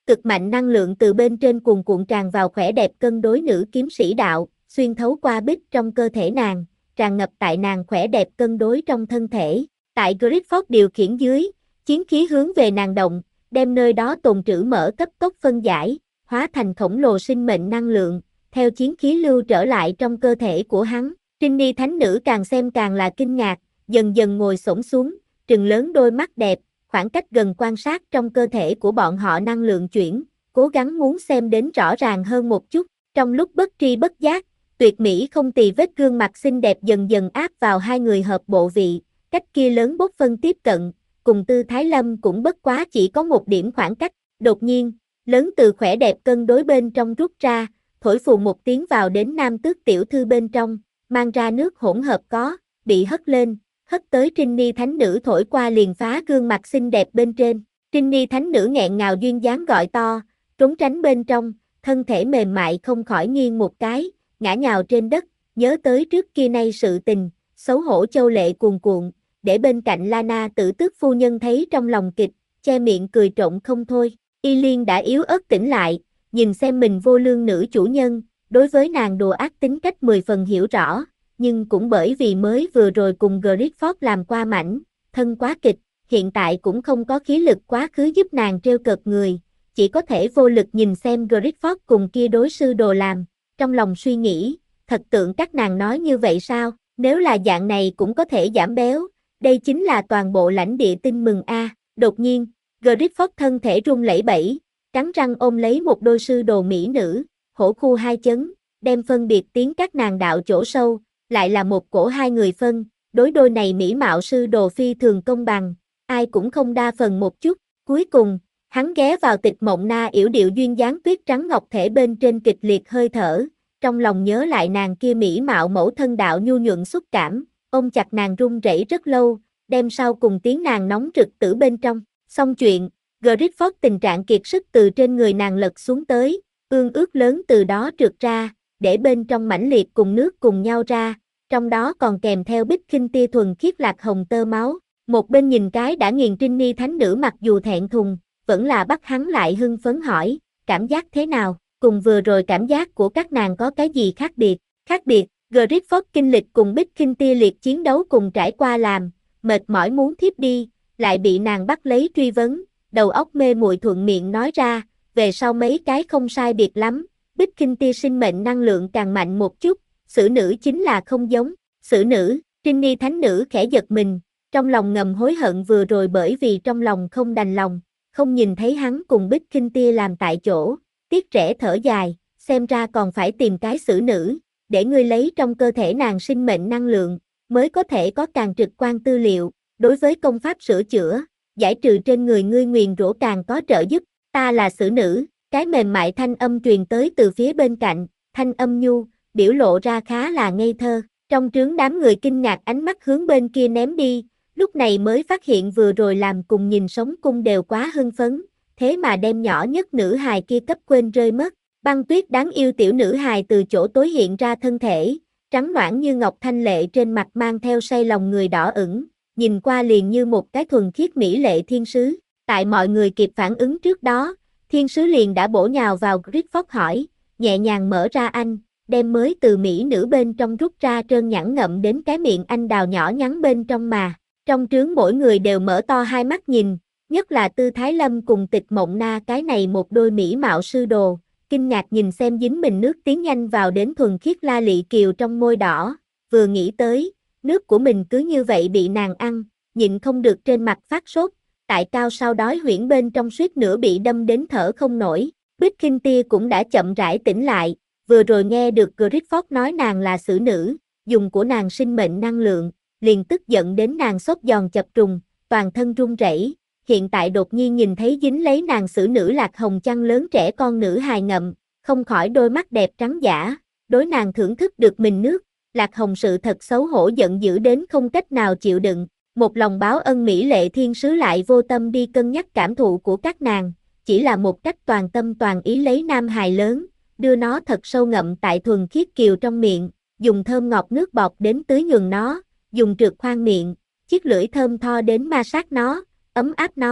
Speaker 1: cực mạnh năng lượng từ bên trên cuồn cuộn tràn vào khỏe đẹp cân đối nữ kiếm sĩ đạo, xuyên thấu qua bích trong cơ thể nàng, tràn ngập tại nàng khỏe đẹp cân đối trong thân thể. Tại Griffith điều khiển dưới, chiến khí hướng về nàng động, đem nơi đó tồn trữ mỡ cấp tốc phân giải, hóa thành khổng lồ sinh mệnh năng lượng, theo chiến khí lưu trở lại trong cơ thể của hắn. Trinny thánh nữ càng xem càng là kinh ngạc, dần dần ngồi xổm xuống, trừng lớn đôi mắt đẹp, khoảng cách gần quan sát trong cơ thể của bọn họ năng lượng chuyển, cố gắng muốn xem đến rõ ràng hơn một chút. Trong lúc bất tri bất giác, tuyệt mỹ không tì vết gương mặt xinh đẹp dần dần áp vào hai người hợp bộ vị, cách kia lớn bốc phân tiếp cận, cùng Tư Thái Lâm cũng bất quá chỉ có một điểm khoảng cách. Đột nhiên, lớn từ khỏe đẹp cân đối bên trong rút ra, thổi phù một tiếng vào đến nam tước tiểu thư bên trong, mang ra nước hỗn hợp có, bị hất lên, hất tới Trinny thánh nữ thổi qua liền phá gương mặt xinh đẹp bên trên. Trinny thánh nữ nghẹn ngào duyên dáng gọi to, trốn tránh bên trong, thân thể mềm mại không khỏi nghiêng một cái, ngã nhào trên đất, nhớ tới trước kia nay sự tình, xấu hổ châu lệ cuồn cuộn, để bên cạnh Lana tử tước phu nhân thấy trong lòng kịch, che miệng cười trộn không thôi. Y Liên đã yếu ớt tỉnh lại, nhìn xem mình vô lương nữ chủ nhân, đối với nàng đồ ác tính cách mười phần hiểu rõ, nhưng cũng bởi vì mới vừa rồi cùng Griffith làm qua mảnh, thân quá kịch, hiện tại cũng không có khí lực quá khứ giúp nàng trêu cợt người, chỉ có thể vô lực nhìn xem Griffith cùng kia đối sư đồ làm, trong lòng suy nghĩ, thật tượng các nàng nói như vậy sao, nếu là dạng này cũng có thể giảm béo, đây chính là toàn bộ lãnh địa tin mừng a. Đột nhiên, Griffith thân thể run lẩy bẩy, cắn răng ôm lấy một đôi sư đồ mỹ nữ, hổ khu hai chấn, đem phân biệt tiếng các nàng đạo chỗ sâu, lại là một cổ hai người phân, đối đôi này mỹ mạo sư đồ phi thường công bằng, ai cũng không đa phần một chút. Cuối cùng, hắn ghé vào Tịch Mộng Na yểu điệu duyên dáng tuyết trắng ngọc thể bên trên kịch liệt hơi thở, trong lòng nhớ lại nàng kia mỹ mạo mẫu thân đạo nhu nhuận xúc cảm, ôm chặt nàng run rẩy rất lâu, đem sau cùng tiếng nàng nóng rực tử bên trong. Xong chuyện, Griffith tình trạng kiệt sức từ trên người nàng lật xuống tới, ương ướt lớn từ đó trượt ra, để bên trong mãnh liệt cùng nước cùng nhau ra, trong đó còn kèm theo bích khinh tia thuần khiết lạc hồng tơ máu. Một bên nhìn cái đã nghiền Trinny thánh nữ mặc dù thẹn thùng, vẫn là bắt hắn lại hưng phấn hỏi, cảm giác thế nào, cùng vừa rồi cảm giác của các nàng có cái gì khác biệt. Khác biệt, Griffith kinh lịch cùng bích khinh tia liệt chiến đấu cùng trải qua làm, mệt mỏi muốn thiếp đi, lại bị nàng bắt lấy truy vấn, đầu óc mê muội thuận miệng nói ra, về sau mấy cái không sai biệt lắm, bích khinh tia sinh mệnh năng lượng càng mạnh một chút, xử nữ chính là không giống. Xử nữ, Trinny thánh nữ khẽ giật mình, trong lòng ngầm hối hận vừa rồi bởi vì trong lòng không đành lòng, không nhìn thấy hắn cùng bích khinh tia làm tại chỗ, tiếc rẻ thở dài, xem ra còn phải tìm cái xử nữ, để ngươi lấy trong cơ thể nàng sinh mệnh năng lượng, mới có thể có càng trực quan tư liệu, đối với công pháp sửa chữa, giải trừ trên người ngươi nguyền rủa càng có trợ giúp. Ta là xử nữ, cái mềm mại thanh âm truyền tới từ phía bên cạnh, thanh âm nhu, biểu lộ ra khá là ngây thơ. Trong trướng đám người kinh ngạc ánh mắt hướng bên kia ném đi, lúc này mới phát hiện vừa rồi làm cùng nhìn sống cung đều quá hưng phấn, thế mà đem nhỏ nhất nữ hài kia cấp quên rơi mất. Băng Tuyết đáng yêu tiểu nữ hài từ chỗ tối hiện ra thân thể, trắng nõn như ngọc thanh lệ trên mặt mang theo say lòng người đỏ ửng, nhìn qua liền như một cái thuần khiết mỹ lệ thiên sứ. Tại mọi người kịp phản ứng trước đó, thiên sứ liền đã bổ nhào vào Griffith hỏi, nhẹ nhàng mở ra anh, đem mới từ mỹ nữ bên trong rút ra trơn nhẵn ngậm đến cái miệng anh đào nhỏ nhắn bên trong mà. Trong trướng mỗi người đều mở to hai mắt nhìn, nhất là Tư Thái Lâm cùng Tịch Mộng Na cái này một đôi mỹ mạo sư đồ, kinh ngạc nhìn xem dính mình nước tiến nhanh vào đến thuần khiết la lị kiều trong môi đỏ, vừa nghĩ tới, nước của mình cứ như vậy bị nàng ăn, nhịn không được trên mặt phát sốt, tại cao sau đói huyễn bên trong suýt nữa bị đâm đến thở không nổi. Bích Khinh Tia cũng đã chậm rãi tỉnh lại, vừa rồi nghe được Griffith nói nàng là xử nữ, dùng của nàng sinh mệnh năng lượng, liền tức giận đến nàng sốt giòn chập trùng, toàn thân run rẩy. Hiện tại đột nhiên nhìn thấy dính lấy nàng xử nữ lạc hồng chăn lớn trẻ con nữ hài ngậm, không khỏi đôi mắt đẹp trắng dã, đối nàng thưởng thức được mình nước, lạc hồng sự thật xấu hổ giận dữ đến không cách nào chịu đựng. Một lòng báo ân mỹ lệ thiên sứ lại vô tâm đi cân nhắc cảm thụ của các nàng, chỉ là một cách toàn tâm toàn ý lấy nam hài lớn, đưa nó thật sâu ngậm tại thuần khiết kiều trong miệng, dùng thơm ngọt nước bọt đến tưới nhuần nó, dùng trượt khoang miệng, chiếc lưỡi thơm tho đến ma sát nó, ấm áp nó.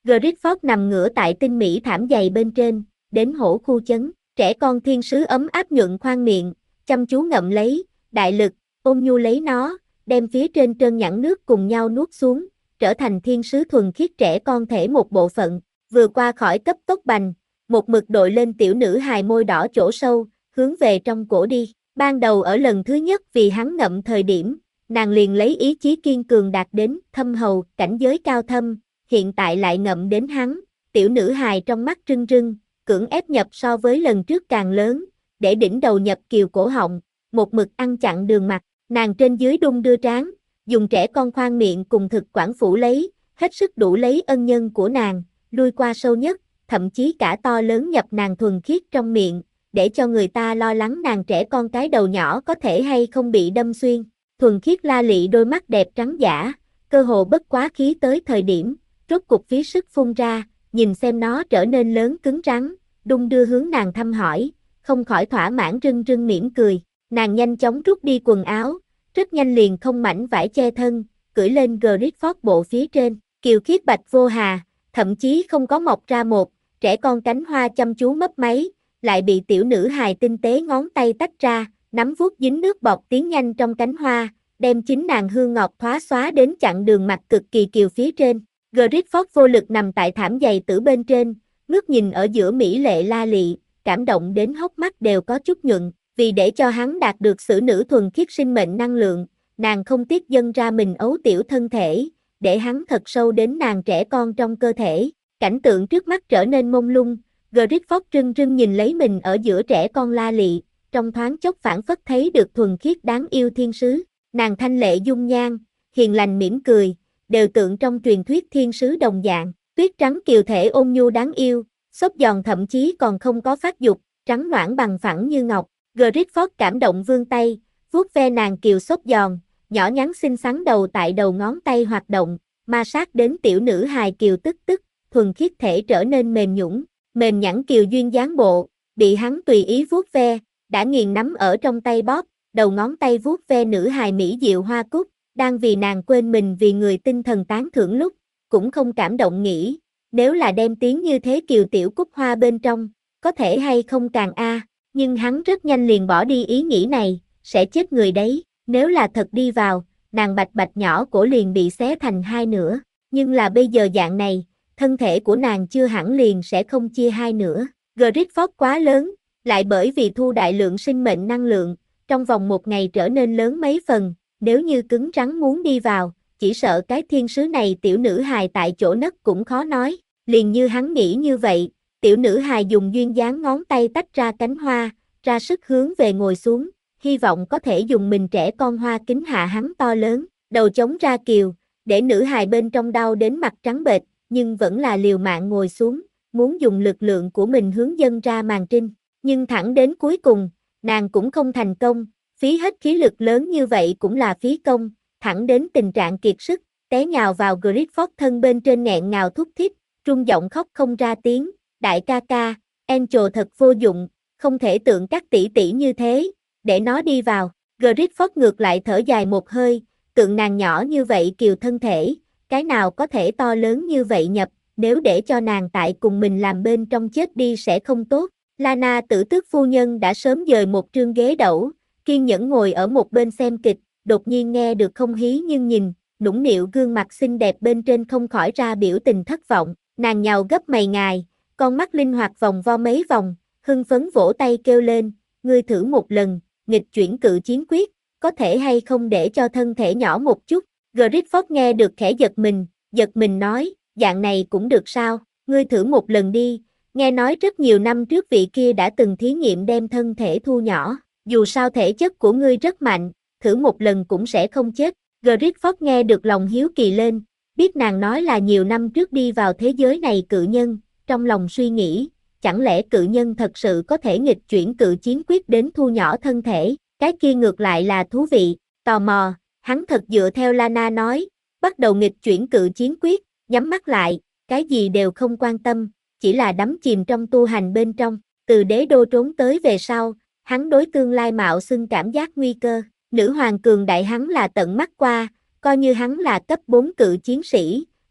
Speaker 1: Griffith nằm ngửa tại tinh mỹ thảm dày bên trên, đến hổ khu chấn, trẻ con thiên sứ ấm áp nhuận khoang miệng, chăm chú ngậm lấy, đại lực, ôm nhu lấy nó, đem phía trên trơn nhẵn nước cùng nhau nuốt xuống, trở thành thiên sứ thuần khiết trẻ con thể một bộ phận, vừa qua khỏi cấp tốc bành, một mực đội lên tiểu nữ hài môi đỏ chỗ sâu, hướng về trong cổ đi, ban đầu ở lần thứ nhất vì hắn ngậm thời điểm, nàng liền lấy ý chí kiên cường đạt đến thâm hầu, cảnh giới cao thâm, hiện tại lại ngậm đến hắn, tiểu nữ hài trong mắt rưng rưng, cưỡng ép nhập so với lần trước càng lớn, để đỉnh đầu nhập kiều cổ họng, một mực ăn chặn đường mặt, nàng trên dưới đung đưa trán, dùng trẻ con khoang miệng cùng thực quản phủ lấy, hết sức đủ lấy ân nhân của nàng, lui qua sâu nhất, thậm chí cả to lớn nhập nàng thuần khiết trong miệng, để cho người ta lo lắng nàng trẻ con cái đầu nhỏ có thể hay không bị đâm xuyên. Thuần khiết la lị đôi mắt đẹp trắng giả, cơ hồ bất quá khí tới thời điểm, rốt cục phí sức phun ra, nhìn xem nó trở nên lớn cứng rắn, đung đưa hướng nàng thăm hỏi, không khỏi thỏa mãn rưng rưng mỉm cười, nàng nhanh chóng rút đi quần áo, rất nhanh liền không mảnh vải che thân, cưỡi lên Griffith bộ phía trên, kiều khiết bạch vô hà, thậm chí không có mọc ra một, trẻ con cánh hoa chăm chú mấp máy, lại bị tiểu nữ hài tinh tế ngón tay tách ra, nắm vuốt dính nước bọt tiến nhanh trong cánh hoa, đem chính nàng hương ngọt thoá xóa đến chặn đường mặt cực kỳ kiều phía trên. Griffith vô lực nằm tại thảm dày tử bên trên, ngước nhìn ở giữa mỹ lệ la lị, cảm động đến hốc mắt đều có chút nhuận, vì để cho hắn đạt được xử nữ thuần khiết sinh mệnh năng lượng, nàng không tiếc dâng ra mình ấu tiểu thân thể, để hắn thật sâu đến nàng trẻ con trong cơ thể. Cảnh tượng trước mắt trở nên mông lung, Griffith rưng rưng nhìn lấy mình ở giữa trẻ con la lị, trong thoáng chốc phản phất thấy được thuần khiết đáng yêu thiên sứ, nàng thanh lệ dung nhan, hiền lành mỉm cười, đều tượng trong truyền thuyết thiên sứ đồng dạng, tuyết trắng kiều thể ôn nhu đáng yêu, xốp giòn thậm chí còn không có phát dục, trắng nõn bằng phẳng như ngọc. Griffith cảm động vươn tay, vuốt ve nàng kiều xốp giòn, nhỏ nhắn xinh xắn đầu tại đầu ngón tay hoạt động, ma sát đến tiểu nữ hài kiều tức tức, thuần khiết thể trở nên mềm nhũn, mềm nhẵn kiều duyên dáng bộ, bị hắn tùy ý vuốt ve, đã nghiền nắm ở trong tay bóp, đầu ngón tay vuốt ve nữ hài mỹ diệu hoa cúc, đang vì nàng quên mình vì người tinh thần tán thưởng lúc, cũng không cảm động nghĩ, nếu là đem tiếng như thế kiều tiểu cúc hoa bên trong, có thể hay không càng a, nhưng hắn rất nhanh liền bỏ đi ý nghĩ này, sẽ chết người đấy, nếu là thật đi vào, nàng bạch bạch nhỏ cổ liền bị xé thành hai nửa, nhưng là bây giờ dạng này, thân thể của nàng chưa hẳn liền sẽ không chia hai nửa. Griffith quá lớn, lại bởi vì thu đại lượng sinh mệnh năng lượng, trong vòng một ngày trở nên lớn mấy phần, nếu như cứng rắn muốn đi vào, chỉ sợ cái thiên sứ này tiểu nữ hài tại chỗ nấc cũng khó nói, liền như hắn nghĩ như vậy, tiểu nữ hài dùng duyên dáng ngón tay tách ra cánh hoa, ra sức hướng về ngồi xuống, hy vọng có thể dùng mình trẻ con hoa kính hạ hắn to lớn, đầu chống ra kiều, để nữ hài bên trong đau đến mặt trắng bệch, nhưng vẫn là liều mạng ngồi xuống, muốn dùng lực lượng của mình hướng dâng ra màn trinh, nhưng thẳng đến cuối cùng, nàng cũng không thành công, phí hết khí lực lớn như vậy cũng là phí công, thẳng đến tình trạng kiệt sức, té nhào vào Griffith thân bên trên nghẹn ngào thút thít, rung giọng khóc không ra tiếng, đại ca ca, Angel thật vô dụng, không thể tượng các tỷ tỷ như thế, để nó đi vào, Griffith ngược lại thở dài một hơi, tượng nàng nhỏ như vậy kiều thân thể, cái nào có thể to lớn như vậy nhập, nếu để cho nàng tại cùng mình làm bên trong chết đi sẽ không tốt. Lana tử tước phu nhân đã sớm dời một trương ghế đẩu, kiên nhẫn ngồi ở một bên xem kịch, đột nhiên nghe được không hí nhưng nhìn, nũng nịu gương mặt xinh đẹp bên trên không khỏi ra biểu tình thất vọng, nàng nhào gấp mày ngài, con mắt linh hoạt vòng vo mấy vòng, hưng phấn vỗ tay kêu lên, ngươi thử một lần, nghịch chuyển cự chiến quyết, có thể hay không để cho thân thể nhỏ một chút. Griffith nghe được khẽ giật mình, giật mình nói, dạng này cũng được sao, ngươi thử một lần đi, nghe nói rất nhiều năm trước vị kia đã từng thí nghiệm đem thân thể thu nhỏ, dù sao thể chất của ngươi rất mạnh, thử một lần cũng sẽ không chết. Griffith nghe được lòng hiếu kỳ lên, biết nàng nói là nhiều năm trước đi vào thế giới này cự nhân, trong lòng suy nghĩ, chẳng lẽ cự nhân thật sự có thể nghịch chuyển cự chiến quyết đến thu nhỏ thân thể, cái kia ngược lại là thú vị, tò mò. Hắn thật dựa theo Lana nói, bắt đầu nghịch chuyển cự chiến quyết, nhắm mắt lại, cái gì đều không quan tâm, chỉ là đắm chìm trong tu hành bên trong, từ đế đô trốn tới về sau, hắn đối tương lai mạo xưng cảm giác nguy cơ, nữ hoàng cường đại hắn là tận mắt qua, coi như hắn là cấp bốn cự chiến sĩ,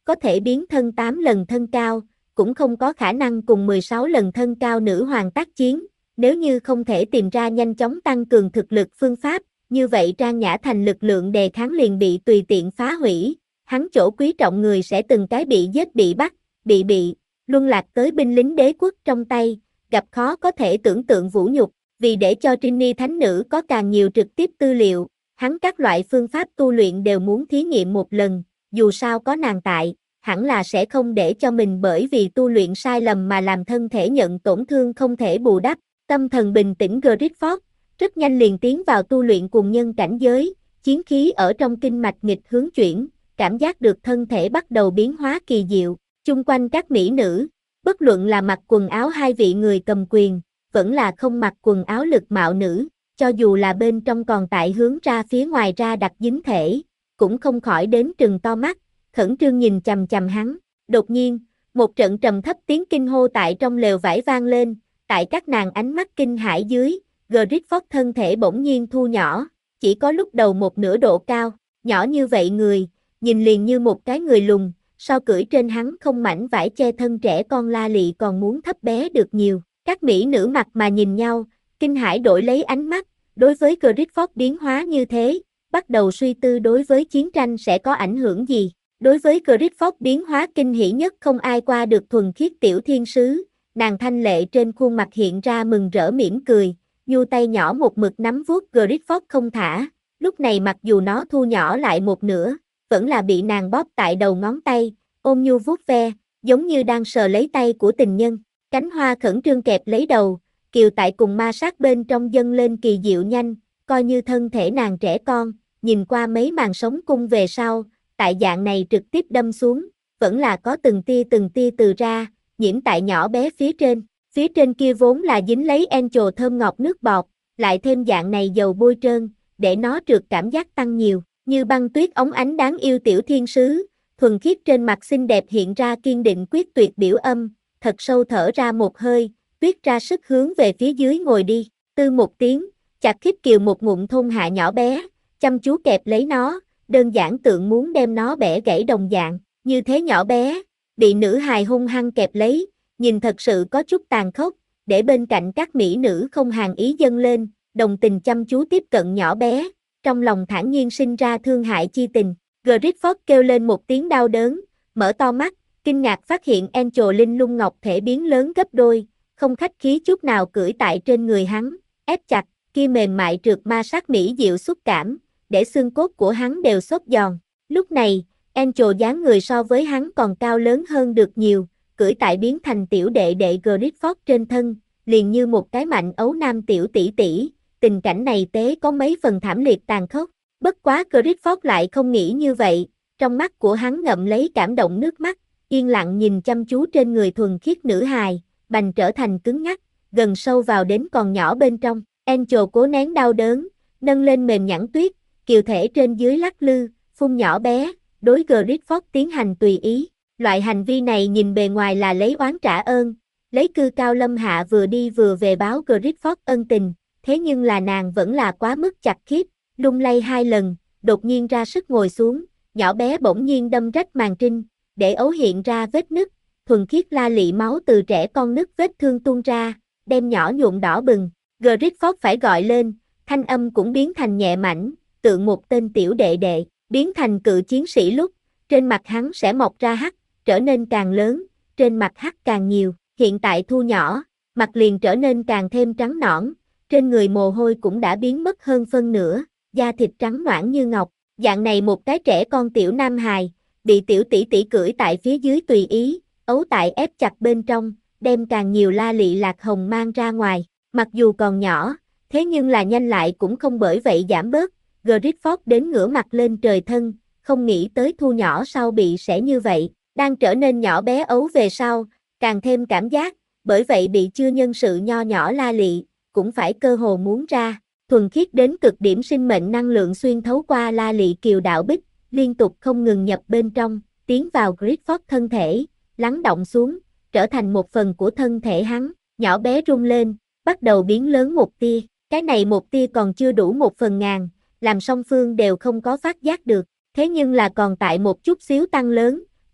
Speaker 1: có thể biến thân tám lần thân cao, cũng không có khả năng cùng mười sáu lần thân cao nữ hoàng tác chiến. Nếu như không thể tìm ra nhanh chóng tăng cường thực lực phương pháp, như vậy Trang Nhã Thành lực lượng đề kháng liền bị tùy tiện phá hủy. Hắn chỗ quý trọng người sẽ từng cái bị giết bị bắt, bị bị, luân lạc tới binh lính đế quốc trong tay, gặp khó có thể tưởng tượng vũ nhục. Vì để cho Trini Thánh Nữ có càng nhiều trực tiếp tư liệu, hắn các loại phương pháp tu luyện đều muốn thí nghiệm một lần, dù sao có nàng tại, hẳn là sẽ không để cho mình bởi vì tu luyện sai lầm mà làm thân thể nhận tổn thương không thể bù đắp. Tâm thần bình tĩnh Griffith, rất nhanh liền tiến vào tu luyện cùng nhân cảnh giới, chiến khí ở trong kinh mạch nghịch hướng chuyển, cảm giác được thân thể bắt đầu biến hóa kỳ diệu, chung quanh các mỹ nữ, bất luận là mặc quần áo hai vị người cầm quyền, vẫn là không mặc quần áo lực mạo nữ, cho dù là bên trong còn tại hướng ra phía ngoài ra đặt dính thể, cũng không khỏi đến trừng to mắt, khẩn trương nhìn chằm chằm hắn. Đột nhiên, một trận trầm thấp tiếng kinh hô tại trong lều vải vang lên, tại các nàng ánh mắt kinh hãi dưới, Griffith thân thể bỗng nhiên thu nhỏ, chỉ có lúc đầu một nửa độ cao, nhỏ như vậy người, nhìn liền như một cái người lùn, so cưỡi trên hắn không mảnh vải che thân trẻ con La Lị còn muốn thấp bé được nhiều. Các mỹ nữ mặt mà nhìn nhau, kinh hãi đổi lấy ánh mắt, đối với Griffith biến hóa như thế, bắt đầu suy tư đối với chiến tranh sẽ có ảnh hưởng gì. Đối với Griffith biến hóa kinh hỉ nhất không ai qua được thuần khiết tiểu thiên sứ, nàng thanh lệ trên khuôn mặt hiện ra mừng rỡ mỉm cười, nhu tay nhỏ một mực nắm vuốt Griffith không thả, lúc này mặc dù nó thu nhỏ lại một nửa, vẫn là bị nàng bóp tại đầu ngón tay, ôm nhu vuốt ve, giống như đang sờ lấy tay của tình nhân. Cánh hoa khẩn trương kẹp lấy đầu, kiều tại cùng ma sát bên trong dâng lên kỳ diệu nhanh, coi như thân thể nàng trẻ con, nhìn qua mấy màn sống cung về sau, tại dạng này trực tiếp đâm xuống, vẫn là có từng tia từng tia từ ra, nhiễm tại nhỏ bé phía trên, phía trên kia vốn là dính lấy Angel thơm ngọt nước bọt, lại thêm dạng này dầu bôi trơn, để nó trượt cảm giác tăng nhiều, như băng tuyết óng ánh đáng yêu tiểu thiên sứ, thuần khiết trên mặt xinh đẹp hiện ra kiên định quyết tuyệt biểu âm, thật sâu thở ra một hơi, tuyết ra sức hướng về phía dưới ngồi đi, tư một tiếng, chặt khiếp kiều một ngụm thôn hạ nhỏ bé, chăm chú kẹp lấy nó, đơn giản tượng muốn đem nó bẻ gãy đồng dạng, như thế nhỏ bé, bị nữ hài hung hăng kẹp lấy, nhìn thật sự có chút tàn khốc, để bên cạnh các mỹ nữ không hàng ý dâng lên, đồng tình chăm chú tiếp cận nhỏ bé, trong lòng thản nhiên sinh ra thương hại chi tình. Griffith kêu lên một tiếng đau đớn, mở to mắt, kinh ngạc phát hiện Angel Linh lung ngọc thể biến lớn gấp đôi, không khách khí chút nào cưỡi tại trên người hắn, ép chặt, kia mềm mại trượt ma sát mỹ diệu xúc cảm, để xương cốt của hắn đều xốp giòn. Lúc này, Angel dáng người so với hắn còn cao lớn hơn được nhiều, cưỡi tại biến thành tiểu đệ đệ Griffith trên thân, liền như một cái mạnh ấu nam tiểu tỷ tỷ, tình cảnh này tế có mấy phần thảm liệt tàn khốc. Bất quá Griffith lại không nghĩ như vậy, trong mắt của hắn ngậm lấy cảm động nước mắt, yên lặng nhìn chăm chú trên người thuần khiết nữ hài, bành trở thành cứng ngắc, gần sâu vào đến còn nhỏ bên trong. Angel cố nén đau đớn, nâng lên mềm nhẵn tuyết, kiều thể trên dưới lắc lư, phun nhỏ bé, đối Griffith tiến hành tùy ý. Loại hành vi này nhìn bề ngoài là lấy oán trả ơn, lấy cư cao lâm hạ vừa đi vừa về báo Griffith ân tình, thế nhưng là nàng vẫn là quá mức chặt khiếp, lung lay hai lần, đột nhiên ra sức ngồi xuống, nhỏ bé bỗng nhiên đâm rách màn trinh, để ấu hiện ra vết nứt, thuần khiết la lị máu từ trẻ con nứt vết thương tuôn ra, đem nhỏ nhuộm đỏ bừng. Griffith phải gọi lên, thanh âm cũng biến thành nhẹ mảnh, tượng một tên tiểu đệ đệ, biến thành cự chiến sĩ lúc, trên mặt hắn sẽ mọc ra hắc, trở nên càng lớn, trên mặt hắc càng nhiều, hiện tại thu nhỏ, mặt liền trở nên càng thêm trắng nõn, trên người mồ hôi cũng đã biến mất hơn phân nửa, da thịt trắng nõn như ngọc, dạng này một cái trẻ con tiểu nam hài, bị tiểu tỷ tỷ cưỡi tại phía dưới tùy ý, ấu tại ép chặt bên trong, đem càng nhiều la lị lạc hồng mang ra ngoài, mặc dù còn nhỏ, thế nhưng là nhanh lại cũng không bởi vậy giảm bớt, Griffith đến ngửa mặt lên trời thân, không nghĩ tới thu nhỏ sau bị sẽ như vậy, đang trở nên nhỏ bé ấu về sau, càng thêm cảm giác, bởi vậy bị chưa nhân sự nho nhỏ la lị, cũng phải cơ hồ muốn ra, thuần khiết đến cực điểm sinh mệnh năng lượng xuyên thấu qua la lị kiều đạo bích, liên tục không ngừng nhập bên trong, tiến vào Griffith thân thể, lắng động xuống, trở thành một phần của thân thể hắn, nhỏ bé rung lên, bắt đầu biến lớn một tia, cái này một tia còn chưa đủ một phần ngàn, làm song phương đều không có phát giác được, thế nhưng là còn tại một chút xíu tăng lớn,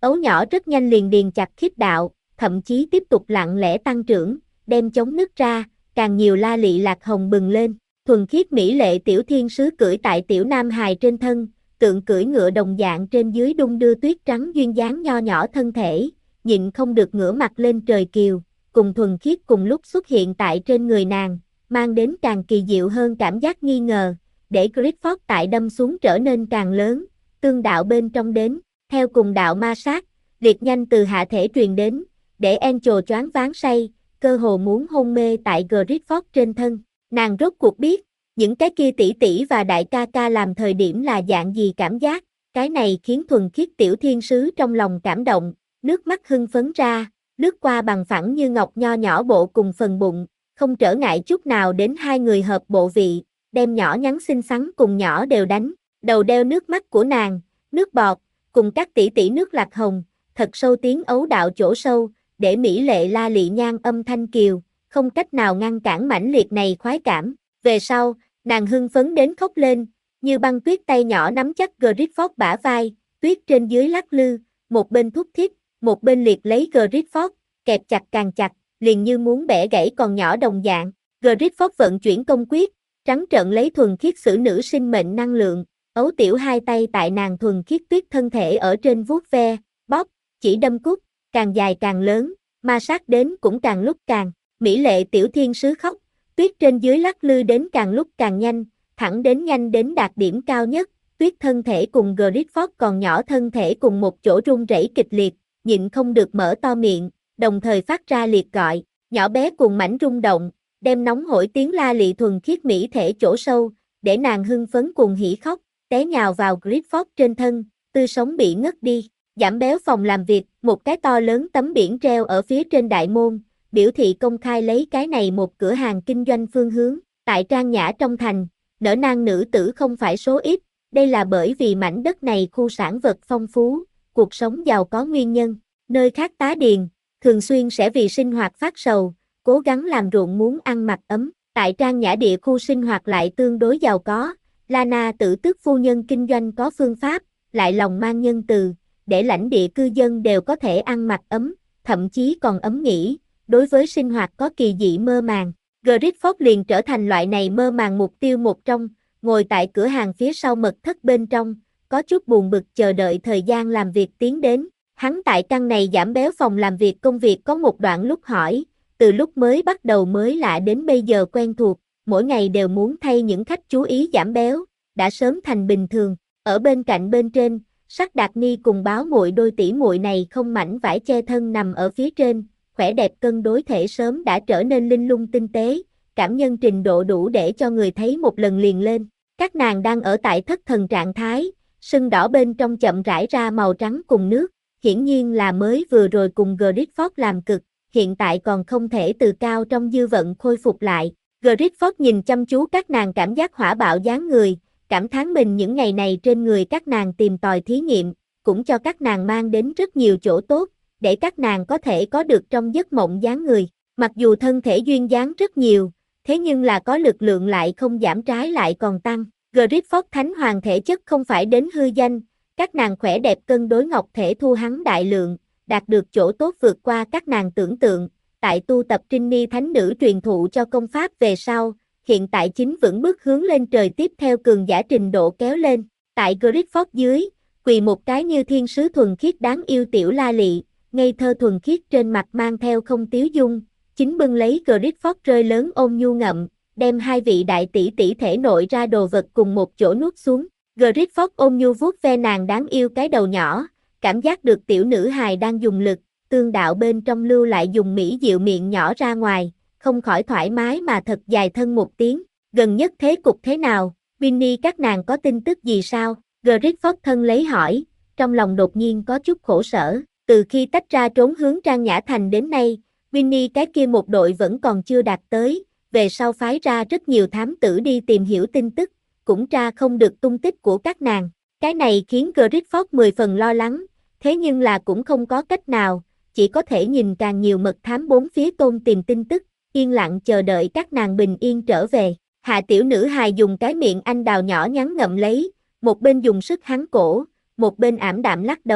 Speaker 1: Ấu nhỏ rất nhanh liền điền chặt khiếp đạo, thậm chí tiếp tục lặng lẽ tăng trưởng, đem chống nứt ra, càng nhiều la lị lạc hồng bừng lên. Thuần khiết mỹ lệ tiểu thiên sứ cưỡi tại tiểu nam hài trên thân, tượng cưỡi ngựa đồng dạng trên dưới đung đưa tuyết trắng duyên dáng nho nhỏ thân thể, nhịn không được ngửa mặt lên trời kiều, cùng thuần khiết cùng lúc xuất hiện tại trên người nàng, mang đến càng kỳ diệu hơn cảm giác nghi ngờ, để Griffith tại đâm xuống trở nên càng lớn, tương đạo bên trong đến, theo cùng đạo ma sát, liệt nhanh từ hạ thể truyền đến, để Angel choáng váng say, cơ hồ muốn hôn mê tại Griffith trên thân. Nàng rốt cuộc biết, những cái kia tỷ tỷ và đại ca ca làm thời điểm là dạng gì cảm giác, cái này khiến thuần khiết tiểu thiên sứ trong lòng cảm động, nước mắt hưng phấn ra, lướt qua bằng phẳng như ngọc nho nhỏ bộ cùng phần bụng, không trở ngại chút nào đến hai người hợp bộ vị, đem nhỏ nhắn xinh xắn cùng nhỏ đều đánh, đầu đeo nước mắt của nàng, nước bọt, cùng các tỷ tỷ nước lạc hồng, thật sâu tiếng ấu đạo chỗ sâu, để mỹ lệ la lị nhan âm thanh kiều, không cách nào ngăn cản mãnh liệt này khoái cảm. Về sau, nàng hưng phấn đến khóc lên, như băng tuyết tay nhỏ nắm chắc Griffith bả vai, tuyết trên dưới lắc lư, một bên thúc thiết, một bên liệt lấy Griffith, kẹp chặt càng chặt, liền như muốn bẻ gãy còn nhỏ đồng dạng. Griffith vận chuyển công quyết, trắng trợn lấy thuần khiết sử nữ sinh mệnh năng lượng, ấu tiểu hai tay tại nàng thuần khiết tuyết thân thể ở trên vuốt ve, bóp, chỉ đâm cút, càng dài càng lớn, ma sát đến cũng càng lúc càng, mỹ lệ tiểu thiên sứ khóc, tuyết trên dưới lắc lư đến càng lúc càng nhanh, thẳng đến nhanh đến đạt điểm cao nhất, tuyết thân thể cùng Griffith còn nhỏ thân thể cùng một chỗ run rẩy kịch liệt, nhịn không được mở to miệng, đồng thời phát ra liệt gọi, nhỏ bé cuồng mãnh rung động, đem nóng hổi tiếng la lị thuần khiết mỹ thể chỗ sâu, để nàng hưng phấn cuồng hỉ khóc, té nhào vào Griffith trên thân, tươi sống bị ngất đi. Giảm béo phòng làm việc, một cái to lớn tấm biển treo ở phía trên đại môn, biểu thị công khai lấy cái này một cửa hàng kinh doanh phương hướng, tại Trang Nhã trong thành, nở nang nữ tử không phải số ít, đây là bởi vì mảnh đất này khu sản vật phong phú, cuộc sống giàu có nguyên nhân, nơi khác tá điền, thường xuyên sẽ vì sinh hoạt phát sầu, cố gắng làm ruộng muốn ăn mặc ấm, tại Trang Nhã địa khu sinh hoạt lại tương đối giàu có, Lana tử tước phu nhân kinh doanh có phương pháp, lại lòng mang nhân từ, để lãnh địa cư dân đều có thể ăn mặc ấm, thậm chí còn ấm nghỉ, đối với sinh hoạt có kỳ dị mơ màng. Griffith liền trở thành loại này mơ màng mục tiêu một trong, ngồi tại cửa hàng phía sau mật thất bên trong, có chút buồn bực chờ đợi thời gian làm việc tiến đến. Hắn tại căn này giảm béo phòng làm việc công việc có một đoạn lúc hỏi, từ lúc mới bắt đầu mới lạ đến bây giờ quen thuộc, mỗi ngày đều muốn thay những khách chú ý giảm béo, đã sớm thành bình thường. Ở bên cạnh bên trên, Sắc Đạt Ni cùng báo muội đôi tỷ muội này không mảnh vải che thân nằm ở phía trên, khỏe đẹp cân đối thể sớm đã trở nên linh lung tinh tế, cảm nhân trình độ đủ để cho người thấy một lần liền lên. Các nàng đang ở tại thất thần trạng thái, sưng đỏ bên trong chậm rãi ra màu trắng cùng nước, hiển nhiên là mới vừa rồi cùng Griffith làm cực, hiện tại còn không thể từ cao trong dư vận khôi phục lại. Griffith nhìn chăm chú các nàng cảm giác hỏa bạo dáng người, cảm thán mình những ngày này trên người các nàng tìm tòi thí nghiệm, cũng cho các nàng mang đến rất nhiều chỗ tốt, để các nàng có thể có được trong giấc mộng dáng người. Mặc dù thân thể duyên dáng rất nhiều, thế nhưng là có lực lượng lại không giảm trái lại còn tăng. Griffith thánh hoàng thể chất không phải đến hư danh, các nàng khỏe đẹp cân đối ngọc thể thu hắn đại lượng, đạt được chỗ tốt vượt qua các nàng tưởng tượng. Tại tu tập trinh ni thánh nữ truyền thụ cho công pháp về sau, hiện tại chính vững bước hướng lên trời tiếp theo cường giả trình độ kéo lên. Tại Griffith dưới, quỳ một cái như thiên sứ thuần khiết đáng yêu tiểu la lị, ngây thơ thuần khiết trên mặt mang theo không tiếu dung, chính bưng lấy Griffith rơi lớn ôm nhu ngậm, đem hai vị đại tỷ tỷ thể nội ra đồ vật cùng một chỗ nuốt xuống. Griffith ôm nhu vuốt ve nàng đáng yêu cái đầu nhỏ, cảm giác được tiểu nữ hài đang dùng lực, tương đạo bên trong lưu lại dùng mỹ diệu miệng nhỏ ra ngoài, không khỏi thoải mái mà thật dài thân một tiếng. Gần nhất thế cục thế nào, Vinny các nàng có tin tức gì sao? Griffith thân lấy hỏi, trong lòng đột nhiên có chút khổ sở. Từ khi tách ra trốn hướng Trang Nhã Thành đến nay, Vinny cái kia một đội vẫn còn chưa đạt tới, về sau phái ra rất nhiều thám tử đi tìm hiểu tin tức, cũng tra không được tung tích của các nàng. Cái này khiến Griffith mười phần lo lắng, thế nhưng là cũng không có cách nào, chỉ có thể nhìn càng nhiều mật thám bốn phía tôn tìm tin tức, yên lặng chờ đợi các nàng bình yên trở về. Hạ tiểu nữ hài dùng cái miệng anh đào nhỏ nhắn ngậm lấy, một bên dùng sức hắng cổ, một bên ảm đạm lắc đầu,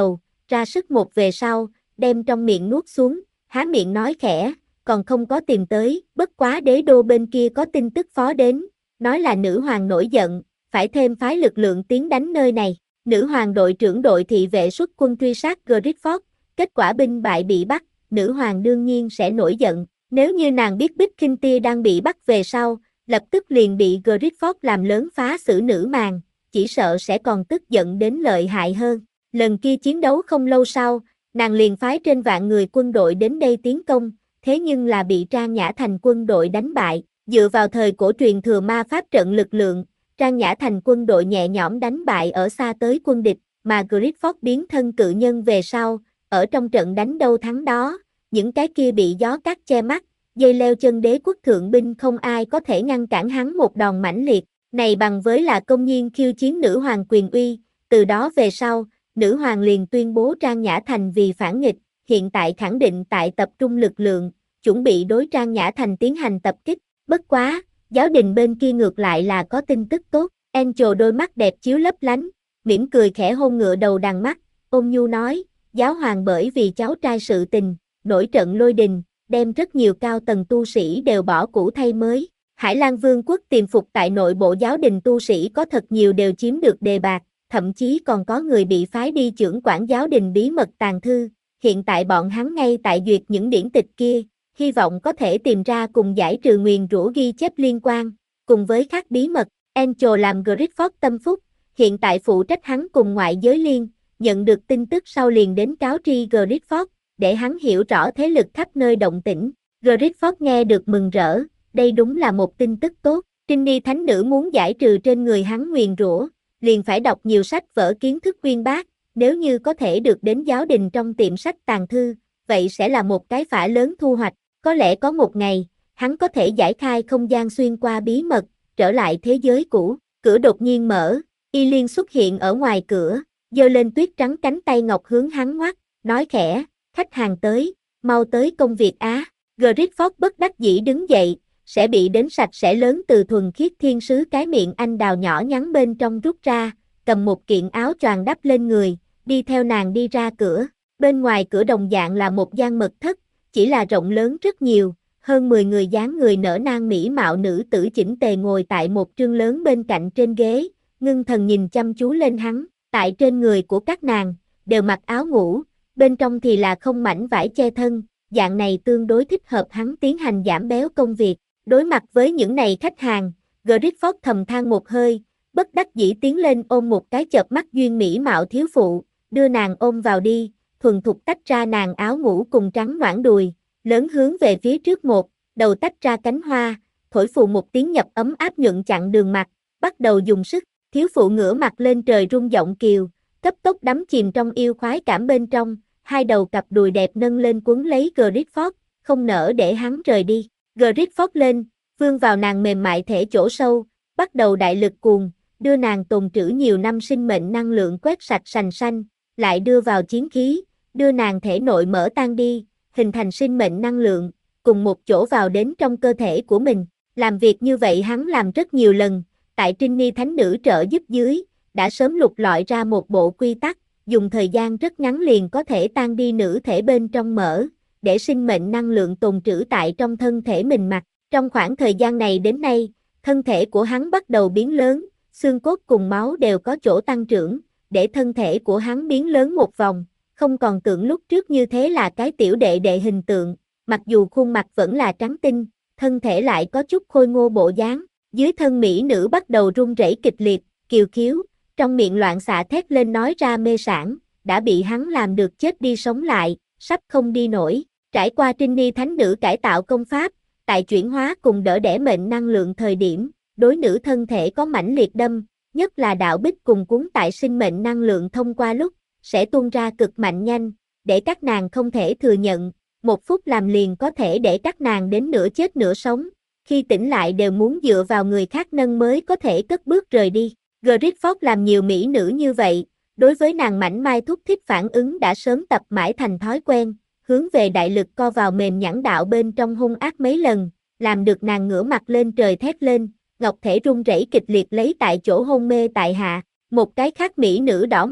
Speaker 1: ra sức một về sau, đem trong miệng nuốt xuống, há miệng nói khẽ, còn không có tìm tới, bất quá đế đô bên kia có tin tức phó đến, nói là nữ hoàng nổi giận, phải thêm phái lực lượng tiến đánh nơi này. Nữ hoàng đội trưởng đội thị vệ xuất quân truy sát Grifford, kết quả binh bại bị bắt, nữ hoàng đương nhiên sẽ nổi giận. Nếu như nàng biết Bích Kinh Tia đang bị bắt về sau, lập tức liền bị Grifford làm lớn phá xử nữ màng, chỉ sợ sẽ còn tức giận đến lợi hại hơn. Lần kia chiến đấu không lâu sau, nàng liền phái trên vạn người quân đội đến đây tiến công, thế nhưng là bị Trang Nhã Thành quân đội đánh bại. Dựa vào thời cổ truyền thừa ma pháp trận lực lượng, Trang Nhã Thành quân đội nhẹ nhõm đánh bại ở xa tới quân địch, mà Grifford biến thân cự nhân về sau, ở trong trận đánh đâu thắng đó, những cái kia bị gió cát che mắt, dây leo chân đế quốc thượng binh không ai có thể ngăn cản hắn một đòn mãnh liệt, này bằng với là công nhiên khiêu chiến nữ hoàng quyền uy, từ đó về sau, nữ hoàng liền tuyên bố Trang Nhã Thành vì phản nghịch, hiện tại khẳng định tại tập trung lực lượng, chuẩn bị đối Trang Nhã Thành tiến hành tập kích, bất quá, giáo đình bên kia ngược lại là có tin tức tốt, Angel đôi mắt đẹp chiếu lấp lánh, mỉm cười khẽ hôn ngựa đầu đằng mắt, ôn nhu nói, giáo hoàng bởi vì cháu trai sự tình, nổi trận lôi đình, đem rất nhiều cao tầng tu sĩ đều bỏ cũ thay mới. Hải Lan Vương quốc tiềm phục tại nội bộ giáo đình tu sĩ có thật nhiều đều chiếm được đề bạc, thậm chí còn có người bị phái đi chưởng quản giáo đình bí mật tàng thư, hiện tại bọn hắn ngay tại duyệt những điển tịch kia, hy vọng có thể tìm ra cùng giải trừ nguyền rủa ghi chép liên quan, cùng với các bí mật, Angel làm Grifford tâm phúc, hiện tại phụ trách hắn cùng ngoại giới liên, nhận được tin tức sau liền đến cáo tri Grifford, để hắn hiểu rõ thế lực khắp nơi động tĩnh. Grifford nghe được mừng rỡ, đây đúng là một tin tức tốt, Trinny thánh nữ muốn giải trừ trên người hắn nguyền rủa, liền phải đọc nhiều sách vở kiến thức uyên bác, nếu như có thể được đến giáo đình trong tiệm sách tàng thư, vậy sẽ là một cái phả lớn thu hoạch, có lẽ có một ngày, hắn có thể giải khai không gian xuyên qua bí mật, trở lại thế giới cũ, cửa đột nhiên mở, Y Liên xuất hiện ở ngoài cửa, giơ lên tuyết trắng cánh tay ngọc hướng hắn ngoắc, nói khẽ, khách hàng tới, mau tới công việc á, Grifford bất đắc dĩ đứng dậy, sẽ bị đến sạch sẽ lớn từ thuần khiết thiên sứ cái miệng anh đào nhỏ nhắn bên trong rút ra, cầm một kiện áo choàng đắp lên người, đi theo nàng đi ra cửa, bên ngoài cửa đồng dạng là một gian mật thất, chỉ là rộng lớn rất nhiều, hơn mười người dáng người nở nang mỹ mạo nữ tử chỉnh tề ngồi tại một trương lớn bên cạnh trên ghế, ngưng thần nhìn chăm chú lên hắn, tại trên người của các nàng, đều mặc áo ngủ, bên trong thì là không mảnh vải che thân, dạng này tương đối thích hợp hắn tiến hành giảm béo công việc. Đối mặt với những này khách hàng, Grifford thầm than một hơi, bất đắc dĩ tiến lên ôm một cái chợp mắt duyên mỹ mạo thiếu phụ, đưa nàng ôm vào đi, thuần thục tách ra nàng áo ngủ cùng trắng noãn đùi, lớn hướng về phía trước một, đầu tách ra cánh hoa, thổi phù một tiếng nhập ấm áp nhuận chặn đường mặt, bắt đầu dùng sức, thiếu phụ ngửa mặt lên trời rung giọng kiều, cấp tốc đắm chìm trong yêu khoái cảm bên trong, hai đầu cặp đùi đẹp nâng lên quấn lấy Grifford, không nỡ để hắn rời đi. Grifford lên, vươn vào nàng mềm mại thể chỗ sâu, bắt đầu đại lực cuồng, đưa nàng tồn trữ nhiều năm sinh mệnh năng lượng quét sạch sành xanh, lại đưa vào chiến khí, đưa nàng thể nội mở tan đi, hình thành sinh mệnh năng lượng, cùng một chỗ vào đến trong cơ thể của mình. Làm việc như vậy hắn làm rất nhiều lần, tại Trinny thánh nữ trợ giúp dưới, đã sớm lục lọi ra một bộ quy tắc, dùng thời gian rất ngắn liền có thể tan đi nữ thể bên trong mỡ, để sinh mệnh năng lượng tồn trữ tại trong thân thể mình mặc. Trong khoảng thời gian này đến nay, thân thể của hắn bắt đầu biến lớn, xương cốt cùng máu đều có chỗ tăng trưởng, để thân thể của hắn biến lớn một vòng, không còn tượng lúc trước như thế là cái tiểu đệ đệ hình tượng, mặc dù khuôn mặt vẫn là trắng tinh, thân thể lại có chút khôi ngô bộ dáng, dưới thân mỹ nữ bắt đầu run rẩy kịch liệt, kiều khiếu, trong miệng loạn xạ thét lên nói ra mê sảng, đã bị hắn làm được chết đi sống lại, sắp không đi nổi. Trải qua Trinny thánh nữ cải tạo công pháp, tại chuyển hóa cùng đỡ đẻ mệnh năng lượng thời điểm, đối nữ thân thể có mãnh liệt đâm, nhất là đạo bích cùng cuốn tại sinh mệnh năng lượng thông qua lúc, sẽ tuôn ra cực mạnh nhanh, để các nàng không thể thừa nhận, một phút làm liền có thể để các nàng đến nửa chết nửa sống, khi tỉnh lại đều muốn dựa vào người khác nâng mới có thể cất bước rời đi. Grifford làm nhiều mỹ nữ như vậy, đối với nàng mảnh mai thúc thích phản ứng đã sớm tập mãi thành thói quen, hướng về đại lực co vào mềm nhẵn đạo bên trong hung ác mấy lần, làm được nàng ngửa mặt lên trời thét lên, ngọc thể run rẩy kịch liệt lấy tại chỗ hôn mê tại hạ, một cái khác mỹ nữ đỏ mặt,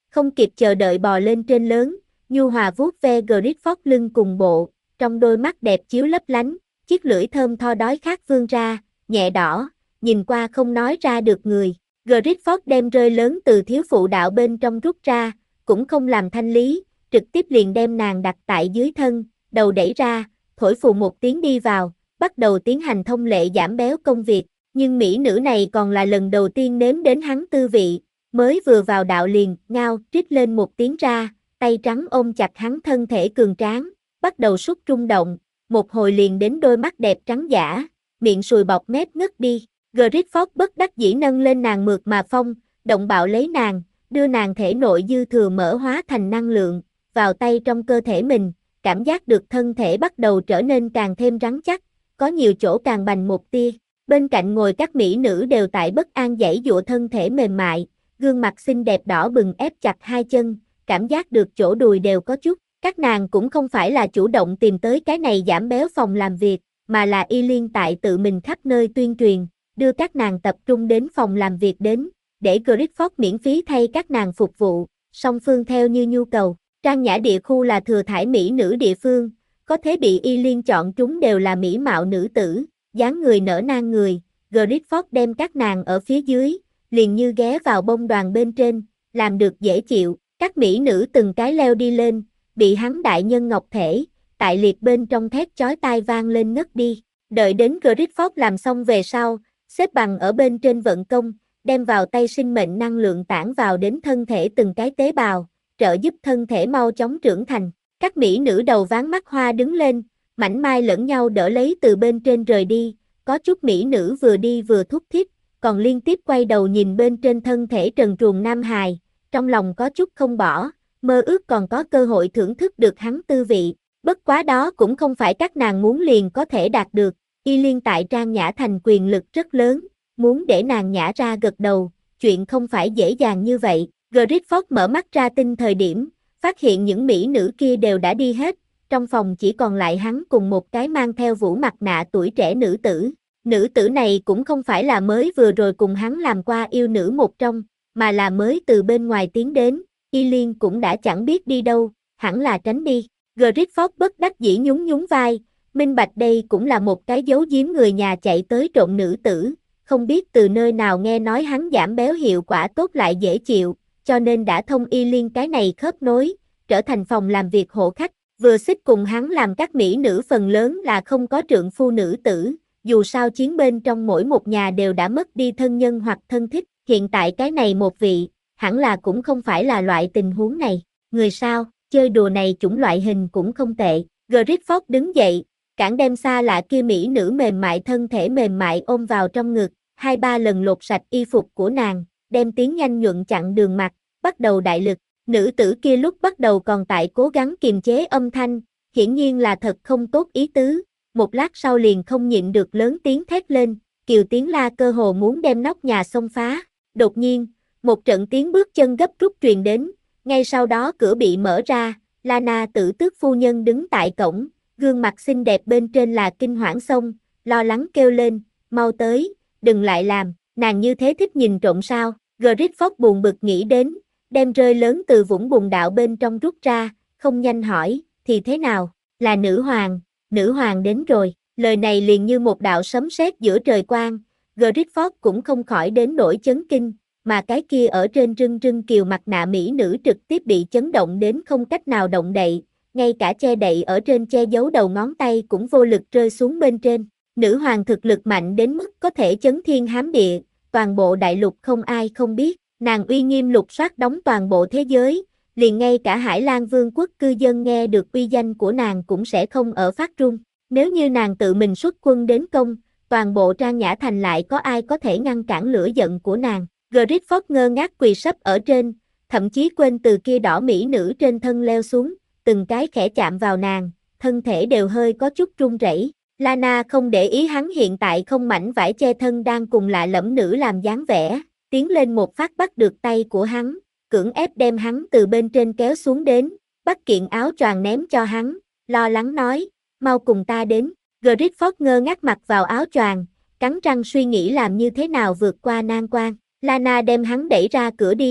Speaker 1: không kịp chờ đợi bò lên trên lớn, nhu hòa vuốt ve Griffith lưng cùng bộ, trong đôi mắt đẹp chiếu lấp lánh, chiếc lưỡi thơm tho đói khát vươn ra, nhẹ đỏ, nhìn qua không nói ra được người. Griffith đem rơi lớn từ thiếu phụ đạo bên trong rút ra, cũng không làm thanh lý, trực tiếp liền đem nàng đặt tại dưới thân, đầu đẩy ra, thổi phù một tiếng đi vào, bắt đầu tiến hành thông lệ giảm béo công việc, nhưng mỹ nữ này còn là lần đầu tiên nếm đến hắn tư vị, mới vừa vào đạo liền, ngao, trích lên một tiếng ra, tay trắng ôm chặt hắn thân thể cường tráng, bắt đầu sút rung động, một hồi liền đến đôi mắt đẹp trắng giả, miệng sùi bọt mép ngất đi. Griffith bất đắc dĩ nâng lên nàng mượt mà phong, động bạo lấy nàng, đưa nàng thể nội dư thừa mỡ hóa thành năng lượng, vào tay trong cơ thể mình, cảm giác được thân thể bắt đầu trở nên càng thêm rắn chắc, có nhiều chỗ càng bành một tia. Bên cạnh ngồi các mỹ nữ đều tại bất an giãy giụa thân thể mềm mại, gương mặt xinh đẹp đỏ bừng ép chặt hai chân, cảm giác được chỗ đùi đều có chút. Các nàng cũng không phải là chủ động tìm tới cái này giảm béo phòng làm việc, mà là Y Liên tại tự mình khắp nơi tuyên truyền, đưa các nàng tập trung đến phòng làm việc đến, để Griffith miễn phí thay các nàng phục vụ, song phương theo như nhu cầu. Trang Nhã địa khu là thừa thải mỹ nữ địa phương, có thể bị Y Liên chọn chúng đều là mỹ mạo nữ tử, dáng người nở nang người, Griffith đem các nàng ở phía dưới, liền như ghé vào bông đoàn bên trên, làm được dễ chịu, các mỹ nữ từng cái leo đi lên, bị hắn đại nhân ngọc thể, tại liệt bên trong thét chói tai vang lên ngất đi, đợi đến Griffith làm xong về sau, xếp bằng ở bên trên vận công, đem vào tay sinh mệnh năng lượng tản vào đến thân thể từng cái tế bào, trợ giúp thân thể mau chóng trưởng thành. Các mỹ nữ đầu ván mắt hoa đứng lên, mảnh mai lẫn nhau đỡ lấy từ bên trên rời đi, có chút mỹ nữ vừa đi vừa thúc thiết, còn liên tiếp quay đầu nhìn bên trên thân thể trần truồng nam hài, trong lòng có chút không bỏ, mơ ước còn có cơ hội thưởng thức được hắn tư vị, bất quá đó cũng không phải các nàng muốn liền có thể đạt được. Y Liên tại Trang Nhã thành quyền lực rất lớn, muốn để nàng nhả ra gật đầu, chuyện không phải dễ dàng như vậy. Griffith mở mắt ra tinh thời điểm, phát hiện những mỹ nữ kia đều đã đi hết, trong phòng chỉ còn lại hắn cùng một cái mang theo vũ mặt nạ tuổi trẻ nữ tử. Nữ tử này cũng không phải là mới vừa rồi cùng hắn làm qua yêu nữ một trong, mà là mới từ bên ngoài tiến đến, Y Liên cũng đã chẳng biết đi đâu, hẳn là tránh đi. Griffith bất đắc dĩ nhún nhún vai, minh bạch đây cũng là một cái giấu giếm người nhà chạy tới trộn nữ tử, không biết từ nơi nào nghe nói hắn giảm béo hiệu quả tốt lại dễ chịu, cho nên đã thông Y Liên cái này khớp nối, trở thành phòng làm việc hộ khách, vừa xích cùng hắn làm các mỹ nữ phần lớn là không có trượng phu nữ tử, dù sao chiến bên trong mỗi một nhà đều đã mất đi thân nhân hoặc thân thích, hiện tại cái này một vị, hẳn là cũng không phải là loại tình huống này, người sao, chơi đùa này chủng loại hình cũng không tệ. Griffith đứng dậy, cản đem xa lạ kia mỹ nữ mềm mại thân thể mềm mại ôm vào trong ngực, hai ba lần lột sạch y phục của nàng, đem tiếng nhanh nhuận chặn đường mặt, bắt đầu đại lực. Nữ tử kia lúc bắt đầu còn tại cố gắng kiềm chế âm thanh, hiển nhiên là thật không tốt ý tứ, một lát sau liền không nhịn được lớn tiếng thét lên, Kiều tiếng la cơ hồ muốn đem nóc nhà xông phá. Đột nhiên, một trận tiếng bước chân gấp rút truyền đến, ngay sau đó cửa bị mở ra, Lana tử tước phu nhân đứng tại cổng, gương mặt xinh đẹp bên trên là kinh hoảng xông, lo lắng kêu lên, mau tới, đừng lại làm, nàng như thế thích nhìn trộm sao. Griffith buồn bực nghĩ đến, đem rơi lớn từ vũng bùn đạo bên trong rút ra, không nhanh hỏi, thì thế nào, là nữ hoàng, nữ hoàng đến rồi, lời này liền như một đạo sấm sét giữa trời quang, Griffith cũng không khỏi đến nỗi chấn kinh, mà cái kia ở trên rưng rưng kiều mặt nạ mỹ nữ trực tiếp bị chấn động đến không cách nào động đậy, ngay cả che đậy ở trên che giấu đầu ngón tay cũng vô lực rơi xuống bên trên. Nữ hoàng thực lực mạnh đến mức có thể chấn thiên hám địa, toàn bộ đại lục không ai không biết, nàng uy nghiêm lục soát đóng toàn bộ thế giới, liền ngay cả Hải Lan Vương quốc cư dân nghe được uy danh của nàng cũng sẽ không ở phát run. Nếu như nàng tự mình xuất quân đến công, toàn bộ Trang Nhã thành lại có ai có thể ngăn cản lửa giận của nàng. Griffith ngơ ngác quỳ sấp ở trên, thậm chí quên từ kia đỏ mỹ nữ trên thân leo xuống, từng cái khẽ chạm vào nàng, thân thể đều hơi có chút run rẩy. Lana không để ý hắn hiện tại không mảnh vải che thân đang cùng lạ lẫm nữ làm dáng vẻ, tiến lên một phát bắt được tay của hắn, cưỡng ép đem hắn từ bên trên kéo xuống đến, bắt kiện áo choàng ném cho hắn, lo lắng nói, mau cùng ta đến. Griffith ngơ ngác mặt vào áo choàng, cắn răng suy nghĩ làm như thế nào vượt qua nan quan. Lana đem hắn đẩy ra cửa đi,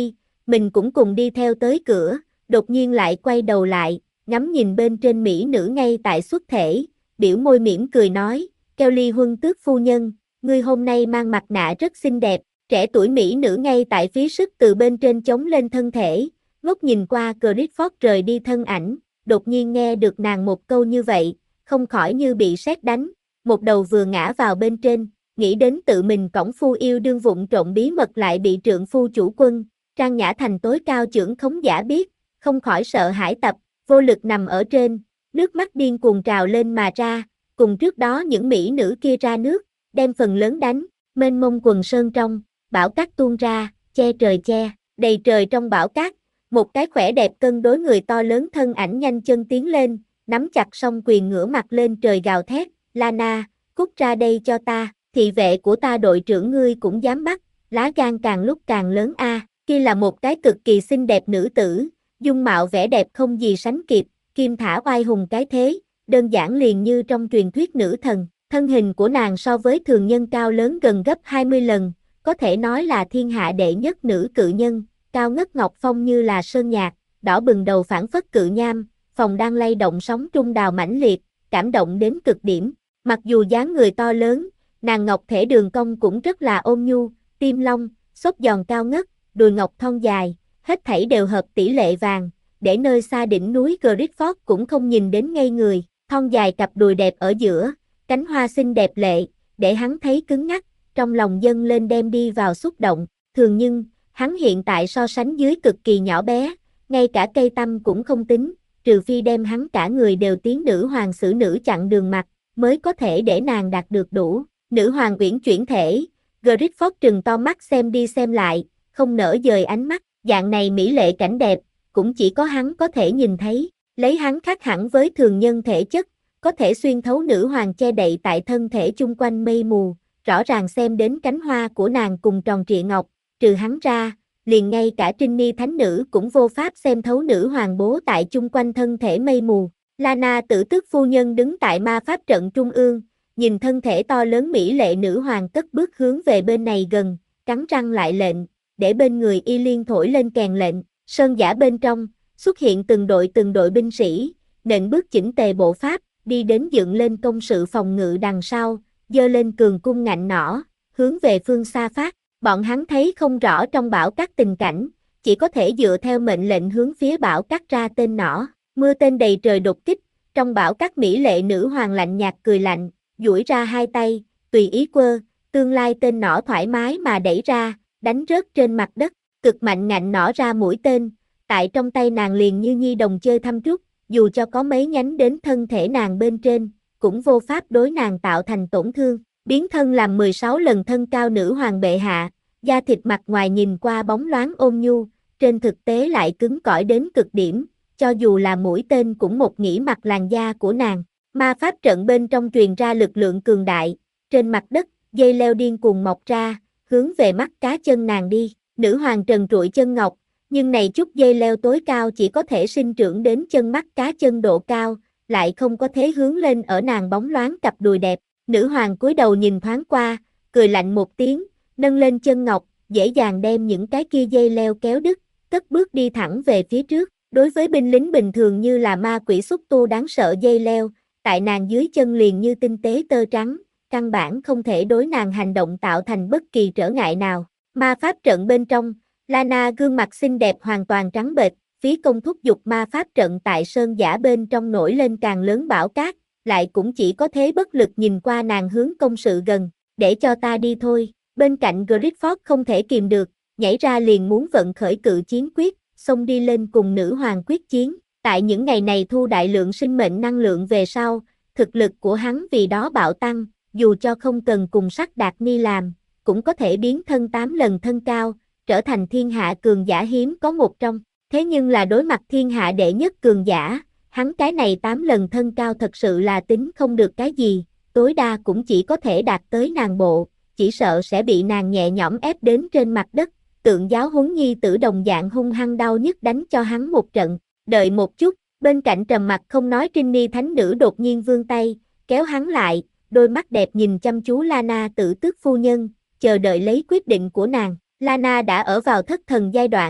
Speaker 1: mình cũng cùng đi theo tới cửa, đột nhiên lại quay đầu lại, ngắm nhìn bên trên mỹ nữ ngay tại xuất thể, biểu môi mỉm cười nói, Kelly Huân tước phu nhân, ngươi hôm nay mang mặt nạ rất xinh đẹp, trẻ tuổi mỹ nữ ngay tại phí sức từ bên trên chống lên thân thể, ngước nhìn qua Clifford rời đi thân ảnh, đột nhiên nghe được nàng một câu như vậy, không khỏi như bị sét đánh, một đầu vừa ngã vào bên trên, nghĩ đến tự mình cõng phu yêu đương vụng trộm bí mật lại bị trượng phu chủ quân, Trang Nhã Thành tối cao trưởng khống giả biết, không khỏi sợ hãi tập, vô lực nằm ở trên, nước mắt điên cuồng trào lên mà ra, cùng trước đó những mỹ nữ kia ra nước, đem phần lớn đánh, mênh mông quần sơn trong, bão cát tuôn ra, che trời che, đầy trời trong bão cát, một cái khỏe đẹp cân đối người to lớn thân ảnh nhanh chân tiến lên, nắm chặt song quyền ngửa mặt lên trời gào thét, Lana, cút ra đây cho ta, thị vệ của ta đội trưởng ngươi cũng dám bắt, lá gan càng lúc càng lớn a. À. Kia là một cái cực kỳ xinh đẹp nữ tử, dung mạo vẻ đẹp không gì sánh kịp, kim thả oai hùng cái thế, đơn giản liền như trong truyền thuyết nữ thần, thân hình của nàng so với thường nhân cao lớn gần gấp hai mươi lần, có thể nói là thiên hạ đệ nhất nữ cự nhân, cao ngất ngọc phong như là sơn nhạc, đỏ bừng đầu phảng phất cự nham, phòng đang lay động sóng trung đào mãnh liệt, cảm động đến cực điểm, mặc dù dáng người to lớn, nàng ngọc thể đường cong cũng rất là ôn nhu, tim long, xốp giòn cao ngất, đùi ngọc thon dài, hết thảy đều hợp tỷ lệ vàng, để nơi xa đỉnh núi Clifford cũng không nhìn đến ngây người, thon dài cặp đùi đẹp ở giữa, cánh hoa xinh đẹp lệ, để hắn thấy cứng ngắc, trong lòng dâng lên đem đi vào xúc động, thường nhưng, hắn hiện tại so sánh dưới cực kỳ nhỏ bé, ngay cả cây tăm cũng không tính, trừ phi đem hắn cả người đều tiến nữ hoàng xử nữ chặn đường mặt, mới có thể để nàng đạt được đủ, nữ hoàng uyển chuyển thể, Clifford trừng to mắt xem đi xem lại, không nỡ dời ánh mắt, dạng này mỹ lệ cảnh đẹp, cũng chỉ có hắn có thể nhìn thấy, lấy hắn khác hẳn với thường nhân thể chất, có thể xuyên thấu nữ hoàng che đậy tại thân thể chung quanh mây mù, rõ ràng xem đến cánh hoa của nàng cùng tròn trịa ngọc, trừ hắn ra, liền ngay cả Trinh Ni thánh nữ cũng vô pháp xem thấu nữ hoàng bố tại chung quanh thân thể mây mù. Lana tử tước phu nhân đứng tại ma pháp trận trung ương, nhìn thân thể to lớn mỹ lệ nữ hoàng cất bước hướng về bên này gần, cắn răng lại lệnh, để bên người y liên thổi lên kèn lệnh, sơn giả bên trong, xuất hiện từng đội từng đội binh sĩ, nện bước chỉnh tề bộ pháp, đi đến dựng lên công sự phòng ngự đằng sau, giơ lên cường cung ngạnh nỏ, hướng về phương xa phát, bọn hắn thấy không rõ trong bão cát tình cảnh, chỉ có thể dựa theo mệnh lệnh hướng phía bão cát ra tên nỏ, mưa tên đầy trời đột kích, trong bão cát mỹ lệ nữ hoàng lạnh nhạt cười lạnh, duỗi ra hai tay, tùy ý quơ, tương lai tên nỏ thoải mái mà đẩy ra, đánh rớt trên mặt đất, cực mạnh ngạnh nỏ ra mũi tên, tại trong tay nàng liền như nhi đồng chơi thăm trúc, dù cho có mấy nhánh đến thân thể nàng bên trên, cũng vô pháp đối nàng tạo thành tổn thương, biến thân làm mười sáu lần thân cao nữ hoàng bệ hạ, da thịt mặt ngoài nhìn qua bóng loáng ôn nhu, trên thực tế lại cứng cỏi đến cực điểm, cho dù là mũi tên cũng một nghĩ mặt làn da của nàng, ma pháp trận bên trong truyền ra lực lượng cường đại, trên mặt đất, dây leo điên cuồng mọc ra, hướng về mắt cá chân nàng đi, nữ hoàng trần trụi chân ngọc, nhưng này chút dây leo tối cao chỉ có thể sinh trưởng đến chân mắt cá chân độ cao, lại không có thế hướng lên ở nàng bóng loáng cặp đùi đẹp, nữ hoàng cúi đầu nhìn thoáng qua, cười lạnh một tiếng, nâng lên chân ngọc, dễ dàng đem những cái kia dây leo kéo đứt, cất bước đi thẳng về phía trước, đối với binh lính bình thường như là ma quỷ xúc tu đáng sợ dây leo, tại nàng dưới chân liền như tinh tế tơ trắng, căn bản không thể đối nàng hành động tạo thành bất kỳ trở ngại nào. Ma pháp trận bên trong, Lana gương mặt xinh đẹp hoàn toàn trắng bệch, phí công thúc giục ma pháp trận tại sơn giả bên trong nổi lên càng lớn bão cát, lại cũng chỉ có thế bất lực nhìn qua nàng hướng công sự gần, để cho ta đi thôi, bên cạnh Clifford không thể kìm được, nhảy ra liền muốn vận khởi cự chiến quyết, xông đi lên cùng nữ hoàng quyết chiến, tại những ngày này thu đại lượng sinh mệnh năng lượng về sau, thực lực của hắn vì đó bạo tăng, dù cho không cần cùng sắc đạt ni làm, cũng có thể biến thân tám lần thân cao, trở thành thiên hạ cường giả hiếm có một trong, thế nhưng là đối mặt thiên hạ đệ nhất cường giả, hắn cái này tám lần thân cao thật sự là tính không được cái gì, tối đa cũng chỉ có thể đạt tới nàng bộ, chỉ sợ sẽ bị nàng nhẹ nhõm ép đến trên mặt đất, tượng giáo huấn nhi tử đồng dạng hung hăng đau nhức đánh cho hắn một trận, đợi một chút, bên cạnh trầm mặt không nói Trinh Ni thánh nữ đột nhiên vươn tay, kéo hắn lại, đôi mắt đẹp nhìn chăm chú Lana tử tước phu nhân, chờ đợi lấy quyết định của nàng. Lana đã ở vào thất thần giai đoạn,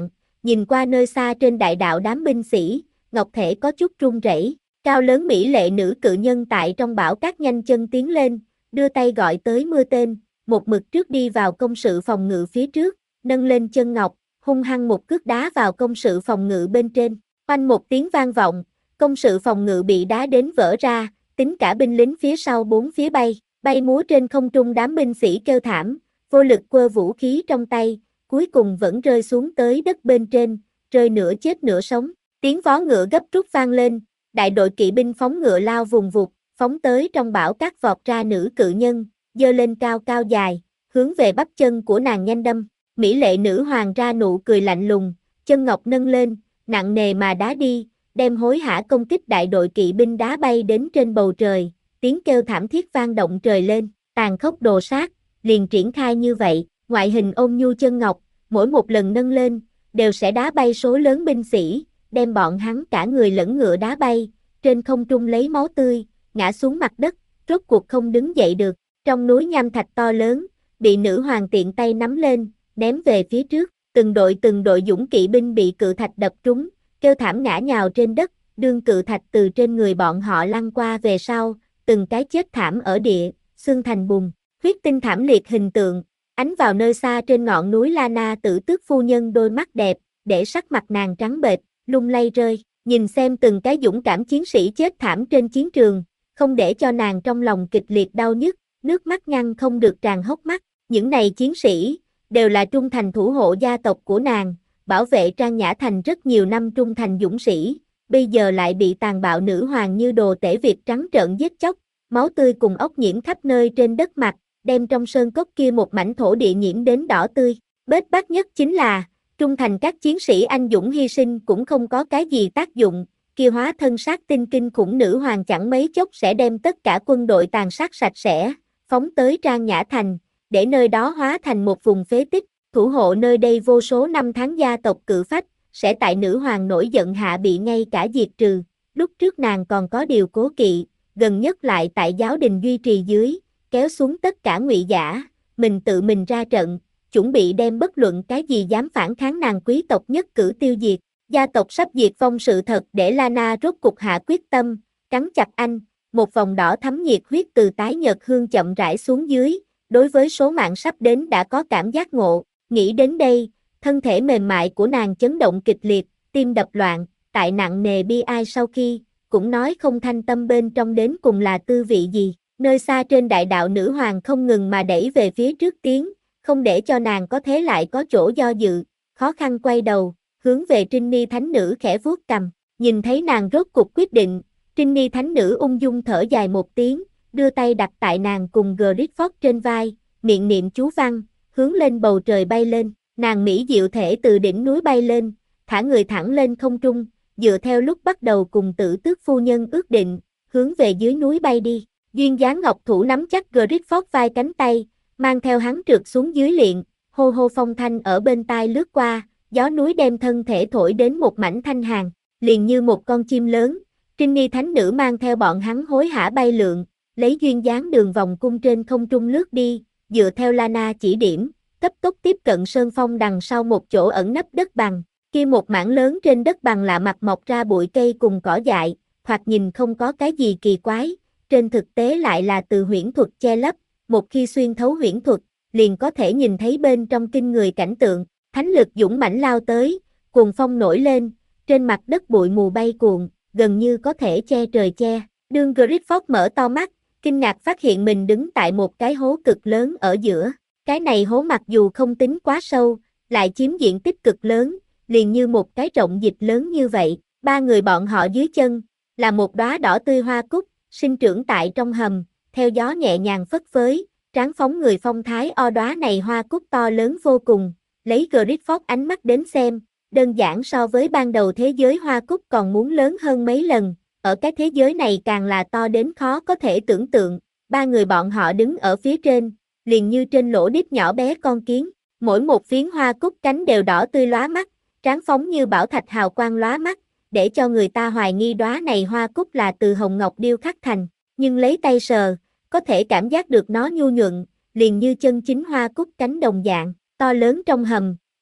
Speaker 1: nhìn qua nơi xa trên đại đạo đám binh sĩ, ngọc thể có chút run rẩy. Cao lớn mỹ lệ nữ cự nhân tại trong bão cát nhanh chân tiến lên, đưa tay gọi tới mưa tên, một mực trước đi vào công sự phòng ngự phía trước, nâng lên chân ngọc, hung hăng một cước đá vào công sự phòng ngự bên trên. Oanh một tiếng vang vọng, công sự phòng ngự bị đá đến vỡ ra, tính cả binh lính phía sau bốn phía bay, bay múa trên không trung đám binh sĩ kêu thảm, vô lực quơ vũ khí trong tay, cuối cùng vẫn rơi xuống tới đất bên trên, rơi nửa chết nửa sống. Tiếng vó ngựa gấp rút vang lên, đại đội kỵ binh phóng ngựa lao vùng vụt, phóng tới trong bão cát vọt ra nữ cự nhân, giơ lên cao cao dài, hướng về bắp chân của nàng nhanh đâm. Mỹ lệ nữ hoàng ra nụ cười lạnh lùng, chân ngọc nâng lên, nặng nề mà đá đi, đem hối hả công kích đại đội kỵ binh đá bay đến trên bầu trời, tiếng kêu thảm thiết vang động trời lên, tàn khốc đồ sát, liền triển khai như vậy, ngoại hình ôn nhu chân ngọc, mỗi một lần nâng lên, đều sẽ đá bay số lớn binh sĩ, đem bọn hắn cả người lẫn ngựa đá bay, trên không trung lấy máu tươi, ngã xuống mặt đất, rốt cuộc không đứng dậy được, trong núi nham thạch to lớn, bị nữ hoàng tiện tay nắm lên, ném về phía trước, từng đội từng đội dũng kỵ binh bị cự thạch đập trúng, kêu thảm ngã nhào trên đất, đương cự thạch từ trên người bọn họ lăn qua về sau, từng cái chết thảm ở địa, xương thành bùn, huyết tinh thảm liệt hình tượng, ánh vào nơi xa trên ngọn núi Lana Tử Tước phu nhân đôi mắt đẹp, để sắc mặt nàng trắng bệch, lung lay rơi, nhìn xem từng cái dũng cảm chiến sĩ chết thảm trên chiến trường, không để cho nàng trong lòng kịch liệt đau nhức, nước mắt ngăn không được tràn hốc mắt, những này chiến sĩ, đều là trung thành thủ hộ gia tộc của nàng, bảo vệ Trang Nhã Thành rất nhiều năm trung thành dũng sĩ, bây giờ lại bị tàn bạo nữ hoàng như đồ tể Việt trắng trợn giết chóc, máu tươi cùng ốc nhiễm khắp nơi trên đất mặt, đem trong sơn cốc kia một mảnh thổ địa nhiễm đến đỏ tươi. Bết bát nhất chính là, trung thành các chiến sĩ anh dũng hy sinh cũng không có cái gì tác dụng, kia hóa thân sát tinh kinh khủng nữ hoàng chẳng mấy chốc sẽ đem tất cả quân đội tàn sát sạch sẽ, phóng tới Trang Nhã Thành, để nơi đó hóa thành một vùng phế tích, thủ hộ nơi đây vô số năm tháng gia tộc cự phách, sẽ tại nữ hoàng nổi giận hạ bị ngay cả diệt trừ. Lúc trước nàng còn có điều cố kỵ, gần nhất lại tại giáo đình duy trì dưới, kéo xuống tất cả ngụy giả, mình tự mình ra trận, chuẩn bị đem bất luận cái gì dám phản kháng nàng quý tộc nhất cử tiêu diệt. Gia tộc sắp diệt vong sự thật để Lana rốt cục hạ quyết tâm, cắn chặt anh, một vòng đỏ thấm nhiệt huyết từ tái nhợt hương chậm rãi xuống dưới, đối với số mạng sắp đến đã có cảm giác ngộ, nghĩ đến đây, thân thể mềm mại của nàng chấn động kịch liệt, tim đập loạn, tại nặng nề bi ai sau khi, cũng nói không thanh tâm bên trong đến cùng là tư vị gì, nơi xa trên đại đạo nữ hoàng không ngừng mà đẩy về phía trước tiến, không để cho nàng có thế lại có chỗ do dự, khó khăn quay đầu, hướng về Trinny thánh nữ khẽ vuốt cầm, nhìn thấy nàng rốt cục quyết định, Trinny thánh nữ ung dung thở dài một tiếng, đưa tay đặt tại nàng cùng Griffith trên vai, miệng niệm chú văn, hướng lên bầu trời bay lên, nàng mỹ diệu thể từ đỉnh núi bay lên, thả người thẳng lên không trung, dựa theo lúc bắt đầu cùng Tử Tước phu nhân ước định, hướng về dưới núi bay đi, duyên dáng ngọc thủ nắm chắc Griffith vai cánh tay, mang theo hắn trượt xuống dưới liệng, hô hô phong thanh ở bên tai lướt qua, gió núi đem thân thể thổi đến một mảnh thanh hàn, liền như một con chim lớn, Trinny thánh nữ mang theo bọn hắn hối hả bay lượn, lấy duyên dáng đường vòng cung trên không trung lướt đi, dựa theo Lana chỉ điểm, cấp tốc tiếp cận sơn phong đằng sau một chỗ ẩn nấp đất bằng, kia một mảng lớn trên đất bằng lạ mặt mọc ra bụi cây cùng cỏ dại, thoạt nhìn không có cái gì kỳ quái, trên thực tế lại là từ huyễn thuật che lấp, một khi xuyên thấu huyễn thuật, liền có thể nhìn thấy bên trong kinh người cảnh tượng, thánh lực dũng mãnh lao tới, cuồng phong nổi lên, trên mặt đất bụi mù bay cuộn, gần như có thể che trời che, đương Griffith mở to mắt, kinh ngạc phát hiện mình đứng tại một cái hố cực lớn ở giữa, cái này hố mặc dù không tính quá sâu, lại chiếm diện tích cực lớn, liền như một cái rộng dịch lớn như vậy, ba người bọn họ dưới chân, là một đóa đỏ tươi hoa cúc, sinh trưởng tại trong hầm, theo gió nhẹ nhàng phất phới, tráng phóng người phong thái o đóa này hoa cúc to lớn vô cùng, lấy Griffith ánh mắt đến xem, đơn giản so với ban đầu thế giới hoa cúc còn muốn lớn hơn mấy lần, ở cái thế giới này càng là to đến khó có thể tưởng tượng, ba người bọn họ đứng ở phía trên, liền như trên lỗ đít nhỏ bé con kiến, mỗi một phiến hoa cúc cánh đều đỏ tươi lóa mắt, tráng phóng như bảo thạch hào quang lóa mắt, để cho người ta hoài nghi đóa này hoa cúc là từ hồng ngọc điêu khắc thành, nhưng lấy tay sờ, có thể cảm giác được nó nhu nhuận, liền như chân chính hoa cúc cánh đồng dạng, to lớn trong hầm,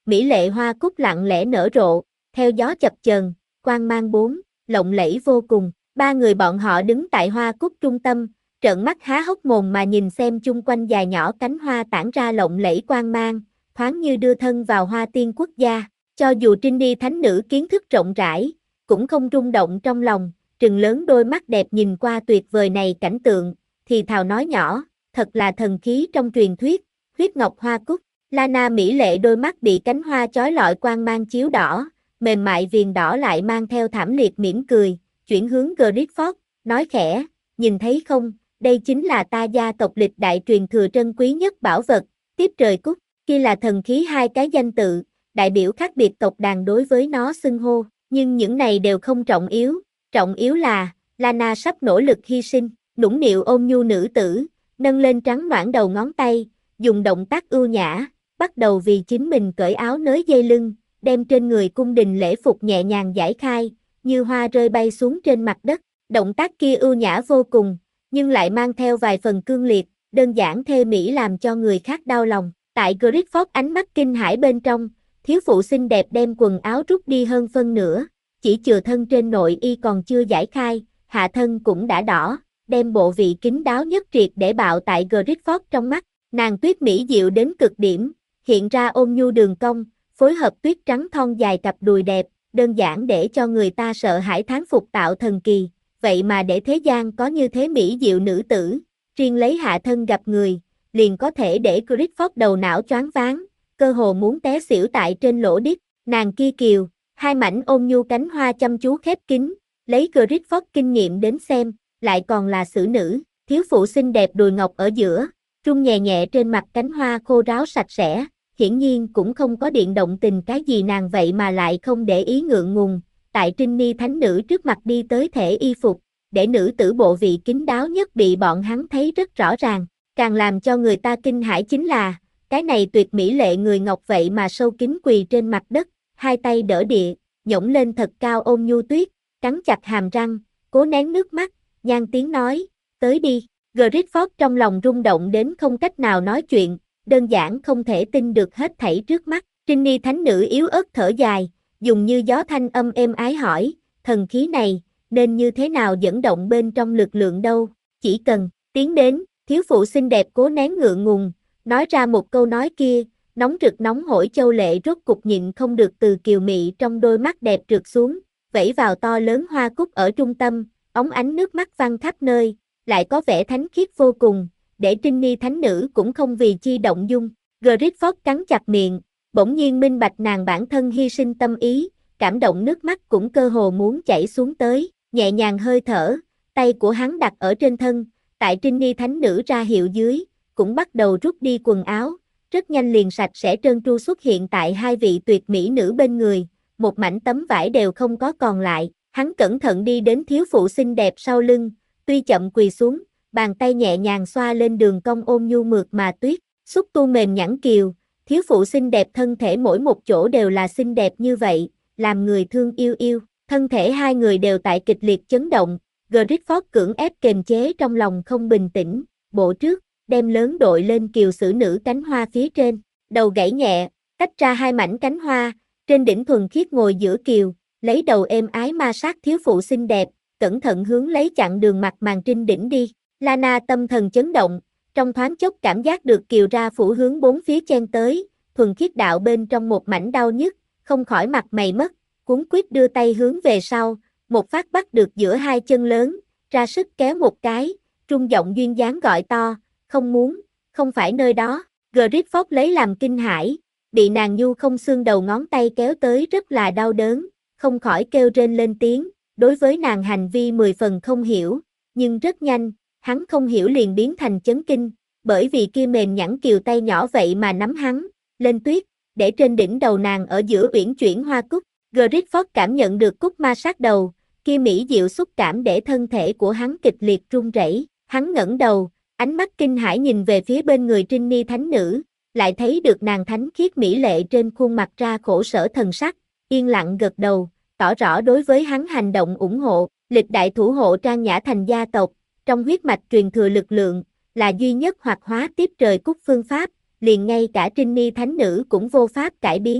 Speaker 1: mỹ lệ hoa cúc lặng lẽ nở rộ, theo gió chập chờn, quang mang bốn, lộng lẫy vô cùng. Ba người bọn họ đứng tại hoa cúc trung tâm, trợn mắt há hốc mồm mà nhìn xem chung quanh dài nhỏ cánh hoa tản ra lộng lẫy quang mang, thoáng như đưa thân vào hoa tiên quốc gia. Cho dù Trinh thánh nữ kiến thức rộng rãi, cũng không rung động trong lòng, trừng lớn đôi mắt đẹp nhìn qua tuyệt vời này cảnh tượng, thì thào nói nhỏ, thật là thần khí trong truyền thuyết, huyết ngọc hoa cúc. Lana mỹ lệ đôi mắt bị cánh hoa chói lọi quang mang chiếu đỏ, mềm mại viền đỏ lại mang theo thảm liệt mỉm cười, chuyển hướng Griffith, nói khẽ, nhìn thấy không, đây chính là ta gia tộc lịch đại truyền thừa trân quý nhất bảo vật, tiếp trời cúc, kia là thần khí hai cái danh tự, đại biểu khác biệt tộc đàn đối với nó xưng hô, nhưng những này đều không trọng yếu, trọng yếu là, Lana sắp nỗ lực hy sinh, nũng nịu ôn nhu nữ tử, nâng lên trắng nõn đầu ngón tay, dùng động tác ưu nhã, bắt đầu vì chính mình cởi áo nới dây lưng, đem trên người cung đình lễ phục nhẹ nhàng giải khai, như hoa rơi bay xuống trên mặt đất, động tác kia ưu nhã vô cùng, nhưng lại mang theo vài phần cương liệt, đơn giản thê mỹ làm cho người khác đau lòng. Tại Griffith ánh mắt kinh hãi bên trong, thiếu phụ xinh đẹp đem quần áo rút đi hơn phân nửa, chỉ chừa thân trên nội y còn chưa giải khai, hạ thân cũng đã đỏ, đem bộ vị kín đáo nhất triệt để bạo tại Griffith trong mắt, nàng tuyết mỹ diệu đến cực điểm, hiện ra ôn nhu đường cong, phối hợp tuyết trắng thon dài cặp đùi đẹp, đơn giản để cho người ta sợ hãi thán phục tạo thần kỳ, vậy mà để thế gian có như thế mỹ diệu nữ tử, riêng lấy hạ thân gặp người, liền có thể để Griffith đầu não choáng váng, cơ hồ muốn té xỉu tại trên lỗ đít, nàng kia kiều, hai mảnh ôn nhu cánh hoa chăm chú khép kín, lấy Griffith kinh nghiệm đến xem, lại còn là xử nữ, thiếu phụ xinh đẹp đùi ngọc ở giữa, rung nhẹ nhẹ trên mặt cánh hoa khô ráo sạch sẽ, hiển nhiên cũng không có điện động tình cái gì nàng vậy mà lại không để ý ngượng ngùng, tại Trinh thánh nữ trước mặt đi tới thể y phục, để nữ tử bộ vị kín đáo nhất bị bọn hắn thấy rất rõ ràng, càng làm cho người ta kinh hãi chính là, cái này tuyệt mỹ lệ người ngọc vậy mà sâu kín quỳ trên mặt đất, hai tay đỡ địa, nhổng lên thật cao ôm nhu tuyết, cắn chặt hàm răng, cố nén nước mắt, nhan tiếng nói, tới đi. Griffith trong lòng rung động đến không cách nào nói chuyện, đơn giản không thể tin được hết thảy trước mắt. Trinh thánh nữ yếu ớt thở dài, dùng như gió thanh âm êm ái hỏi, thần khí này, nên như thế nào dẫn động bên trong lực lượng đâu, chỉ cần, tiến đến, thiếu phụ xinh đẹp cố nén ngượng ngùng, nói ra một câu nói kia, nóng rực nóng hổi châu lệ rốt cục nhịn không được từ kiều mị trong đôi mắt đẹp trượt xuống, vẫy vào to lớn hoa cúc ở trung tâm, óng ánh nước mắt văng khắp nơi, lại có vẻ thánh khiết vô cùng, để Trinh thánh nữ cũng không vì chi động dung. Griffith cắn chặt miệng, bỗng nhiên minh bạch nàng bản thân hy sinh tâm ý, cảm động nước mắt cũng cơ hồ muốn chảy xuống tới, nhẹ nhàng hơi thở, tay của hắn đặt ở trên thân, tại Trinh thánh nữ ra hiệu dưới, cũng bắt đầu rút đi quần áo, rất nhanh liền sạch sẽ trơn tru xuất hiện tại hai vị tuyệt mỹ nữ bên người, một mảnh tấm vải đều không có còn lại, hắn cẩn thận đi đến thiếu phụ xinh đẹp sau lưng, tuy chậm quỳ xuống, bàn tay nhẹ nhàng xoa lên đường cong ôn nhu mượt mà tuyết, xúc tu mềm nhẵn kiều, thiếu phụ xinh đẹp thân thể mỗi một chỗ đều là xinh đẹp như vậy, làm người thương yêu yêu, thân thể hai người đều tại kịch liệt chấn động, Griffith cưỡng ép kềm chế trong lòng không bình tĩnh, bộ trước, đem lớn đội lên kiều xử nữ cánh hoa phía trên, đầu gãy nhẹ, tách ra hai mảnh cánh hoa, trên đỉnh thuần khiết ngồi giữa kiều, lấy đầu êm ái ma sát thiếu phụ xinh đẹp, cẩn thận hướng lấy chặn đường mặt màn trinh đỉnh đi. Lana tâm thần chấn động, trong thoáng chốc cảm giác được kiều ra phủ hướng bốn phía chen tới, thuần khiết đạo bên trong một mảnh đau nhức, không khỏi mặt mày mất, cuống quýt đưa tay hướng về sau, một phát bắt được giữa hai chân lớn, ra sức kéo một cái, trung giọng duyên dáng gọi to, không muốn, không phải nơi đó. Griffith lấy làm kinh hãi, bị nàng nhu không xương đầu ngón tay kéo tới rất là đau đớn, không khỏi kêu rên lên tiếng, đối với nàng hành vi mười phần không hiểu, nhưng rất nhanh, hắn không hiểu liền biến thành chấn kinh, bởi vì kia mềm nhẵn kiều tay nhỏ vậy mà nắm hắn, lên tuyết, để trên đỉnh đầu nàng ở giữa uyển chuyển hoa cúc. Griffith cảm nhận được cúc ma sát đầu, kia mỹ diệu xúc cảm để thân thể của hắn kịch liệt run rẩy, hắn ngẩng đầu, ánh mắt kinh hãi nhìn về phía bên người Trinh thánh nữ, lại thấy được nàng thánh khiết mỹ lệ trên khuôn mặt ra khổ sở thần sắc, yên lặng gật đầu, tỏ rõ đối với hắn hành động ủng hộ, lịch đại thủ hộ Trang Nhã Thành gia tộc, trong huyết mạch truyền thừa lực lượng, là duy nhất hoạt hóa tiếp trời cúc phương pháp, liền ngay cả Trinh thánh nữ cũng vô pháp cải biến,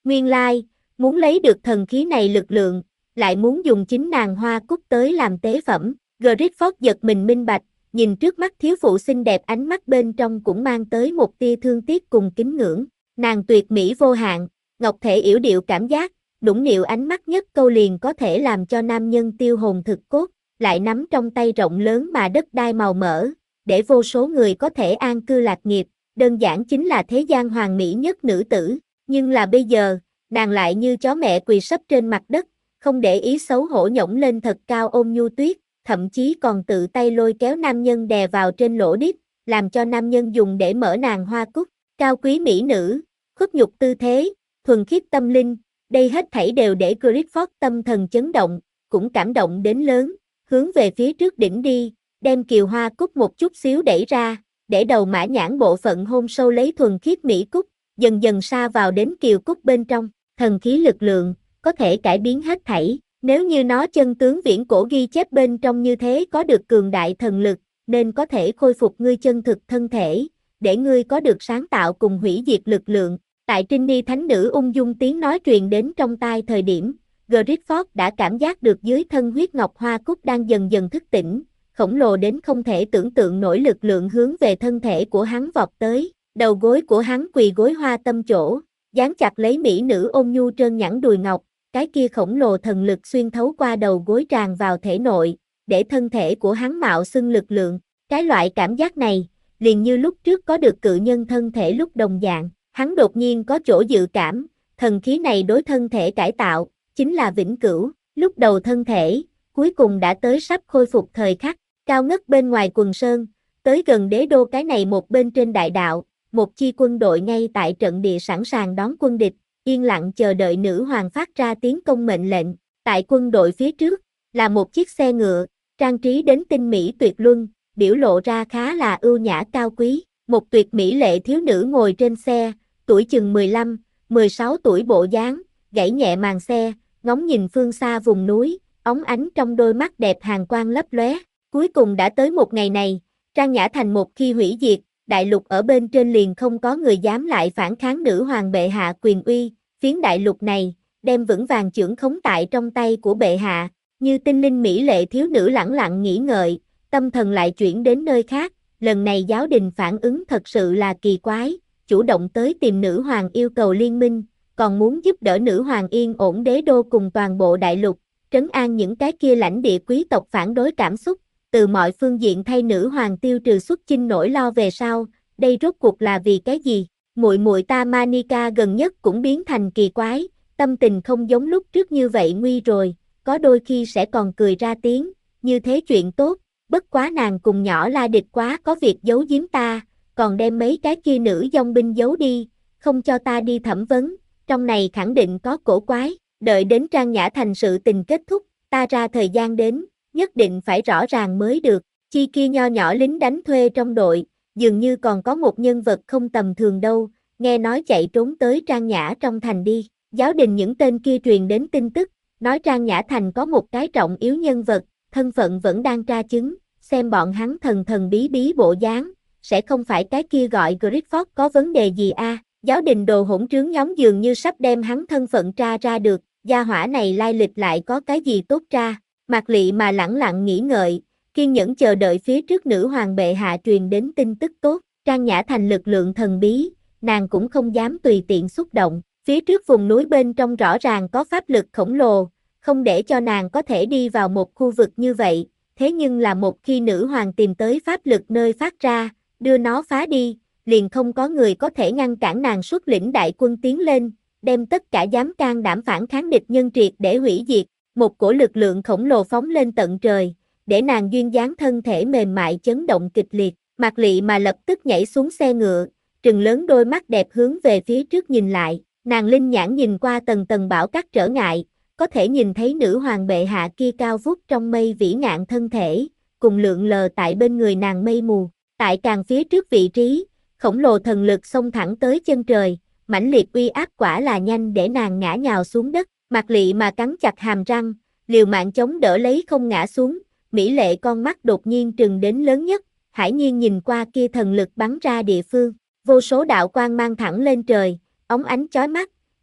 Speaker 1: Nguyên lai, muốn lấy được thần khí này lực lượng, lại muốn dùng chính nàng hoa cúc tới làm tế phẩm. Griffith giật mình minh bạch, nhìn trước mắt thiếu phụ xinh đẹp, ánh mắt bên trong cũng mang tới một tia thương tiếc cùng kính ngưỡng. Nàng tuyệt mỹ vô hạn, ngọc thể yểu điệu cảm giác, nũng nịu ánh mắt nhất câu liền có thể làm cho nam nhân tiêu hồn thực cốt, lại nắm trong tay rộng lớn mà đất đai màu mỡ, để vô số người có thể an cư lạc nghiệp, đơn giản chính là thế gian hoàn mỹ nhất nữ tử. Nhưng là bây giờ, nàng lại như chó mẹ quỳ sấp trên mặt đất, không để ý xấu hổ nhổng lên thật cao ôm nhu tuyết, thậm chí còn tự tay lôi kéo nam nhân đè vào trên lỗ đít, làm cho nam nhân dùng để mở nàng hoa cúc. Cao quý mỹ nữ, khuất nhục tư thế, thuần khiết tâm linh, đây hết thảy đều để Griffith tâm thần chấn động, cũng cảm động đến lớn, hướng về phía trước đỉnh đi, đem kiều hoa cúc một chút xíu đẩy ra, để đầu mã nhãn bộ phận hôn sâu lấy thuần khiết mỹ cúc, dần dần sa vào đến kiều cúc bên trong. Thần khí lực lượng, có thể cải biến hết thảy, nếu như nó chân tướng viễn cổ ghi chép bên trong như thế có được cường đại thần lực, nên có thể khôi phục ngươi chân thực thân thể, để ngươi có được sáng tạo cùng hủy diệt lực lượng. Tại Trini thánh nữ ung dung tiếng nói truyền đến trong tai thời điểm, Griffith đã cảm giác được dưới thân huyết ngọc hoa cúc đang dần dần thức tỉnh, khổng lồ đến không thể tưởng tượng nổi lực lượng hướng về thân thể của hắn vọt tới, đầu gối của hắn quỳ gối hoa tâm chỗ, dán chặt lấy mỹ nữ ôn nhu trơn nhẵn đùi ngọc, cái kia khổng lồ thần lực xuyên thấu qua đầu gối tràn vào thể nội, để thân thể của hắn mạo xưng lực lượng. Cái loại cảm giác này, liền như lúc trước có được cự nhân thân thể lúc đồng dạng, hắn đột nhiên có chỗ dự cảm, thần khí này đối thân thể cải tạo, chính là vĩnh cửu. Lúc đầu thân thể, cuối cùng đã tới sắp khôi phục thời khắc, cao ngất bên ngoài quần sơn, tới gần đế đô cái này một bên trên đại đạo, một chi quân đội ngay tại trận địa sẵn sàng đón quân địch, yên lặng chờ đợi nữ hoàng phát ra tiến công mệnh lệnh. Tại quân đội phía trước, là một chiếc xe ngựa, trang trí đến tinh mỹ tuyệt luân, biểu lộ ra khá là ưu nhã cao quý. Một tuyệt mỹ lệ thiếu nữ ngồi trên xe, tuổi chừng mười lăm, mười sáu tuổi bộ dáng, gãy nhẹ màn xe, ngóng nhìn phương xa vùng núi, óng ánh trong đôi mắt đẹp hàn quang lấp lóe. Cuối cùng đã tới một ngày này, Trang Nhã Thành một khi hủy diệt, đại lục ở bên trên liền không có người dám lại phản kháng nữ hoàng bệ hạ quyền uy, phiến đại lục này, đem vững vàng chưởng khống tại trong tay của bệ hạ. Như tinh linh mỹ lệ thiếu nữ lẳng lặng nghĩ ngợi, tâm thần lại chuyển đến nơi khác, lần này giáo đình phản ứng thật sự là kỳ quái, chủ động tới tìm nữ hoàng yêu cầu liên minh, còn muốn giúp đỡ nữ hoàng yên ổn đế đô cùng toàn bộ đại lục, trấn an những cái kia lãnh địa quý tộc phản đối cảm xúc, từ mọi phương diện thay nữ hoàng tiêu trừ xuất chinh nỗi lo về sau, đây rốt cuộc là vì cái gì? Muội muội ta Manika gần nhất cũng biến thành kỳ quái, tâm tình không giống lúc trước như vậy nguy rồi, có đôi khi sẽ còn cười ra tiếng, như thế chuyện tốt, bất quá nàng cùng nhỏ La Địch quá có việc giấu giếm ta, còn đem mấy cái kia nữ dòng binh giấu đi, không cho ta đi thẩm vấn, trong này khẳng định có cổ quái, đợi đến Trang Nhã Thành sự tình kết thúc, ta ra thời gian đến, nhất định phải rõ ràng mới được. Chi kia nho nhỏ lính đánh thuê trong đội, dường như còn có một nhân vật không tầm thường đâu, nghe nói chạy trốn tới Trang Nhã trong thành đi. Giáo đình những tên kia truyền đến tin tức, nói Trang Nhã Thành có một cái trọng yếu nhân vật, thân phận vẫn đang tra chứng, xem bọn hắn thần thần bí bí bộ dáng, sẽ không phải cái kia gọi Griffith có vấn đề gì a? À? Giáo đình đồ hỗn trướng nhóm dường như sắp đem hắn thân phận tra ra được, gia hỏa này lai lịch lại có cái gì tốt tra? Mạc Lị mà lẳng lặng nghĩ ngợi, kiên nhẫn chờ đợi phía trước nữ hoàng bệ hạ truyền đến tin tức tốt. Trang Nhã Thành lực lượng thần bí, nàng cũng không dám tùy tiện xúc động. Phía trước vùng núi bên trong rõ ràng có pháp lực khổng lồ, không để cho nàng có thể đi vào một khu vực như vậy. Thế nhưng là một khi nữ hoàng tìm tới pháp lực nơi phát ra, đưa nó phá đi, liền không có người có thể ngăn cản nàng xuất lĩnh đại quân tiến lên, đem tất cả dám can đảm phản kháng địch nhân triệt để hủy diệt. Một cổ lực lượng khổng lồ phóng lên tận trời, để nàng duyên dáng thân thể mềm mại chấn động kịch liệt. Mạc Lị mà lập tức nhảy xuống xe ngựa, trừng lớn đôi mắt đẹp hướng về phía trước nhìn lại, nàng linh nhãn nhìn qua tầng tầng bão cát trở ngại, có thể nhìn thấy nữ hoàng bệ hạ kia cao vút trong mây vĩ ngạn thân thể, cùng lượn lờ tại bên người nàng mây mù. Tại càng phía trước vị trí, khổng lồ thần lực xông thẳng tới chân trời, mãnh liệt uy áp quả là nhanh để nàng ngã nhào xuống đất. Mạc Lị mà cắn chặt hàm răng, liều mạng chống đỡ lấy không ngã xuống, mỹ lệ con mắt đột nhiên trừng đến lớn nhất, hải nhiên nhìn qua kia thần lực bắn ra địa phương, vô số đạo quang mang thẳng lên trời, óng ánh chói mắt,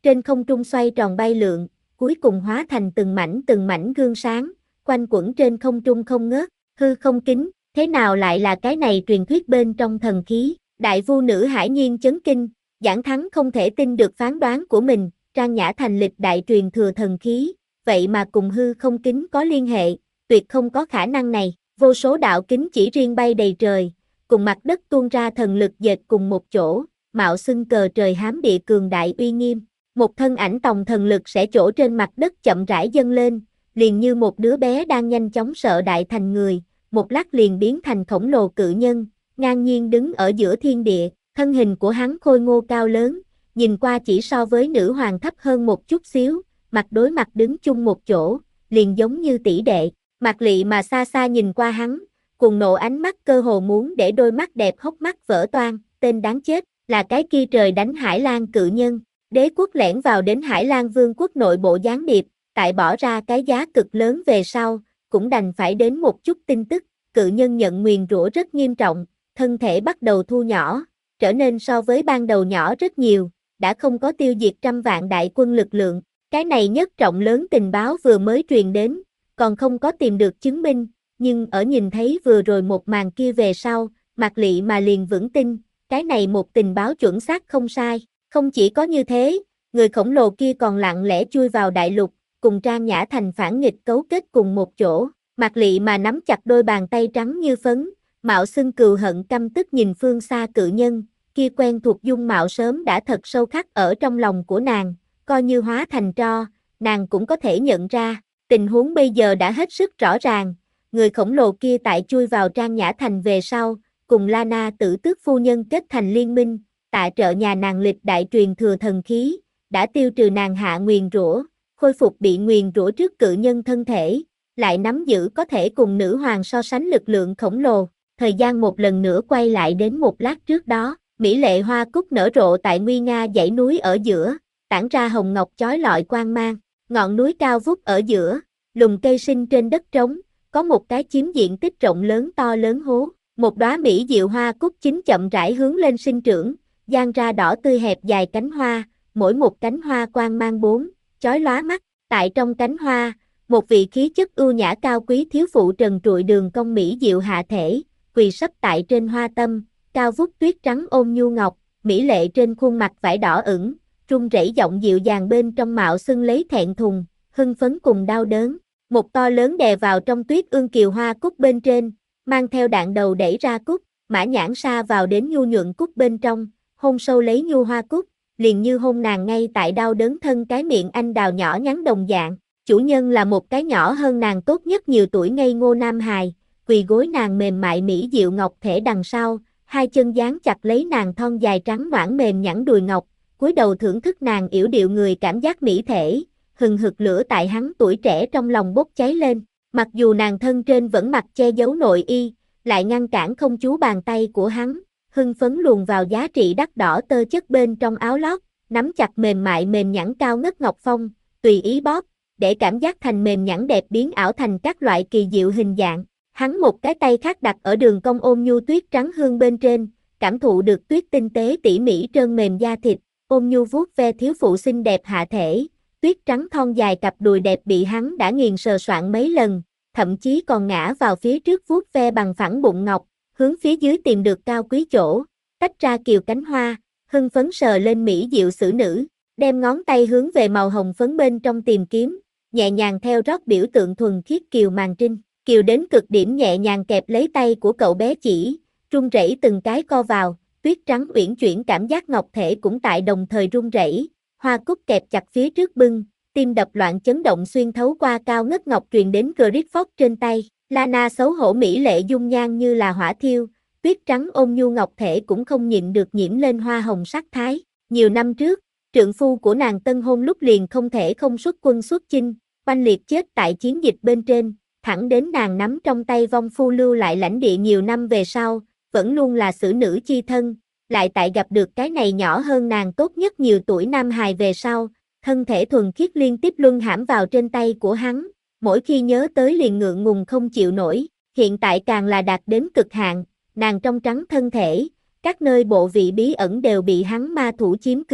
Speaker 1: trên không trung xoay tròn bay lượn, cuối cùng hóa thành từng mảnh từng mảnh gương sáng, quanh quẩn trên không trung không ngớt, hư không kính, thế nào lại là cái này truyền thuyết bên trong thần khí, đại vu nữ Hải Nhiên chấn kinh, Giảng Thắng không thể tin được phán đoán của mình, Trang Nhã Thành lịch đại truyền thừa thần khí, vậy mà cùng hư không kính có liên hệ, tuyệt không có khả năng này, vô số đạo kính chỉ riêng bay đầy trời, cùng mặt đất tuôn ra thần lực dệt cùng một chỗ, mạo xưng cờ trời hám địa cường đại uy nghiêm, một thân ảnh tòng thần lực sẽ chỗ trên mặt đất chậm rãi dâng lên, liền như một đứa bé đang nhanh chóng sợ đại thành người, một lát liền biến thành khổng lồ cự nhân, ngang nhiên đứng ở giữa thiên địa, thân hình của hắn khôi ngô cao lớn, nhìn qua chỉ so với nữ hoàng thấp hơn một chút xíu, mặt đối mặt đứng chung một chỗ, liền giống như tỷ đệ, Mạc Lị mà xa xa nhìn qua hắn, cùng nộ ánh mắt cơ hồ muốn để đôi mắt đẹp hốc mắt vỡ toang, tên đáng chết, là cái kia trời đánh Hải Lan cự nhân, đế quốc lẻn vào đến Hải Lan vương quốc nội bộ gián điệp, tại bỏ ra cái giá cực lớn về sau, cũng đành phải đến một chút tin tức, cự nhân nhận nguyền rủa rất nghiêm trọng, thân thể bắt đầu thu nhỏ, trở nên so với ban đầu nhỏ rất nhiều, đã không có tiêu diệt trăm vạn đại quân lực lượng, cái này nhất trọng lớn tình báo vừa mới truyền đến, còn không có tìm được chứng minh, nhưng ở nhìn thấy vừa rồi một màn kia về sau, Mạc Lị mà liền vững tin, cái này một tình báo chuẩn xác không sai, không chỉ có như thế, người khổng lồ kia còn lặng lẽ chui vào đại lục, cùng Trang Nhã Thành phản nghịch cấu kết cùng một chỗ, Mạc Lị mà nắm chặt đôi bàn tay trắng như phấn, mạo xưng cừu hận căm tức nhìn phương xa cự nhân, kia quen thuộc dung mạo sớm đã thật sâu khắc ở trong lòng của nàng, coi như hóa thành tro, nàng cũng có thể nhận ra, tình huống bây giờ đã hết sức rõ ràng, người khổng lồ kia tại chui vào Trang Nhã Thành về sau, cùng Lana Tử Tước phu nhân kết thành liên minh, tạ trợ nhà nàng lịch đại truyền thừa thần khí, đã tiêu trừ nàng hạ nguyền rủa, khôi phục bị nguyền rủa trước cự nhân thân thể, lại nắm giữ có thể cùng nữ hoàng so sánh lực lượng khổng lồ. Thời gian một lần nữa quay lại đến một lát trước đó, mỹ lệ hoa cúc nở rộ tại nguy nga dãy núi ở giữa, tản ra hồng ngọc chói lọi quang mang, ngọn núi cao vút ở giữa, lùm cây sinh trên đất trống, có một cái chiếm diện tích rộng lớn to lớn hố, một đóa mỹ diệu hoa cúc chính chậm rãi hướng lên sinh trưởng, dang ra đỏ tươi hẹp dài cánh hoa, mỗi một cánh hoa quang mang bốn, chói lóa mắt, tại trong cánh hoa, một vị khí chất ưu nhã cao quý thiếu phụ trần trụi đường cong mỹ diệu hạ thể, quỳ sấp tại trên hoa tâm, cao vút tuyết trắng ôm nhu ngọc, mỹ lệ trên khuôn mặt vải đỏ ửng, run rẩy giọng dịu dàng bên trong mạo xưng lấy thẹn thùng, hưng phấn cùng đau đớn, một to lớn đè vào trong tuyết ương kiều hoa cúc bên trên, mang theo đạn đầu đẩy ra cúc, mã nhãn sa vào đến nhu nhuận cúc bên trong, hôn sâu lấy nhu hoa cúc, liền như hôn nàng ngay tại đau đớn thân cái miệng anh đào nhỏ nhắn đồng dạng, chủ nhân là một cái nhỏ hơn nàng tốt nhất nhiều tuổi ngây ngô nam hài, quỳ gối nàng mềm mại mỹ diệu ngọc thể đằng sau, hai chân dán chặt lấy nàng thon dài trắng nõn mềm nhẵn đùi ngọc, cúi đầu thưởng thức nàng yểu điệu người cảm giác mỹ thể, hừng hực lửa tại hắn tuổi trẻ trong lòng bốc cháy lên, mặc dù nàng thân trên vẫn mặc che giấu nội y, lại ngăn cản không chú bàn tay của hắn, hưng phấn luồn vào giá trị đắt đỏ tơ chất bên trong áo lót, nắm chặt mềm mại mềm nhẵn cao ngất ngọc phong, tùy ý bóp, để cảm giác thành mềm nhẵn đẹp biến ảo thành các loại kỳ diệu hình dạng. Hắn một cái tay khác đặt ở đường cong ôm nhu tuyết trắng hương bên trên, cảm thụ được tuyết tinh tế tỉ mỉ trơn mềm da thịt, ôm nhu vuốt ve thiếu phụ xinh đẹp hạ thể, tuyết trắng thon dài cặp đùi đẹp bị hắn đã nghiền sờ soạn mấy lần, thậm chí còn ngã vào phía trước vuốt ve bằng phẳng bụng ngọc, hướng phía dưới tìm được cao quý chỗ, tách ra kiều cánh hoa, hưng phấn sờ lên mỹ diệu xử nữ, đem ngón tay hướng về màu hồng phấn bên trong tìm kiếm, nhẹ nhàng theo rót biểu tượng thuần khiết kiều màn trinh. Kiều đến cực điểm nhẹ nhàng kẹp lấy tay của cậu bé chỉ, run rẩy từng cái co vào, tuyết trắng uyển chuyển cảm giác ngọc thể cũng tại đồng thời run rẩy, hoa cúc kẹp chặt phía trước bưng, tim đập loạn chấn động xuyên thấu qua cao ngất ngọc truyền đến Griffith trên tay, Lana xấu hổ mỹ lệ dung nhan như là hỏa thiêu, tuyết trắng ôm nhu ngọc thể cũng không nhịn được nhiễm lên hoa hồng sắc thái, nhiều năm trước, trượng phu của nàng tân hôn lúc liền không thể không xuất quân xuất chinh, oanh liệt chết tại chiến dịch bên trên. Thẳng đến nàng nắm trong tay vong phu lưu lại lãnh địa nhiều năm về sau, vẫn luôn là xử nữ chi thân, lại tại gặp được cái này nhỏ hơn nàng tốt nhất nhiều tuổi nam hài về sau, thân thể thuần khiết liên tiếp luân hãm vào trên tay của hắn, mỗi khi nhớ tới liền ngượng ngùng không chịu nổi, hiện tại càng là đạt đến cực hạn, nàng trong trắng thân thể, các nơi bộ vị bí ẩn đều bị hắn ma thủ chiếm cứ,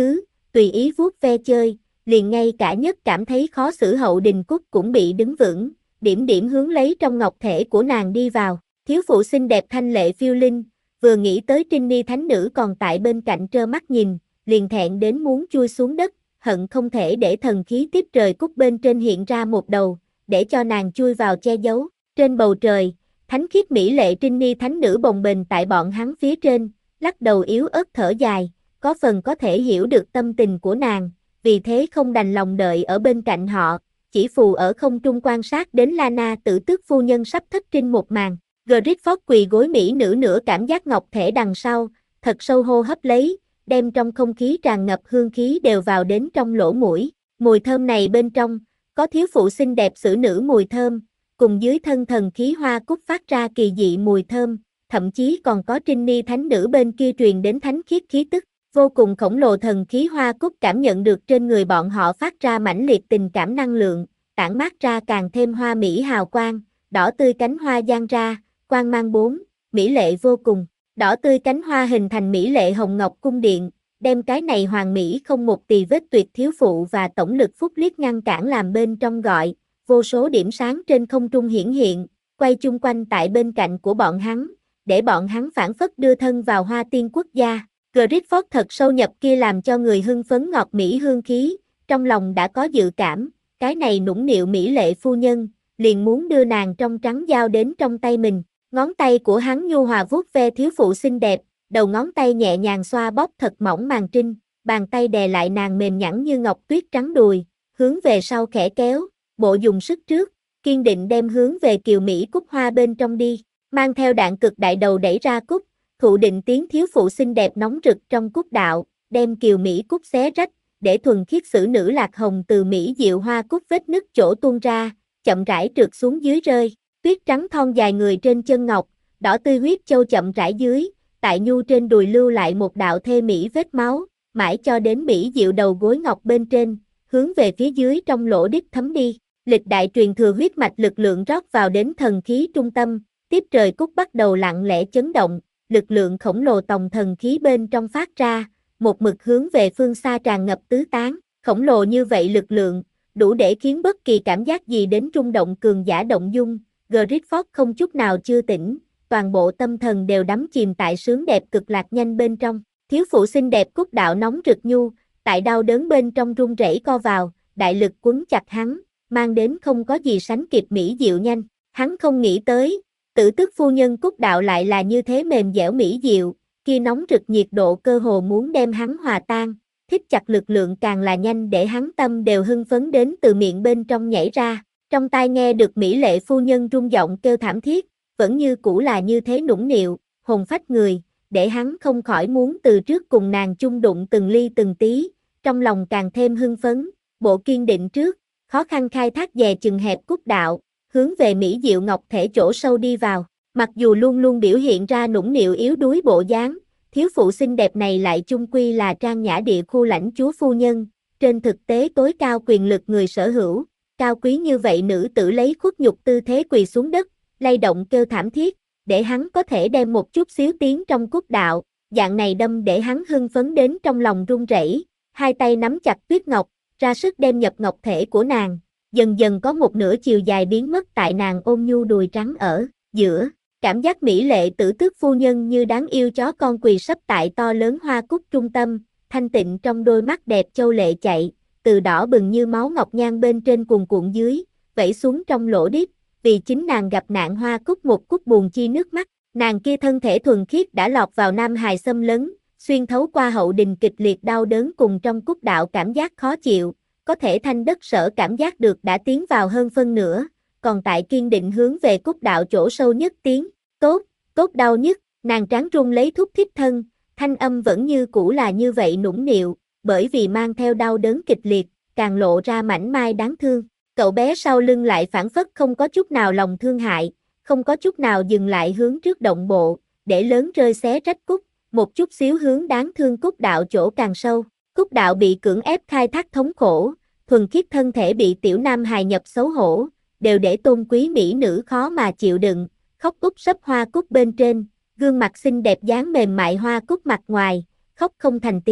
Speaker 1: tùy ý vuốt ve chơi, liền ngay cả nhất cảm thấy khó xử Hậu Đình Cúc cũng bị đứng vững, điểm điểm hướng lấy trong ngọc thể của nàng đi vào. Thiếu phụ xinh đẹp thanh lệ phiêu linh, vừa nghĩ tới Trinh Ni thánh nữ còn tại bên cạnh trơ mắt nhìn, liền thẹn đến muốn chui xuống đất, hận không thể để thần khí tiếp trời cúc bên trên hiện ra một đầu, để cho nàng chui vào che giấu. Trên bầu trời, thánh khiết mỹ lệ Trinh Ni thánh nữ bồng bềnh tại bọn hắn phía trên, lắc đầu yếu ớt thở dài, có phần có thể hiểu được tâm tình của nàng, vì thế không đành lòng đợi ở bên cạnh họ, chỉ phù ở không trung quan sát đến Lana tử tước phu nhân sắp thất trinh một màn. Griffith quỳ gối mỹ nữ nửa cảm giác ngọc thể đằng sau, thật sâu hô hấp lấy, đem trong không khí tràn ngập hương khí đều vào đến trong lỗ mũi. Mùi thơm này bên trong, có thiếu phụ xinh đẹp xử nữ mùi thơm, cùng dưới thân thần khí hoa cúc phát ra kỳ dị mùi thơm, thậm chí còn có Trinh Ni thánh nữ bên kia truyền đến thánh khiết khí tức. Vô cùng khổng lồ thần khí hoa cúc cảm nhận được trên người bọn họ phát ra mãnh liệt tình cảm năng lượng, tản mát ra càng thêm hoa mỹ hào quang, đỏ tươi cánh hoa giang ra, quang mang bốn, mỹ lệ vô cùng. Đỏ tươi cánh hoa hình thành mỹ lệ hồng ngọc cung điện, đem cái này hoàng mỹ không một tì vết tuyệt thiếu phụ và tổng lực phúc liếc ngăn cản làm bên trong gọi, vô số điểm sáng trên không trung hiển hiện, quay chung quanh tại bên cạnh của bọn hắn, để bọn hắn phản phất đưa thân vào hoa tiên quốc gia. Griffith thật sâu nhập kia làm cho người hưng phấn ngọt mỹ hương khí, trong lòng đã có dự cảm, cái này nũng nịu mỹ lệ phu nhân, liền muốn đưa nàng trong trắng giao đến trong tay mình. Ngón tay của hắn nhu hòa vuốt ve thiếu phụ xinh đẹp, đầu ngón tay nhẹ nhàng xoa bóp thật mỏng màng trinh, bàn tay đè lại nàng mềm nhẵn như ngọc tuyết trắng đùi, hướng về sau khẽ kéo, bộ dùng sức trước, kiên định đem hướng về kiều mỹ cúc hoa bên trong đi, mang theo đạn cực đại đầu đẩy ra cúc, thụ định tiếng thiếu phụ xinh đẹp nóng rực trong cúc đạo, đem kiều mỹ cúc xé rách, để thuần khiết xử nữ lạc hồng từ mỹ diệu hoa cúc vết nứt chỗ tuôn ra, chậm rãi trượt xuống dưới rơi. Tuyết trắng thon dài người trên chân ngọc, đỏ tươi huyết châu chậm rãi dưới, tại nhu trên đùi lưu lại một đạo thê mỹ vết máu, mãi cho đến mỹ diệu đầu gối ngọc bên trên, hướng về phía dưới trong lỗ đít thấm đi. Lịch đại truyền thừa huyết mạch lực lượng rót vào đến thần khí trung tâm, tiếp trời cúc bắt đầu lặng lẽ chấn động, lực lượng khổng lồ tòng thần khí bên trong phát ra, một mực hướng về phương xa tràn ngập tứ tán, khổng lồ như vậy lực lượng, đủ để khiến bất kỳ cảm giác gì đến rung động cường giả động dung. Griffith không chút nào chưa tỉnh, toàn bộ tâm thần đều đắm chìm tại sướng đẹp cực lạc nhanh bên trong. Thiếu phụ xinh đẹp cúc đạo nóng rực nhu, tại đau đớn bên trong run rẩy co vào, đại lực quấn chặt hắn, mang đến không có gì sánh kịp mỹ diệu nhanh. Hắn không nghĩ tới, tử tước phu nhân cúc đạo lại là như thế mềm dẻo mỹ diệu, kia nóng rực nhiệt độ cơ hồ muốn đem hắn hòa tan, thích chặt lực lượng càng là nhanh để hắn tâm đều hưng phấn đến từ miệng bên trong nhảy ra. Trong tai nghe được mỹ lệ phu nhân rung giọng kêu thảm thiết, vẫn như cũ là như thế nũng nịu, hồn phách người, để hắn không khỏi muốn từ trước cùng nàng chung đụng từng ly từng tí, trong lòng càng thêm hưng phấn, bộ kiên định trước, khó khăn khai thác dè chừng hẹp cúc đạo, hướng về mỹ diệu ngọc thể chỗ sâu đi vào. Mặc dù luôn luôn biểu hiện ra nũng nịu yếu đuối bộ dáng, thiếu phụ xinh đẹp này lại chung quy là trang nhã địa khu lãnh chúa phu nhân, trên thực tế tối cao quyền lực người sở hữu. Cao quý như vậy nữ tử lấy khuất nhục tư thế quỳ xuống đất, lay động kêu thảm thiết, để hắn có thể đem một chút xíu tiếng trong cúc đạo, dạng này đâm để hắn hưng phấn đến trong lòng run rẩy, hai tay nắm chặt tuyết ngọc, ra sức đem nhập ngọc thể của nàng, dần dần có một nửa chiều dài biến mất tại nàng ôm nhu đùi trắng ở giữa, cảm giác mỹ lệ tử tước phu nhân như đáng yêu chó con quỳ sấp tại to lớn hoa cúc trung tâm, thanh tịnh trong đôi mắt đẹp châu lệ chạy. Từ đỏ bừng như máu ngọc nhan bên trên cuồn cuộn dưới, vẩy xuống trong lỗ đít, vì chính nàng gặp nạn hoa cúc một cúc buồn chi nước mắt, nàng kia thân thể thuần khiết đã lọt vào nam hài xâm lấn, xuyên thấu qua hậu đình kịch liệt đau đớn cùng trong cúc đạo cảm giác khó chịu, có thể thanh đất sở cảm giác được đã tiến vào hơn phân nửa, còn tại kiên định hướng về cúc đạo chỗ sâu nhất tiến, tốt, tốt đau nhất, nàng tráng run lấy thúc thiết thân, thanh âm vẫn như cũ là như vậy nũng nịu. Bởi vì mang theo đau đớn kịch liệt, càng lộ ra mảnh mai đáng thương. Cậu bé sau lưng lại phản phất không có chút nào lòng thương hại, không có chút nào dừng lại hướng trước động bộ, để lớn rơi xé rách cúc, một chút xíu hướng đáng thương cúc đạo chỗ càng sâu. Cúc đạo bị cưỡng ép khai thác thống khổ, thuần khiết thân thể bị tiểu nam hài nhập xấu hổ, đều để tôn quý mỹ nữ khó mà chịu đựng, khóc úp sấp hoa cúc bên trên, gương mặt xinh đẹp dáng mềm mại hoa cúc mặt ngoài, khóc không thành tiếng.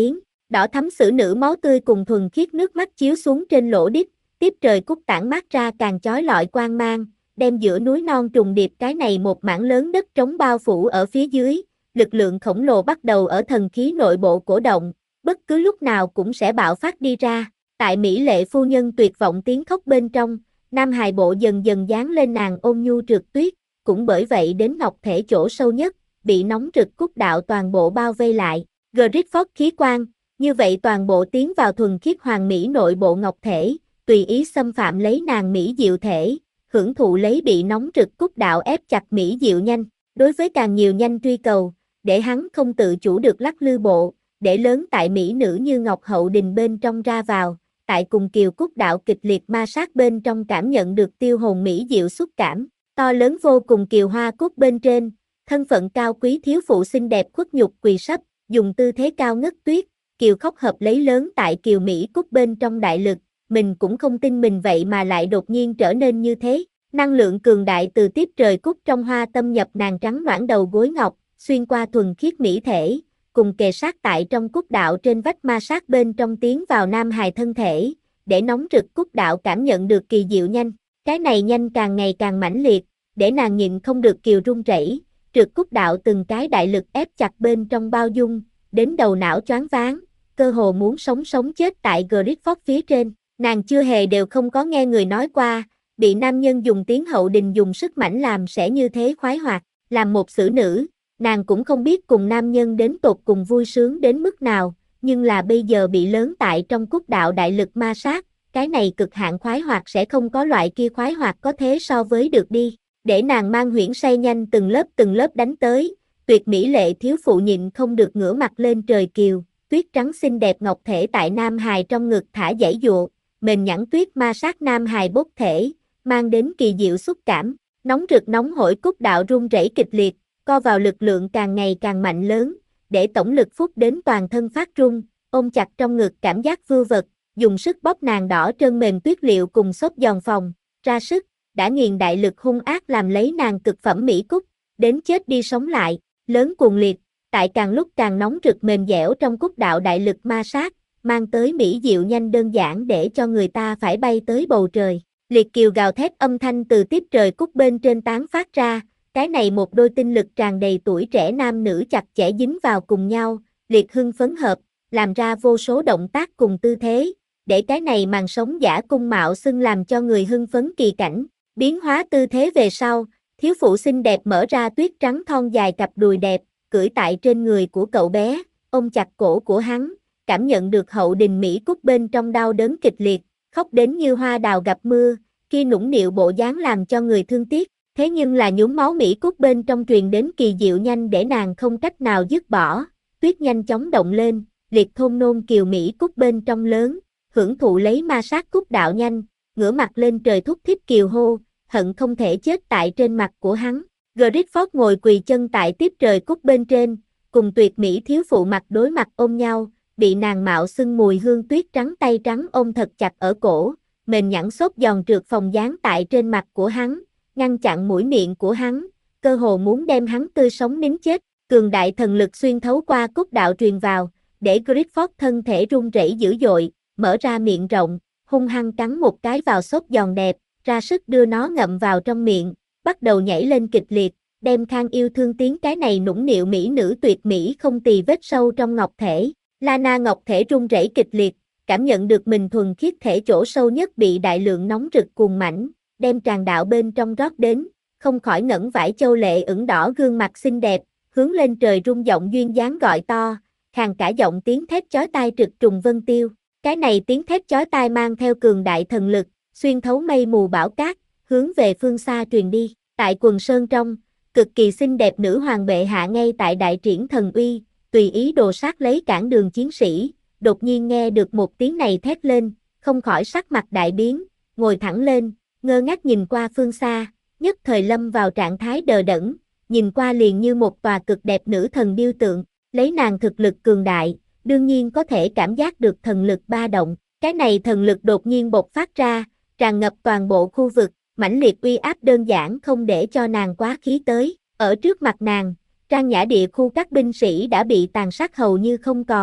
Speaker 1: Đỏ thắm xử nữ máu tươi cùng thuần khiết nước mắt chiếu xuống trên lỗ đít, tiếp trời cúc tản mát ra càng chói lọi quang mang, đem giữa núi non trùng điệp cái này một mảng lớn đất trống bao phủ ở phía dưới, lực lượng khổng lồ bắt đầu ở thần khí nội bộ cổ động, bất cứ lúc nào cũng sẽ bạo phát đi ra. Tại Mỹ Lệ phu nhân tuyệt vọng tiếng khóc bên trong, nam hài bộ dần dần dán lên nàng ôn nhu trượt tuyết, cũng bởi vậy đến ngọc thể chỗ sâu nhất, bị nóng rực cúc đạo toàn bộ bao vây lại. Griffith khí quan, như vậy toàn bộ tiến vào thuần khiết hoàng mỹ nội bộ ngọc thể, tùy ý xâm phạm lấy nàng mỹ diệu thể, hưởng thụ lấy bị nóng rực cúc đạo ép chặt mỹ diệu nhanh. Đối với càng nhiều nhanh truy cầu, để hắn không tự chủ được lắc lư bộ, để lớn tại mỹ nữ như ngọc hậu đình bên trong ra vào, tại cùng kiều cúc đạo kịch liệt ma sát bên trong cảm nhận được tiêu hồn mỹ diệu xúc cảm, to lớn vô cùng kiều hoa cúc bên trên, thân phận cao quý thiếu phụ xinh đẹp khuất nhục quỳ sấp, dùng tư thế cao ngất tuyết, kiều khóc hợp lấy lớn tại kiều mỹ cúc bên trong đại lực, mình cũng không tin mình vậy mà lại đột nhiên trở nên như thế, năng lượng cường đại từ tiếp trời cúc trong hoa tâm nhập nàng trắng noãn đầu gối ngọc, xuyên qua thuần khiết mỹ thể, cùng kề sát tại trong cúc đạo trên vách ma sát bên trong tiến vào nam hài thân thể, để nóng rực cúc đạo cảm nhận được kỳ diệu nhanh, cái này nhanh càng ngày càng mãnh liệt, để nàng nhịn không được kiều run rẩy, trượt cúc đạo từng cái đại lực ép chặt bên trong bao dung, đến đầu não choáng váng, cơ hồ muốn sống sống chết tại Griffith phía trên, nàng chưa hề đều không có nghe người nói qua, bị nam nhân dùng tiếng hậu đình dùng sức mãnh làm sẽ như thế khoái hoạt, làm một xử nữ. Nàng cũng không biết cùng nam nhân đến tột cùng vui sướng đến mức nào, nhưng là bây giờ bị lớn tại trong cúc đạo đại lực ma sát, cái này cực hạn khoái hoạt sẽ không có loại kia khoái hoạt có thế so với được đi, để nàng mang huyễn say nhanh từng lớp từng lớp đánh tới, tuyệt mỹ lệ thiếu phụ nhịn không được ngửa mặt lên trời kiều, tuyết trắng xinh đẹp ngọc thể tại nam hài trong ngực thả giãy dụa, mềm nhẵn tuyết ma sát nam hài bốc thể, mang đến kỳ diệu xúc cảm, nóng rực nóng hổi cúc đạo rung rẩy kịch liệt, co vào lực lượng càng ngày càng mạnh lớn, để tổng lực phúc đến toàn thân phát run, ôm chặt trong ngực cảm giác vưu vật, dùng sức bóp nàng đỏ trơn mềm tuyết liệu cùng xốp giòn phòng, ra sức, đã nghiền đại lực hung ác làm lấy nàng cực phẩm mỹ cúc, đến chết đi sống lại, lớn cuồng liệt, tại càng lúc càng nóng rực mềm dẻo trong cúc đạo đại lực ma sát, mang tới mỹ diệu nhanh đơn giản để cho người ta phải bay tới bầu trời. Liệt kiều gào thét âm thanh từ tiếp trời cúc bên trên tán phát ra, cái này một đôi tinh lực tràn đầy tuổi trẻ nam nữ chặt chẽ dính vào cùng nhau, liệt hưng phấn hợp, làm ra vô số động tác cùng tư thế, để cái này màn sống giả cung mạo xưng làm cho người hưng phấn kỳ cảnh, biến hóa tư thế về sau, thiếu phụ xinh đẹp mở ra tuyết trắng thon dài cặp đùi đẹp, cưỡi tại trên người của cậu bé, ôm chặt cổ của hắn, cảm nhận được hậu đình mỹ cúc bên trong đau đớn kịch liệt, khóc đến như hoa đào gặp mưa, khi nũng nịu bộ dáng làm cho người thương tiếc. Thế nhưng là nhuốm máu mỹ cúc bên trong truyền đến kỳ diệu nhanh để nàng không cách nào dứt bỏ, tuyết nhanh chóng động lên, liệt thôn nôn kiều mỹ cúc bên trong lớn, hưởng thụ lấy ma sát cúc đạo nhanh, ngửa mặt lên trời thúc thiết kiều hô, hận không thể chết tại trên mặt của hắn. Griffith ngồi quỳ chân tại tiếp trời cúc bên trên, cùng tuyệt mỹ thiếu phụ mặt đối mặt ôm nhau, bị nàng mạo xưng mùi hương tuyết trắng tay trắng ôm thật chặt ở cổ, mềm nhẵn xốp giòn trượt phòng dáng tại trên mặt của hắn, ngăn chặn mũi miệng của hắn, cơ hồ muốn đem hắn tươi sống nín chết, cường đại thần lực xuyên thấu qua cúc đạo truyền vào, để Griffith thân thể run rẩy dữ dội, mở ra miệng rộng, hung hăng cắn một cái vào xốp giòn đẹp, ra sức đưa nó ngậm vào trong miệng, bắt đầu nhảy lên kịch liệt, đem Khang yêu thương tiếng cái này nũng nịu mỹ nữ tuyệt mỹ không tì vết sâu trong ngọc thể. Lana ngọc thể run rẩy kịch liệt, cảm nhận được mình thuần khiết thể chỗ sâu nhất bị đại lượng nóng rực cuồng mãnh, đem tràn đạo bên trong rót đến, không khỏi ngẩng vải châu lệ ửng đỏ gương mặt xinh đẹp, hướng lên trời rung giọng duyên dáng gọi to, khàn cả giọng tiếng thét chói tai trực trùng vân tiêu. Cái này tiếng thét chói tai mang theo cường đại thần lực, xuyên thấu mây mù bão cát, hướng về phương xa truyền đi. Tại quần sơn trong, cực kỳ xinh đẹp nữ hoàng bệ hạ ngay tại đại triển thần uy, tùy ý đồ sát lấy cản đường chiến sĩ, đột nhiên nghe được một tiếng này thét lên, không khỏi sắc mặt đại biến, ngồi thẳng lên, ngơ ngác nhìn qua phương xa, nhất thời lâm vào trạng thái đờ đẫn, nhìn qua liền như một tòa cực đẹp nữ thần điêu tượng, lấy nàng thực lực cường đại, đương nhiên có thể cảm giác được thần lực ba động, cái này thần lực đột nhiên bộc phát ra, tràn ngập toàn bộ khu vực, mãnh liệt uy áp đơn giản không để cho nàng quá khí tới, ở trước mặt nàng, Trang Nhã địa khu các binh sĩ đã bị tàn sát hầu như không còn,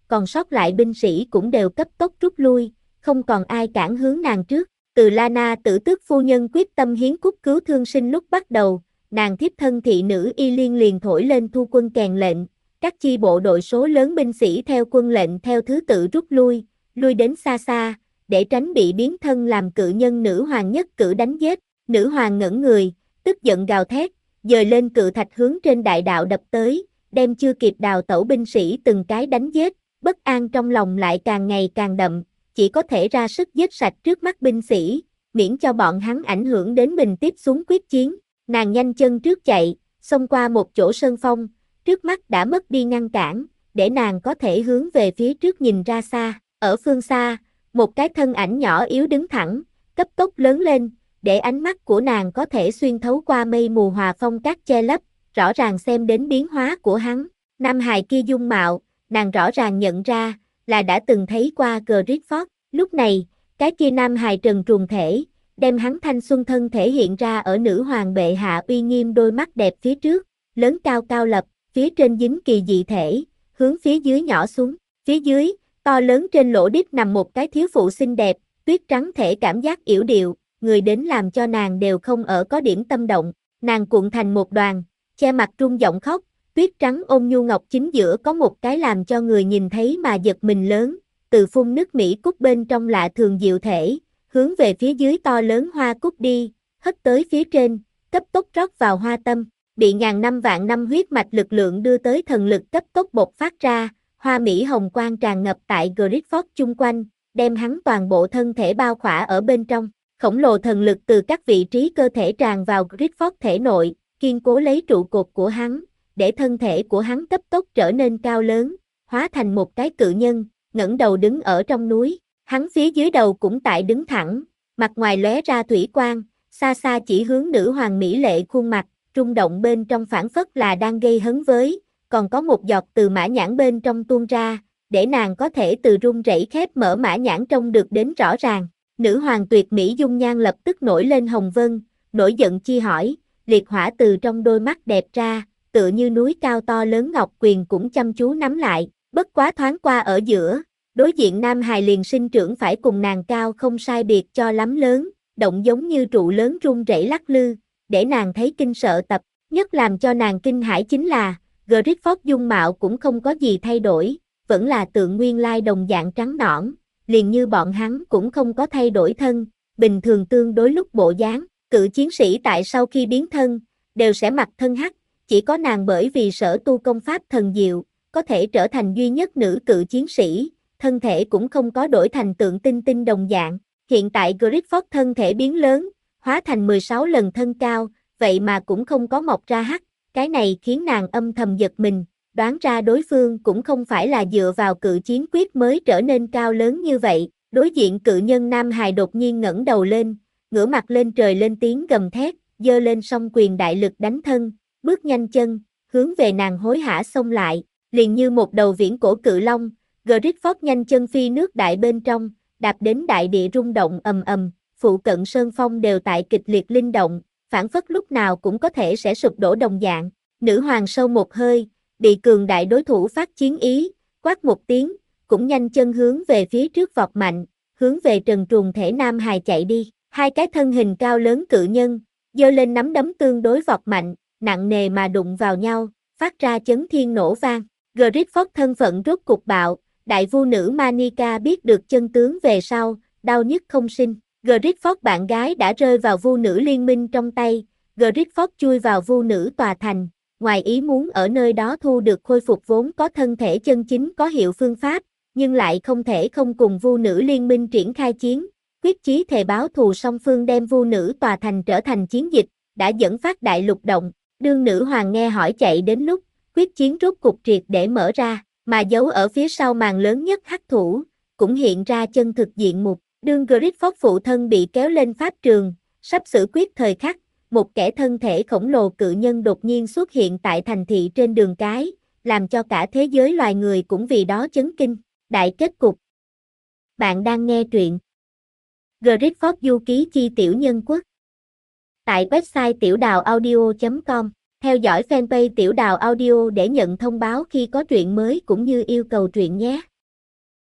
Speaker 1: còn sót lại binh sĩ cũng đều cấp tốc rút lui, không còn ai cản hướng nàng trước. Từ Lana Tử Tước phu nhân quyết tâm hiến cúc cứu thương sinh lúc bắt đầu, nàng thiếp thân thị nữ Y Liên liền thổi lên thu quân kèn lệnh, các chi bộ đội số lớn binh sĩ theo quân lệnh theo thứ tự rút lui, lui đến xa xa, để tránh bị biến thân làm cự nhân nữ hoàng nhất cử đánh giết. Nữ hoàng ngẩn người, tức giận gào thét, dời lên cự thạch hướng trên đại đạo đập tới, đem chưa kịp đào tẩu binh sĩ từng cái đánh giết, bất an trong lòng lại càng ngày càng đậm, chỉ có thể ra sức giết sạch trước mắt binh sĩ, miễn cho bọn hắn ảnh hưởng đến mình tiếp xuống quyết chiến. Nàng nhanh chân trước chạy, xông qua một chỗ sơn phong, trước mắt đã mất đi ngăn cản, để nàng có thể hướng về phía trước nhìn ra xa. Ở phương xa, một cái thân ảnh nhỏ yếu đứng thẳng, cấp tốc lớn lên, để ánh mắt của nàng có thể xuyên thấu qua mây mù hòa phong cát che lấp, rõ ràng xem đến biến hóa của hắn. Nam hài kia dung mạo, nàng rõ ràng nhận ra, là đã từng thấy qua Griffith. Lúc này, cái kia nam hài trần truồng thể, đem hắn thanh xuân thân thể hiện ra ở nữ hoàng bệ hạ uy nghiêm đôi mắt đẹp phía trước, lớn cao cao lập, phía trên dính kỳ dị thể, hướng phía dưới nhỏ xuống. Phía dưới, to lớn trên lỗ đít nằm một cái thiếu phụ xinh đẹp, tuyết trắng thể cảm giác yểu điệu, người đến làm cho nàng đều không ở có điểm tâm động. Nàng cuộn thành một đoàn, che mặt rung giọng khóc, tuyết trắng ôn nhu ngọc chính giữa có một cái làm cho người nhìn thấy mà giật mình lớn, từ phun nước Mỹ cúc bên trong lạ thường diệu thể, hướng về phía dưới to lớn hoa cúc đi, hất tới phía trên, cấp tốc rót vào hoa tâm, bị ngàn năm vạn năm huyết mạch lực lượng đưa tới thần lực cấp tốc bộc phát ra, hoa mỹ hồng quang tràn ngập tại Griffith chung quanh, đem hắn toàn bộ thân thể bao khỏa ở bên trong. Khổng lồ thần lực từ các vị trí cơ thể tràn vào Griffith thể nội, kiên cố lấy trụ cột của hắn, để thân thể của hắn cấp tốc trở nên cao lớn, hóa thành một cái cự nhân, ngẩng đầu đứng ở trong núi. Hắn phía dưới đầu cũng tại đứng thẳng, mặt ngoài lóe ra thủy quang, xa xa chỉ hướng nữ hoàng mỹ lệ khuôn mặt, rung động bên trong phảng phất là đang gây hấn với, còn có một giọt từ mã nhãn bên trong tuôn ra, để nàng có thể từ run rẩy khép mở mã nhãn trông được đến rõ ràng. Nữ hoàng tuyệt mỹ dung nhan lập tức nổi lên hồng vân, nổi giận chi hỏi, liệt hỏa từ trong đôi mắt đẹp ra, tựa như núi cao to lớn ngọc quyền cũng chăm chú nắm lại, bất quá thoáng qua ở giữa, đối diện nam hài liền sinh trưởng phải cùng nàng cao không sai biệt cho lắm lớn, động giống như trụ lớn rung rẩy lắc lư, để nàng thấy kinh sợ tập. Nhất làm cho nàng kinh hãi chính là, Griffith dung mạo cũng không có gì thay đổi, vẫn là tượng nguyên lai đồng dạng trắng nõn, liền như bọn hắn cũng không có thay đổi thân, bình thường tương đối lúc bộ dáng. Cự chiến sĩ tại sau khi biến thân, đều sẽ mặc thân hắc, chỉ có nàng bởi vì sở tu công pháp thần diệu, có thể trở thành duy nhất nữ cự chiến sĩ, thân thể cũng không có đổi thành tượng tinh tinh đồng dạng. Hiện tại Griffith thân thể biến lớn, hóa thành mười sáu lần thân cao, vậy mà cũng không có mọc ra hắc, cái này khiến nàng âm thầm giật mình, đoán ra đối phương cũng không phải là dựa vào cự chiến quyết mới trở nên cao lớn như vậy. Đối diện cự nhân nam hài đột nhiên ngẩng đầu lên, ngửa mặt lên trời lên tiếng gầm thét, giơ lên song quyền đại lực đánh thân, bước nhanh chân, hướng về nàng hối hả xông lại, liền như một đầu viễn cổ cự long, Griffith nhanh chân phi nước đại bên trong, đạp đến đại địa rung động ầm ầm, phụ cận sơn phong đều tại kịch liệt linh động, phảng phất lúc nào cũng có thể sẽ sụp đổ đồng dạng. Nữ hoàng sâu một hơi, bị cường đại đối thủ phát chiến ý, quát một tiếng, cũng nhanh chân hướng về phía trước vọt mạnh, hướng về trần truồng thể nam hài chạy đi. Hai cái thân hình cao lớn cự nhân, giơ lên nắm đấm tương đối vọt mạnh, nặng nề mà đụng vào nhau, phát ra chấn thiên nổ vang. Griffith thân phận rốt cục bạo, đại vu nữ Manika biết được chân tướng về sau, đau nhức không sinh. Griffith bạn gái đã rơi vào vu nữ liên minh trong tay, Griffith chui vào vu nữ tòa thành, ngoài ý muốn ở nơi đó thu được khôi phục vốn có thân thể chân chính có hiệu phương pháp, nhưng lại không thể không cùng vu nữ liên minh triển khai chiến. Quyết chí thề báo thù song phương đem vu nữ tòa thành trở thành chiến dịch, đã dẫn phát đại lục động. Đương nữ hoàng nghe hỏi chạy đến lúc, quyết chiến rốt cục triệt để mở ra, mà giấu ở phía sau màn lớn nhất hắc thủ, cũng hiện ra chân thực diện mục. Đương Griffith phụ thân bị kéo lên pháp trường, sắp xử quyết thời khắc, một kẻ thân thể khổng lồ cự nhân đột nhiên xuất hiện tại thành thị trên đường cái, làm cho cả thế giới loài người cũng vì đó chấn kinh. Đại kết cục. Bạn đang nghe truyện Griffith du ký chi tiểu nhân quốc. Tại website tiểu đào audio chấm com, theo dõi fanpage tiểu đào audio để nhận thông báo khi có truyện mới cũng như yêu cầu truyện nhé.